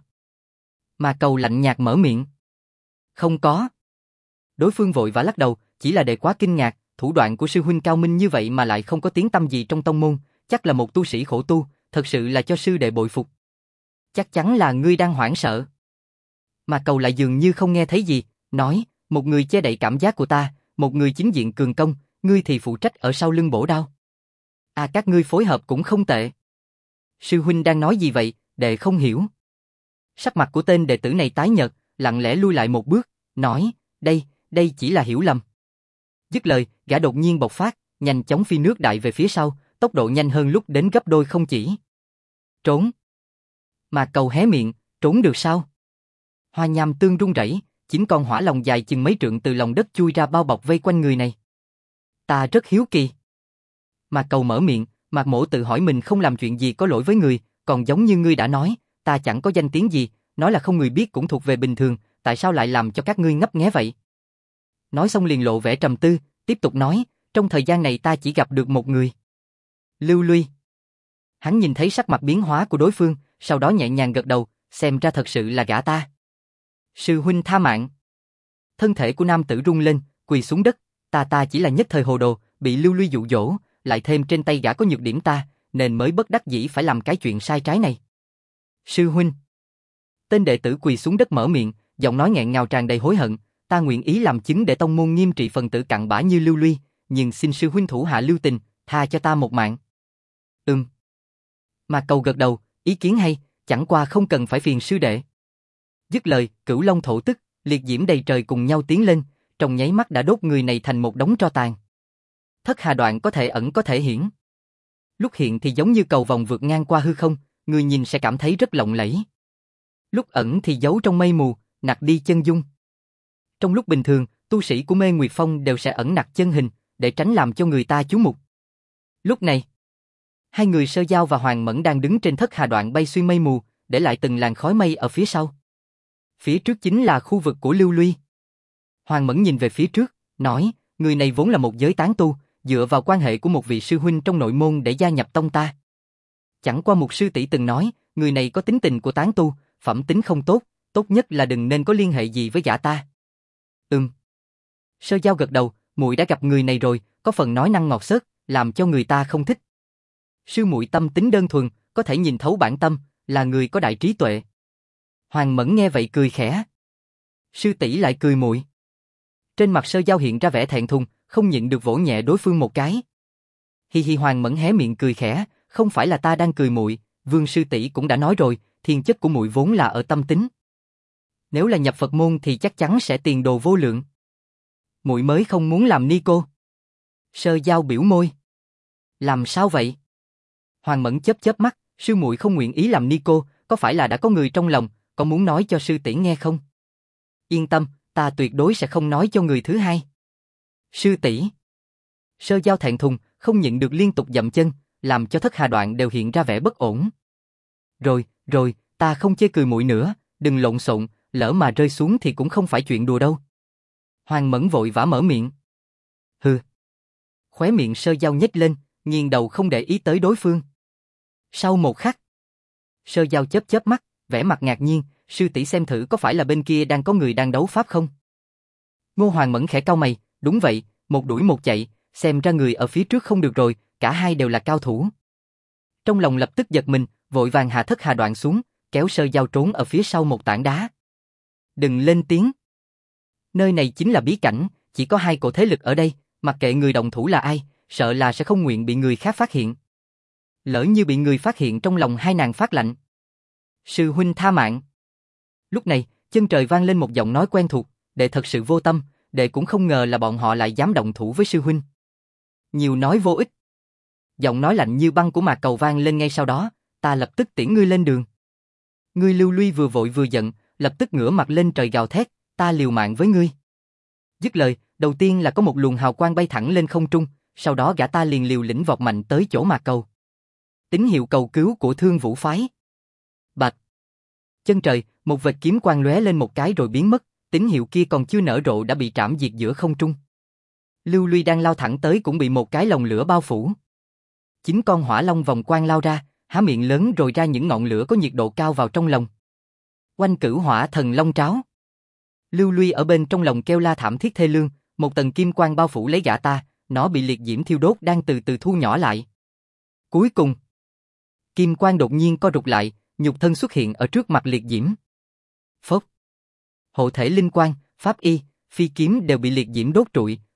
Speaker 1: Mà Cầu lạnh nhạt mở miệng. Không có. Đối phương vội vã lắc đầu, chỉ là đệ quá kinh ngạc, thủ đoạn của sư huynh cao minh như vậy mà lại không có tiếng tăm gì trong tông môn, chắc là một tu sĩ khổ tu, thật sự là cho sư đệ bội phục. Chắc chắn là ngươi đang hoảng sợ. Mà Cầu lại dường như không nghe thấy gì, nói, một người che đậy cảm giác của ta, một người chính diện cường công, ngươi thì phụ trách ở sau lưng bổ đao. À, các ngươi phối hợp cũng không tệ. Sư huynh đang nói gì vậy, đệ không hiểu. Sắc mặt của tên đệ tử này tái nhợt, lặng lẽ lui lại một bước, nói, đây chỉ là hiểu lầm. Dứt lời, gã đột nhiên bộc phát, nhanh chóng phi nước đại về phía sau, tốc độ nhanh hơn lúc đến gấp đôi không chỉ. Trốn. Mà Cầu hé miệng, trốn được sao? Hoa Nham Tương run rẩy, 9 con hỏa long dài chừng mấy trượng từ lòng đất chui ra bao bọc vây quanh người này. Ta rất hiếu kỳ. Mà Cầu mở miệng, Mạc Mỗ tự hỏi mình không làm chuyện gì có lỗi với người, còn giống như ngươi đã nói, ta chẳng có danh tiếng gì, nói là không người biết cũng thuộc về bình thường, tại sao lại làm cho các ngươi ngấp nghé vậy? Nói xong liền lộ vẻ trầm tư, tiếp tục nói, trong thời gian này ta chỉ gặp được một người. Lưu Ly. Hắn nhìn thấy sắc mặt biến hóa của đối phương, sau đó nhẹ nhàng gật đầu, xem ra thật sự là gã ta. Sư huynh tha mạng. Thân thể của nam tử rung lên, quỳ xuống đất, ta chỉ là nhất thời hồ đồ, bị Lưu Ly dụ dỗ, lại thêm trên tay gã có nhược điểm ta, nên mới bất đắc dĩ phải làm cái chuyện sai trái này. Sư huynh. Tên đệ tử quỳ xuống đất mở miệng, giọng nói nghẹn ngào tràn đầy hối hận, ta nguyện ý làm chứng để tông môn nghiêm trị phần tử cặn bã như Lưu Ly, nhưng xin sư huynh thủ hạ lưu tình, tha cho ta một mạng. Mà Cầu gật đầu, ý kiến hay, chẳng qua không cần phải phiền sư đệ. Dứt lời, Cửu Long thổ tức, liệt diễm đầy trời cùng nhau tiến lên, trong nháy mắt đã đốt người này thành một đống tro tàn. Thất Hà Đoạn có thể ẩn có thể hiển. Lúc hiện thì giống như cầu vồng vượt ngang qua hư không, người nhìn sẽ cảm thấy rất lộng lẫy. Lúc ẩn thì giấu trong mây mù, nặc đi chân dung. Trong lúc bình thường, tu sĩ của Mê Nguyệt Phong đều sẽ ẩn nặc chân hình, để tránh làm cho người ta chú mục. Lúc này, hai người Sơ Giao và Hoàng Mẫn đang đứng trên Thất Hà Đoạn bay xuyên mây mù, để lại từng làn khói mây ở phía sau. Phía trước chính là khu vực của Lưu Ly. Hoàng Mẫn nhìn về phía trước, nói, người này vốn là một giới tán tu, dựa vào quan hệ của một vị sư huynh trong nội môn để gia nhập tông ta. Chẳng qua một sư tỷ từng nói, người này có tính tình của tán tu, phẩm tính không tốt, tốt nhất là đừng nên có liên hệ gì với gã ta. Sơ Giao gật đầu, muội đã gặp người này rồi, có phần nói năng ngọt xớt, làm cho người ta không thích. Sư muội tâm tính đơn thuần, có thể nhìn thấu bản tâm, là người có đại trí tuệ. Hoàng Mẫn nghe vậy cười khẽ. Sư tỷ lại cười muội. Trên mặt Sơ Giao hiện ra vẻ thẹn thùng, không nhịn được vỗ nhẹ đối phương một cái. Hi hi, Hoàng Mẫn hé miệng cười khẽ, không phải là ta đang cười muội, Vương sư tỷ cũng đã nói rồi, thiên chất của muội vốn là ở tâm tính. Nếu là nhập Phật môn thì chắc chắn sẽ tiền đồ vô lượng. Muội mới không muốn làm ni cô. Sơ Giao biểu môi. Làm sao vậy? Hoàng Mẫn chớp chớp mắt, sư muội không nguyện ý làm ni cô, có phải là đã có người trong lòng, có muốn nói cho sư tỷ nghe không? Yên tâm, ta tuyệt đối sẽ không nói cho người thứ hai. Sư tỷ. Sơ Giao thẹn thùng, không nhịn được liên tục dậm chân, làm cho Thất Hà Đoạn đều hiện ra vẻ bất ổn. Rồi, ta không chê cười muội nữa, đừng lộn xộn, lỡ mà rơi xuống thì cũng không phải chuyện đùa đâu. Hoàng Mẫn vội vã mở miệng. Hừ. Khóe miệng Sơ Giao nhếch lên, nghiêng đầu không để ý tới đối phương. Sau một khắc, Sơ Giao chớp chớp mắt, vẻ mặt ngạc nhiên, sư tỷ xem thử có phải là bên kia đang có người đang đấu pháp không? Ngô Hoàng Mẫn khẽ cau mày, đúng vậy, một đuổi một chạy, xem ra người ở phía trước không được rồi, cả hai đều là cao thủ. Trong lòng lập tức giật mình, vội vàng hạ Thất Hà Đoạn xuống, kéo Sơ Giao trốn ở phía sau một tảng đá. Đừng lên tiếng. Nơi này chính là bí cảnh, chỉ có hai cổ thế lực ở đây, mặc kệ người đồng thủ là ai, sợ là sẽ không nguyện bị người khác phát hiện. Lỡ như bị người phát hiện, trong lòng hai nàng phát lạnh. Sư huynh tha mạng. Lúc này, chân trời vang lên một giọng nói quen thuộc, đệ thật sự vô tâm, đệ cũng không ngờ là bọn họ lại dám động thủ với sư huynh. Nhiều nói vô ích. Giọng nói lạnh như băng của Mạc Cầu vang lên ngay sau đó, ta lập tức tiễn ngươi lên đường. Ngươi Lưu Ly vừa vội vừa giận, lập tức ngửa mặt lên trời gào thét, ta liều mạng với ngươi. Dứt lời, đầu tiên là có một luồng hào quang bay thẳng lên không trung, sau đó gã ta liền liều lĩnh vọt mạnh tới chỗ Mạc Cầu. Tín hiệu cầu cứu của Thương Vũ phái. Bạch. Chân trời, một vệt kiếm quang lóe lên một cái rồi biến mất, tín hiệu kia còn chưa nở rộ đã bị trảm diệt giữa không trung. Lưu Ly đang lao thẳng tới cũng bị một cái lồng lửa bao phủ. 9 con hỏa long vòng quang lao ra, há miệng lớn rồi ra những ngọn lửa có nhiệt độ cao vào trong lồng. Oanh Cửu Hỏa Thần Long Tráo. Lưu Ly ở bên trong lồng kêu la thảm thiết thê lương, một tầng kim quang bao phủ lấy gã ta, nó bị liệt diễm thiêu đốt đang từ từ thu nhỏ lại. Cuối cùng, kim quang đột nhiên co rụt lại, nhục thân xuất hiện ở trước mặt liệt diễm. Phốc. Hộ thể linh quang, pháp y, phi kiếm đều bị liệt diễm đốt trụi,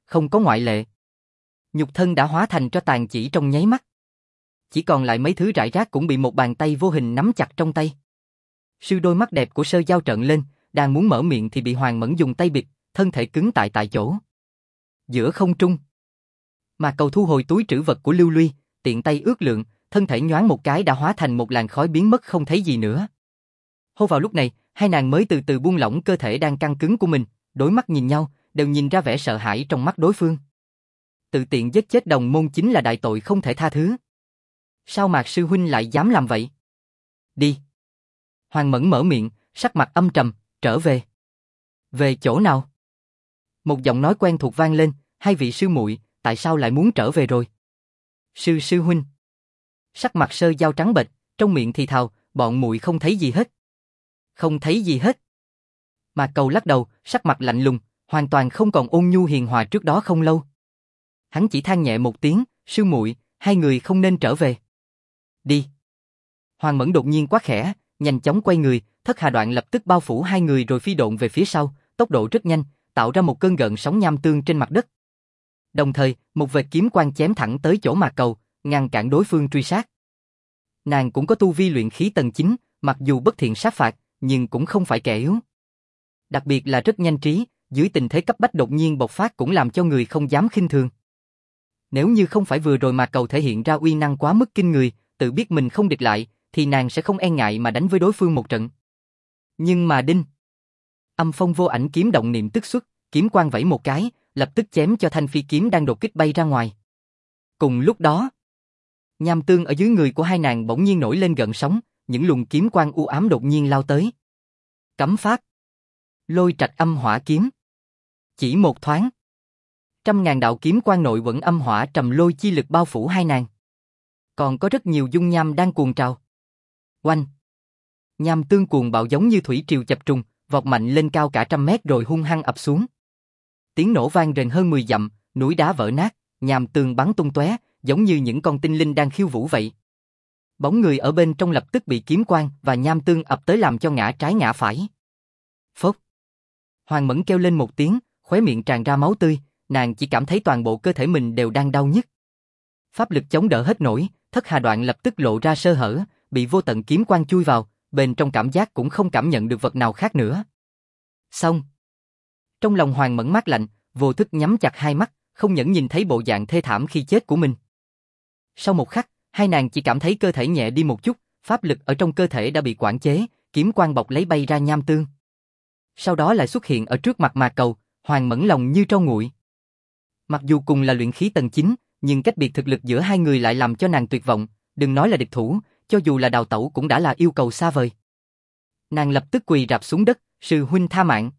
Speaker 1: không có ngoại lệ. Nhục thân đã hóa thành tro tàn chỉ trong nháy mắt. Chỉ còn lại mấy thứ rải rác cũng bị một bàn tay vô hình nắm chặt trong tay. Sư đôi mắt đẹp của Sơ Giao trợn lên, đang muốn mở miệng thì bị Hoàng Mẫn dùng tay bịt, thân thể cứng tại chỗ. Giữa không trung, Mạc Cầu thu hồi túi trữ vật của Lưu Ly, tiện tay ước lượng, thân thể nhoáng một cái đã hóa thành một làn khói biến mất không thấy gì nữa. Hô vào lúc này, hai nàng mới từ từ buông lỏng cơ thể đang căng cứng của mình, đối mắt nhìn nhau, đều nhìn ra vẻ sợ hãi trong mắt đối phương. Tự tiện giết chết đồng môn chính là đại tội không thể tha thứ. Sao Mạc sư huynh lại dám làm vậy? Đi. Hoàng Mẫn mở miệng, sắc mặt âm trầm, trở về. Về chỗ nào? Một giọng nói quen thuộc vang lên, hai vị sư muội, tại sao lại muốn trở về rồi? Sư huynh. Sắc mặt Sơ Giao trắng bệch, trong miệng thì thào, bọn muội không thấy gì hết. Không thấy gì hết. Mạc Cầu lắc đầu, sắc mặt lạnh lùng, hoàn toàn không còn ôn nhu hiền hòa trước đó không lâu. Hắn chỉ than nhẹ một tiếng, sư muội, hai người không nên trở về. Đi. Hoàng Mẫn đột nhiên quá khẽ, nhanh chóng quay người, Thất Hà Đoạn lập tức bao phủ hai người rồi phi độn về phía sau, tốc độ rất nhanh, tạo ra một cơn gợn sóng nham tương trên mặt đất. Đồng thời, một vệt kiếm quang chém thẳng tới chỗ Mạc Cầu, ngăn cản đối phương truy sát. Nàng cũng có tu vi luyện khí tầng 9, mặc dù bất thiện sát phạt, nhưng cũng không phải kẻ yếu. Đặc biệt là rất nhanh trí, dưới tình thế cấp bách đột nhiên bộc phát cũng làm cho người không dám khinh thường. Nếu như không phải vừa rồi Mạc Cầu thể hiện ra uy năng quá mức kinh người, tự biết mình không địch lại, thì nàng sẽ không e ngại mà đánh với đối phương một trận. Nhưng mà đinh. Âm phong vô ảnh kiếm động niệm tức xuất, kiếm quang vẫy một cái, lập tức chém cho thanh phi kiếm đang đột kích bay ra ngoài. Cùng lúc đó, nham tương ở dưới người của hai nàng bỗng nhiên nổi lên gợn sóng, những luồng kiếm quang u ám đột nhiên lao tới. Cấm pháp. Lôi trạch âm hỏa kiếm. Chỉ một thoáng, 100.000 đạo kiếm quang nội vẫn âm hỏa trầm lôi chi lực bao phủ hai nàng. Còn có rất nhiều dung nham đang cuồn trào. Oanh! Nham tương cuồng bạo giống như thủy triều chập trùng, vọt mạnh lên cao cả 100 mét rồi hung hăng ập xuống. Tiếng nổ vang rền hơn 10 dặm, núi đá vỡ nát, nham tương bắn tung tóe, giống như những con tinh linh đang khiêu vũ vậy. Bóng người ở bên trong lập tức bị kiếm quang và nham tương ập tới làm cho ngã trái ngã phải. Phốc! Hoàng Mẫn kêu lên một tiếng, khóe miệng tràn ra máu tươi, nàng chỉ cảm thấy toàn bộ cơ thể mình đều đang đau nhức. Pháp lực chống đỡ hết nổi, Thất Hà Đoạn lập tức lộ ra sơ hở, bị vô tận kiếm quang chui vào, bên trong cảm giác cũng không cảm nhận được vật nào khác nữa. Xong. Trong lòng Hoàng Mẫn mát lạnh, vô thức nhắm chặt hai mắt, không nhẫn nhìn thấy bộ dạng thê thảm khi chết của mình. Sau một khắc, hai nàng chỉ cảm thấy cơ thể nhẹ đi một chút, pháp lực ở trong cơ thể đã bị quản chế, kiếm quang bọc lấy bay ra nham tương. Sau đó lại xuất hiện ở trước mặt Mạc Cầu, Hoàng Mẫn lòng như tro nguội. Mặc dù cùng là luyện khí tầng 9, nhưng cách biệt thực lực giữa hai người lại làm cho nàng tuyệt vọng, đừng nói là địch thủ, cho dù là đào tẩu cũng đã là yêu cầu xa vời. Nàng lập tức quỳ rạp xuống đất, sư huynh tha mạng.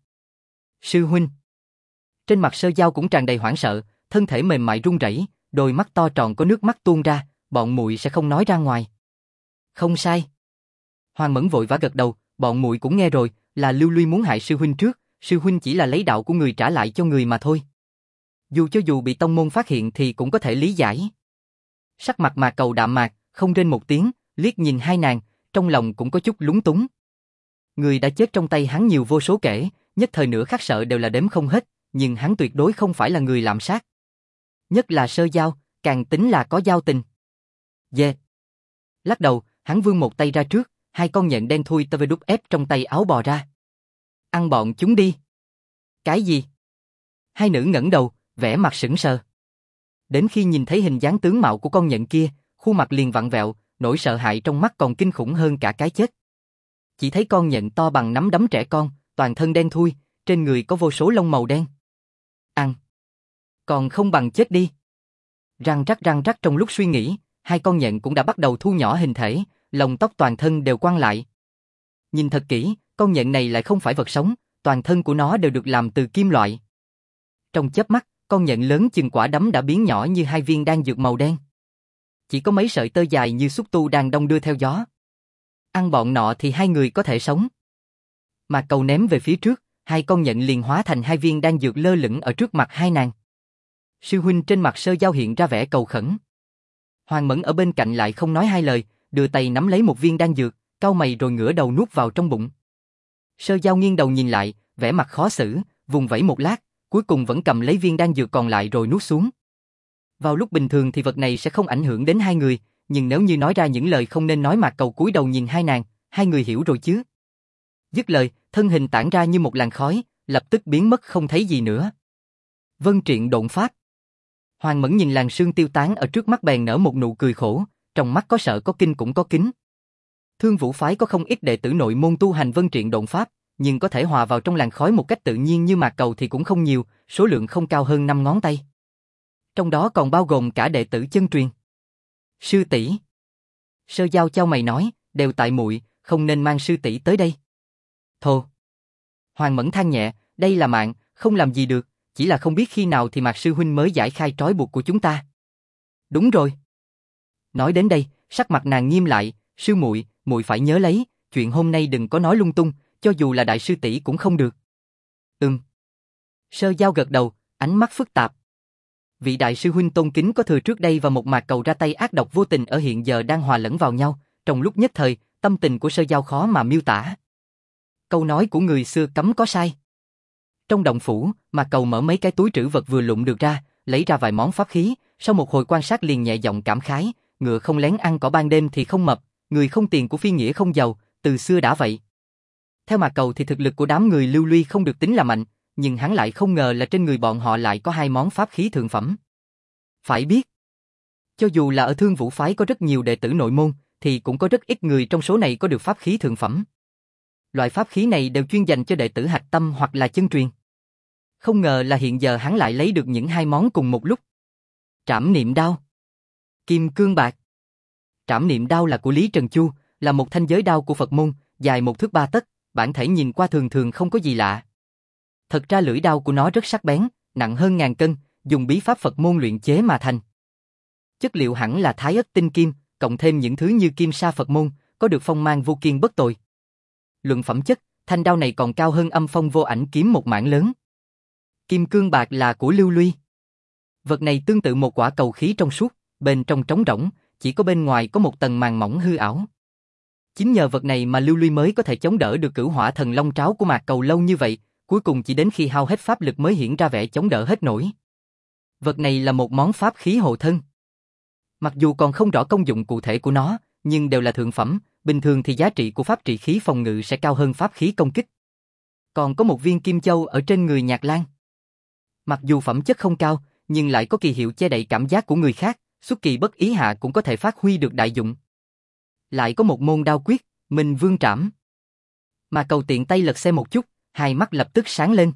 Speaker 1: Sư huynh. Trên mặt Sơ Giao cũng tràn đầy hoảng sợ, thân thể mềm mại run rẩy, đôi mắt to tròn có nước mắt tuôn ra, bọn muội sẽ không nói ra ngoài. Không sai. Hoàng Mẫn vội vã gật đầu, bọn muội cũng nghe rồi, là Lưu Ly muốn hại sư huynh trước, sư huynh chỉ là lấy đạo của người trả lại cho người mà thôi. Dù bị tông môn phát hiện thì cũng có thể lý giải. Sắc mặt Mạc Cầu đạm mạc, không rên một tiếng, liếc nhìn hai nàng, trong lòng cũng có chút lúng túng. Người đã chết trong tay hắn nhiều vô số kể, nhất thời nửa khắc sợ đều là đếm không hết, nhưng hắn tuyệt đối không phải là người lạm sát. Nhất là Sơ Giao, càng tính là có giao tình. Dê. Lắc đầu, hắn vươn một tay ra trước, hai con nhện đen thui tơ đúc ép trong tay áo bò ra. Ăn bọn chúng đi. Cái gì? Hai nữ ngẩng đầu, vẻ mặt sững sờ. Đến khi nhìn thấy hình dáng tướng mạo của con nhện kia, khuôn mặt liền vặn vẹo, nỗi sợ hãi trong mắt còn kinh khủng hơn cả cái chết. Chỉ thấy con nhện to bằng nắm đấm trẻ con, toàn thân đen thui, trên người có vô số lông màu đen. Ăn. Còn không bằng chết đi. Răng rắc trong lúc suy nghĩ, hai con nhện cũng đã bắt đầu thu nhỏ hình thể, lông tóc toàn thân đều quăng lại. Nhìn thật kỹ, con nhện này lại không phải vật sống, toàn thân của nó đều được làm từ kim loại. Trong chớp mắt, con nhện lớn chừng quả đấm đã biến nhỏ như hai viên đan dược màu đen. Chỉ có mấy sợi tơ dài như xúc tu đang đong đưa theo gió. Ăn bọn nọ thì hai người có thể sống. Mạc Cầu ném về phía trước, hai con nhện liền hóa thành hai viên đan dược lơ lửng ở trước mặt hai nàng. Sư huynh trên mặt Sơ Giao hiện ra vẻ cầu khẩn. Hoàng Mẫn ở bên cạnh lại không nói hai lời, đưa tay nắm lấy một viên đan dược, cau mày rồi ngửa đầu nuốt vào trong bụng. Sơ Giao nghiêng đầu nhìn lại, vẻ mặt khó xử, vùng vẫy một lát, cuối cùng vẫn cầm lấy viên đan dược còn lại rồi nuốt xuống. Vào lúc bình thường thì vật này sẽ không ảnh hưởng đến hai người, nhưng nếu như nói ra những lời không nên nói, Mạc Cầu cúi đầu nhìn hai nàng, hai người hiểu rồi chứ? Dứt lời, thân hình tản ra như một làn khói, lập tức biến mất không thấy gì nữa. Vân Triện Độn Pháp. Hoàng Mẫn nhìn làn sương tiêu tán ở trước mắt bèn nở một nụ cười khổ, trong mắt có sợ có kinh cũng có kính. Thương Vũ phái có không ít đệ tử nội môn tu hành Vân Triện Độn Pháp, nhưng có thể hòa vào trong làn khói một cách tự nhiên như Mạc Cầu thì cũng không nhiều, số lượng không cao hơn 5 ngón tay. Trong đó còn bao gồm cả đệ tử chân truyền. Sư tỷ. Sơ Giao chau mày nói, đều tại muội, không nên mang sư tỷ tới đây. Thô. Hoàng Mẫn than nhẹ, đây là mạng, không làm gì được, chỉ là không biết khi nào thì Mạc sư huynh mới giải khai trói buộc của chúng ta. Đúng rồi. Nói đến đây, sắc mặt nàng nghiêm lại, sư muội, muội phải nhớ lấy, chuyện hôm nay đừng có nói lung tung, cho dù là đại sư tỷ cũng không được. Sơ Giao gật đầu, ánh mắt phức tạp. Vị đại sư huynh tôn kính có thừa trước đây và một Mạc Cầu ra tay ác độc vô tình ở hiện giờ đang hòa lẫn vào nhau, trong lúc nhất thời, tâm tình của Sơ Giao khó mà miêu tả. Câu nói của người xưa cấm có sai. Trong động phủ, Mạc Cầu mở mấy cái túi trữ vật vừa lụm được ra, lấy ra vài món pháp khí, sau một hồi quan sát liền nhẹ giọng cảm khái, ngựa không lén ăn cỏ ban đêm thì không mập, người không tiền của phi nghĩa không giàu, từ xưa đã vậy. Theo Mạc Cầu thì thực lực của đám người Lưu Ly không được tính là mạnh, nhưng hắn lại không ngờ là trên người bọn họ lại có hai món pháp khí thượng phẩm. Phải biết, cho dù là ở Thương Vũ phái có rất nhiều đệ tử nội môn, thì cũng có rất ít người trong số này có được pháp khí thượng phẩm. Loại pháp khí này đều chuyên dành cho đệ tử hạch tâm hoặc là chân truyền. Không ngờ là hiện giờ hắn lại lấy được những hai món cùng một lúc. Trảm niệm đao, kim cương bạc. Trảm niệm đao là của Lý Trần Chu, là một thanh giới đao của Phật môn, dài 1 thước 3 tấc, bản thể nhìn qua thường thường không có gì lạ. Thật ra lưỡi đao của nó rất sắc bén, nặng hơn 1000 cân, dùng bí pháp Phật môn luyện chế mà thành. Chất liệu hẳn là thái ất tinh kim, cộng thêm những thứ như kim sa Phật môn, có được phong mang vô kiên bất tồi. Luận phẩm chất, thanh đao này còn cao hơn âm phong vô ảnh kiếm một mảng lớn. Kim cương bạc là của Lưu Ly. Vật này tương tự một quả cầu khí trong suốt, bên trong trống rỗng, chỉ có bên ngoài có một tầng màng mỏng hư ảo. Chính nhờ vật này mà Lưu Ly mới có thể chống đỡ được Cửu Hỏa Thần Long Tráo của Mạc Cầu lâu như vậy, cuối cùng chỉ đến khi hao hết pháp lực mới hiện ra vẻ chống đỡ hết nổi. Vật này là một món pháp khí hộ thân. Mặc dù còn không rõ công dụng cụ thể của nó, nhưng đều là thượng phẩm, bình thường thì giá trị của pháp trị khí phòng ngự sẽ cao hơn pháp khí công kích. Còn có một viên kim châu ở trên người Nhạc Lan. Mặc dù phẩm chất không cao, nhưng lại có kỳ hiệu che đậy cảm giác của người khác, xuất kỳ bất ý hạ cũng có thể phát huy được đại dụng. Lại có một môn đao quyết, Minh Vương Trảm. Mà Cầu tiện tay lật xem một chút, hai mắt lập tức sáng lên.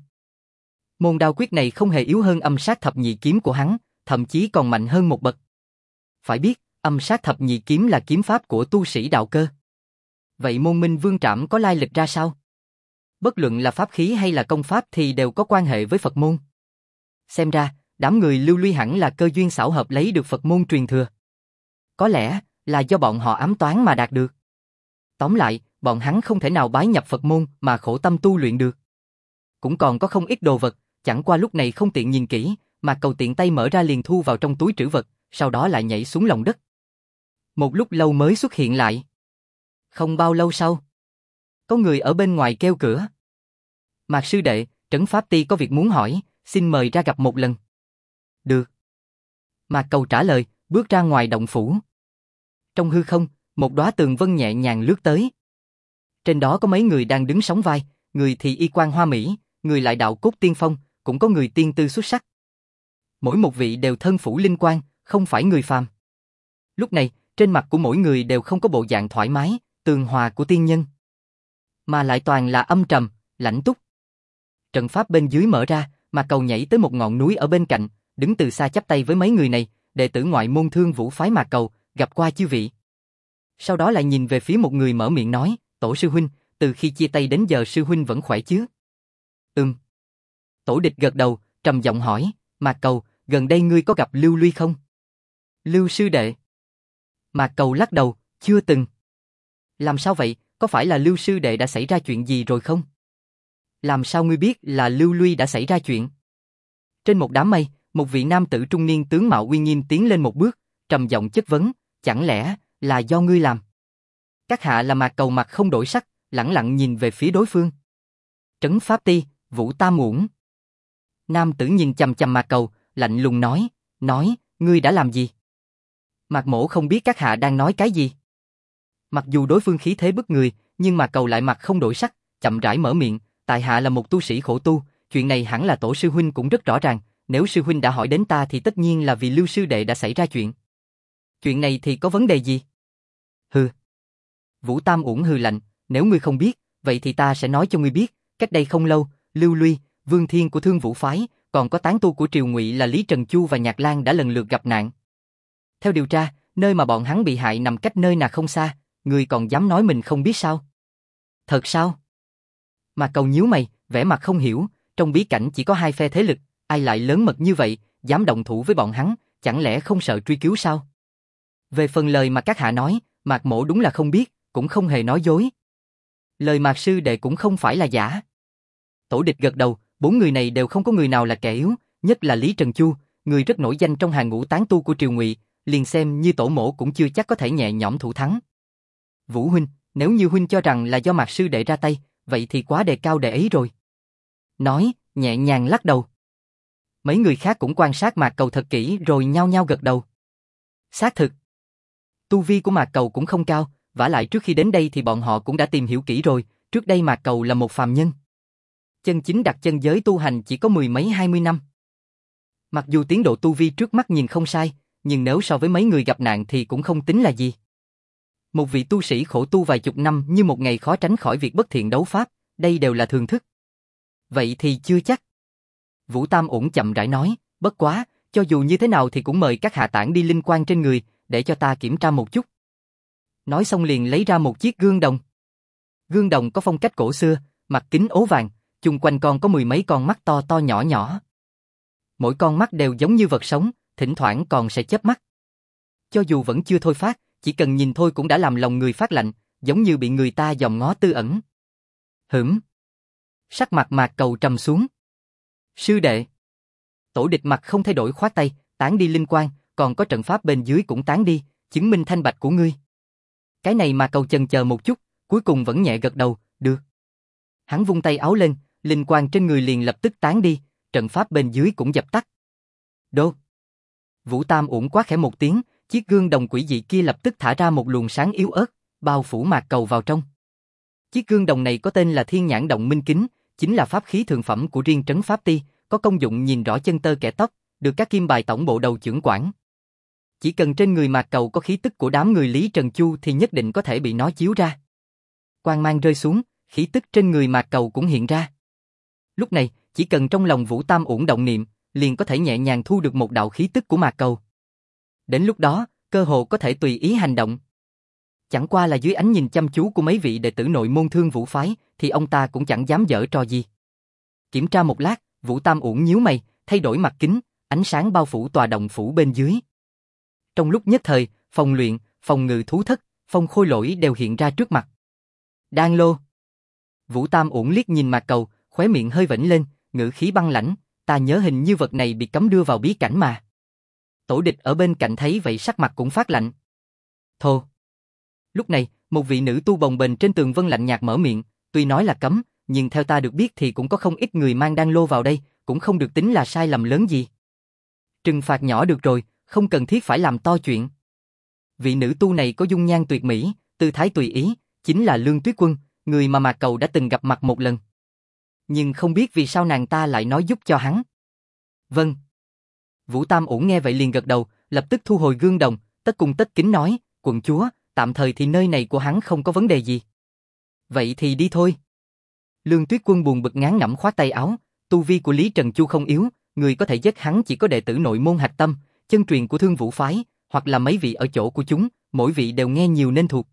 Speaker 1: Môn đao quyết này không hề yếu hơn âm sát thập nhị kiếm của hắn, thậm chí còn mạnh hơn một bậc. Phải biết, âm sát thập nhị kiếm là kiếm pháp của tu sĩ đạo cơ. Vậy môn Minh Vương Trảm có lai lịch ra sao? Bất luận là pháp khí hay là công pháp thì đều có quan hệ với Phật môn. Xem ra, đám người Lưu Ly hẳn là cơ duyên xảo hợp lấy được Phật môn truyền thừa. Có lẽ là do bọn họ ám toán mà đạt được. Tóm lại, bọn hắn không thể nào bái nhập Phật môn mà khổ tâm tu luyện được. Cũng còn có không ít đồ vật, chẳng qua lúc này không tiện nhìn kỹ, mà Cầu tiện tay mở ra liền thu vào trong túi trữ vật, sau đó lại nhảy xuống lòng đất. Một lúc lâu mới xuất hiện lại. Không bao lâu sau, có người ở bên ngoài kêu cửa. Mạc sư đệ, Trấn Pháp Ti có việc muốn hỏi, xin mời ra gặp một lần. Được. Mạc Cầu trả lời, bước ra ngoài động phủ. Trong hư không, một đóa tường vân nhẹ nhàng lướt tới. Trên đó có mấy người đang đứng sóng vai, người thì y quan hoa mỹ, người lại đạo cốt tiên phong, cũng có người tiên tư xuất sắc. Mỗi một vị đều thân phủ linh quang, không phải người phàm. Lúc này, trên mặt của mỗi người đều không có bộ dạng thoải mái, tường hòa của tiên nhân, mà lại toàn là âm trầm, lãnh túc. Trận pháp bên dưới mở ra, mà Cầu nhảy tới một ngọn núi ở bên cạnh, đứng từ xa chắp tay với mấy người này, đệ tử ngoại môn Thương Vũ phái Mạc Cầu, gặp qua chư vị. Sau đó lại nhìn về phía một người mở miệng nói, Tổ sư huynh, từ khi chia tay đến giờ sư huynh vẫn khỏe chứ? Tổ địch gật đầu, trầm giọng hỏi, Mạc Cầu, gần đây ngươi có gặp Lưu Ly không? Lưu sư đệ. Mạc Cầu lắc đầu, chưa từng. Làm sao vậy, có phải là Lưu sư đệ đã xảy ra chuyện gì rồi không? Làm sao ngươi biết là Lưu Ly đã xảy ra chuyện? Trên một đám mây, một vị nam tử trung niên tướng mạo uy nghiêm tiến lên một bước, trầm giọng chất vấn, chẳng lẽ là do ngươi làm? Các hạ là Mạc Cầu mặt không đổi sắc, lẳng lặng nhìn về phía đối phương. Trấn Pháp Ti, Vũ Tam Uổng. Nam tử nhìn chằm chằm Mạc Cầu, lạnh lùng nói, ngươi đã làm gì? Mạc Mỗ không biết các hạ đang nói cái gì. Mặc dù đối phương khí thế bức người, nhưng Mạc Cầu lại mặt không đổi sắc, chậm rãi mở miệng, tại hạ là một tu sĩ khổ tu, chuyện này hẳn là tổ sư huynh cũng rất rõ ràng, nếu sư huynh đã hỏi đến ta thì tất nhiên là vì Lưu sư đệ đã xảy ra chuyện. Chuyện này thì có vấn đề gì? Hừ. Vũ Tam Uổng hừ lạnh, nếu ngươi không biết, vậy thì ta sẽ nói cho ngươi biết, cách đây không lâu, Lưu Luy, Vương Thiên của Thương Vũ phái, còn có tán tu của Triều Ngụy là Lý Trần Chu và Nhạc Lan đã lần lượt gặp nạn. Theo điều tra, nơi mà bọn hắn bị hại nằm cách nơi nào không xa, ngươi còn dám nói mình không biết sao? Thật sao? Mà Cầu nhíu mày, vẻ mặt không hiểu, trong bí cảnh chỉ có hai phe thế lực, ai lại lớn mật như vậy, dám động thủ với bọn hắn, chẳng lẽ không sợ truy cứu sao? Về phần lời mà các hạ nói, Mạc Mỗ đúng là không biết, cũng không hề nói dối. Lời Mạc sư đệ cũng không phải là giả. Tổ địch gật đầu, bốn người này đều không có người nào là kẻ yếu, nhất là Lý Trần Chu, người rất nổi danh trong hàng ngũ tán tu của Triều Ngụy, liền xem như tổ mỗ cũng chưa chắc có thể nhẹ nhõm thủ thắng. Vũ huynh, nếu như huynh cho rằng là do Mạc sư đệ ra tay, vậy thì quá đề cao đệ ấy rồi. Nói, nhẹ nhàng lắc đầu. Mấy người khác cũng quan sát Mạc Cầu thật kỹ rồi nhao nhao gật đầu. Xác thực. Tu vi của Mạc Cầu cũng không cao, vả lại trước khi đến đây thì bọn họ cũng đã tìm hiểu kỹ rồi, trước đây Mạc Cầu là một phàm nhân. Chân chính đặt chân giới tu hành chỉ có mười mấy 20 năm. Mặc dù tiến độ tu vi trước mắt nhìn không sai, nhưng nếu so với mấy người gặp nạn thì cũng không tính là gì. Một vị tu sĩ khổ tu vài chục năm như một ngày khó tránh khỏi việc bất thiện đấu pháp, đây đều là thường thức. Vậy thì chưa chắc. Vũ Tam Uổng chậm rãi nói, bất quá, cho dù như thế nào thì cũng mời các hạ tản đi linh quan trên người, để cho ta kiểm tra một chút. Nói xong liền lấy ra một chiếc gương đồng. Gương đồng có phong cách cổ xưa, mặt kính ố vàng, chung quanh con có mười mấy con mắt to to nhỏ nhỏ. Mỗi con mắt đều giống như vật sống, thỉnh thoảng còn sẽ chớp mắt. Cho dù vẫn chưa thôi phát, chỉ cần nhìn thôi cũng đã làm lòng người phát lạnh, giống như bị người ta dòm ngó tư ẩn. Hửm. Sắc mặt Mạc Cầu trầm xuống. Sư đệ. Tổ địch mặt không thay đổi khoát tay, tán đi linh quan, còn có trận pháp bên dưới cũng tán đi, chứng minh thanh bạch của ngươi. Cái này Mạc Cầu chần chờ một chút, cuối cùng vẫn nhẹ gật đầu, được. Hắn vung tay áo lên, linh quang trên người liền lập tức tán đi, trận pháp bên dưới cũng dập tắt. Đô. Vũ Tam Uổng quá khẽ một tiếng, chiếc gương đồng quỷ dị kia lập tức thả ra một luồng sáng yếu ớt, bao phủ Mạc Cầu vào trong. Chiếc gương đồng này có tên là Thiên Nhãn Động Minh Kính, chính là pháp khí thượng phẩm của riêng Trấn Pháp Ti, có công dụng nhìn rõ chân tơ kẽ tóc, được các kim bài tổng bộ đầu chưởng quản. Chỉ cần trên người Mạc Cầu có khí tức của đám người Lý Trần Chu thì nhất định có thể bị nó chiếu ra. Quang mang rơi xuống, khí tức trên người Mạc Cầu cũng hiện ra. Lúc này, chỉ cần trong lòng Vũ Tam Uổng động niệm, liền có thể nhẹ nhàng thu được một đạo khí tức của Mạc Cầu. Đến lúc đó, cơ hồ có thể tùy ý hành động. Chẳng qua là dưới ánh nhìn chăm chú của mấy vị đệ tử nội môn Thương Vũ phái, thì ông ta cũng chẳng dám giở trò gì. Kiểm tra một lát, Vũ Tam Uổng nhíu mày, thay đổi mặt kính, ánh sáng bao phủ tòa động phủ bên dưới. Trong lúc nhất thời, phòng luyện, phòng ngự thú thất, phong khôi lỗi đều hiện ra trước mặt. Đan lô. Vũ Tam Uổng liếc nhìn Mạc Cầu, khóe miệng hơi vểnh lên, ngữ khí băng lãnh, ta nhớ hình như vật này bị cấm đưa vào bí cảnh mà. Tổ địch ở bên cạnh thấy vậy sắc mặt cũng phát lạnh. Thô. Lúc này, một vị nữ tu bồng bềnh trên tường vân lạnh nhạt mở miệng, tuy nói là cấm, nhưng theo ta được biết thì cũng có không ít người mang đan lô vào đây, cũng không được tính là sai lầm lớn gì. Trừng phạt nhỏ được rồi, không cần thiết phải làm to chuyện. Vị nữ tu này có dung nhan tuyệt mỹ, tư thái tùy ý, chính là Lương Tuyết Quân, người mà Mạc Cầu đã từng gặp mặt một lần. Nhưng không biết vì sao nàng ta lại nói giúp cho hắn. Vâng. Vũ Tam Uổng nghe vậy liền gật đầu, lập tức thu hồi gương đồng, tất cung tất kính nói, quận chúa, tạm thời thì nơi này của hắn không có vấn đề gì. Vậy thì đi thôi. Lương Tuyết Quân buồn bực ngán ngẩm khoát tay áo, tu vi của Lý Trần Chu không yếu, người có thể giết hắn chỉ có đệ tử nội môn hạch tâm, chân truyền của Thương Vũ phái, hoặc là mấy vị ở chỗ của chúng, mỗi vị đều nghe nhiều nên thuộc.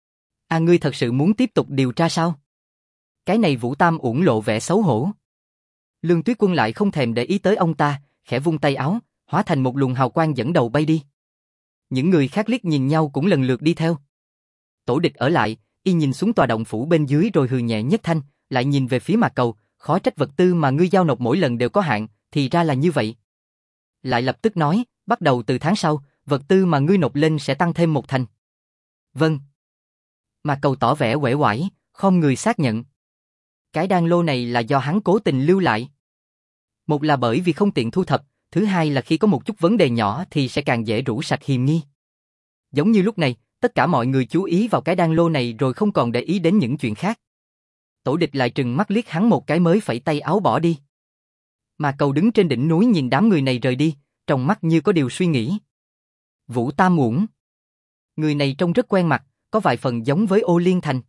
Speaker 1: À, ngươi thật sự muốn tiếp tục điều tra sao? Cái này Vũ Tam Uổng lộ vẻ xấu hổ. Lương Tuyết Quân lại không thèm để ý tới ông ta, khẽ vung tay áo, hóa thành một luồng hào quang dẫn đầu bay đi. Những người khác liếc nhìn nhau cũng lần lượt đi theo. Tổ địch ở lại, y nhìn xuống tòa động phủ bên dưới rồi hừ nhẹ nhất thanh, lại nhìn về phía Mạc Cầu, khó trách vật tư mà ngươi giao nộp mỗi lần đều có hạn, thì ra là như vậy. Lại lập tức nói, bắt đầu từ tháng sau, vật tư mà ngươi nộp lên sẽ tăng thêm một thành. Vâng. Mạc Cầu tỏ vẻ uể oải, khom người xác nhận. Cái đan lô này là do hắn cố tình lưu lại. Một là bởi vì không tiện thu thập, thứ hai là khi có một chút vấn đề nhỏ thì sẽ càng dễ rũ sạch hiềm nghi. Giống như lúc này, tất cả mọi người chú ý vào cái đan lô này rồi không còn để ý đến những chuyện khác. Tổ địch lại trừng mắt liếc hắn một cái mới phẩy tay áo bỏ đi. Mà Cầu đứng trên đỉnh núi nhìn đám người này rời đi, trong mắt như có điều suy nghĩ. Vũ Tam Uổng. Người này trông rất quen mặt, có vài phần giống với Ô Liên Thành.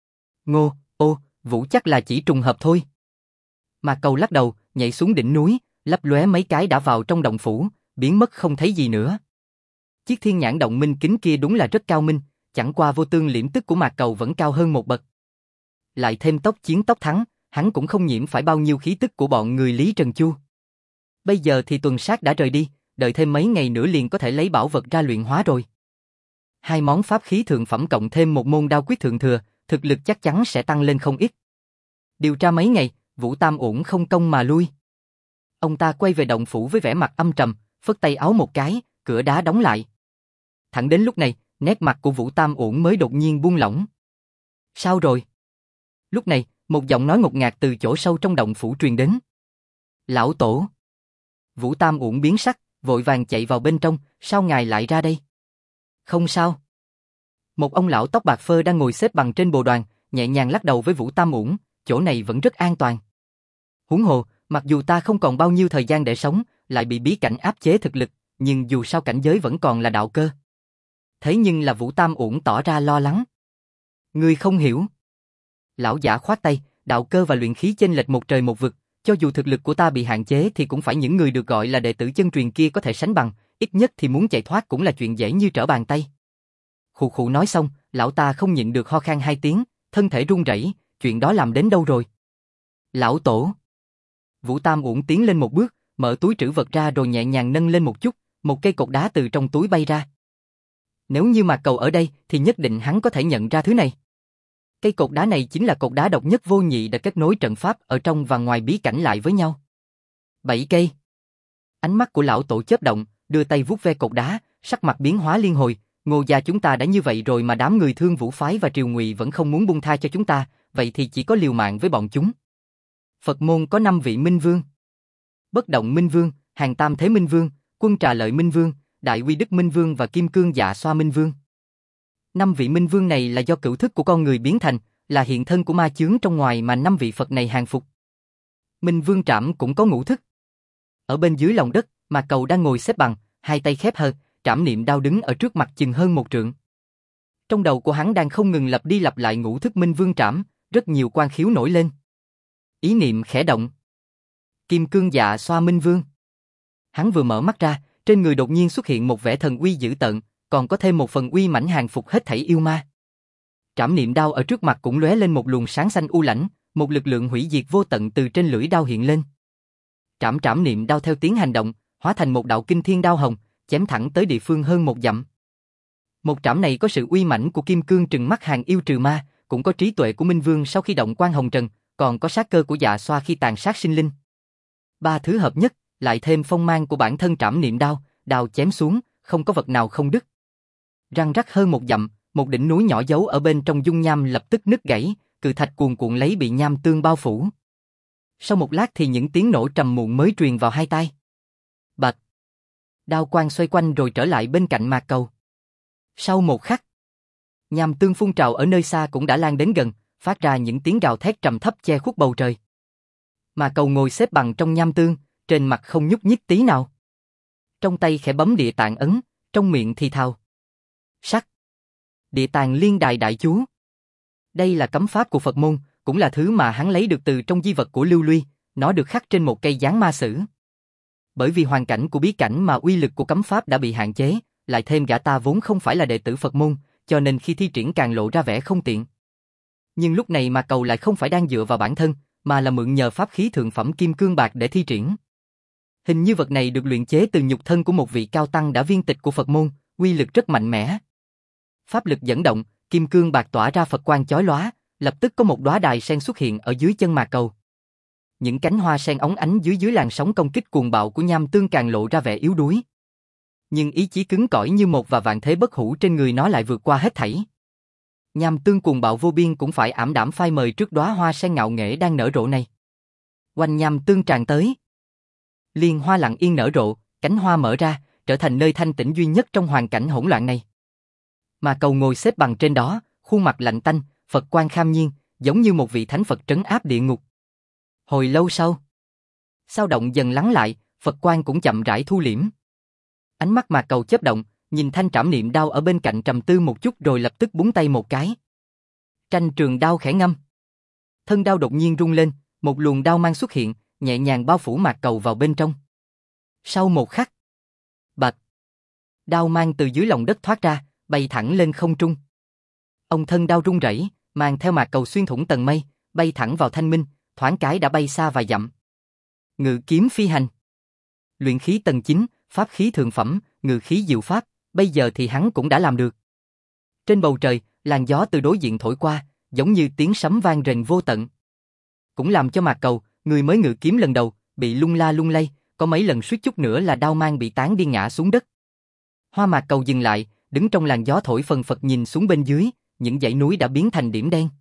Speaker 1: Vũ chắc là chỉ trùng hợp thôi. Mà Cầu lắc đầu, nhảy xuống đỉnh núi, lấp lóe mấy cái đã vào trong động phủ, biến mất không thấy gì nữa. Chiếc thiên nhãn động minh kính kia đúng là rất cao minh, chẳng qua vô tương liễm tức của Mạc Cầu vẫn cao hơn một bậc. Lại thêm tốc chiến tốc thắng, hắn cũng không nhiễm phải bao nhiêu khí tức của bọn người Lý Trần Chu. Bây giờ thì tuần sát đã rời đi, đợi thêm mấy ngày nữa liền có thể lấy bảo vật ra luyện hóa rồi. 2 món pháp khí thượng phẩm cộng thêm một môn đao quyết thượng thừa, thực lực chắc chắn sẽ tăng lên không ít. Điều tra mấy ngày, Vũ Tam Uổng không công mà lui. Ông ta quay về động phủ với vẻ mặt âm trầm, phất tay áo một cái, cửa đá đóng lại. Thẳng đến lúc này, nét mặt của Vũ Tam Uổng mới đột nhiên buông lỏng. Sao rồi? Lúc này, một giọng nói ngột ngạt từ chỗ sâu trong động phủ truyền đến. Lão Tổ. Vũ Tam Uổng biến sắc, vội vàng chạy vào bên trong, sao ngài lại ra đây? Không sao. Một ông lão tóc bạc phơ đang ngồi xếp bằng trên bồ đoàn, nhẹ nhàng lắc đầu với Vũ Tam Uổng, chỗ này vẫn rất an toàn. Huống hồ, mặc dù ta không còn bao nhiêu thời gian để sống, lại bị bí cảnh áp chế thực lực, nhưng dù sao cảnh giới vẫn còn là đạo cơ. Thế nhưng là Vũ Tam Uổng tỏ ra lo lắng. Ngươi không hiểu. Lão giả khoát tay, đạo cơ và luyện khí chênh lệch một trời một vực, cho dù thực lực của ta bị hạn chế thì cũng phải những người được gọi là đệ tử chân truyền kia có thể sánh bằng, ít nhất thì muốn chạy thoát cũng là chuyện dễ như trở bàn tay. Khụ khụ nói xong, lão ta không nhịn được ho khan 2 tiếng, thân thể run rẩy, chuyện đó làm đến đâu rồi? Lão Tổ. Vũ Tam Uổng tiến lên một bước, mở túi trữ vật ra rồi nhẹ nhàng nâng lên một chút, một cây cột đá từ trong túi bay ra. Nếu như mà Cầu ở đây thì nhất định hắn có thể nhận ra thứ này. Cây cột đá này chính là cột đá độc nhất vô nhị đã kết nối trận pháp ở trong và ngoài bí cảnh lại với nhau. 7 cây. Ánh mắt của lão Tổ chớp động, đưa tay vuốt ve cột đá, sắc mặt biến hóa liên hồi. Ngô gia chúng ta đã như vậy rồi mà đám người Thương Vũ phái và Triều Ngụy vẫn không muốn buông tha cho chúng ta, vậy thì chỉ có liều mạng với bọn chúng. Phật môn có 5 vị Minh Vương. Bất Động Minh Vương, Hàng Tam Thế Minh Vương, Quân Trà Lợi Minh Vương, Đại Uy Đức Minh Vương và Kim Cương Dạ Xoa Minh Vương. 5 vị Minh Vương này là do cửu thức của con người biến thành, là hiện thân của ma chướng trong ngoài mà 5 vị Phật này hàng phục. Minh Vương Trảm cũng có ngũ thức. Ở bên dưới lòng đất, mà Cầu đang ngồi xếp bằng, hai tay khép hờ, Trảm Niệm Đao đứng ở trước mặt chừng hơn 1 trượng. Trong đầu của hắn đang không ngừng lặp đi lặp lại ngũ thức Minh Vương Trảm, rất nhiều quan khiếu nổi lên. Ý niệm khẽ động. Kim Cương Dạ Xoa Minh Vương. Hắn vừa mở mắt ra, trên người đột nhiên xuất hiện một vẻ thần uy dữ tợn, còn có thêm một phần uy mãnh hàng phục hết thảy yêu ma. Trảm Niệm Đao ở trước mặt cũng lóe lên một luồng sáng xanh u lãnh, một lực lượng hủy diệt vô tận từ trên lưỡi đao hiện lên. Trảm Niệm Đao theo tiếng hành động, hóa thành một đạo kinh thiên đao hồng, chém thẳng tới địa phương hơn 1 dặm. Một trảm này có sự uy mãnh của kim cương trừng mắt hàng yêu trừ ma, cũng có trí tuệ của Minh Vương sau khi động quan hồng trần, còn có sát cơ của Dạ Xoa khi tàn sát sinh linh. 3 thứ hợp nhất, lại thêm phong mang của bản thân Trảm Niệm Đao, đao chém xuống, không có vật nào không đứt. Răng rắc hơn 1 dặm, một đỉnh núi nhỏ giấu ở bên trong dung nham lập tức nứt gãy, cự thạch cuồn cuộn lấy bị nham tương bao phủ. Sau một lát thì những tiếng nổ trầm muộn mới truyền vào hai tai. Bạch. Đao quang xoay quanh rồi trở lại bên cạnh Mạc Cầu. Sau một khắc, nham tương phun trào ở nơi xa cũng đã lan đến gần, phát ra những tiếng gào thét trầm thấp che khuất bầu trời. Mạc Cầu ngồi xếp bằng trong nham tương, trên mặt không nhúc nhích tí nào. Trong tay khẽ bấm địa tạng ấn, trong miệng thì thào. Sắc. Địa tạng liên đài đại chú. Đây là cấm pháp của Phật môn, cũng là thứ mà hắn lấy được từ trong di vật của Lưu Ly, nó được khắc trên một cây gián ma sử. Bởi vì hoàn cảnh của bí cảnh mà uy lực của cấm pháp đã bị hạn chế, lại thêm gã ta vốn không phải là đệ tử Phật môn, cho nên khi thi triển càng lộ ra vẻ không tiện. Nhưng lúc này Mạc Cầu lại không phải đang dựa vào bản thân, mà là mượn nhờ pháp khí thượng phẩm kim cương bạc để thi triển. Hình như vật này được luyện chế từ nhục thân của một vị cao tăng đã viên tịch của Phật môn, uy lực rất mạnh mẽ. Pháp lực dẫn động, kim cương bạc tỏa ra Phật quang chói lóa, lập tức có một đóa đài sen xuất hiện ở dưới chân Mạc Cầu. Những cánh hoa sen óng ánh dưới làn sóng công kích cuồng bạo của nham tương càng lộ ra vẻ yếu đuối. Nhưng ý chí cứng cỏi như một và vạn thế bất hủ trên người nó lại vượt qua hết thảy. Nham tương cuồng bạo vô biên cũng phải ảm đạm phai mờ trước đóa hoa sen ngạo nghễ đang nở rộ này. Quanh nham tương tràn tới. Liên hoa lặng yên nở rộ, cánh hoa mở ra, trở thành nơi thanh tĩnh duy nhất trong hoàn cảnh hỗn loạn này. Mà Cầu ngồi xếp bằng trên đó, khuôn mặt lạnh tanh, Phật quan kham nhiên, giống như một vị thánh Phật trấn áp địa ngục. Hồi lâu sau, sao động dần lắng lại, Phật quan cũng chậm rãi thu liễm. Ánh mắt Mạc Cầu chớp động, nhìn thanh trảm niệm đao ở bên cạnh trầm tư một chút rồi lập tức búng tay một cái. Tranh trường đao khẽ ngâm. Thân đao đột nhiên rung lên, một luồng đao mang xuất hiện, nhẹ nhàng bao phủ Mạc Cầu vào bên trong. Sau một khắc, bạch, đao mang từ dưới lòng đất thoát ra, bay thẳng lên không trung. Ông thân đao rung rẩy, mang theo Mạc Cầu xuyên thủng tầng mây, bay thẳng vào thanh minh, thoáng cái đã bay xa vài dặm. Ngự kiếm phi hành. Luyện khí tầng 9, pháp khí thượng phẩm, ngự khí diệu pháp, bây giờ thì hắn cũng đã làm được. Trên bầu trời, làn gió từ đối diện thổi qua, giống như tiếng sấm vang rền vô tận. Cũng làm cho Mạc Cầu, người mới ngự kiếm lần đầu, bị lung la lung lay, có mấy lần suýt chút nữa là đao mang bị tán đi ngã xuống đất. Hoa Mạc Cầu dừng lại, đứng trong làn gió thổi phần phật nhìn xuống bên dưới, những dãy núi đã biến thành điểm đen.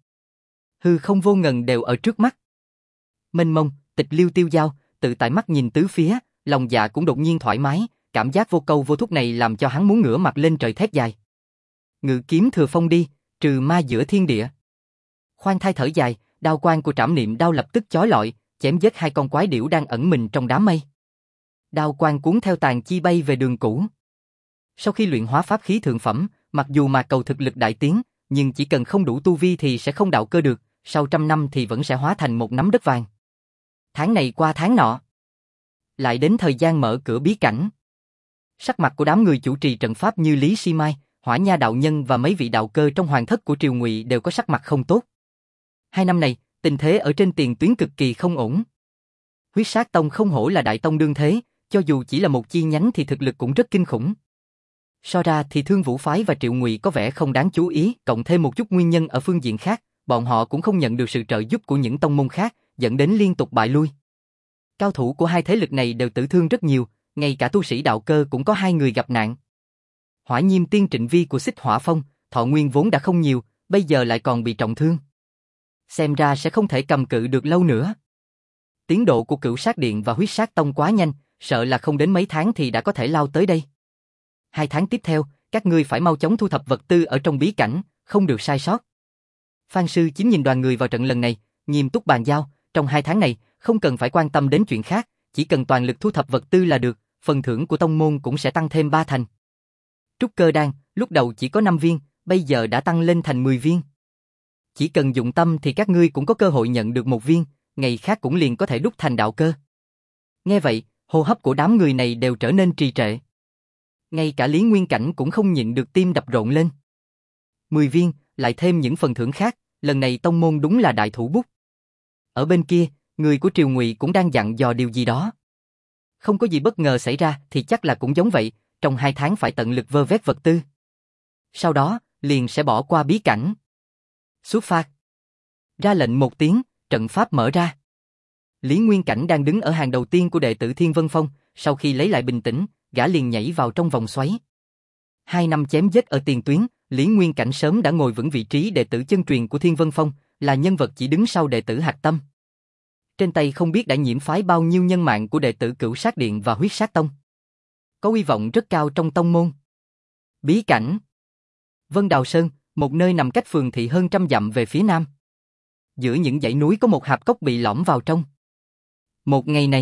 Speaker 1: Hư không vô ngần đều ở trước mắt. Mênh mông, tịch liêu tiêu dao, tự tại mắt nhìn tứ phía, lòng dạ cũng đột nhiên thoải mái, cảm giác vô câu vô thúc này làm cho hắn muốn ngửa mặt lên trời thét dài. Ngự kiếm thừa phong đi, trừ ma giữa thiên địa. Khoan thai thở dài, đao quang của trảm niệm đao lập tức chói lọi, chém giết hai con quái điểu đang ẩn mình trong đám mây. Đao quang cuốn theo tàn chi bay về đường cũ. Sau khi luyện hóa pháp khí thượng phẩm, mặc dù Mạc Cầu thực lực đại tiến, nhưng chỉ cần không đủ tu vi thì sẽ không đạo cơ được, sau 100 năm thì vẫn sẽ hóa thành một nắm đất vàng. Tháng này qua tháng nọ, lại đến thời gian mở cửa bí cảnh. Sắc mặt của đám người chủ trì trận pháp như Lý Si Mai, Hỏa Nha đạo nhân và mấy vị đạo cơ trong hoàng thất của Triều Ngụy đều có sắc mặt không tốt. 2 năm này, tình thế ở trên tiền tuyến cực kỳ không ổn. Huyết Sát Tông không hổ là đại tông đương thế, cho dù chỉ là một chi nhánh thì thực lực cũng rất kinh khủng. So ra thì Thương Vũ phái và Triệu Ngụy có vẻ không đáng chú ý, cộng thêm một chút nguyên nhân ở phương diện khác, bọn họ cũng không nhận được sự trợ giúp của những tông môn khác, dẫn đến liên tục bại lui. Cao thủ của hai thế lực này đều tử thương rất nhiều, ngay cả tu sĩ đạo cơ cũng có 2 người gặp nạn. Hỏa Nhiêm Tiên Trịnh Vi của Xích Hỏa Phong, thọ nguyên vốn đã không nhiều, bây giờ lại còn bị trọng thương. Xem ra sẽ không thể cầm cự được lâu nữa. Tiến độ của Cửu Sát Điện và Huyết Sát Tông quá nhanh, sợ là không đến mấy tháng thì đã có thể lao tới đây. 2 tháng tiếp theo, các ngươi phải mau chóng thu thập vật tư ở trong bí cảnh, không được sai sót. Phan Sư Chính nhìn đoàn người vào trận lần này, nghiêm túc bàn giao, trong 2 tháng này, không cần phải quan tâm đến chuyện khác, chỉ cần toàn lực thu thập vật tư là được, phần thưởng của tông môn cũng sẽ tăng thêm 3 thành. Trúc cơ đan, lúc đầu chỉ có 5 viên, bây giờ đã tăng lên thành 10 viên. Chỉ cần dụng tâm thì các ngươi cũng có cơ hội nhận được 1 viên, ngày khác cũng liền có thể đúc thành đạo cơ. Nghe vậy, hô hấp của đám người này đều trở nên trì trệ. Ngay cả Lý Nguyên Cảnh cũng không nhịn được tim đập rộn lên. 10 viên, lại thêm những phần thưởng khác, lần này tông môn đúng là đại thủ bút. Ở bên kia, người của Triều Ngụy cũng đang dặn dò điều gì đó. Không có gì bất ngờ xảy ra thì chắc là cũng giống vậy, trong 2 tháng phải tận lực vơ vét vật tư. Sau đó, liền sẽ bỏ qua bí cảnh. Xuất phát. Ra lệnh một tiếng, trận pháp mở ra. Lý Nguyên Cảnh đang đứng ở hàng đầu tiên của đệ tử Thiên Vân Phong, sau khi lấy lại bình tĩnh, gã liền nhảy vào trong vòng xoáy. 2 năm chém giết ở tiền tuyến, Lý Nguyên Cảnh sớm đã ngồi vững vị trí đệ tử chân truyền của Thiên Vân Phong, là nhân vật chỉ đứng sau đệ tử Hạch Tâm. Trên tay không biết đã nhiễm phái bao nhiêu nhân mạng của đệ tử Cửu Sát Điện và Huyết Sát Tông. Có uy vọng rất cao trong tông môn. Bí cảnh. Vân Đào Sơn, một nơi nằm cách phường thị hơn 100 dặm về phía nam. Giữa những dãy núi có một hạp cốc bị lõm vào trong. Một ngày này,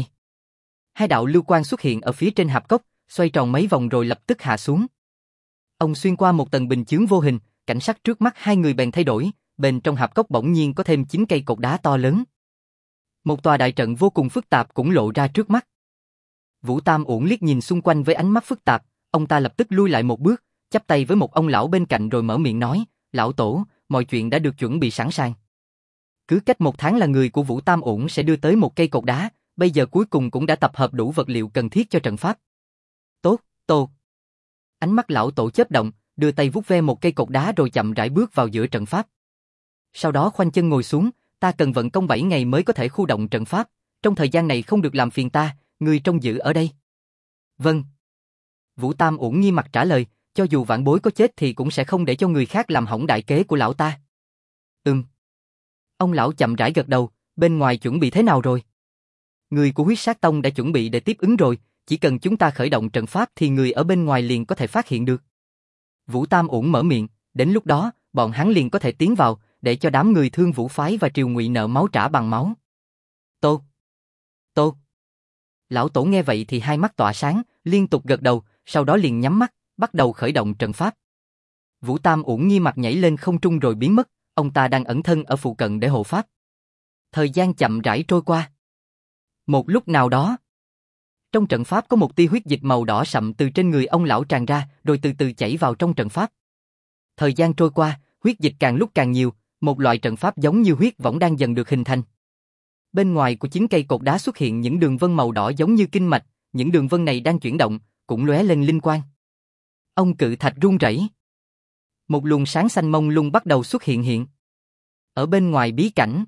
Speaker 1: 2 đạo lưu quang xuất hiện ở phía trên hạp cốc, xoay tròn mấy vòng rồi lập tức hạ xuống. Ông xuyên qua một tầng bình chướng vô hình, cảnh sắc trước mắt 2 người bèn thay đổi, bên trong hạp cốc bỗng nhiên có thêm 9 cây cột đá to lớn. Một tòa đại trận vô cùng phức tạp cũng lộ ra trước mắt. Vũ Tam Uổng liếc nhìn xung quanh với ánh mắt phức tạp, ông ta lập tức lui lại một bước, chắp tay với một ông lão bên cạnh rồi mở miệng nói, lão tổ, mọi chuyện đã được chuẩn bị sẵn sàng. Cứ cách 1 tháng là người của Vũ Tam Uổng sẽ đưa tới một cây cột đá, bây giờ cuối cùng cũng đã tập hợp đủ vật liệu cần thiết cho trận pháp. Tốt, tốt. Ánh mắt lão tổ chớp động, đưa tay vuốt ve một cây cột đá rồi chậm rãi bước vào giữa trận pháp. Sau đó khoanh chân ngồi xuống, ta cần vận công 7 ngày mới có thể khu động trận pháp, trong thời gian này không được làm phiền ta, ngươi trông giữ ở đây. Vâng. Vũ Tam Uổng nghiêm mặt trả lời, cho dù vãn bối có chết thì cũng sẽ không để cho người khác làm hỏng đại kế của lão ta. Ông lão chậm rãi gật đầu, bên ngoài chuẩn bị thế nào rồi? Người của Huyết Sát Tông đã chuẩn bị để tiếp ứng rồi, chỉ cần chúng ta khởi động trận pháp thì người ở bên ngoài liền có thể phát hiện được. Vũ Tam Uẩn mở miệng, đến lúc đó, bọn hắn liền có thể tiến vào, để cho đám người Thương Vũ phái và Triều Ngụy nợ máu trả bằng máu. Tốt. Tốt. Lão Tổ nghe vậy thì hai mắt tỏa sáng, liên tục gật đầu, sau đó liền nhắm mắt, bắt đầu khởi động trận pháp. Vũ Tam Uẩn nghi mặt nhảy lên không trung rồi biến mất, ông ta đang ẩn thân ở phụ cận để hộ pháp. Thời gian chậm rãi trôi qua. Một lúc nào đó, trong trận pháp có một tia huyết dịch màu đỏ sậm từ trên người ông lão tràn ra, rồi từ từ chảy vào trong trận pháp. Thời gian trôi qua, huyết dịch càng lúc càng nhiều, một loại trận pháp giống như huyết võng đang dần được hình thành. Bên ngoài của 9 cây cột đá xuất hiện những đường vân màu đỏ giống như kinh mạch, những đường vân này đang chuyển động, cũng lóe lên linh quang. Ông cự thạch rung rẩy. Một luồng sáng xanh mông lung bắt đầu xuất hiện. Ở bên ngoài bí cảnh,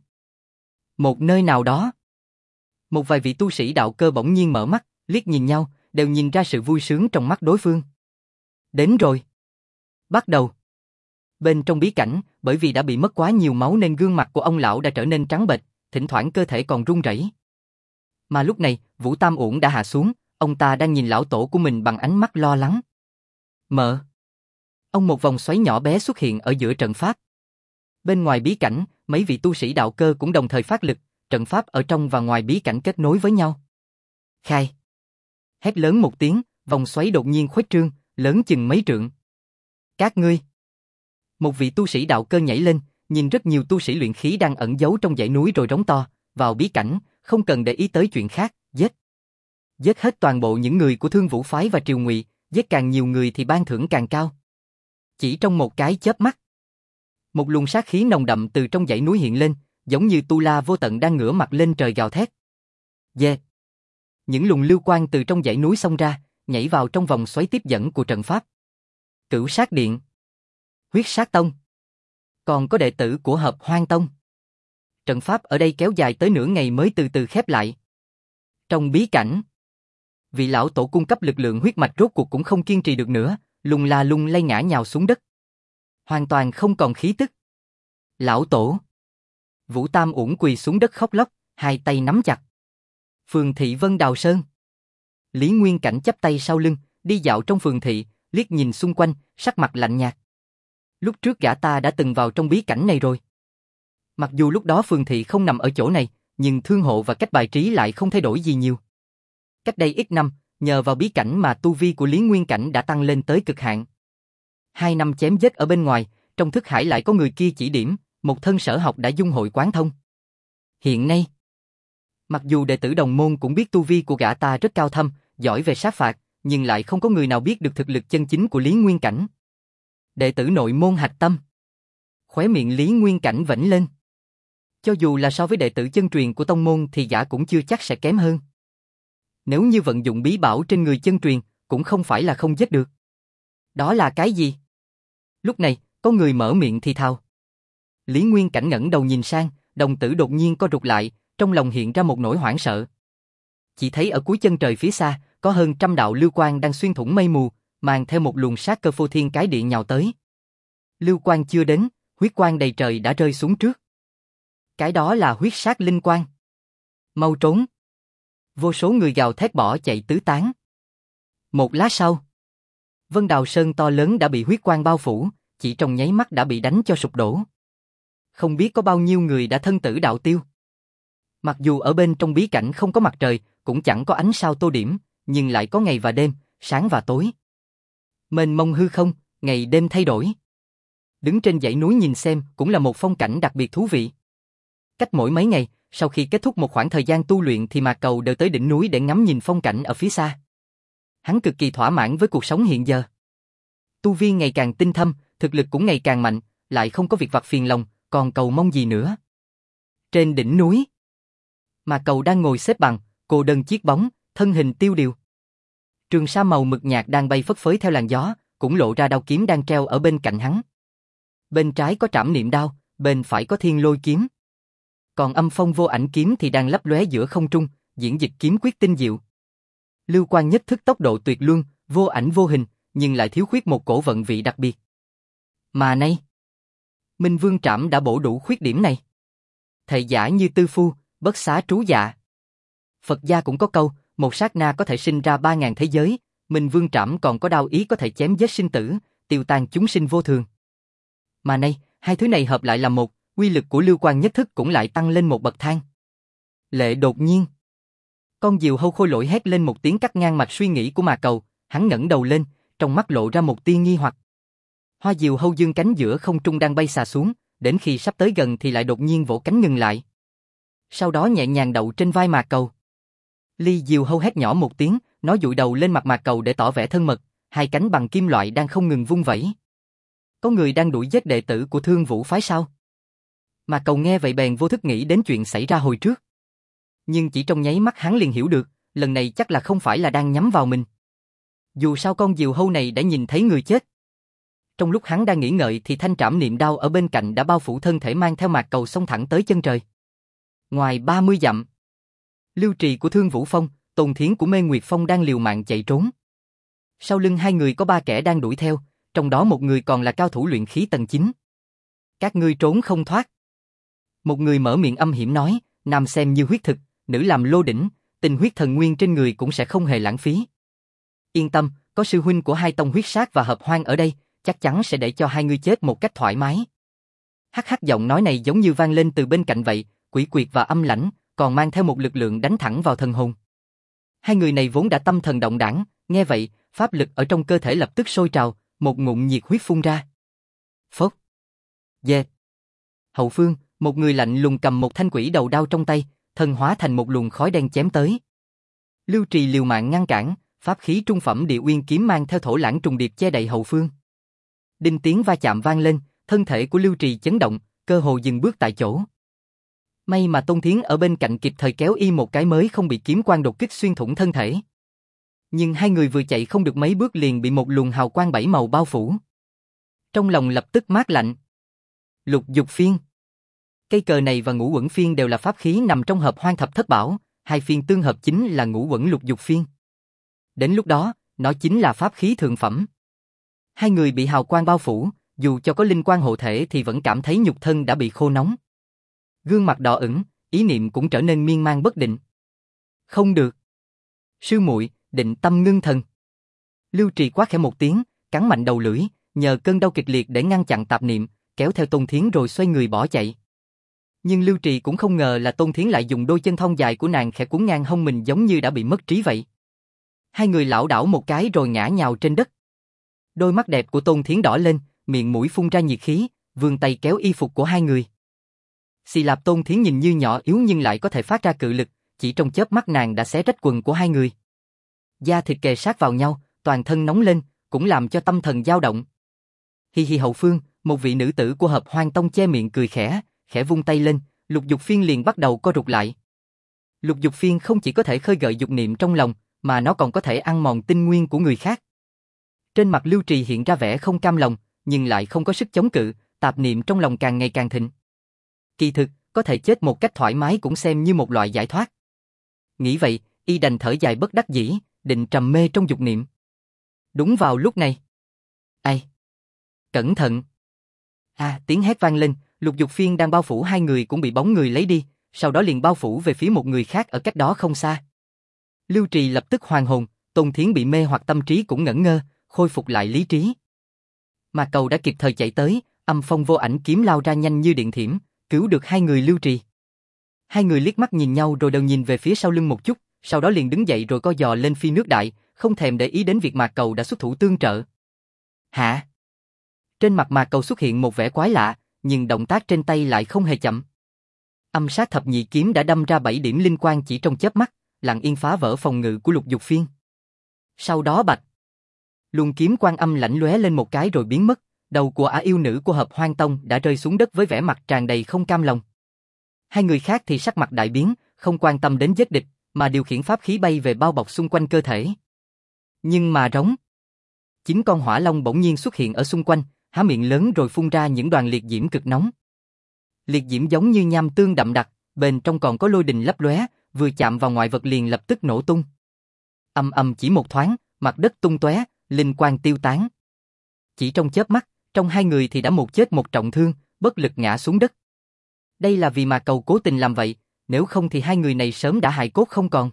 Speaker 1: một nơi nào đó, một vài vị tu sĩ đạo cơ bỗng nhiên mở mắt, liếc nhìn nhau, đều nhìn ra sự vui sướng trong mắt đối phương. Đến rồi. Bắt đầu. Bên trong bí cảnh, bởi vì đã bị mất quá nhiều máu nên gương mặt của ông lão đã trở nên trắng bệch, thỉnh thoảng cơ thể còn run rẩy. Mà lúc này, Vũ Tam Uẩn đã hạ xuống, ông ta đang nhìn lão tổ của mình bằng ánh mắt lo lắng. Mở. Ông một vòng xoáy nhỏ bé xuất hiện ở giữa trận pháp. Bên ngoài bí cảnh, mấy vị tu sĩ đạo cơ cũng đồng thời phát lực, trận pháp ở trong và ngoài bí cảnh kết nối với nhau. Khai. Hét lớn một tiếng, vòng xoáy đột nhiên khuếch trương, lớn chừng mấy trượng. Các ngươi. Một vị tu sĩ đạo cơ nhảy lên, nhìn rất nhiều tu sĩ luyện khí đang ẩn giấu trong dãy núi rồi rống to, vào bí cảnh, không cần để ý tới chuyện khác, giết. Giết hết toàn bộ những người của Thương Vũ phái và Triều Ngụy, giết càng nhiều người thì ban thưởng càng cao. Chỉ trong một cái chớp mắt, một luồng sát khí nồng đậm từ trong dãy núi hiện lên, giống như tu la vô tận đang ngửa mặt lên trời gào thét. Yeah. Những luồng lưu quang từ trong dãy núi xông ra, nhảy vào trong vòng xoáy tiếp dẫn của trận pháp. Cửu Sát Điện, Huyết Sát Tông, còn có đệ tử của Hợp Hoang Tông. Trận pháp ở đây kéo dài tới nửa ngày mới từ từ khép lại. Trong bí cảnh, vị lão tổ cung cấp lực lượng huyết mạch rốt cuộc cũng không kiên trì được nữa, lung la lung lay ngã nhào xuống đất. Hoàn toàn không còn khí tức. Lão tổ. Vũ Tam Uẩn quỳ xuống đất khóc lóc, hai tay nắm chặt. Phường thị Vân Đào Sơn. Lý Nguyên Cảnh chắp tay sau lưng, đi dạo trong phường thị, liếc nhìn xung quanh, sắc mặt lạnh nhạt. Lúc trước gã ta đã từng vào trong bí cảnh này rồi. Mặc dù lúc đó phường thị không nằm ở chỗ này, nhưng thương hộ và cách bài trí lại không thay đổi gì nhiều. Cách đây ít năm, nhờ vào bí cảnh mà tu vi của Lý Nguyên Cảnh đã tăng lên tới cực hạn. 2 năm chém giết ở bên ngoài, trong thức hải lại có người kia chỉ điểm, một thân sở học đã dung hội quán thông. Hiện nay, mặc dù đệ tử đồng môn cũng biết tu vi của gã ta rất cao thâm, giỏi về sát phạt, nhưng lại không có người nào biết được thực lực chân chính của Lý Nguyên Cảnh. Đệ tử nội môn hạch tâm. Khóe miệng Lý Nguyên Cảnh vểnh lên. Cho dù là so với đệ tử chân truyền của tông môn thì gã cũng chưa chắc sẽ kém hơn. Nếu như vận dụng bí bảo trên người chân truyền, cũng không phải là không giết được. Đó là cái gì? Lúc này, có người mở miệng thì thào. Lý Nguyên Cảnh ngẩng đầu nhìn sang, đồng tử đột nhiên co rụt lại, trong lòng hiện ra một nỗi hoảng sợ. Chỉ thấy ở cuối chân trời phía xa, có hơn 100 đạo lưu quang đang xuyên thủng mây mù, mang theo một luồng sát cơ phô thiên cái địa nhào tới. Lưu quang chưa đến, huyết quang đầy trời đã rơi xuống trước. Cái đó là huyết sát linh quang. Mau trốn. Vô số người gào thét bỏ chạy tứ tán. Một lát sau, Vân Đào Sơn to lớn đã bị huyết quang bao phủ, chỉ trong nháy mắt đã bị đánh cho sụp đổ. Không biết có bao nhiêu người đã thân tử đạo tiêu. Mặc dù ở bên trong bí cảnh không có mặt trời, cũng chẳng có ánh sao tô điểm, nhưng lại có ngày và đêm, sáng và tối. Mênh mông hư không, ngày đêm thay đổi. Đứng trên dãy núi nhìn xem cũng là một phong cảnh đặc biệt thú vị. Cách mỗi mấy ngày, sau khi kết thúc một khoảng thời gian tu luyện thì Mạc Cầu đều tới đỉnh núi để ngắm nhìn phong cảnh ở phía xa. Hắn cực kỳ thỏa mãn với cuộc sống hiện giờ. Tu vi ngày càng tinh thâm, thực lực cũng ngày càng mạnh, lại không có việc vặt phiền lòng, còn cầu mong gì nữa. Trên đỉnh núi, Mạc Cầu đang ngồi xếp bằng, cô đơn chiếc bóng, thân hình tiêu điều. Trường sa màu mực nhạt đang bay phất phới theo làn gió, cũng lộ ra đao kiếm đang treo ở bên cạnh hắn. Bên trái có trảm niệm đao, bên phải có thiên lôi kiếm. Còn âm phong vô ảnh kiếm thì đang lấp lóe giữa không trung, diễn dịch kiếm quyết tinh diệu. Lưu quang nhất thức tốc độ tuyệt luân, vô ảnh vô hình, nhưng lại thiếu khuyết một cổ vận vị đặc biệt. Mà nay, Minh Vương trảm đã bổ đủ khuyết điểm này. Thầy giả như tư phu, bất xá trú dạ. Phật gia cũng có câu, một sát na có thể sinh ra 3.000 thế giới, Minh Vương Trảm còn có đao ý có thể chém giết sinh tử, tiêu tan chúng sinh vô thường. Mà nay, hai thứ này hợp lại làm một, uy lực của Lưu Quan nhất thức cũng lại tăng lên một bậc thang. Lệ đột nhiên, con diều hâu khôi lỗi hét lên một tiếng cắt ngang mạch suy nghĩ của Mà Cầu, hắn ngẩng đầu lên, trong mắt lộ ra một tia nghi hoặc. Hoa diều hâu dương cánh giữa không trung đang bay xà xuống, đến khi sắp tới gần thì lại đột nhiên vỗ cánh ngừng lại. Sau đó nhẹ nhàng đậu trên vai Mà Cầu. Ly diều hâu hét nhỏ một tiếng, nó dụi đầu lên mặt Mà Cầu để tỏ vẻ thân mật, hai cánh bằng kim loại đang không ngừng vung vẩy. Có người đang đuổi giết đệ tử của Thương Vũ phái sao? Mà Cầu nghe vậy bèn vô thức nghĩ đến chuyện xảy ra hồi trước. Nhưng chỉ trong nháy mắt hắn liền hiểu được, lần này chắc là không phải là đang nhắm vào mình. Dù sao con diều hâu này đã nhìn thấy người chết. Trong lúc hắn đang nghĩ ngợi thì thanh trảm niệm đao ở bên cạnh đã bao phủ thân thể mang theo Mạc Cầu xông thẳng tới chân trời. Ngoài 30 dặm, Lưu Trì của Thương Vũ Phong, Tôn Thiến của Mê Nguyệt Phong đang liều mạng chạy trốn. Sau lưng hai người có 3 kẻ đang đuổi theo, trong đó một người còn là cao thủ luyện khí tầng 9. Các ngươi trốn không thoát. Một người mở miệng âm hiểm nói, nam xem như huyết thực, nữ làm lô đỉnh, tình huyết thần nguyên trên người cũng sẽ không hề lãng phí. Yên tâm, có sư huynh của hai tông huyết sát và hợp hoang ở đây, chắc chắn sẽ để cho hai người chết một cách thoải mái. Hắc hắc, giọng nói này giống như vang lên từ bên cạnh vậy, quỷ quyệt và âm lãnh, còn mang theo một lực lượng đánh thẳng vào thần hồn. Hai người này vốn đã tâm thần động đãng, nghe vậy, pháp lực ở trong cơ thể lập tức sôi trào, một ngụm nhiệt huyết phun ra. Phốc. Dê. Hậu phương, một người lạnh lùng cầm một thanh quỷ đầu đao trong tay, thân hóa thành một luồng khói đen chém tới. Lưu Trì liều mạng ngăn cản, pháp khí trung phẩm Địa Uyên kiếm mang theo thổ lãng trùng điệp che đậy hậu phương. Đinh tiếng va chạm vang lên, thân thể của Lưu Trì chấn động, cơ hồ dừng bước tại chỗ. May mà Tôn Thiến ở bên cạnh kịp thời kéo y một cái mới không bị kiếm quang đột kích xuyên thủng thân thể. Nhưng hai người vừa chạy không được mấy bước liền bị một luồng hào quang 7 màu bao phủ. Trong lòng lập tức mát lạnh. Lục Dục Phiên. Cây cờ này và Ngũ Uẩn Phiên đều là pháp khí nằm trong hợp hoang thập thất bảo, hai phiên tương hợp chính là Ngũ Uẩn Lục Dục Phiên. Đến lúc đó, nó chính là pháp khí thượng phẩm. Hai người bị hào quang bao phủ, dù cho có linh quang hộ thể thì vẫn cảm thấy nhục thân đã bị khô nóng. Gương mặt đỏ ửng, ý niệm cũng trở nên miên man bất định. Không được. Sư muội, định tâm ngưng thần. Lưu Trì quát khẽ một tiếng, cắn mạnh đầu lưỡi, nhờ cơn đau kịch liệt để ngăn chặn tạp niệm, kéo theo Tôn Thiến rồi xoay người bỏ chạy. Nhưng Lưu Trì cũng không ngờ là Tôn Thiến lại dùng đôi chân thon dài của nàng khẽ cuốn ngang hông mình giống như đã bị mất trí vậy. Hai người lảo đảo một cái rồi ngã nhào trên đất. Đôi mắt đẹp của Tôn Thiến đỏ lên, miệng mũi phun ra nhiệt khí, vươn tay kéo y phục của hai người. Xì Lạp Tôn Thiến nhìn như nhỏ yếu nhưng lại có thể phát ra cự lực, chỉ trong chớp mắt nàng đã xé rách quần của hai người. Da thịt kề sát vào nhau, toàn thân nóng lên, cũng làm cho tâm thần dao động. Hi hi, hậu phương, một vị nữ tử của Hợp Hoang Tông che miệng cười khẽ, khẽ vung tay lên, Lục Dục Phiên liền bắt đầu co rụt lại. Lục Dục Phiên không chỉ có thể khơi gợi dục niệm trong lòng, mà nó còn có thể ăn mòn tinh nguyên của người khác. Trên mặt Lưu Trì hiện ra vẻ không cam lòng, nhưng lại không có sức chống cự, tạp niệm trong lòng càng ngày càng thịnh. Kỳ thực, có thể chết một cách thoải mái cũng xem như một loại giải thoát. Nghĩ vậy, y đành thở dài bất đắc dĩ, định trầm mê trong dục niệm. Đúng vào lúc này. Ai? Cẩn thận! Tiếng hét vang lên, Lục Dục Phiên đang bao phủ hai người cũng bị bóng người lấy đi, sau đó liền bao phủ về phía một người khác ở cách đó không xa. Lưu Trì lập tức hoàn hồn, Tôn Thiến bị mê hoặc tâm trí cũng ngẩn ngơ, khôi phục lại lý trí. Mà Cầu đã kịp thời chạy tới, âm phong vô ảnh kiếm lao ra nhanh như điện thiểm, cứu được hai người Lưu Trì. Hai người liếc mắt nhìn nhau rồi đều nhìn về phía sau lưng một chút, sau đó liền đứng dậy rồi co giò lên phi nước đại, không thèm để ý đến việc Mạc Cầu đã xuất thủ tương trợ. Hả? Trên mặt Mạc Cầu xuất hiện một vẻ quái lạ, nhưng động tác trên tay lại không hề chậm. Âm sát thập nhị kiếm đã đâm ra 7 điểm linh quang chỉ trong chớp mắt, lặng yên phá vỡ phòng ngự của Lục Dục Phiên. Sau đó bạch, luồng kiếm quang âm lãnh lóe lên một cái rồi biến mất, đầu của ả yêu nữ của Hợp Hoang Tông đã rơi xuống đất với vẻ mặt tràn đầy không cam lòng. Hai người khác thì sắc mặt đại biến, không quan tâm đến giết địch, mà điều khiển pháp khí bay về bao bọc xung quanh cơ thể. Nhưng mà rống, 9 con hỏa long bỗng nhiên xuất hiện ở xung quanh, há miệng lớn rồi phun ra những đoàn liệt diễm cực nóng. Liệt diễm giống như nham tương đậm đặc, bên trong còn có lôi đình lấp lóe, vừa chạm vào ngoại vật liền lập tức nổ tung. Ầm ầm, chỉ một thoáng, mặt đất tung tóe, linh quang tiêu tán. Chỉ trong chớp mắt, trong hai người thì đã một chết một trọng thương, bất lực ngã xuống đất. Đây là vì mà Cầu cố tình làm vậy, nếu không thì hai người này sớm đã hài cốt không còn.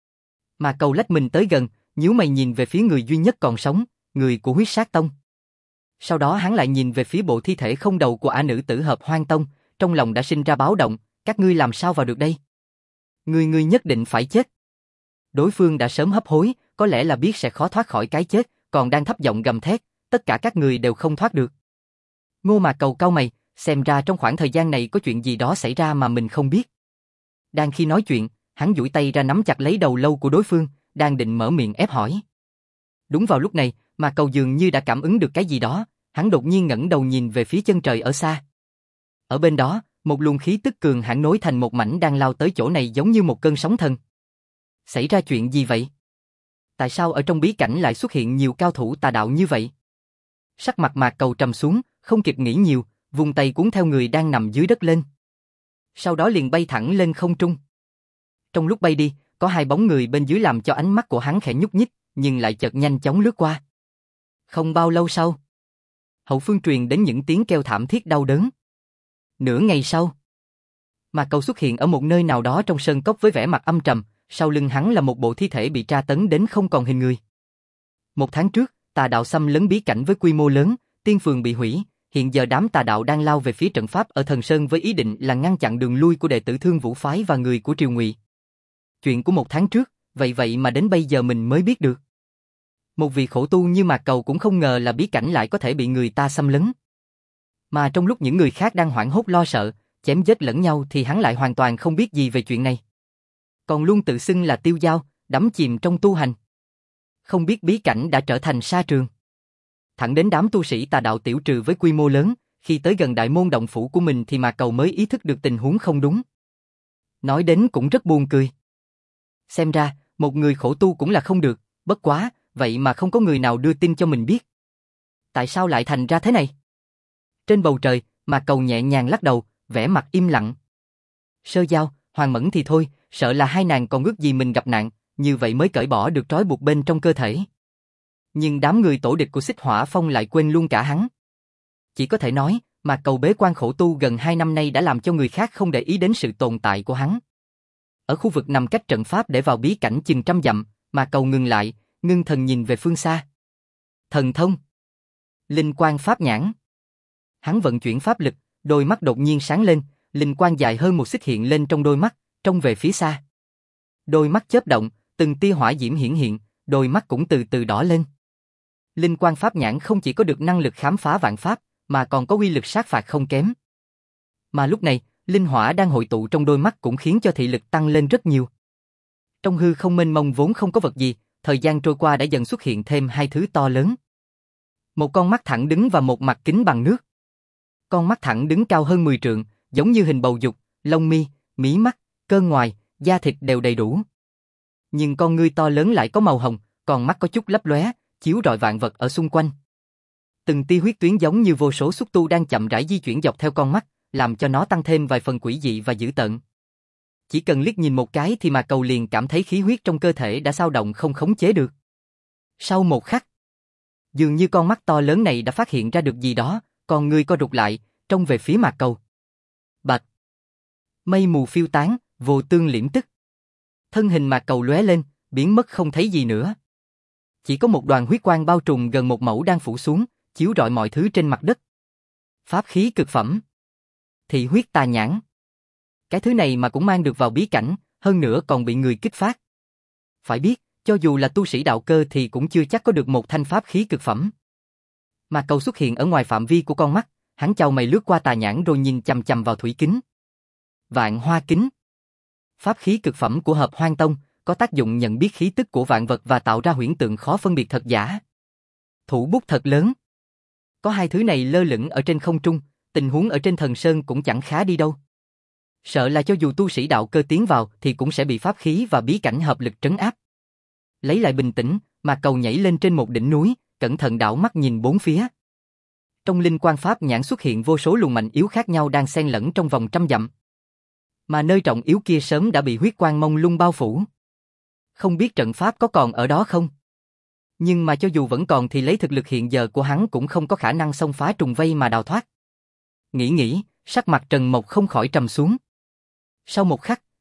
Speaker 1: Mà Cầu lách mình tới gần, nhíu mày nhìn về phía người duy nhất còn sống, người của Huyết Sát Tông. Sau đó hắn lại nhìn về phía bộ thi thể không đầu của ả nữ tử Hợp Hoang Tông, trong lòng đã sinh ra báo động, các ngươi làm sao vào được đây? Ngươi nhất định phải chết. Đối phương đã sớm hấp hối, có lẽ là biết sẽ khó thoát khỏi cái chết, còn đang thấp giọng gầm thét, tất cả các người đều không thoát được. Ngô Mạc Cầu cau mày, xem ra trong khoảng thời gian này có chuyện gì đó xảy ra mà mình không biết. Đang khi nói chuyện, hắn duỗi tay ra nắm chặt lấy đầu lâu của đối phương, đang định mở miệng ép hỏi. Đúng vào lúc này, Mạc Cầu dường như đã cảm ứng được cái gì đó, hắn đột nhiên ngẩng đầu nhìn về phía chân trời ở xa. Ở bên đó, một luồng khí tức cường hãn nối thành một mảnh đang lao tới chỗ này giống như một cơn sóng thần. Xảy ra chuyện gì vậy? Tại sao ở trong bí cảnh lại xuất hiện nhiều cao thủ tà đạo như vậy? Sắc mặt Mạc Cầu trầm xuống, không kịp nghĩ nhiều, vùng tay cuốn theo người đang nằm dưới đất lên. Sau đó liền bay thẳng lên không trung. Trong lúc bay đi, có hai bóng người bên dưới làm cho ánh mắt của hắn khẽ nhúc nhích, nhưng lại chợt nhanh chóng lướt qua. Không bao lâu sau, hậu phương truyền đến những tiếng kêu thảm thiết đau đớn. Nửa ngày sau, Mạc Cầu xuất hiện ở một nơi nào đó trong sơn cốc với vẻ mặt âm trầm, sau lưng hắn là một bộ thi thể bị tra tấn đến không còn hình người. 1 tháng trước, tà đạo xâm lấn bí cảnh với quy mô lớn, tiên phường bị hủy, hiện giờ đám tà đạo đang lao về phía trận pháp ở Thần Sơn với ý định là ngăn chặn đường lui của đệ tử Thương Vũ phái và người của Triều Ngụy. Chuyện của 1 tháng trước, vậy mà đến bây giờ mình mới biết được. Một vị khổ tu như Mạc Cầu cũng không ngờ là bí cảnh lại có thể bị người ta xâm lấn. Mà trong lúc những người khác đang hoảng hốt lo sợ, chém giết lẫn nhau thì hắn lại hoàn toàn không biết gì về chuyện này. Còn luôn tự xưng là tiêu dao, đắm chìm trong tu hành. Không biết bí cảnh đã trở thành sa trường. Thẳng đến đám tu sĩ tà đạo tiểu trừ với quy mô lớn, khi tới gần đại môn động phủ của mình thì Mạc Cầu mới ý thức được tình huống không đúng. Nói đến cũng rất buồn cười. Xem ra, một người khổ tu cũng là không được, bất quá, vậy mà không có người nào đưa tin cho mình biết. Tại sao lại thành ra thế này? Trên bầu trời, Mạc Cầu nhẹ nhàng lắc đầu, vẻ mặt im lặng. Sơ Giao, Hoàng Mẫn thì thôi, sợ là hai nàng còn ước gì mình gặp nạn, như vậy mới cởi bỏ được trói buộc bên trong cơ thể. Nhưng đám người tổ địch của Xích Hỏa Phong lại quên luôn cả hắn. Chỉ có thể nói, Mạc Cầu bế quan khổ tu gần 2 năm nay đã làm cho người khác không để ý đến sự tồn tại của hắn. Ở khu vực nằm cách trận pháp để vào bí cảnh chừng 100 dặm, Mạc Cầu ngừng lại, ngưng thần nhìn về phương xa. Thần thông, linh quang pháp nhãn. Hắn vận chuyển pháp lực, đôi mắt đột nhiên sáng lên, linh quang dài hơn 1 xích hiện lên trong đôi mắt, trông về phía xa. Đôi mắt chớp động, từng tia hỏa diễm hiển hiện, đôi mắt cũng từ từ đỏ lên. Linh quang pháp nhãn không chỉ có được năng lực khám phá vạn pháp, mà còn có uy lực sát phạt không kém. Mà lúc này, linh hỏa đang hội tụ trong đôi mắt cũng khiến cho thị lực tăng lên rất nhiều. Trong hư không mênh mông vốn không có vật gì, thời gian trôi qua đã dần xuất hiện thêm 2 thứ to lớn. Một con mắt thẳng đứng và một mặt kính bằng nước. Con mắt thẳng đứng cao hơn 10 trượng, giống như hình bầu dục, lông mi, mí mắt, cơ ngoài, da thịt đều đầy đủ. Nhưng con ngươi to lớn lại có màu hồng, còn mắt có chút lấp lóe, chiếu rọi vạn vật ở xung quanh. Từng tia huyết tuyến giống như vô số xúc tu đang chậm rãi di chuyển dọc theo con mắt, làm cho nó tăng thêm vài phần quỷ dị và dữ tợn. Chỉ cần liếc nhìn một cái thì Mạc Cầu liền cảm thấy khí huyết trong cơ thể đã xao động không khống chế được. Sau một khắc, dường như con mắt to lớn này đã phát hiện ra được gì đó, con ngươi co rụt lại, trông về phía Mạc Cầu. Bạch! Mây mù phiêu tán, vô tương liễm tức. Thân hình Mạc Cầu lóe lên, biến mất không thấy gì nữa. Chỉ có một đoàn huyết quang bao trùm gần một mẫu đang phủ xuống, chiếu rọi mọi thứ trên mặt đất. Pháp khí cực phẩm. Thị huyết tà nhãn. Cái thứ này mà cũng mang được vào bí cảnh, hơn nữa còn bị người kích phát. Phải biết, cho dù là tu sĩ đạo cơ thì cũng chưa chắc có được một thanh pháp khí cực phẩm. Mạc Cầu xuất hiện ở ngoài phạm vi của con mắt, hắn chau mày lướt qua tà nhãn rồi nhìn chằm chằm vào thủy kính. Vạn Hoa Kính. Pháp khí cực phẩm của Hợp Hoang Tông, có tác dụng nhận biết khí tức của vạn vật và tạo ra huyễn tượng khó phân biệt thật giả. Thủ bút thật lớn. Có 2 thứ này lơ lửng ở trên không trung, tình huống ở trên Thần Sơn cũng chẳng khá đi đâu. Sợ là cho dù tu sĩ đạo cơ tiến vào thì cũng sẽ bị pháp khí và bí cảnh hợp lực trấn áp. Lấy lại bình tĩnh, Mạc Cầu nhảy lên trên một đỉnh núi, cẩn thận đảo mắt nhìn bốn phía. Trong linh quang pháp nhãn xuất hiện vô số luồng mạnh yếu khác nhau đang xen lẫn trong vòng 100 dặm. Mà nơi trọng yếu kia sớm đã bị huyết quang mông lung bao phủ. Không biết trận pháp có còn ở đó không? Nhưng mà cho dù vẫn còn thì lấy thực lực hiện giờ của hắn cũng không có khả năng xông phá trùng vây mà đào thoát. Nghĩ, sắc mặt Trần Mộc không khỏi trầm xuống. Sau một khắc,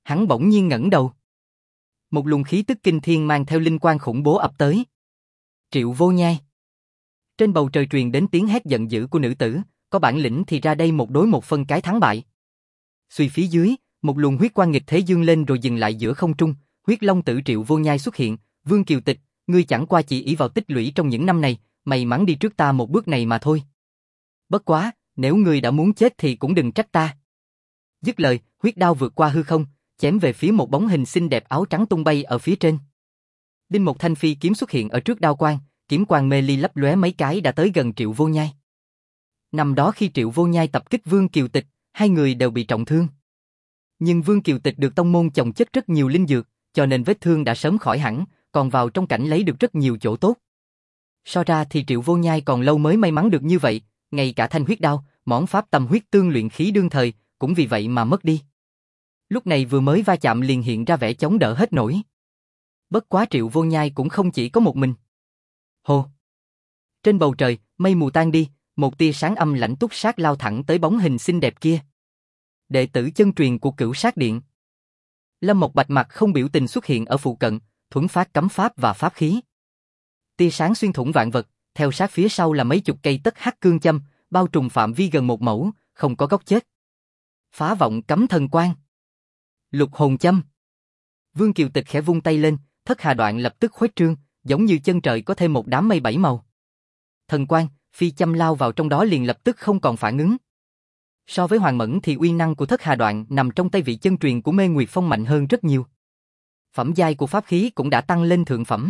Speaker 1: Hắn bỗng nhiên ngẩng đầu. Một luồng khí tức kinh thiên mang theo linh quang khủng bố ập tới. Triệu Vô Nhai. Trên bầu trời truyền đến tiếng hét giận dữ của nữ tử, có bản lĩnh thì ra đây một đối một phân cái thắng bại. Xuy phía dưới, một luồng huyết quang nghịch thế dương lên rồi dừng lại giữa không trung, huyết long tử Triệu Vô Nhai xuất hiện, Vương Kiều Tịch, ngươi chẳng qua chỉ ỷ vào tích lũy trong những năm này, may mắn đi trước ta một bước này mà thôi. Bất quá, nếu ngươi đã muốn chết thì cũng đừng trách ta. Dứt lời, huyết đao vượt qua hư không, chém về phía một bóng hình xinh đẹp áo trắng tung bay ở phía trên. Đinh một thanh phi kiếm xuất hiện ở trước đao quang, kiếm quang mê ly lấp lóe mấy cái đã tới gần Triệu Vô Nhai. Năm đó khi Triệu Vô Nhai tập kích Vương Kiều Tịch, hai người đều bị trọng thương. Nhưng Vương Kiều Tịch được tông môn chồng chất rất nhiều linh dược, cho nên vết thương đã sớm khỏi hẳn, còn vào trong cảnh lấy được rất nhiều chỗ tốt. So ra thì Triệu Vô Nhai còn lâu mới may mắn được như vậy, ngay cả thanh huyết đao, mỏn pháp tâm huyết tương luyện khí đương thời, cũng vì vậy mà mất đi. Lúc này vừa mới va chạm liền hiện ra vẻ chống đỡ hết nổi. Bất quá Triệu Vô Nhai cũng không chỉ có một mình. Hồ! Trên bầu trời, mây mù tan đi, một tia sáng âm lãnh túc sát lao thẳng tới bóng hình xinh đẹp kia. Đệ tử chân truyền của Cửu Sát Điện. Lâm Mộc Bạch mặt không biểu tình xuất hiện ở phụ cận, thuẫn phát cấm pháp và pháp khí. Tia sáng xuyên thủng vạn vật, theo sát phía sau là mấy chục cây tất hắc cương châm, bao trùm phạm vi gần một mẫu, không có góc chết. Phá vọng cấm thần quang. Lục hồn châm. Vương Kiều Tịch khẽ vung tay lên, thất hà đoạn lập tức khuếch trương, giống như chân trời có thêm một đám mây bảy màu. Thần quang, phi châm lao vào trong đó liền lập tức không còn phản ứng. So với Hoàng Mẫn thì uy năng của thất hà đoạn nằm trong tay vị chân truyền của Mê Nguyệt Phong mạnh hơn rất nhiều. Phẩm giai của pháp khí cũng đã tăng lên thượng phẩm.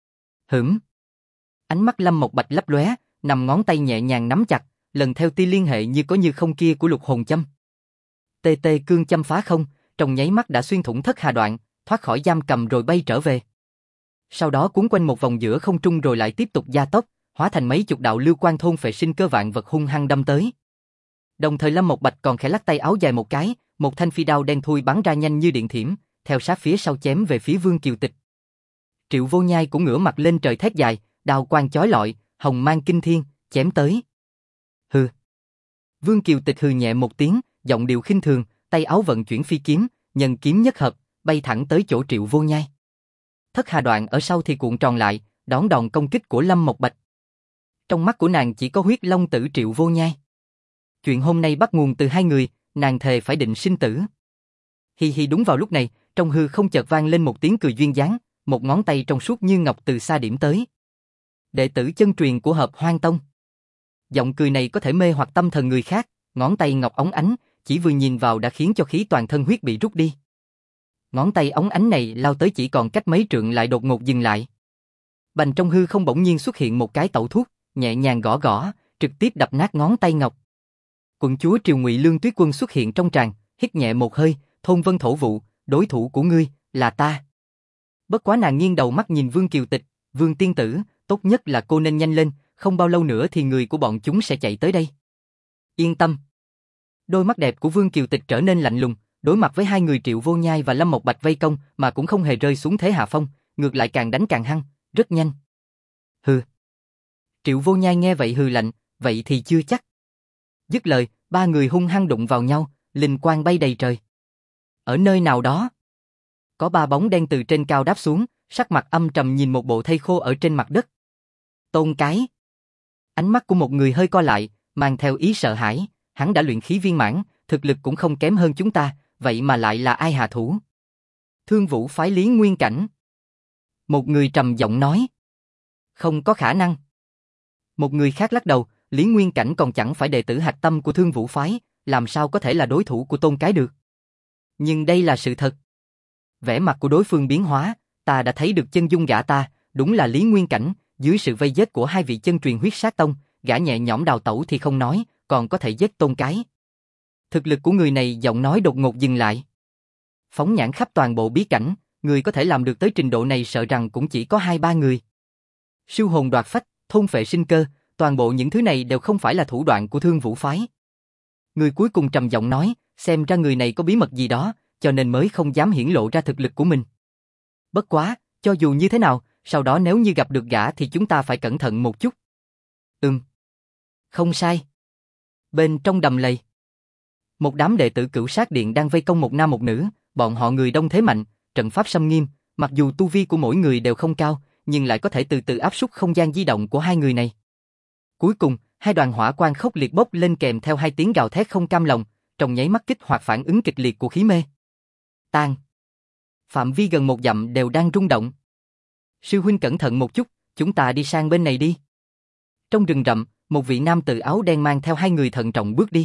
Speaker 1: Ánh mắt Lâm Mộc Bạch lấp lóe, nằm ngón tay nhẹ nhàng nắm chặt, lần theo tia liên hệ như có như không kia của lục hồn châm. Tê tê cương châm phá không, trong nháy mắt đã xuyên thủng thất hà đoạn, thoát khỏi giam cầm rồi bay trở về. Sau đó cuốn quanh một vòng giữa không trung rồi lại tiếp tục gia tốc, hóa thành mấy chục đạo lưu quang thôn phệ sinh cơ vạn vật hung hăng đâm tới. Đồng thời Lâm Mộc Bạch còn khẽ lắc tay áo dài một cái, một thanh phi đao đen thui bắn ra nhanh như điện thiểm, theo sát phía sau chém về phía Vương Kiều Tịch. Triệu Vô Nhai cũng ngửa mặt lên trời thét dài, đao quang chói lọi, hồng mang kinh thiên, chém tới. Hừ. Vương Kiều Tịch hừ nhẹ một tiếng, giọng điệu khinh thường, tay áo vận chuyển phi kiếm, nhân kiếm nhất hợp, bay thẳng tới chỗ Triệu Vô Nhai. Thất hà đoạn ở sau thì cuộn tròn lại, đón đòn công kích của Lâm Mộc Bạch. Trong mắt của nàng chỉ có huyết long tử Triệu Vô Nhai. Chuyện hôm nay bắt nguồn từ hai người, nàng thề phải định sinh tử. Hi hi, đúng vào lúc này, trong hư không chợt vang lên một tiếng cười duyên dáng, một ngón tay trong suốt như ngọc từ xa điểm tới. Đệ tử chân truyền của Hợp Hoang Tông. Giọng cười này có thể mê hoặc tâm thần người khác, ngón tay ngọc óng ánh, chỉ vừa nhìn vào đã khiến cho khí toàn thân huyết bị rút đi. Ngón tay óng ánh này lao tới chỉ còn cách mấy trượng lại đột ngột dừng lại. Bành, trong hư không bỗng nhiên xuất hiện một cái tẩu thuốc, nhẹ nhàng gõ gõ, trực tiếp đập nát ngón tay ngọc. Quận chúa Triều Ngụy Lương Tuyết Quân xuất hiện trong tràng, hít nhẹ một hơi, thôn vân thổ vụ, đối thủ của ngươi là ta. Bất quá nàng nghiêng đầu mắt nhìn Vương Kiều Tịch, Vương tiên tử, tốt nhất là cô nên nhanh lên, không bao lâu nữa thì người của bọn chúng sẽ chạy tới đây. Yên tâm. Đôi mắt đẹp của Vương Kiều Tịch trở nên lạnh lùng, đối mặt với hai người Triệu Vô Nhai và Lâm Mộc Bạch vây công mà cũng không hề rơi xuống thế hạ phong, ngược lại càng đánh càng hăng, rất nhanh. Hừ. Triệu Vô Nhai nghe vậy hừ lạnh, vậy thì chưa chắc. Dứt lời, ba người hung hăng đụng vào nhau, linh quang bay đầy trời. Ở nơi nào đó, có ba bóng đen từ trên cao đáp xuống, sắc mặt âm trầm nhìn một bộ thây khô ở trên mặt đất. Tôn Cái. Ánh mắt của một người hơi co lại, mang theo ý sợ hãi, hắn đã luyện khí viên mãn, thực lực cũng không kém hơn chúng ta, vậy mà lại là ai hạ thủ? Thương Vũ phái Lý Nguyên Cảnh. Một người trầm giọng nói. Không có khả năng. Một người khác lắc đầu, Lý Nguyên Cảnh còn chẳng phải đệ tử hạch tâm của Thương Vũ phái, làm sao có thể là đối thủ của Tôn Cái được? Nhưng đây là sự thật. Vẻ mặt của đối phương biến hóa, ta đã thấy được chân dung gã ta, đúng là Lý Nguyên Cảnh, dưới sự vây giết của hai vị chân truyền huyết sát tông, gã nhẹ nhõm đào tẩu thì không nói, còn có thể giết Tôn Cái. Thực lực của người này, giọng nói đột ngột dừng lại. Phóng nhãn khắp toàn bộ bí cảnh, người có thể làm được tới trình độ này sợ rằng cũng chỉ có 2-3 người. Siêu hồn đoạt phách, thôn phệ sinh cơ, toàn bộ những thứ này đều không phải là thủ đoạn của Thương Vũ phái. Người cuối cùng trầm giọng nói, xem ra người này có bí mật gì đó, cho nên mới không dám hiển lộ ra thực lực của mình. Bất quá, cho dù như thế nào, sau đó nếu như gặp được gã thì chúng ta phải cẩn thận một chút. Không sai. Bên trong đầm lầy, Một đám đệ tử Cửu Sát Điện đang vây công một nam một nữ, bọn họ người đông thế mạnh, trận pháp xâm nghiêm, mặc dù tu vi của mỗi người đều không cao, nhưng lại có thể từ từ áp suất không gian di động của hai người này. Cuối cùng, hai đoàn hỏa quang khốc liệt bốc lên kèm theo hai tiếng gào thét không cam lòng, trong nháy mắt kích hoạt phản ứng kịch liệt của khí mê. Tan. Phạm vi gần 1 dặm đều đang rung động. Sư huynh cẩn thận một chút, chúng ta đi sang bên này đi. Trong rừng rậm, một vị nam tử áo đen mang theo hai người thận trọng bước đi.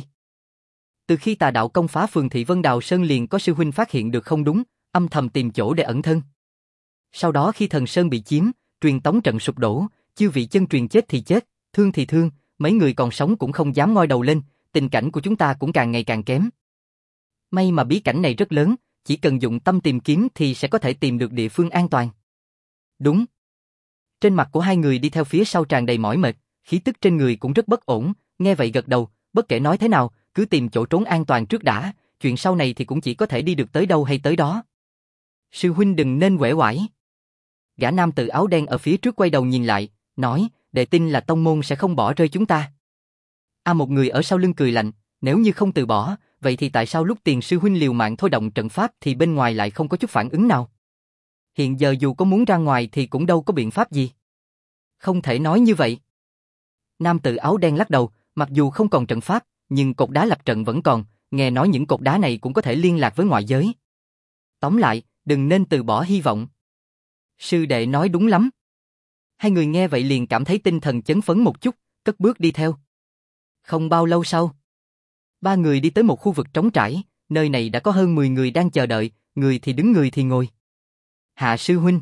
Speaker 1: Từ khi tà đạo công phá phường thị Vân Đào Sơn liền có sư huynh phát hiện được không đúng, âm thầm tìm chỗ để ẩn thân. Sau đó khi thần sơn bị chiếm, truyền tống trận sụp đổ, chư vị chân truyền chết thì chết, thương thì thương, mấy người còn sống cũng không dám ngoi đầu lên, tình cảnh của chúng ta cũng càng ngày càng kém. May mà bí cảnh này rất lớn, chỉ cần dụng tâm tìm kiếm thì sẽ có thể tìm được địa phương an toàn. Đúng. Trên mặt của hai người đi theo phía sau tràn đầy mỏi mệt, khí tức trên người cũng rất bất ổn, nghe vậy gật đầu, bất kể nói thế nào, cứ tìm chỗ trốn an toàn trước đã, chuyện sau này thì cũng chỉ có thể đi được tới đâu hay tới đó. Sư huynh đừng nên uể oải. Gã nam tử áo đen ở phía trước quay đầu nhìn lại, nói, đệ tin là tông môn sẽ không bỏ rơi chúng ta. Một người ở sau lưng cười lạnh, nếu như không từ bỏ, vậy thì tại sao lúc tiền sư huynh liều mạng thôi động trận pháp thì bên ngoài lại không có chút phản ứng nào? Hiện giờ dù có muốn ra ngoài thì cũng đâu có biện pháp gì. Không thể nói như vậy. Nam tử áo đen lắc đầu, mặc dù không còn trận pháp, nhưng cột đá lập trận vẫn còn, nghe nói những cột đá này cũng có thể liên lạc với ngoại giới. Tóm lại, đừng nên từ bỏ hy vọng. Sư đệ nói đúng lắm. Hai người nghe vậy liền cảm thấy tinh thần chấn phấn một chút, cất bước đi theo. Không bao lâu sau, ba người đi tới một khu vực trống trải, nơi này đã có hơn 10 người đang chờ đợi, người thì đứng người thì ngồi. Hạ sư huynh.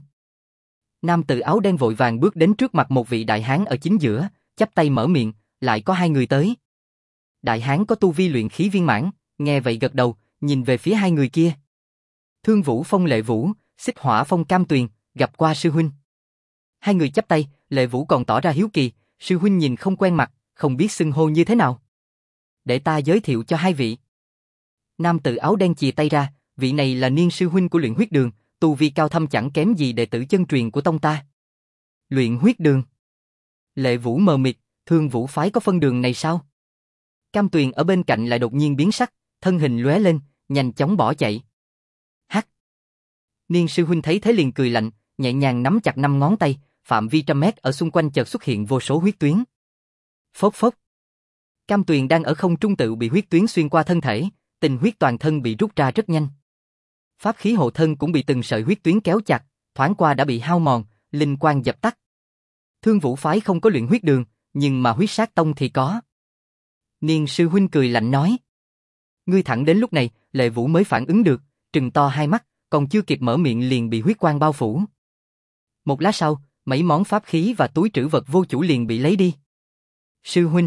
Speaker 1: Nam tử áo đen vội vàng bước đến trước mặt một vị đại hán ở chính giữa, chắp tay mở miệng, lại có hai người tới. Đại hán có tu vi luyện khí viên mãn, nghe vậy gật đầu, nhìn về phía hai người kia. Thương Vũ Phong Lệ Vũ, Xích Hỏa Phong Cam Tuyền, gặp qua sư huynh. Hai người chắp tay, Lệ Vũ còn tỏ ra hiếu kỳ, sư huynh nhìn không quen mặt, không biết xưng hô như thế nào. Để ta giới thiệu cho hai vị. Nam tử áo đen chìa tay ra, vị này là Niên sư huynh của Luyện Huyết Đường, tu vi cao thâm chẳng kém gì đệ tử chân truyền của tông ta. Luyện Huyết Đường. Lệ Vũ mờ mịt, Thương Vũ phái có phân đường này sao? Cam Tuyền ở bên cạnh lại đột nhiên biến sắc, thân hình lóe lên, nhanh chóng bỏ chạy. Hắc. Niên sư huynh thấy thế liền cười lạnh, nhẹ nhàng nắm chặt 5 ngón tay, phạm vi trăm mét ở xung quanh chợt xuất hiện vô số huyết tuyến. Phốc phốc. Cam Tuyền đang ở không trung tự bị huyết tuyến xuyên qua thân thể, tình huyết toàn thân bị rút ra rất nhanh. Pháp khí hộ thân cũng bị từng sợi huyết tuyến kéo chặt, thoáng qua đã bị hao mòn, linh quang dập tắt. Thương Vũ phái không có Luyện Huyết Đường, nhưng mà Huyết Sát Tông thì có. Niên sư huynh cười lạnh nói. Ngươi thẳng đến lúc này, Lệ Vũ mới phản ứng được, trừng to hai mắt, còn chưa kịp mở miệng liền bị huyết quang bao phủ. Một lát sau, mấy món pháp khí và túi trữ vật vô chủ liền bị lấy đi. Sư huynh.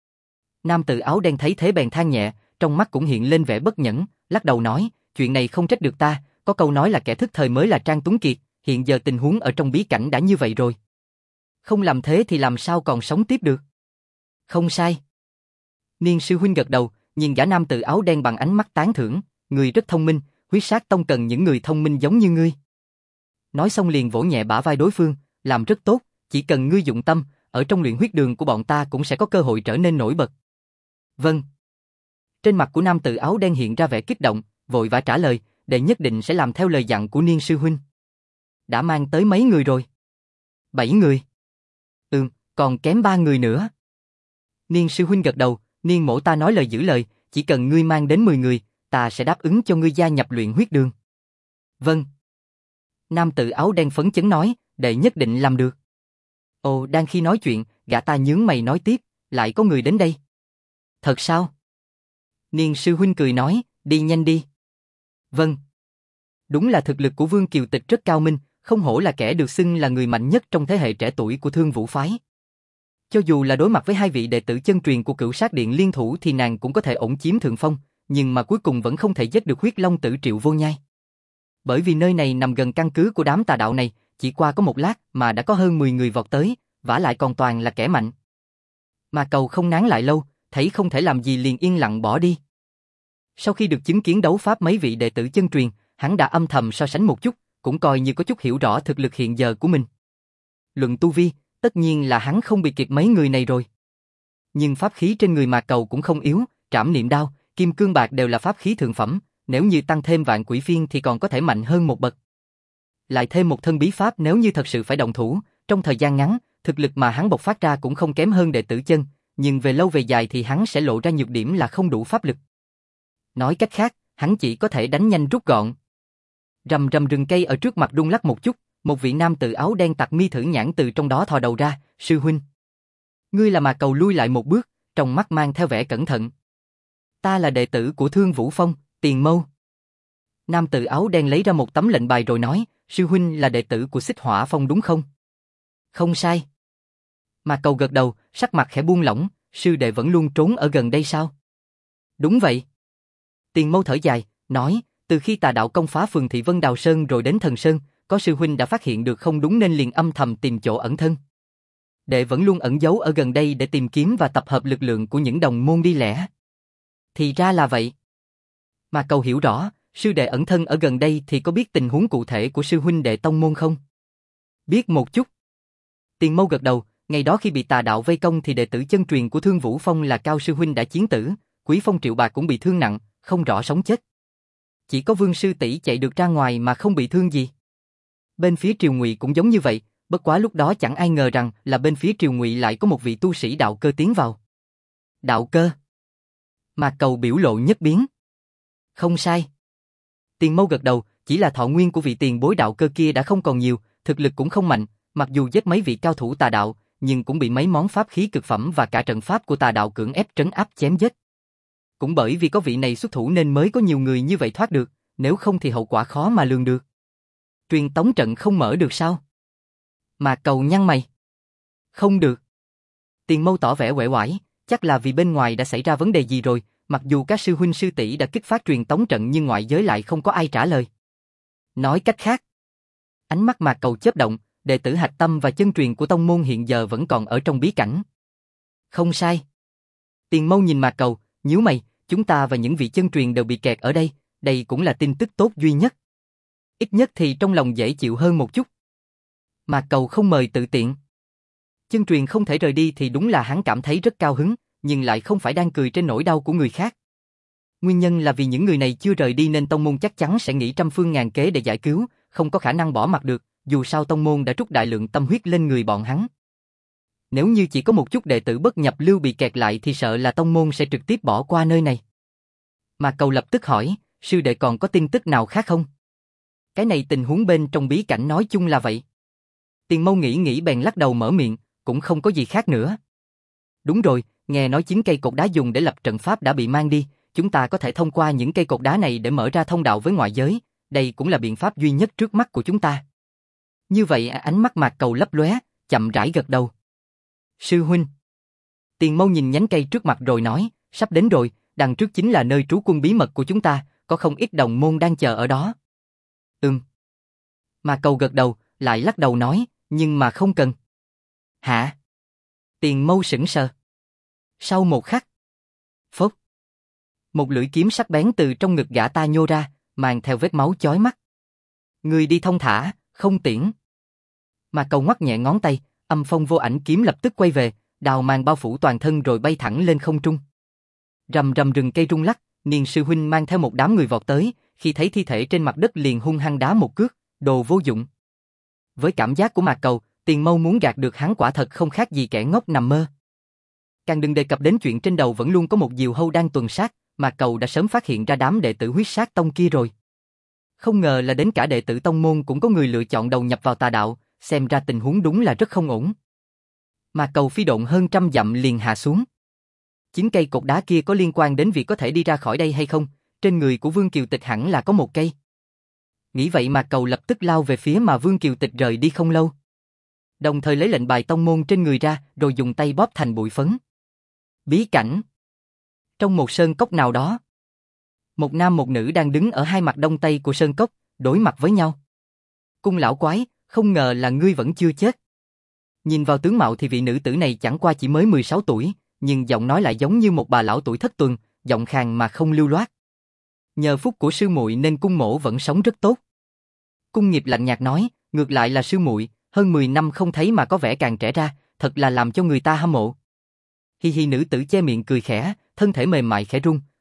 Speaker 1: Nam tử áo đen thấy thế bèn than nhẹ, trong mắt cũng hiện lên vẻ bất nhẫn, lắc đầu nói, chuyện này không trách được ta, có câu nói là kẻ thức thời mới là Trang Tuấn Kiệt, hiện giờ tình huống ở trong bí cảnh đã như vậy rồi. Không làm thế thì làm sao còn sống tiếp được? Không sai. Niên sư huynh gật đầu, nhìn gã nam tử áo đen bằng ánh mắt tán thưởng, người rất thông minh, Huyết Sát Tông cần những người thông minh giống như ngươi. Nói xong liền vỗ nhẹ bả vai đối phương, làm rất tốt, chỉ cần ngươi dụng tâm, ở trong Luyện Huyết Đường của bọn ta cũng sẽ có cơ hội trở nên nổi bật. Vâng. Trên mặt của nam tử áo đen hiện ra vẻ kích động, vội vã trả lời, đệ nhất định sẽ làm theo lời dặn của Niên sư huynh. Đã mang tới mấy người rồi? 7 người. Còn kém 3 người nữa. Niên sư huynh gật đầu, Niên mỗ ta nói lời giữ lời, chỉ cần ngươi mang đến 10 người, ta sẽ đáp ứng cho ngươi gia nhập Luyện Huyết Đường. Vâng. Nam tử áo đen phấn chấn nói, đệ nhất định làm được. Ồ, đang khi nói chuyện, gã ta nhướng mày nói tiếp, lại có người đến đây. Thật sao? Niên sư huynh cười nói, đi nhanh đi. Vâng. Đúng là thực lực của Vương Kiều Tịch rất cao minh, không hổ là kẻ được xưng là người mạnh nhất trong thế hệ trẻ tuổi của Thương Vũ phái. Cho dù là đối mặt với hai vị đệ tử chân truyền của Cửu Sát Điện liên thủ thì nàng cũng có thể ổn chiếm thượng phong, nhưng mà cuối cùng vẫn không thể giết được Huyết Long Tử Triệu Vô Nhai. Bởi vì nơi này nằm gần căn cứ của đám tà đạo này, chỉ qua có một lát mà đã có hơn 10 người vọt tới, vả lại còn toàn là kẻ mạnh. Mà Cầu không nán lại lâu, thấy không thể làm gì liền yên lặng bỏ đi. Sau khi được chứng kiến đấu pháp mấy vị đệ tử chân truyền, hắn đã âm thầm so sánh một chút, cũng coi như có chút hiểu rõ thực lực hiện giờ của mình. Luận tu vi, tất nhiên là hắn không bị kịp mấy người này rồi. Nhưng pháp khí trên người Mà Cầu cũng không yếu, Trảm Niệm Đao, Kim cương bạc đều là pháp khí thượng phẩm, nếu như tăng thêm vạn quỷ phiên thì còn có thể mạnh hơn một bậc. Lại thêm một thân bí pháp, nếu như thật sự phải động thủ, trong thời gian ngắn, thực lực mà hắn bộc phát ra cũng không kém hơn đệ tử chân, nhưng về lâu về dài thì hắn sẽ lộ ra nhược điểm là không đủ pháp lực. Nói cách khác, hắn chỉ có thể đánh nhanh rút gọn. Rầm rầm, rừng cây ở trước mặt rung lắc một chút, một vị nam tử áo đen tặc mi thử nhãn từ trong đó thò đầu ra, sư huynh. Ngươi là Mạc Cầu lui lại một bước, trong mắt mang theo vẻ cẩn thận. Ta là đệ tử của Thương Vũ Phong, Tiền Mâu. Nam tử áo đen lấy ra một tấm lệnh bài rồi nói, sư huynh là đệ tử của Xích Hỏa Phong đúng không? Không sai. Mạc Cầu gật đầu, sắc mặt khẽ buông lỏng, sư đệ vẫn luôn trốn ở gần đây sao? Đúng vậy. Tiền Mâu thở dài, nói, từ khi tà đạo công phá phường Thị Vân Đào Sơn rồi đến Thần Sơn, có sư huynh đã phát hiện được không đúng nên liền âm thầm tìm chỗ ẩn thân. Đệ vẫn luôn ẩn giấu ở gần đây để tìm kiếm và tập hợp lực lượng của những đồng môn đi lẻ. Thì ra là vậy. Mà Cầu hiểu rõ, sư đệ ẩn thân ở gần đây thì có biết tình huống cụ thể của sư huynh đệ tông môn không? Biết một chút. Tiền Mâu gật đầu, ngày đó khi bị tà đạo vây công thì đệ tử chân truyền của Thương Vũ Phong là Cao sư huynh đã chiến tử, Quý Phong Triệu Bạc cũng bị thương nặng, không rõ sống chết. Chỉ có Vương sư tỷ chạy được ra ngoài mà không bị thương gì. Bên phía Triều Ngụy cũng giống như vậy, bất quá lúc đó chẳng ai ngờ rằng là bên phía Triều Ngụy lại có một vị tu sĩ đạo cơ tiến vào. Đạo cơ? Mạc Cầu biểu lộ nhất biến. Không sai. Tiền Mâu gật đầu, chỉ là thọ nguyên của vị tiền bối đạo cơ kia đã không còn nhiều, thực lực cũng không mạnh, mặc dù giết mấy vị cao thủ tà đạo, nhưng cũng bị mấy món pháp khí cực phẩm và cả trận pháp của tà đạo cưỡng ép trấn áp chém giết. Cũng bởi vì có vị này xuất thủ nên mới có nhiều người như vậy thoát được, nếu không thì hậu quả khó mà lường được. Truyền tống trận không mở được sao? Mạc Cầu nhăn mày. Không được. Tiền Mâu tỏ vẻ uể oải, chắc là vì bên ngoài đã xảy ra vấn đề gì rồi, mặc dù các sư huynh sư tỷ đã kích phát truyền tống trận nhưng ngoại giới lại không có ai trả lời. Nói cách khác, ánh mắt Mạc Cầu chớp động, đệ tử hạch tâm và chân truyền của tông môn hiện giờ vẫn còn ở trong bí cảnh. Không sai. Tiền Mâu nhìn Mạc Cầu, nhíu mày, chúng ta và những vị chân truyền đều bị kẹt ở đây, đây cũng là tin tức tốt duy nhất. Ít nhất thì trong lòng dễ chịu hơn một chút. Mạc Cầu không mời tự tiện. Chân truyền không thể rời đi thì đúng là hắn cảm thấy rất cao hứng, nhưng lại không phải đang cười trên nỗi đau của người khác. Nguyên nhân là vì những người này chưa rời đi nên tông môn chắc chắn sẽ nghĩ trăm phương ngàn kế để giải cứu, không có khả năng bỏ mặc được, dù sao tông môn đã trút đại lượng tâm huyết lên người bọn hắn. Nếu như chỉ có một chút đệ tử bất nhập lưu bị kẹt lại thì sợ là tông môn sẽ trực tiếp bỏ qua nơi này. Mạc Cầu lập tức hỏi, sư đệ còn có tin tức nào khác không? Cái này tình huống bên trong bí cảnh nói chung là vậy. Tiền Mâu nghĩ bèn lắc đầu mở miệng, cũng không có gì khác nữa. Đúng rồi, nghe nói 9 cây cột đá dùng để lập trận pháp đã bị mang đi, chúng ta có thể thông qua những cây cột đá này để mở ra thông đạo với ngoại giới, đây cũng là biện pháp duy nhất trước mắt của chúng ta. Như vậy ánh mắt Mạc Cầu lấp lóe, chậm rãi gật đầu. Sư huynh. Tiền Mâu nhìn nhánh cây trước mặt rồi nói, sắp đến rồi, đằng trước chính là nơi trú quân bí mật của chúng ta, có không ít đồng môn đang chờ ở đó. Mạc Cầu gật đầu, lại lắc đầu nói, nhưng mà không cần. Hả? Tiền Mâu sững sờ. Sau một khắc, phốc, một lưỡi kiếm sắc bén từ trong ngực gã ta nhô ra, mang theo vết máu chói mắt. Người đi thông thả, không tiễn. Mạc Cầu ngoắc nhẹ ngón tay, âm phong vô ảnh kiếm lập tức quay về, đào mang bao phủ toàn thân rồi bay thẳng lên không trung. Rầm rầm, rừng cây rung lắc, Niên sư huynh mang theo một đám người vọt tới, khi thấy thi thể trên mặt đất liền hung hăng đá một cước, đồ vô dụng. Với cảm giác của Mạc Cầu, Tiền Mâu muốn gạt được hắn quả thật không khác gì kẻ ngốc nằm mơ. Càng đừng đề cập đến chuyện trên đầu vẫn luôn có một diều hâu đang tuần sát, Mạc Cầu đã sớm phát hiện ra đám đệ tử Huyết Sát Tông kia rồi. Không ngờ là đến cả đệ tử tông môn cũng có người lựa chọn đầu nhập vào tà đạo, xem ra tình huống đúng là rất không ổn. Mạc Cầu phi độn hơn 100 dặm liền hạ xuống. 9 cây cột đá kia có liên quan đến việc có thể đi ra khỏi đây hay không? Trên người của Vương Kiều Tịch hẳn là có một cây. Nghĩ vậy Mạc Cầu lập tức lao về phía mà Vương Kiều Tịch rời đi không lâu. Đồng thời lấy lệnh bài tông môn trên người ra, rồi dùng tay bóp thành bụi phấn. Bí cảnh. Trong một sơn cốc nào đó, một nam một nữ đang đứng ở hai mặt đông tây của sơn cốc, đối mặt với nhau. Cung lão quái, không ngờ là ngươi vẫn chưa chết. Nhìn vào tướng mạo thì vị nữ tử này chẳng qua chỉ mới 16 tuổi, nhưng giọng nói lại giống như một bà lão tuổi thất tuần, giọng khàn mà không lưu loát. Nhờ phúc của sư muội nên cung mỗ vẫn sống rất tốt. Cung Nghiệp lạnh nhạt nói, ngược lại là sư muội, hơn 10 năm không thấy mà có vẻ càng trẻ ra, thật là làm cho người ta hâm mộ. Hi hi, nữ tử che miệng cười khẽ, thân thể mềm mại khẽ rung,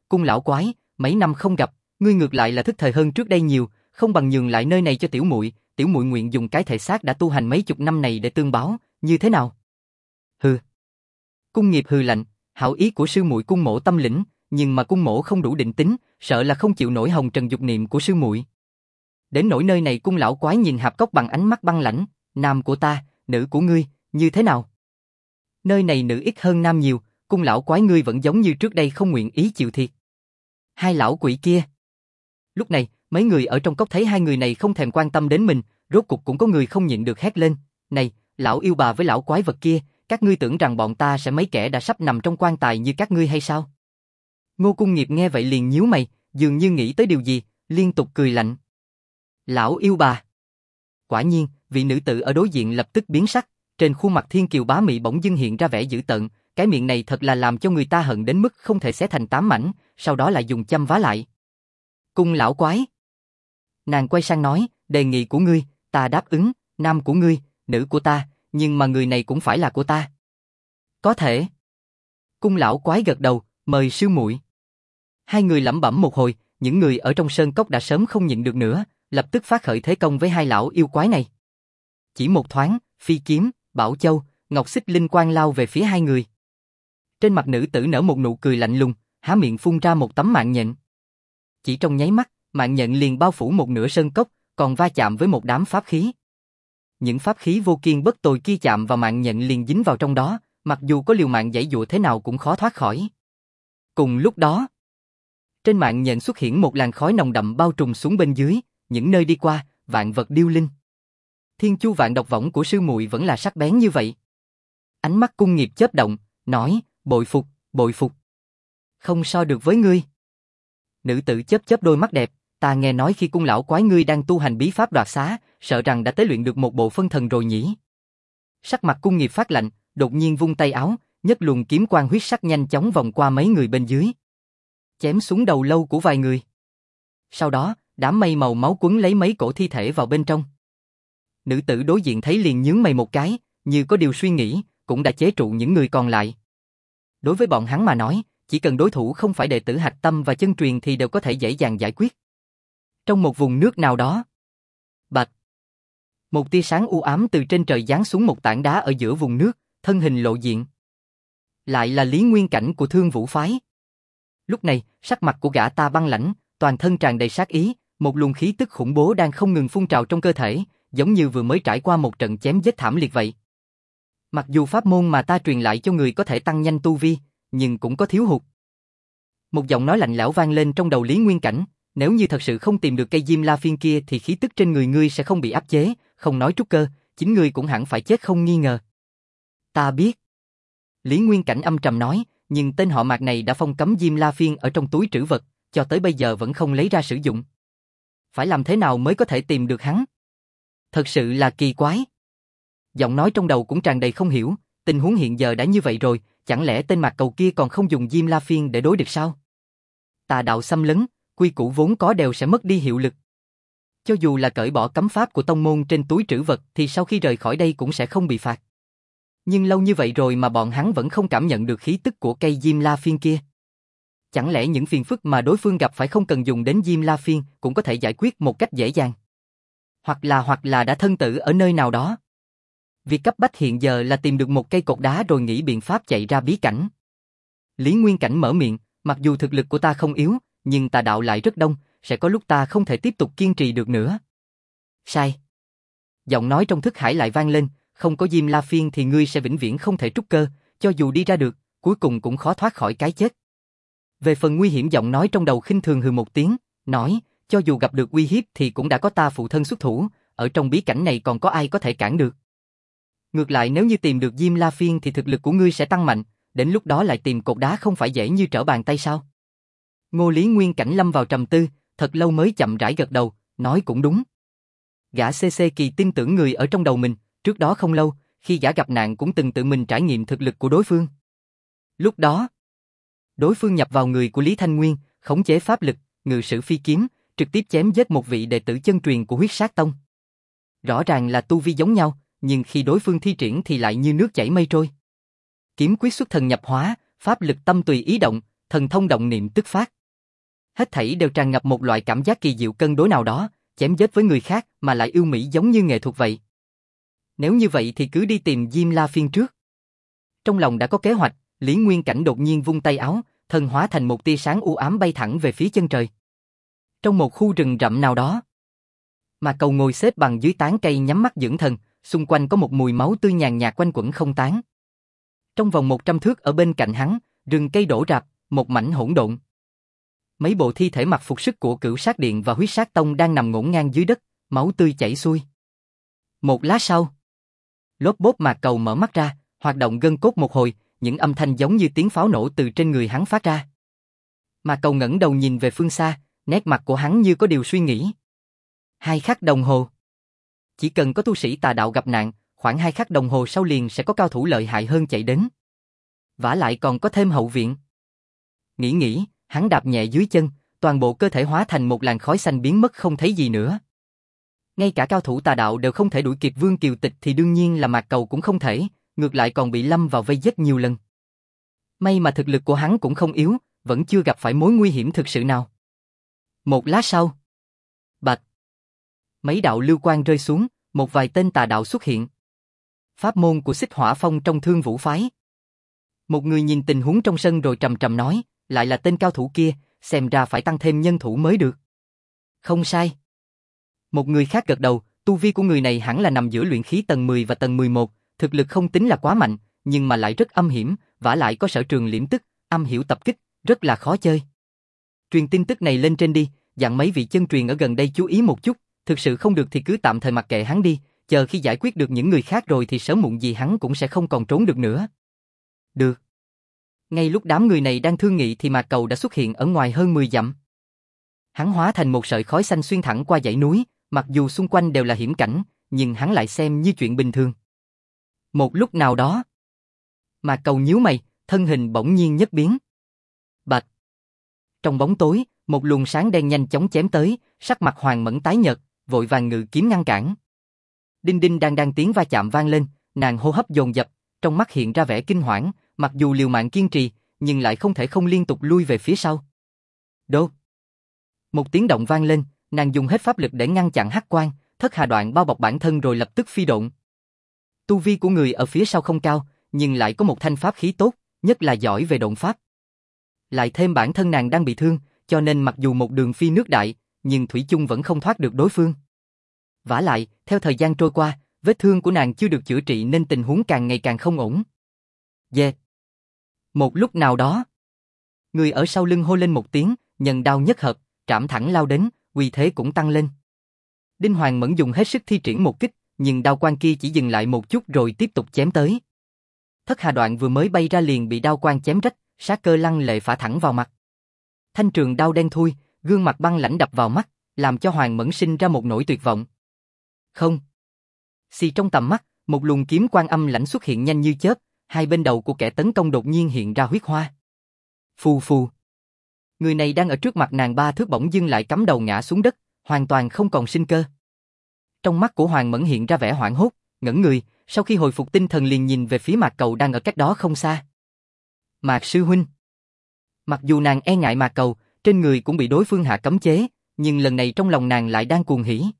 Speaker 1: Cung lão quái, mấy năm không gặp, ngươi ngược lại là thức thời hơn trước đây nhiều, không bằng nhường lại nơi này cho tiểu muội nguyện dùng cái thể xác đã tu hành mấy chục năm này để tương báo, như thế nào? Hừ. Cung Nghiệp hừ lạnh, hảo ý của sư muội cung mỗ tâm lĩnh, nhưng mà cung mỗ không đủ định tính, sợ là không chịu nổi hồng trần dục niệm của sư muội. Đến nỗi nơi này cung lão quái nhìn Hạp Cốc bằng ánh mắt băng lãnh, nam của ta, nữ của ngươi, như thế nào? Nơi này nữ ít hơn nam nhiều, cung lão quái ngươi vẫn giống như trước đây không nguyện ý chịu thiệt. Hai lão quỷ kia. Lúc này, mấy người ở trong cốc thấy hai người này không thèm quan tâm đến mình, rốt cục cũng có người không nhịn được hét lên, này, lão yêu bà với lão quái vật kia, các ngươi tưởng rằng bọn ta sẽ mấy kẻ đã sắp nằm trong quan tài như các ngươi hay sao? Ngô Cung Nghiệp nghe vậy liền nhíu mày, dường như nghĩ tới điều gì, liên tục cười lạnh. Lão yêu bà. Quả nhiên, vị nữ tử ở đối diện lập tức biến sắc, trên khuôn mặt thiên kiều bá mị bỗng dưng hiện ra vẻ dữ tợn, cái miệng này thật là làm cho người ta hận đến mức không thể xé thành 8 mảnh, sau đó lại dùng châm vá lại. Cung lão quái. Nàng quay sang nói, đề nghị của ngươi, ta đáp ứng, nam của ngươi, nữ của ta, nhưng mà người này cũng phải là của ta. Có thể. Cung lão quái gật đầu, mời sư muội. Hai người lẩm bẩm một hồi, những người ở trong sơn cốc đã sớm không nhịn được nữa, lập tức phát khởi thế công với hai lão yêu quái này. Chỉ một thoáng, phi kiếm, bảo châu, ngọc xích linh quang lao về phía hai người. Trên mặt nữ tử nở một nụ cười lạnh lùng, há miệng phun ra một tấm mạng nhện. Chỉ trong nháy mắt, mạng nhện liền bao phủ một nửa sơn cốc, còn va chạm với một đám pháp khí. Những pháp khí vô kiên bất tồi kia chạm vào mạng nhện liền dính vào trong đó, mặc dù có liều mạng giãy giụa thế nào cũng khó thoát khỏi. Cùng lúc đó, trên mạng nhện xuất hiện một làn khói nồng đậm bao trùm xuống bên dưới, những nơi đi qua, vạn vật điêu linh. Thiên chu vạn độc võng của sư muội vẫn là sắc bén như vậy. Ánh mắt Cung Nghiệp chớp động, nói, bội phục, bội phục. Không so được với ngươi. Nữ tử chớp chớp đôi mắt đẹp, ta nghe nói khi cung lão quái ngươi đang tu hành bí pháp đoạt xá, sợ rằng đã tế luyện được một bộ phân thần rồi nhỉ. Sắc mặt Cung Nghiệp phát lạnh, đột nhiên vung tay áo, nhất luồng kiếm quang huyết sắc nhanh chóng vòng qua mấy người bên dưới, chém xuống đầu lâu của vài người. Sau đó, đám mây màu máu quấn lấy mấy cổ thi thể vào bên trong. Nữ tử đối diện thấy liền nhướng mày một cái, như có điều suy nghĩ, cũng đã chế trụ những người còn lại. Đối với bọn hắn mà nói, chỉ cần đối thủ không phải đệ tử Hạch Tâm và Chân Truyền thì đều có thể dễ dàng giải quyết. Trong một vùng nước nào đó, bạch, một tia sáng u ám từ trên trời giáng xuống một tảng đá ở giữa vùng nước, thân hình lộ diện. Lại là Lý Nguyên Cảnh của Thương Vũ phái. Lúc này, sắc mặt của gã ta băng lãnh, toàn thân tràn đầy sát ý, một luồng khí tức khủng bố đang không ngừng phun trào trong cơ thể, giống như vừa mới trải qua một trận chém giết thảm liệt vậy. Mặc dù pháp môn mà ta truyền lại cho người có thể tăng nhanh tu vi, nhưng cũng có thiếu hụt. Một giọng nói lạnh lẽo vang lên trong đầu Lý Nguyên Cảnh, nếu như thật sự không tìm được cây Diêm La Phiên kia thì khí tức trên người ngươi sẽ không bị áp chế, không nói trúc cơ, chính ngươi cũng hẳn phải chết không nghi ngờ. Ta biết. Lý Nguyên Cảnh âm trầm nói, nhưng tên họ Mạc này đã phong cấm Diêm La Phiên ở trong túi trữ vật, cho tới bây giờ vẫn không lấy ra sử dụng. Phải làm thế nào mới có thể tìm được hắn? Thật sự là kỳ quái. Giọng nói trong đầu cũng tràn đầy không hiểu, tình huống hiện giờ đã như vậy rồi, chẳng lẽ tên Mạc Cầu kia còn không dùng Diêm La Phiên để đối địch sao? Tà đạo xâm lấn, quy củ vốn có đều sẽ mất đi hiệu lực. Cho dù là cởi bỏ cấm pháp của tông môn trên túi trữ vật thì sau khi rời khỏi đây cũng sẽ không bị phạt. Nhưng lâu như vậy rồi mà bọn hắn vẫn không cảm nhận được khí tức của cây Diêm La Phiên kia. Chẳng lẽ những phiền phức mà đối phương gặp phải không cần dùng đến Diêm La Phiên cũng có thể giải quyết một cách dễ dàng? Hoặc là đã thân tử ở nơi nào đó. Việc cấp bách hiện giờ là tìm được một cây cột đá rồi nghĩ biện pháp chạy ra bí cảnh. Lý Nguyên Cảnh mở miệng, mặc dù thực lực của ta không yếu, nhưng tà đạo lại rất đông, sẽ có lúc ta không thể tiếp tục kiên trì được nữa. Sai. Giọng nói trong thức hải lại vang lên, không có Diêm La Phiên thì ngươi sẽ vĩnh viễn không thể trúc cơ, cho dù đi ra được, cuối cùng cũng khó thoát khỏi cái chết. Về phần nguy hiểm, giọng nói trong đầu khinh thường hừ một tiếng, nói, cho dù gặp được uy hiếp thì cũng đã có ta phụ thân xuất thủ, ở trong bí cảnh này còn có ai có thể cản được. Ngược lại nếu như tìm được Diêm La Phiên thì thực lực của ngươi sẽ tăng mạnh, đến lúc đó lại tìm cột đá không phải dễ như trở bàn tay sao? Ngô Lý Nguyên Cảnh lâm vào trầm tư, thật lâu mới chậm rãi gật đầu, nói cũng đúng. Gã CC kỳ tin tưởng người ở trong đầu mình, trước đó không lâu, khi gã gặp nạn cũng từng tự mình trải nghiệm thực lực của đối phương. Lúc đó, đối phương nhập vào người của Lý Thanh Nguyên, khống chế pháp lực, ngự sử phi kiếm, trực tiếp chém giết một vị đệ tử chân truyền của Huyết Sát Tông. Rõ ràng là tu vi giống nhau, nhưng khi đối phương thi triển thì lại như nước chảy mây trôi. Kiếm quyết xuất thần nhập hóa, pháp lực tâm tùy ý động, thần thông động niệm tức phát. Hết thảy đều tràn ngập một loại cảm giác kỳ diệu cân đối nào đó, chém giết với người khác mà lại yêu mỹ giống như nghệ thuật vậy. Nếu như vậy thì cứ đi tìm Diêm La Phiên trước. Trong lòng đã có kế hoạch, Lý Nguyên Cảnh đột nhiên vung tay áo, thân hóa thành một tia sáng u ám bay thẳng về phía chân trời. Trong một khu rừng rậm nào đó, Mạc Cầu ngồi xếp bằng dưới tán cây nhắm mắt dưỡng thần, xung quanh có một mùi máu tươi nhàn nhạt quanh quẩn không tán. Trong vòng 100 thước ở bên cạnh hắn, rừng cây đổ rạp, một mảnh hỗn độn. Mấy bộ thi thể mặc phục sức của Cửu Sát Điện và Huyết Sát Tông đang nằm ngổn ngang dưới đất, máu tươi chảy xuôi. Một lát sau, lốp bốp Mạc Cầu mở mắt ra, hoạt động gân cốt một hồi, những âm thanh giống như tiếng pháo nổ từ trên người hắn phát ra. Mạc Cầu ngẩng đầu nhìn về phương xa, nét mặt của hắn như có điều suy nghĩ. 2 khắc đồng hồ. Chỉ cần có tu sĩ tà đạo gặp nạn, khoảng 2 khắc đồng hồ sau liền sẽ có cao thủ lợi hại hơn chạy đến. Vả lại còn có thêm hậu viện. Nghĩ, hắn đạp nhẹ dưới chân, toàn bộ cơ thể hóa thành một làn khói xanh biến mất không thấy gì nữa. Ngay cả cao thủ tà đạo đều không thể đuổi kịp Vương Kiều Tịch thì đương nhiên là Mạc Cầu cũng không thể, ngược lại còn bị lâm vào vây giết nhiều lần. May mà thực lực của hắn cũng không yếu, vẫn chưa gặp phải mối nguy hiểm thực sự nào. Một lát sau, bạch, mấy đạo lưu quang rơi xuống, một vài tên tà đạo xuất hiện. Pháp môn của Xích Hỏa Phong trong Thương Vũ phái. Một người nhìn tình huống trong sân rồi trầm trầm nói, lại là tên cao thủ kia, xem ra phải tăng thêm nhân thủ mới được. Không sai. Một người khác gật đầu, tu vi của người này hẳn là nằm giữa luyện khí tầng 10 và tầng 11, thực lực không tính là quá mạnh, nhưng mà lại rất âm hiểm, vả lại có sở trường liễm tức, âm hiểu tập kích, rất là khó chơi. Truyền tin tức này lên trên đi, dặn mấy vị chân truyền ở gần đây chú ý một chút, thực sự không được thì cứ tạm thời mặc kệ hắn đi, chờ khi giải quyết được những người khác rồi thì sớm muộn gì hắn cũng sẽ không còn trốn được nữa. Được. Ngay lúc đám người này đang thương nghị thì Mạc Cầu đã xuất hiện ở ngoài hơn 10 dặm. Hắn hóa thành một sợi khói xanh xuyên thẳng qua dãy núi, mặc dù xung quanh đều là hiểm cảnh, nhưng hắn lại xem như chuyện bình thường. Một lúc nào đó, Mạc Cầu nhíu mày, thân hình bỗng nhiên nhất biến. Bạch. Trong bóng tối, một luồng sáng đen nhanh chóng chém tới, sắc mặt Hoàng Mẫn tái nhợt, vội vàng ngự kiếm ngăn cản. Đinh đinh đang tiếng va chạm vang lên, nàng hô hấp dồn dập, trong mắt hiện ra vẻ kinh hoảng, mặc dù liều mạng kiên trì, nhưng lại không thể không liên tục lui về phía sau. Đột. Một tiếng động vang lên, nàng dùng hết pháp lực để ngăn chặn hắc quang, thất hà đoạn bao bọc bản thân rồi lập tức phi độn. Tu vi của người ở phía sau không cao, nhưng lại có một thanh pháp khí tốt, nhất là giỏi về độn pháp. Lại thêm bản thân nàng đang bị thương, cho nên mặc dù một đường phi nước đại, nhưng thủy chung vẫn không thoát được đối phương. Vả lại, theo thời gian trôi qua, vết thương của nàng chưa được chữa trị nên tình huống càng ngày càng không ổn. Yeah. Một lúc nào đó, người ở sau lưng hô lên một tiếng, nhân đao nhất hợp, trảm thẳng lao đến, uy thế cũng tăng lên. Đinh Hoàng Mẫn dùng hết sức thi triển một kích, nhưng đao quang kia chỉ dừng lại một chút rồi tiếp tục chém tới. Thất hà đoạn vừa mới bay ra liền bị đao quang chém rách, sát cơ lăng lệ phả thẳng vào mặt. Thanh trường đao đen thui, gương mặt băng lãnh đập vào mắt, làm cho Hoàng Mẫn sinh ra một nỗi tuyệt vọng. Không. Xì trong tầm mắt, một luồng kiếm quang âm lãnh xuất hiện nhanh như chớp, hai bên đầu của kẻ tấn công đột nhiên hiện ra huyết hoa. Phù phù. Người này đang ở trước mặt nàng 3 thước bỗng dưng lại cắm đầu ngã xuống đất, hoàn toàn không còn sinh cơ. Trong mắt của Hoàng Mẫn hiện ra vẻ hoảng hốt, ngẩn người, sau khi hồi phục tinh thần liền nhìn về phía Mạc Cầu đang ở cách đó không xa. Mạc sư huynh. Mặc dù nàng e ngại Mạc Cầu, trên người cũng bị đối phương hạ cấm chế, nhưng lần này trong lòng nàng lại đang cuồng hỉ.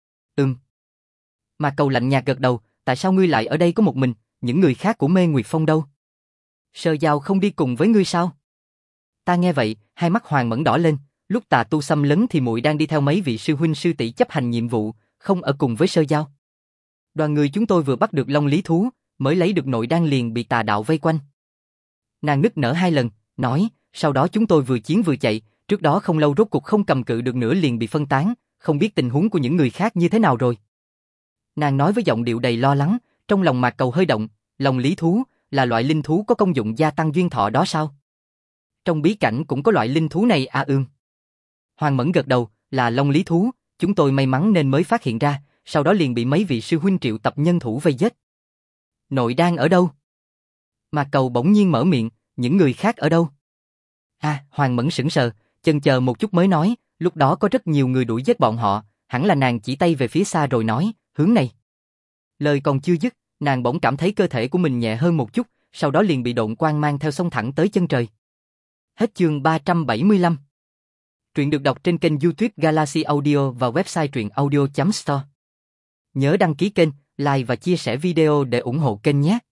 Speaker 1: Mạc Cầu lạnh nhạt gật đầu, tại sao ngươi lại ở đây có một mình, những người khác của Mê Nguyệt Phong đâu? Sơ Giao không đi cùng với ngươi sao? Ta nghe vậy, hai mắt Hoàng Mẫn đỏ lên, lúc Tà Tu xâm lấn thì muội đang đi theo mấy vị sư huynh sư tỷ chấp hành nhiệm vụ, không ở cùng với Sơ Giao. Đoàn người chúng tôi vừa bắt được Long Lý thú, mới lấy được nội đan liền bị tà đạo vây quanh. Nàng nức nở 2 lần, nói, sau đó chúng tôi vừa chiến vừa chạy, trước đó không lâu rốt cục không cầm cự được nữa liền bị phân tán, không biết tình huống của những người khác như thế nào rồi. Nàng nói với giọng điệu đầy lo lắng, trong lòng Mạc Cầu hơi động, Long Lý thú là loại linh thú có công dụng gia tăng duyên thọ đó sao? Trong bí cảnh cũng có loại linh thú này à? Hoàng Mẫn gật đầu, là Long Lý thú, chúng tôi may mắn nên mới phát hiện ra, sau đó liền bị mấy vị sư huynh triệu tập nhân thủ vây giết. Nội đan ở đâu? Mạc Cầu bỗng nhiên mở miệng, những người khác ở đâu? Hoàng Mẫn sững sờ, chần chờ một chút mới nói, lúc đó có rất nhiều người đuổi giết bọn họ, hẳn là nàng chỉ tay về phía xa rồi nói, hướng này. Lời còn chưa dứt, nàng bỗng cảm thấy cơ thể của mình nhẹ hơn một chút, sau đó liền bị độn quang mang theo xông thẳng tới chân trời. Hết chương 375. Truyện được đọc trên kênh YouTube Galaxy Audio và website truyện audio.store. Nhớ đăng ký kênh, like và chia sẻ video để ủng hộ kênh nhé.